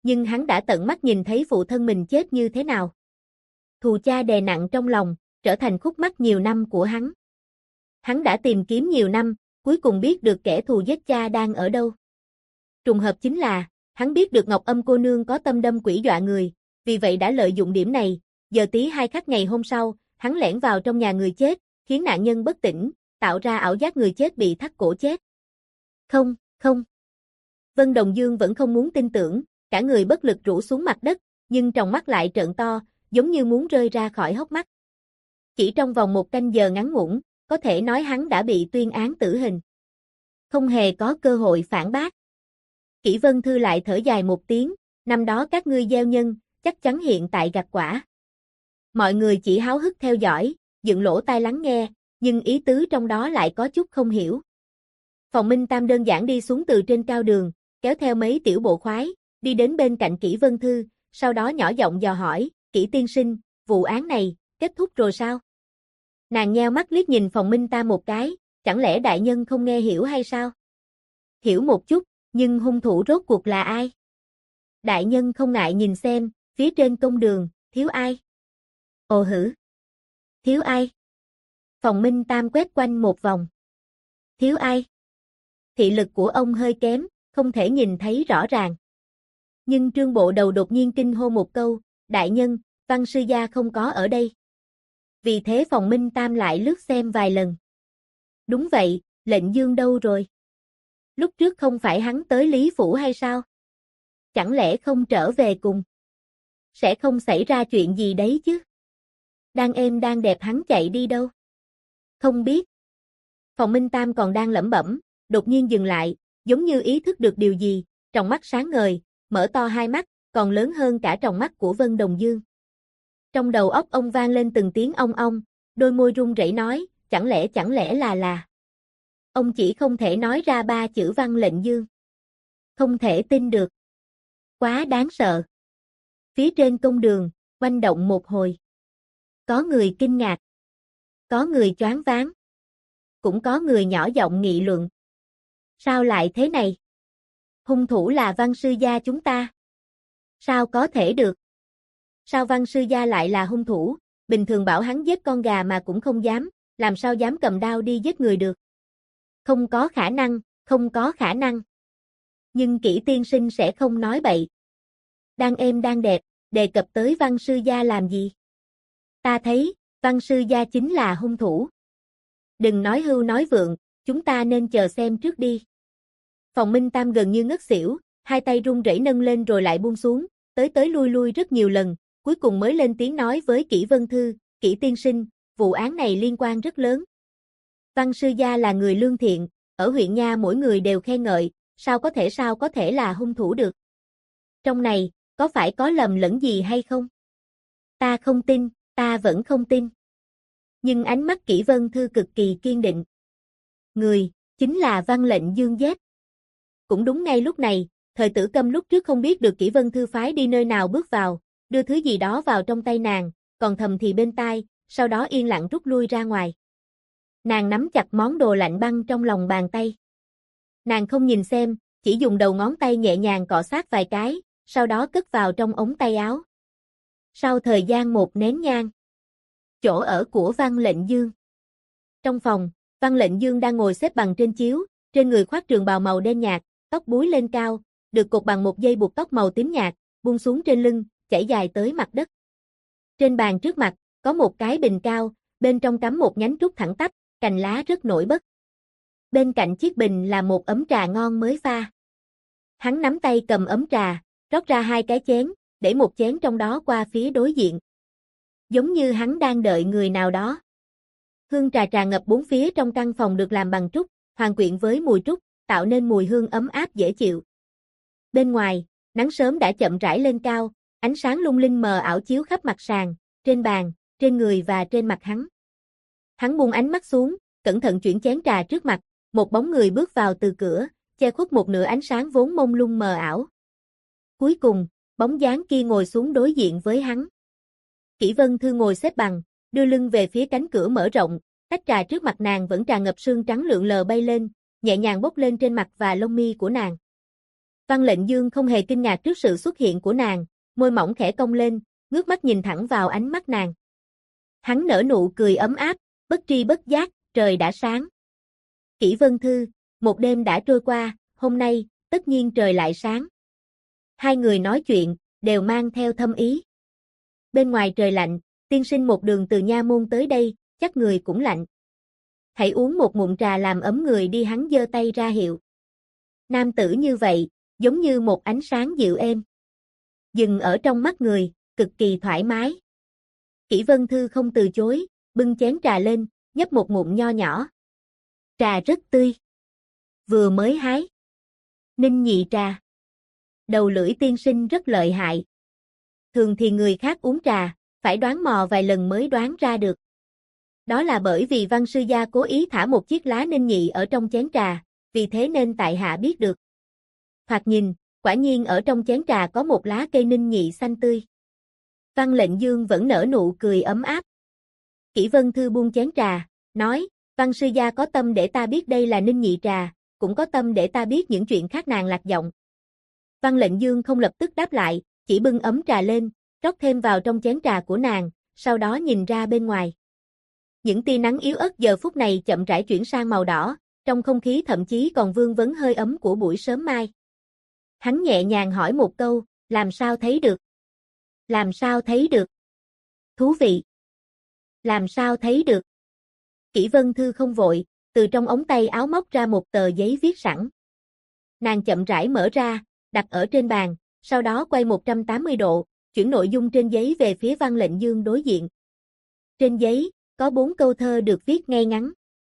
nhưng hắn đã tận mắt nhìn thấy phụ thân mình chết như thế nào. Thù cha đè nặng trong lòng, trở thành khúc mắc nhiều năm của hắn. Hắn đã tìm kiếm nhiều năm, cuối cùng biết được kẻ thù giết cha đang ở đâu. Trùng hợp chính là, hắn biết được Ngọc Âm cô nương có tâm đâm quỷ dọa người, vì vậy đã lợi dụng điểm này, giờ tí 2 khắc ngày hôm sau, hắn lẻn vào trong nhà người chết, khiến nạn nhân bất tỉnh, tạo ra ảo giác người chết bị thắt cổ chết. Không, không. Vân Đồng Dương vẫn không muốn tin tưởng, cả người bất lực rũ xuống mặt đất, nhưng tròng mắt lại trợn to, giống như muốn rơi ra khỏi hốc mắt. Chỉ trong vòng 1 canh giờ ngắn ngủn, có thể nói hắn đã bị tuyên án tử hình. Không hề có cơ hội phản bác. Kỷ Vân Thư lại thở dài một tiếng, năm đó các ngươi gieo nhân, chắc chắn hiện tại gặt quả. Mọi người chỉ háo hức theo dõi, dựng lỗ tai lắng nghe, nhưng ý tứ trong đó lại có chút không hiểu. Phòng Minh Tam đơn giản đi xuống từ trên cao đường, kéo theo mấy tiểu bộ khoái, đi đến bên cạnh Kỷ Vân Thư, sau đó nhỏ giọng dò hỏi, Kỷ tiên sinh, vụ án này, kết thúc rồi sao? Nàng nheo mắt liếc nhìn Phòng Minh Tam một cái, chẳng lẽ đại nhân không nghe hiểu hay sao? Hiểu một chút, nhưng hung thủ rốt cuộc là ai? Đại nhân không ngại nhìn xem, phía trên công đường, thiếu ai? Ồ hử! Thiếu ai? Phòng Minh Tam quét quanh một vòng. Thiếu ai? Thị lực của ông hơi kém, không thể nhìn thấy rõ ràng. Nhưng Trương Bộ Đầu đột nhiên kinh hô một câu, đại nhân, Văn sư gia không có ở đây. Vì thế Phòng Minh Tam lại lướt xem vài lần. Đúng vậy, lệnh dương đâu rồi? Lúc trước không phải hắn tới Lý Phủ hay sao? Chẳng lẽ không trở về cùng? Sẽ không xảy ra chuyện gì đấy chứ? Đang êm đang đẹp hắn chạy đi đâu? Không biết. Phòng Minh Tam còn đang lẩm bẩm, đột nhiên dừng lại, giống như ý thức được điều gì, tròng mắt sáng ngời, mở to hai mắt, còn lớn hơn cả tròng mắt của Vân Đồng Dương. Trong đầu óc ông vang lên từng tiếng ong ong, đôi môi run rẩy nói, chẳng lẽ là. Ông chỉ không thể nói ra 3 chữ Văn lệnh dương. Không thể tin được. Quá đáng sợ. Phía trên công đường, oanh động một hồi. Có người kinh ngạc. Có người choáng váng. Cũng có người nhỏ giọng nghị luận. Sao lại thế này? Hung thủ là Văn sư gia chúng ta. Sao có thể được? Sao Văn sư gia lại là hung thủ? Bình thường bảo hắn giết con gà mà cũng không dám, làm sao dám cầm đao đi giết người được? Không có khả năng, không có khả năng. Nhưng Kỷ tiên sinh sẽ không nói bậy. Đang êm đang đẹp, đề cập tới Văn sư gia làm gì? Ta thấy, Văn sư gia chính là hung thủ. Đừng nói hưu nói vượng, chúng ta nên chờ xem trước đi. Phòng Minh Tam gần như ngất xỉu, hai tay run rẩy nâng lên rồi lại buông xuống, tới lui rất nhiều lần, cuối cùng mới lên tiếng nói với Kỷ Vân Thư, Kỷ tiên sinh, vụ án này liên quan rất lớn. Văn sư gia là người lương thiện, ở huyện nha mỗi người đều khen ngợi, sao có thể là hung thủ được? Trong này, có phải có lầm lẫn gì hay không? Ta không tin, ta vẫn không tin. Nhưng ánh mắt Kỷ Vân Thư cực kỳ kiên định. Người, chính là Văn lệnh dương giết. Cũng đúng ngay lúc này, Thời Tử Câm lúc trước không biết được Kỷ Vân Thư phái đi nơi nào bước vào, đưa thứ gì đó vào trong tay nàng, còn thầm thì bên tai, sau đó yên lặng rút lui ra ngoài. Nàng nắm chặt món đồ lạnh băng trong lòng bàn tay. Nàng không nhìn xem, chỉ dùng đầu ngón tay nhẹ nhàng cọ sát vài cái, sau đó cất vào trong ống tay áo. Sau thời gian 1 nén nhang, chỗ ở của Văn lệnh dương. Trong phòng, Văn lệnh dương đang ngồi xếp bằng trên chiếu, trên người khoác trường bào màu đen nhạt, tóc búi lên cao, được cột bằng một dây buộc tóc màu tím nhạt, buông xuống trên lưng, chảy dài tới mặt đất. Trên bàn trước mặt, có một cái bình cao, bên trong cắm một nhánh trúc thẳng tắp, cành lá rất nổi bật. Bên cạnh chiếc bình là một ấm trà ngon mới pha. Hắn nắm tay cầm ấm trà, rót ra 2 cái chén, để một chén trong đó qua phía đối diện. Giống như hắn đang đợi người nào đó. Hương trà tràn ngập 4 phía trong căn phòng được làm bằng trúc, hoàn quyện với mùi trúc, tạo nên mùi hương ấm áp dễ chịu. Bên ngoài, nắng sớm đã chậm rãi lên cao, ánh sáng lung linh mờ ảo chiếu khắp mặt sàn, trên bàn, trên người và trên mặt hắn. Hắn buông ánh mắt xuống, cẩn thận chuyển chén trà trước mặt, một bóng người bước vào từ cửa, che khuất một nửa ánh sáng vốn mông lung mờ ảo. Cuối cùng, bóng dáng kia ngồi xuống đối diện với hắn. Kỷ Vân Thư ngồi xếp bằng, đưa lưng về phía cánh cửa mở rộng, tách trà trước mặt nàng vẫn tràn ngập sương trắng lượn lờ bay lên, nhẹ nhàng bốc lên trên mặt và lông mi của nàng. Văn Lệnh Dương không hề kinh ngạc trước sự xuất hiện của nàng, môi mỏng khẽ cong lên, ngước mắt nhìn thẳng vào ánh mắt nàng. Hắn nở nụ cười ấm áp, bất tri bất giác, trời đã sáng. Kỷ Vân Thư, một đêm đã trôi qua, hôm nay, tất nhiên trời lại sáng. Hai người nói chuyện, đều mang theo thâm ý. Bên ngoài trời lạnh, tiên sinh một đường từ nha môn tới đây, chắc người cũng lạnh. Hãy uống một ngụm trà làm ấm người đi, hắn giơ tay ra hiệu. Nam tử như vậy, giống như một ánh sáng dịu êm. Dừng ở trong mắt người, cực kỳ thoải mái. Kỷ Vân Thư không từ chối, bưng chén trà lên, nhấp một ngụm nho nhỏ. Trà rất tươi. Vừa mới hái. Ninh nhị trà. Đầu lưỡi tiên sinh rất lợi hại. Thường thì người khác uống trà, phải đoán mò vài lần mới đoán ra được. Đó là bởi vì Văn sư gia cố ý thả một chiếc lá ninh nhị ở trong chén trà, vì thế nên tại hạ biết được. Thoạt nhìn, quả nhiên ở trong chén trà có một lá cây ninh nhị xanh tươi. Văn Lệnh Dương vẫn nở nụ cười ấm áp. Kỷ Vân Thư buông chén trà, nói, Văn sư gia có tâm để ta biết đây là ninh nhị trà, cũng có tâm để ta biết những chuyện khác. Nàng lạc giọng. Văn Lệnh Dương không lập tức đáp lại, chỉ bưng ấm trà lên, rót thêm vào trong chén trà của nàng, sau đó nhìn ra bên ngoài. Những tia nắng yếu ớt giờ phút này chậm rãi chuyển sang màu đỏ, trong không khí thậm chí còn vương vấn hơi ấm của buổi sớm mai. Hắn nhẹ nhàng hỏi một câu, làm sao thấy được? Làm sao thấy được? Thú vị. Làm sao thấy được? Kỷ Vân Thư không vội, từ trong ống tay áo móc ra một tờ giấy viết sẵn. Nàng chậm rãi mở ra, đặt ở trên bàn, sau đó quay 180 độ, chuyển nội dung trên giấy về phía Văn Lệnh Dương đối diện. Trên giấy, có 4 câu thơ được viết ngay ngắn.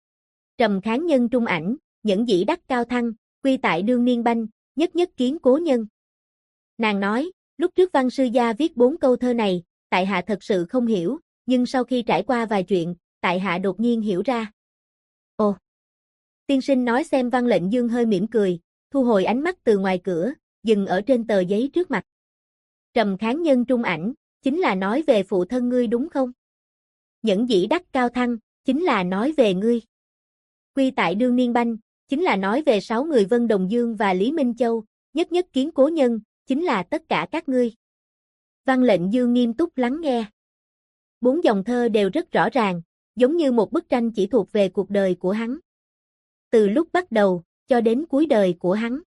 Trầm kháng nhân trung ảnh, nhẫn dĩ đắc cao thăng, quy tại đương niên banh, nhất nhất kiến cố nhân. Nàng nói, lúc trước Văn sư gia viết 4 câu thơ này, tại hạ thật sự không hiểu, nhưng sau khi trải qua vài chuyện, tại hạ đột nhiên hiểu ra. Ồ! Tiên sinh nói xem. Văn Lệnh Dương hơi mỉm cười, thu hồi ánh mắt từ ngoài cửa, dừng ở trên tờ giấy trước mặt. Trầm kháng nhân trung ảnh, chính là nói về phụ thân ngươi đúng không? Nhẫn dĩ đắc cao thăng, chính là nói về ngươi. Quy tại đương niên banh, chính là nói về 6 người Vân Đồng Dương và Lý Minh Châu, nhất nhất kiến cố nhân, chính là tất cả các ngươi. Văn Lệnh Dương nghiêm túc lắng nghe. 4 dòng thơ đều rất rõ ràng, giống như một bức tranh chỉ thuộc về cuộc đời của hắn. Từ lúc bắt đầu, cho đến cuối đời của hắn.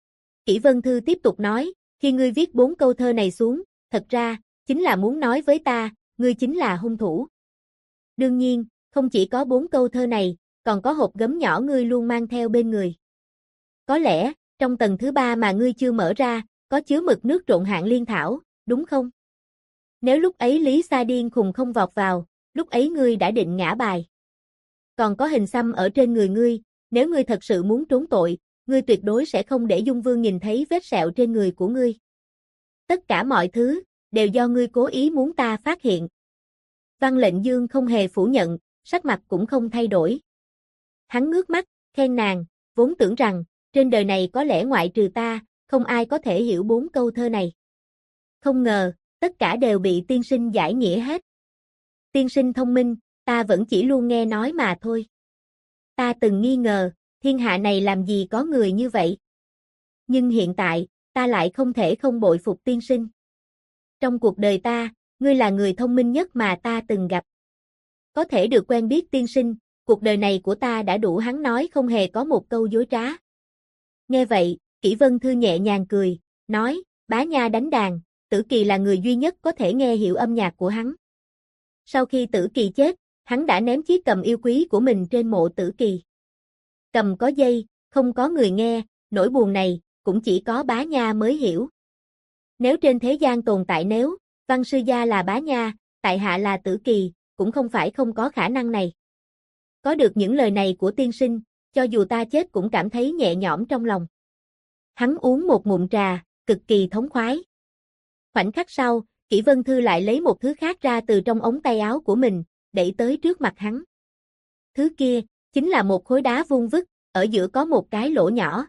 Kỷ Vân Thư tiếp tục nói, khi ngươi viết 4 câu thơ này xuống, thật ra, chính là muốn nói với ta, ngươi chính là hung thủ. Đương nhiên, không chỉ có 4 câu thơ này, còn có hộp gấm nhỏ ngươi luôn mang theo bên người. Có lẽ, trong tầng thứ 3 mà ngươi chưa mở ra, có chứa mực nước trộn hạng liên thảo, đúng không? Nếu lúc ấy Lý Sa điên khùng không vọt vào, lúc ấy ngươi đã định ngã bài. Còn có hình xăm ở trên người ngươi, nếu ngươi thật sự muốn trốn tội, ngươi tuyệt đối sẽ không để Dung Vương nhìn thấy vết sẹo trên người của ngươi. Tất cả mọi thứ, đều do ngươi cố ý muốn ta phát hiện. Văn Lệnh Dương không hề phủ nhận, sắc mặt cũng không thay đổi. Hắn ngước mắt, khen nàng, vốn tưởng rằng, trên đời này có lẽ ngoại trừ ta, không ai có thể hiểu 4 câu thơ này. Không ngờ, tất cả đều bị tiên sinh giải nghĩa hết. Tiên sinh thông minh, ta vẫn chỉ luôn nghe nói mà thôi. Ta từng nghi ngờ, thiên hạ này làm gì có người như vậy. Nhưng hiện tại, ta lại không thể không bội phục tiên sinh. Trong cuộc đời ta, ngươi là người thông minh nhất mà ta từng gặp. Có thể được quen biết tiên sinh, cuộc đời này của ta đã đủ. Hắn nói không hề có một câu dối trá. Nghe vậy, Kỷ Vân Thư nhẹ nhàng cười, nói, bá nha đánh đàn, Tử Kỳ là người duy nhất có thể nghe hiểu âm nhạc của hắn. Sau khi Tử Kỳ chết, hắn đã ném chiếc cầm yêu quý của mình trên mộ Tử Kỳ. Cầm có dây, không có người nghe, nỗi buồn này, cũng chỉ có bá nha mới hiểu. Nếu trên thế gian tồn tại nếu, Văn sư gia là bá nha, tại hạ là Tử Kỳ, cũng không phải không có khả năng này. Có được những lời này của tiên sinh, cho dù ta chết cũng cảm thấy nhẹ nhõm trong lòng. Hắn uống một ngụm trà, cực kỳ thống khoái. Khoảnh khắc sau, Kỷ Vân Thư lại lấy một thứ khác ra từ trong ống tay áo của mình, đẩy tới trước mặt hắn. Thứ kia, chính là một khối đá vuông vức, ở giữa có một cái lỗ nhỏ.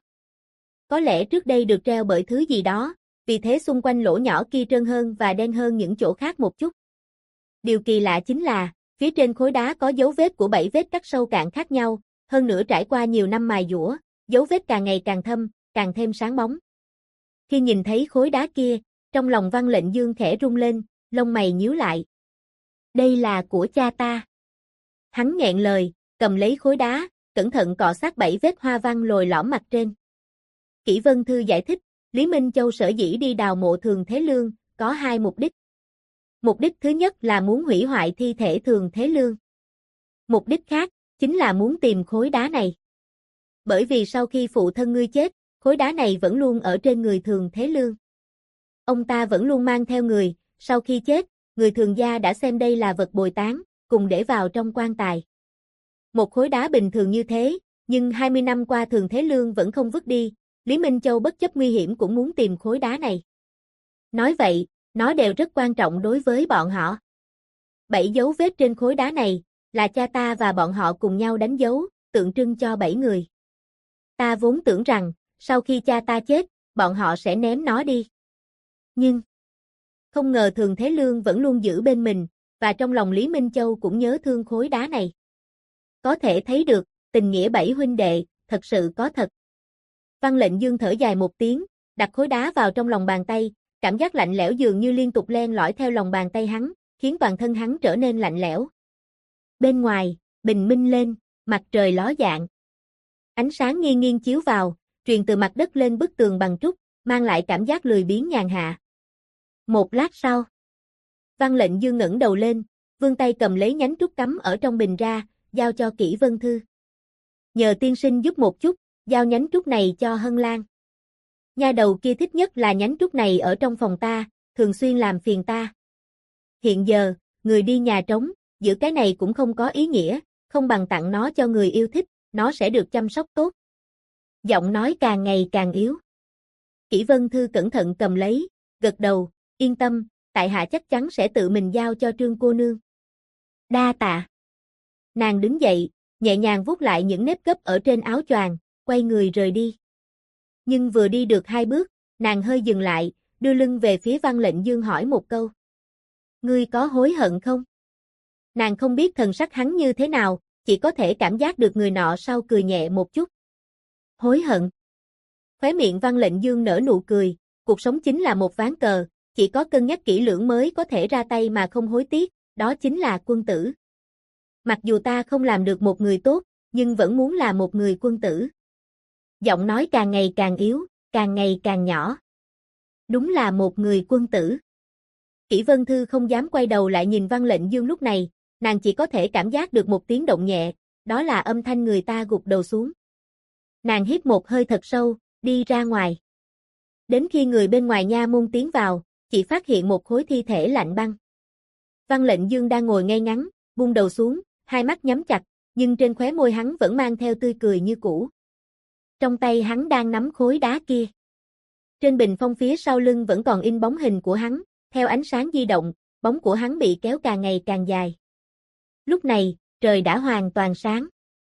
Có lẽ trước đây được treo bởi thứ gì đó, vì thế xung quanh lỗ nhỏ kia trơn hơn và đen hơn những chỗ khác một chút. Điều kỳ lạ chính là, phía trên khối đá có dấu vết của 7 vết cắt sâu cạn khác nhau, hơn nữa trải qua nhiều năm mài dũa, dấu vết càng ngày càng thâm, càng thêm sáng bóng. Khi nhìn thấy khối đá kia, trong lòng Văn Lệnh Dương khẽ rung lên, lông mày nhíu lại. Đây là của cha ta. Hắn nghẹn lời, cầm lấy khối đá, cẩn thận cọ sát 7 vết hoa văn lồi lõm mặt trên. Kỷ Vân Thư giải thích, Lý Minh Châu sở dĩ đi đào mộ Thường Thế Lương, có 2 mục đích. Mục đích thứ nhất là muốn hủy hoại thi thể Thường Thế Lương. Mục đích khác, chính là muốn tìm khối đá này. Bởi vì sau khi phụ thân ngươi chết, khối đá này vẫn luôn ở trên người Thường Thế Lương. Ông ta vẫn luôn mang theo người, sau khi chết, người Thường gia đã xem đây là vật bồi táng, cùng để vào trong quan tài. Một khối đá bình thường như thế, nhưng 20 năm qua Thường Thế Lương vẫn không vứt đi, Lý Minh Châu bất chấp nguy hiểm cũng muốn tìm khối đá này. Nói vậy, nó đều rất quan trọng đối với bọn họ. 7 dấu vết trên khối đá này, là cha ta và bọn họ cùng nhau đánh dấu, tượng trưng cho 7 người. Ta vốn tưởng rằng, sau khi cha ta chết, bọn họ sẽ ném nó đi. Nhưng, không ngờ Thường Thế Lương vẫn luôn giữ bên mình, và trong lòng Lý Minh Châu cũng nhớ thương khối đá này. Có thể thấy được, tình nghĩa 7 huynh đệ, thật sự có thật. Văn Lệnh Dương thở dài một tiếng, đặt khối đá vào trong lòng bàn tay, cảm giác lạnh lẽo dường như liên tục len lỏi theo lòng bàn tay hắn, khiến toàn thân hắn trở nên lạnh lẽo. Bên ngoài, bình minh lên, mặt trời ló dạng. Ánh sáng nghiêng nghiêng chiếu vào, truyền từ mặt đất lên bức tường bằng trúc, mang lại cảm giác lười biếng nhàn hạ. Một lát sau, Văn Lệnh Dương ngẩng đầu lên, vươn tay cầm lấy nhánh trúc cắm ở trong bình ra, giao cho Kỷ Vân Thư. Nhờ tiên sinh giúp một chút, giao nhánh trúc này cho Hân Lan. Nha đầu kia thích nhất là nhánh trúc này ở trong phòng ta, thường xuyên làm phiền ta. Hiện giờ, người đi nhà trống, giữ cái này cũng không có ý nghĩa, không bằng tặng nó cho người yêu thích, nó sẽ được chăm sóc tốt. Giọng nói càng ngày càng yếu. Kỷ Vân Thư cẩn thận cầm lấy, gật đầu, yên tâm, tại hạ chắc chắn sẽ tự mình giao cho Trương cô nương. Đa tạ. Nàng đứng dậy, nhẹ nhàng vuốt lại những nếp gấp ở trên áo choàng, quay người rời đi. Nhưng vừa đi được 2 bước, nàng hơi dừng lại, đưa lưng về phía Văn Lệnh Dương hỏi một câu. Ngươi có hối hận không? Nàng không biết thần sắc hắn như thế nào, chỉ có thể cảm giác được người nọ sau cười nhẹ một chút. Hối hận. Khóe miệng Văn Lệnh Dương nở nụ cười, cuộc sống chính là một ván cờ, chỉ có cân nhắc kỹ lưỡng mới có thể ra tay mà không hối tiếc, đó chính là quân tử. Mặc dù ta không làm được một người tốt, nhưng vẫn muốn là một người quân tử. Giọng nói càng ngày càng yếu, càng ngày càng nhỏ. Đúng là một người quân tử. Kỷ Vân Thư không dám quay đầu lại nhìn Văn Lệnh Dương lúc này, nàng chỉ có thể cảm giác được một tiếng động nhẹ, đó là âm thanh người ta gục đầu xuống. Nàng hít một hơi thật sâu, đi ra ngoài. Đến khi người bên ngoài nha môn tiến vào, chỉ phát hiện một khối thi thể lạnh băng. Văn Lệnh Dương đang ngồi ngay ngắn, buông đầu xuống, hai mắt nhắm chặt, nhưng trên khóe môi hắn vẫn mang theo tươi cười như cũ. Trong tay hắn đang nắm khối đá kia. Trên bình phong phía sau lưng vẫn còn in bóng hình của hắn, theo ánh sáng di động, bóng của hắn bị kéo càng ngày càng dài. Lúc này, trời đã hoàn toàn sáng.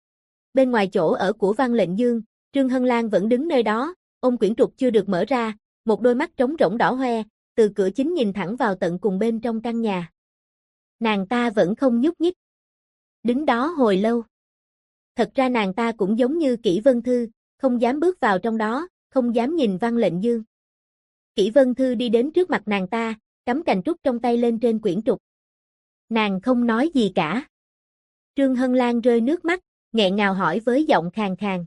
Bên ngoài chỗ ở của Văn Lệnh Dương, Trương Hân Lan vẫn đứng nơi đó, ôm quyển trục chưa được mở ra, một đôi mắt trống rỗng đỏ hoe, từ cửa chính nhìn thẳng vào tận cùng bên trong căn nhà. Nàng ta vẫn không nhúc nhích. Đứng đó hồi lâu. Thật ra nàng ta cũng giống như Kỷ Vân Thư, không dám bước vào trong đó, không dám nhìn Văn Lệnh Dương. Kỷ Vân Thư đi đến trước mặt nàng ta, cắm cành trúc trong tay lên trên quyển trục. Nàng không nói gì cả. Trương Hân Lan rơi nước mắt, nghẹn ngào hỏi với giọng khàn khàn.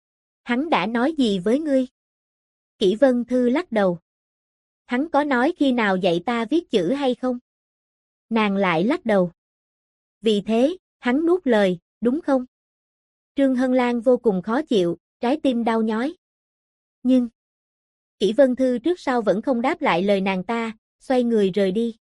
Hắn đã nói gì với ngươi? Kỷ Vân Thư lắc đầu. Hắn có nói khi nào dạy ta viết chữ hay không? Nàng lại lắc đầu. Vì thế, hắn nuốt lời, đúng không? Trương Hân Lan vô cùng khó chịu, trái tim đau nhói. Nhưng, Kỷ Vân Thư trước sau vẫn không đáp lại lời nàng ta, xoay người rời đi.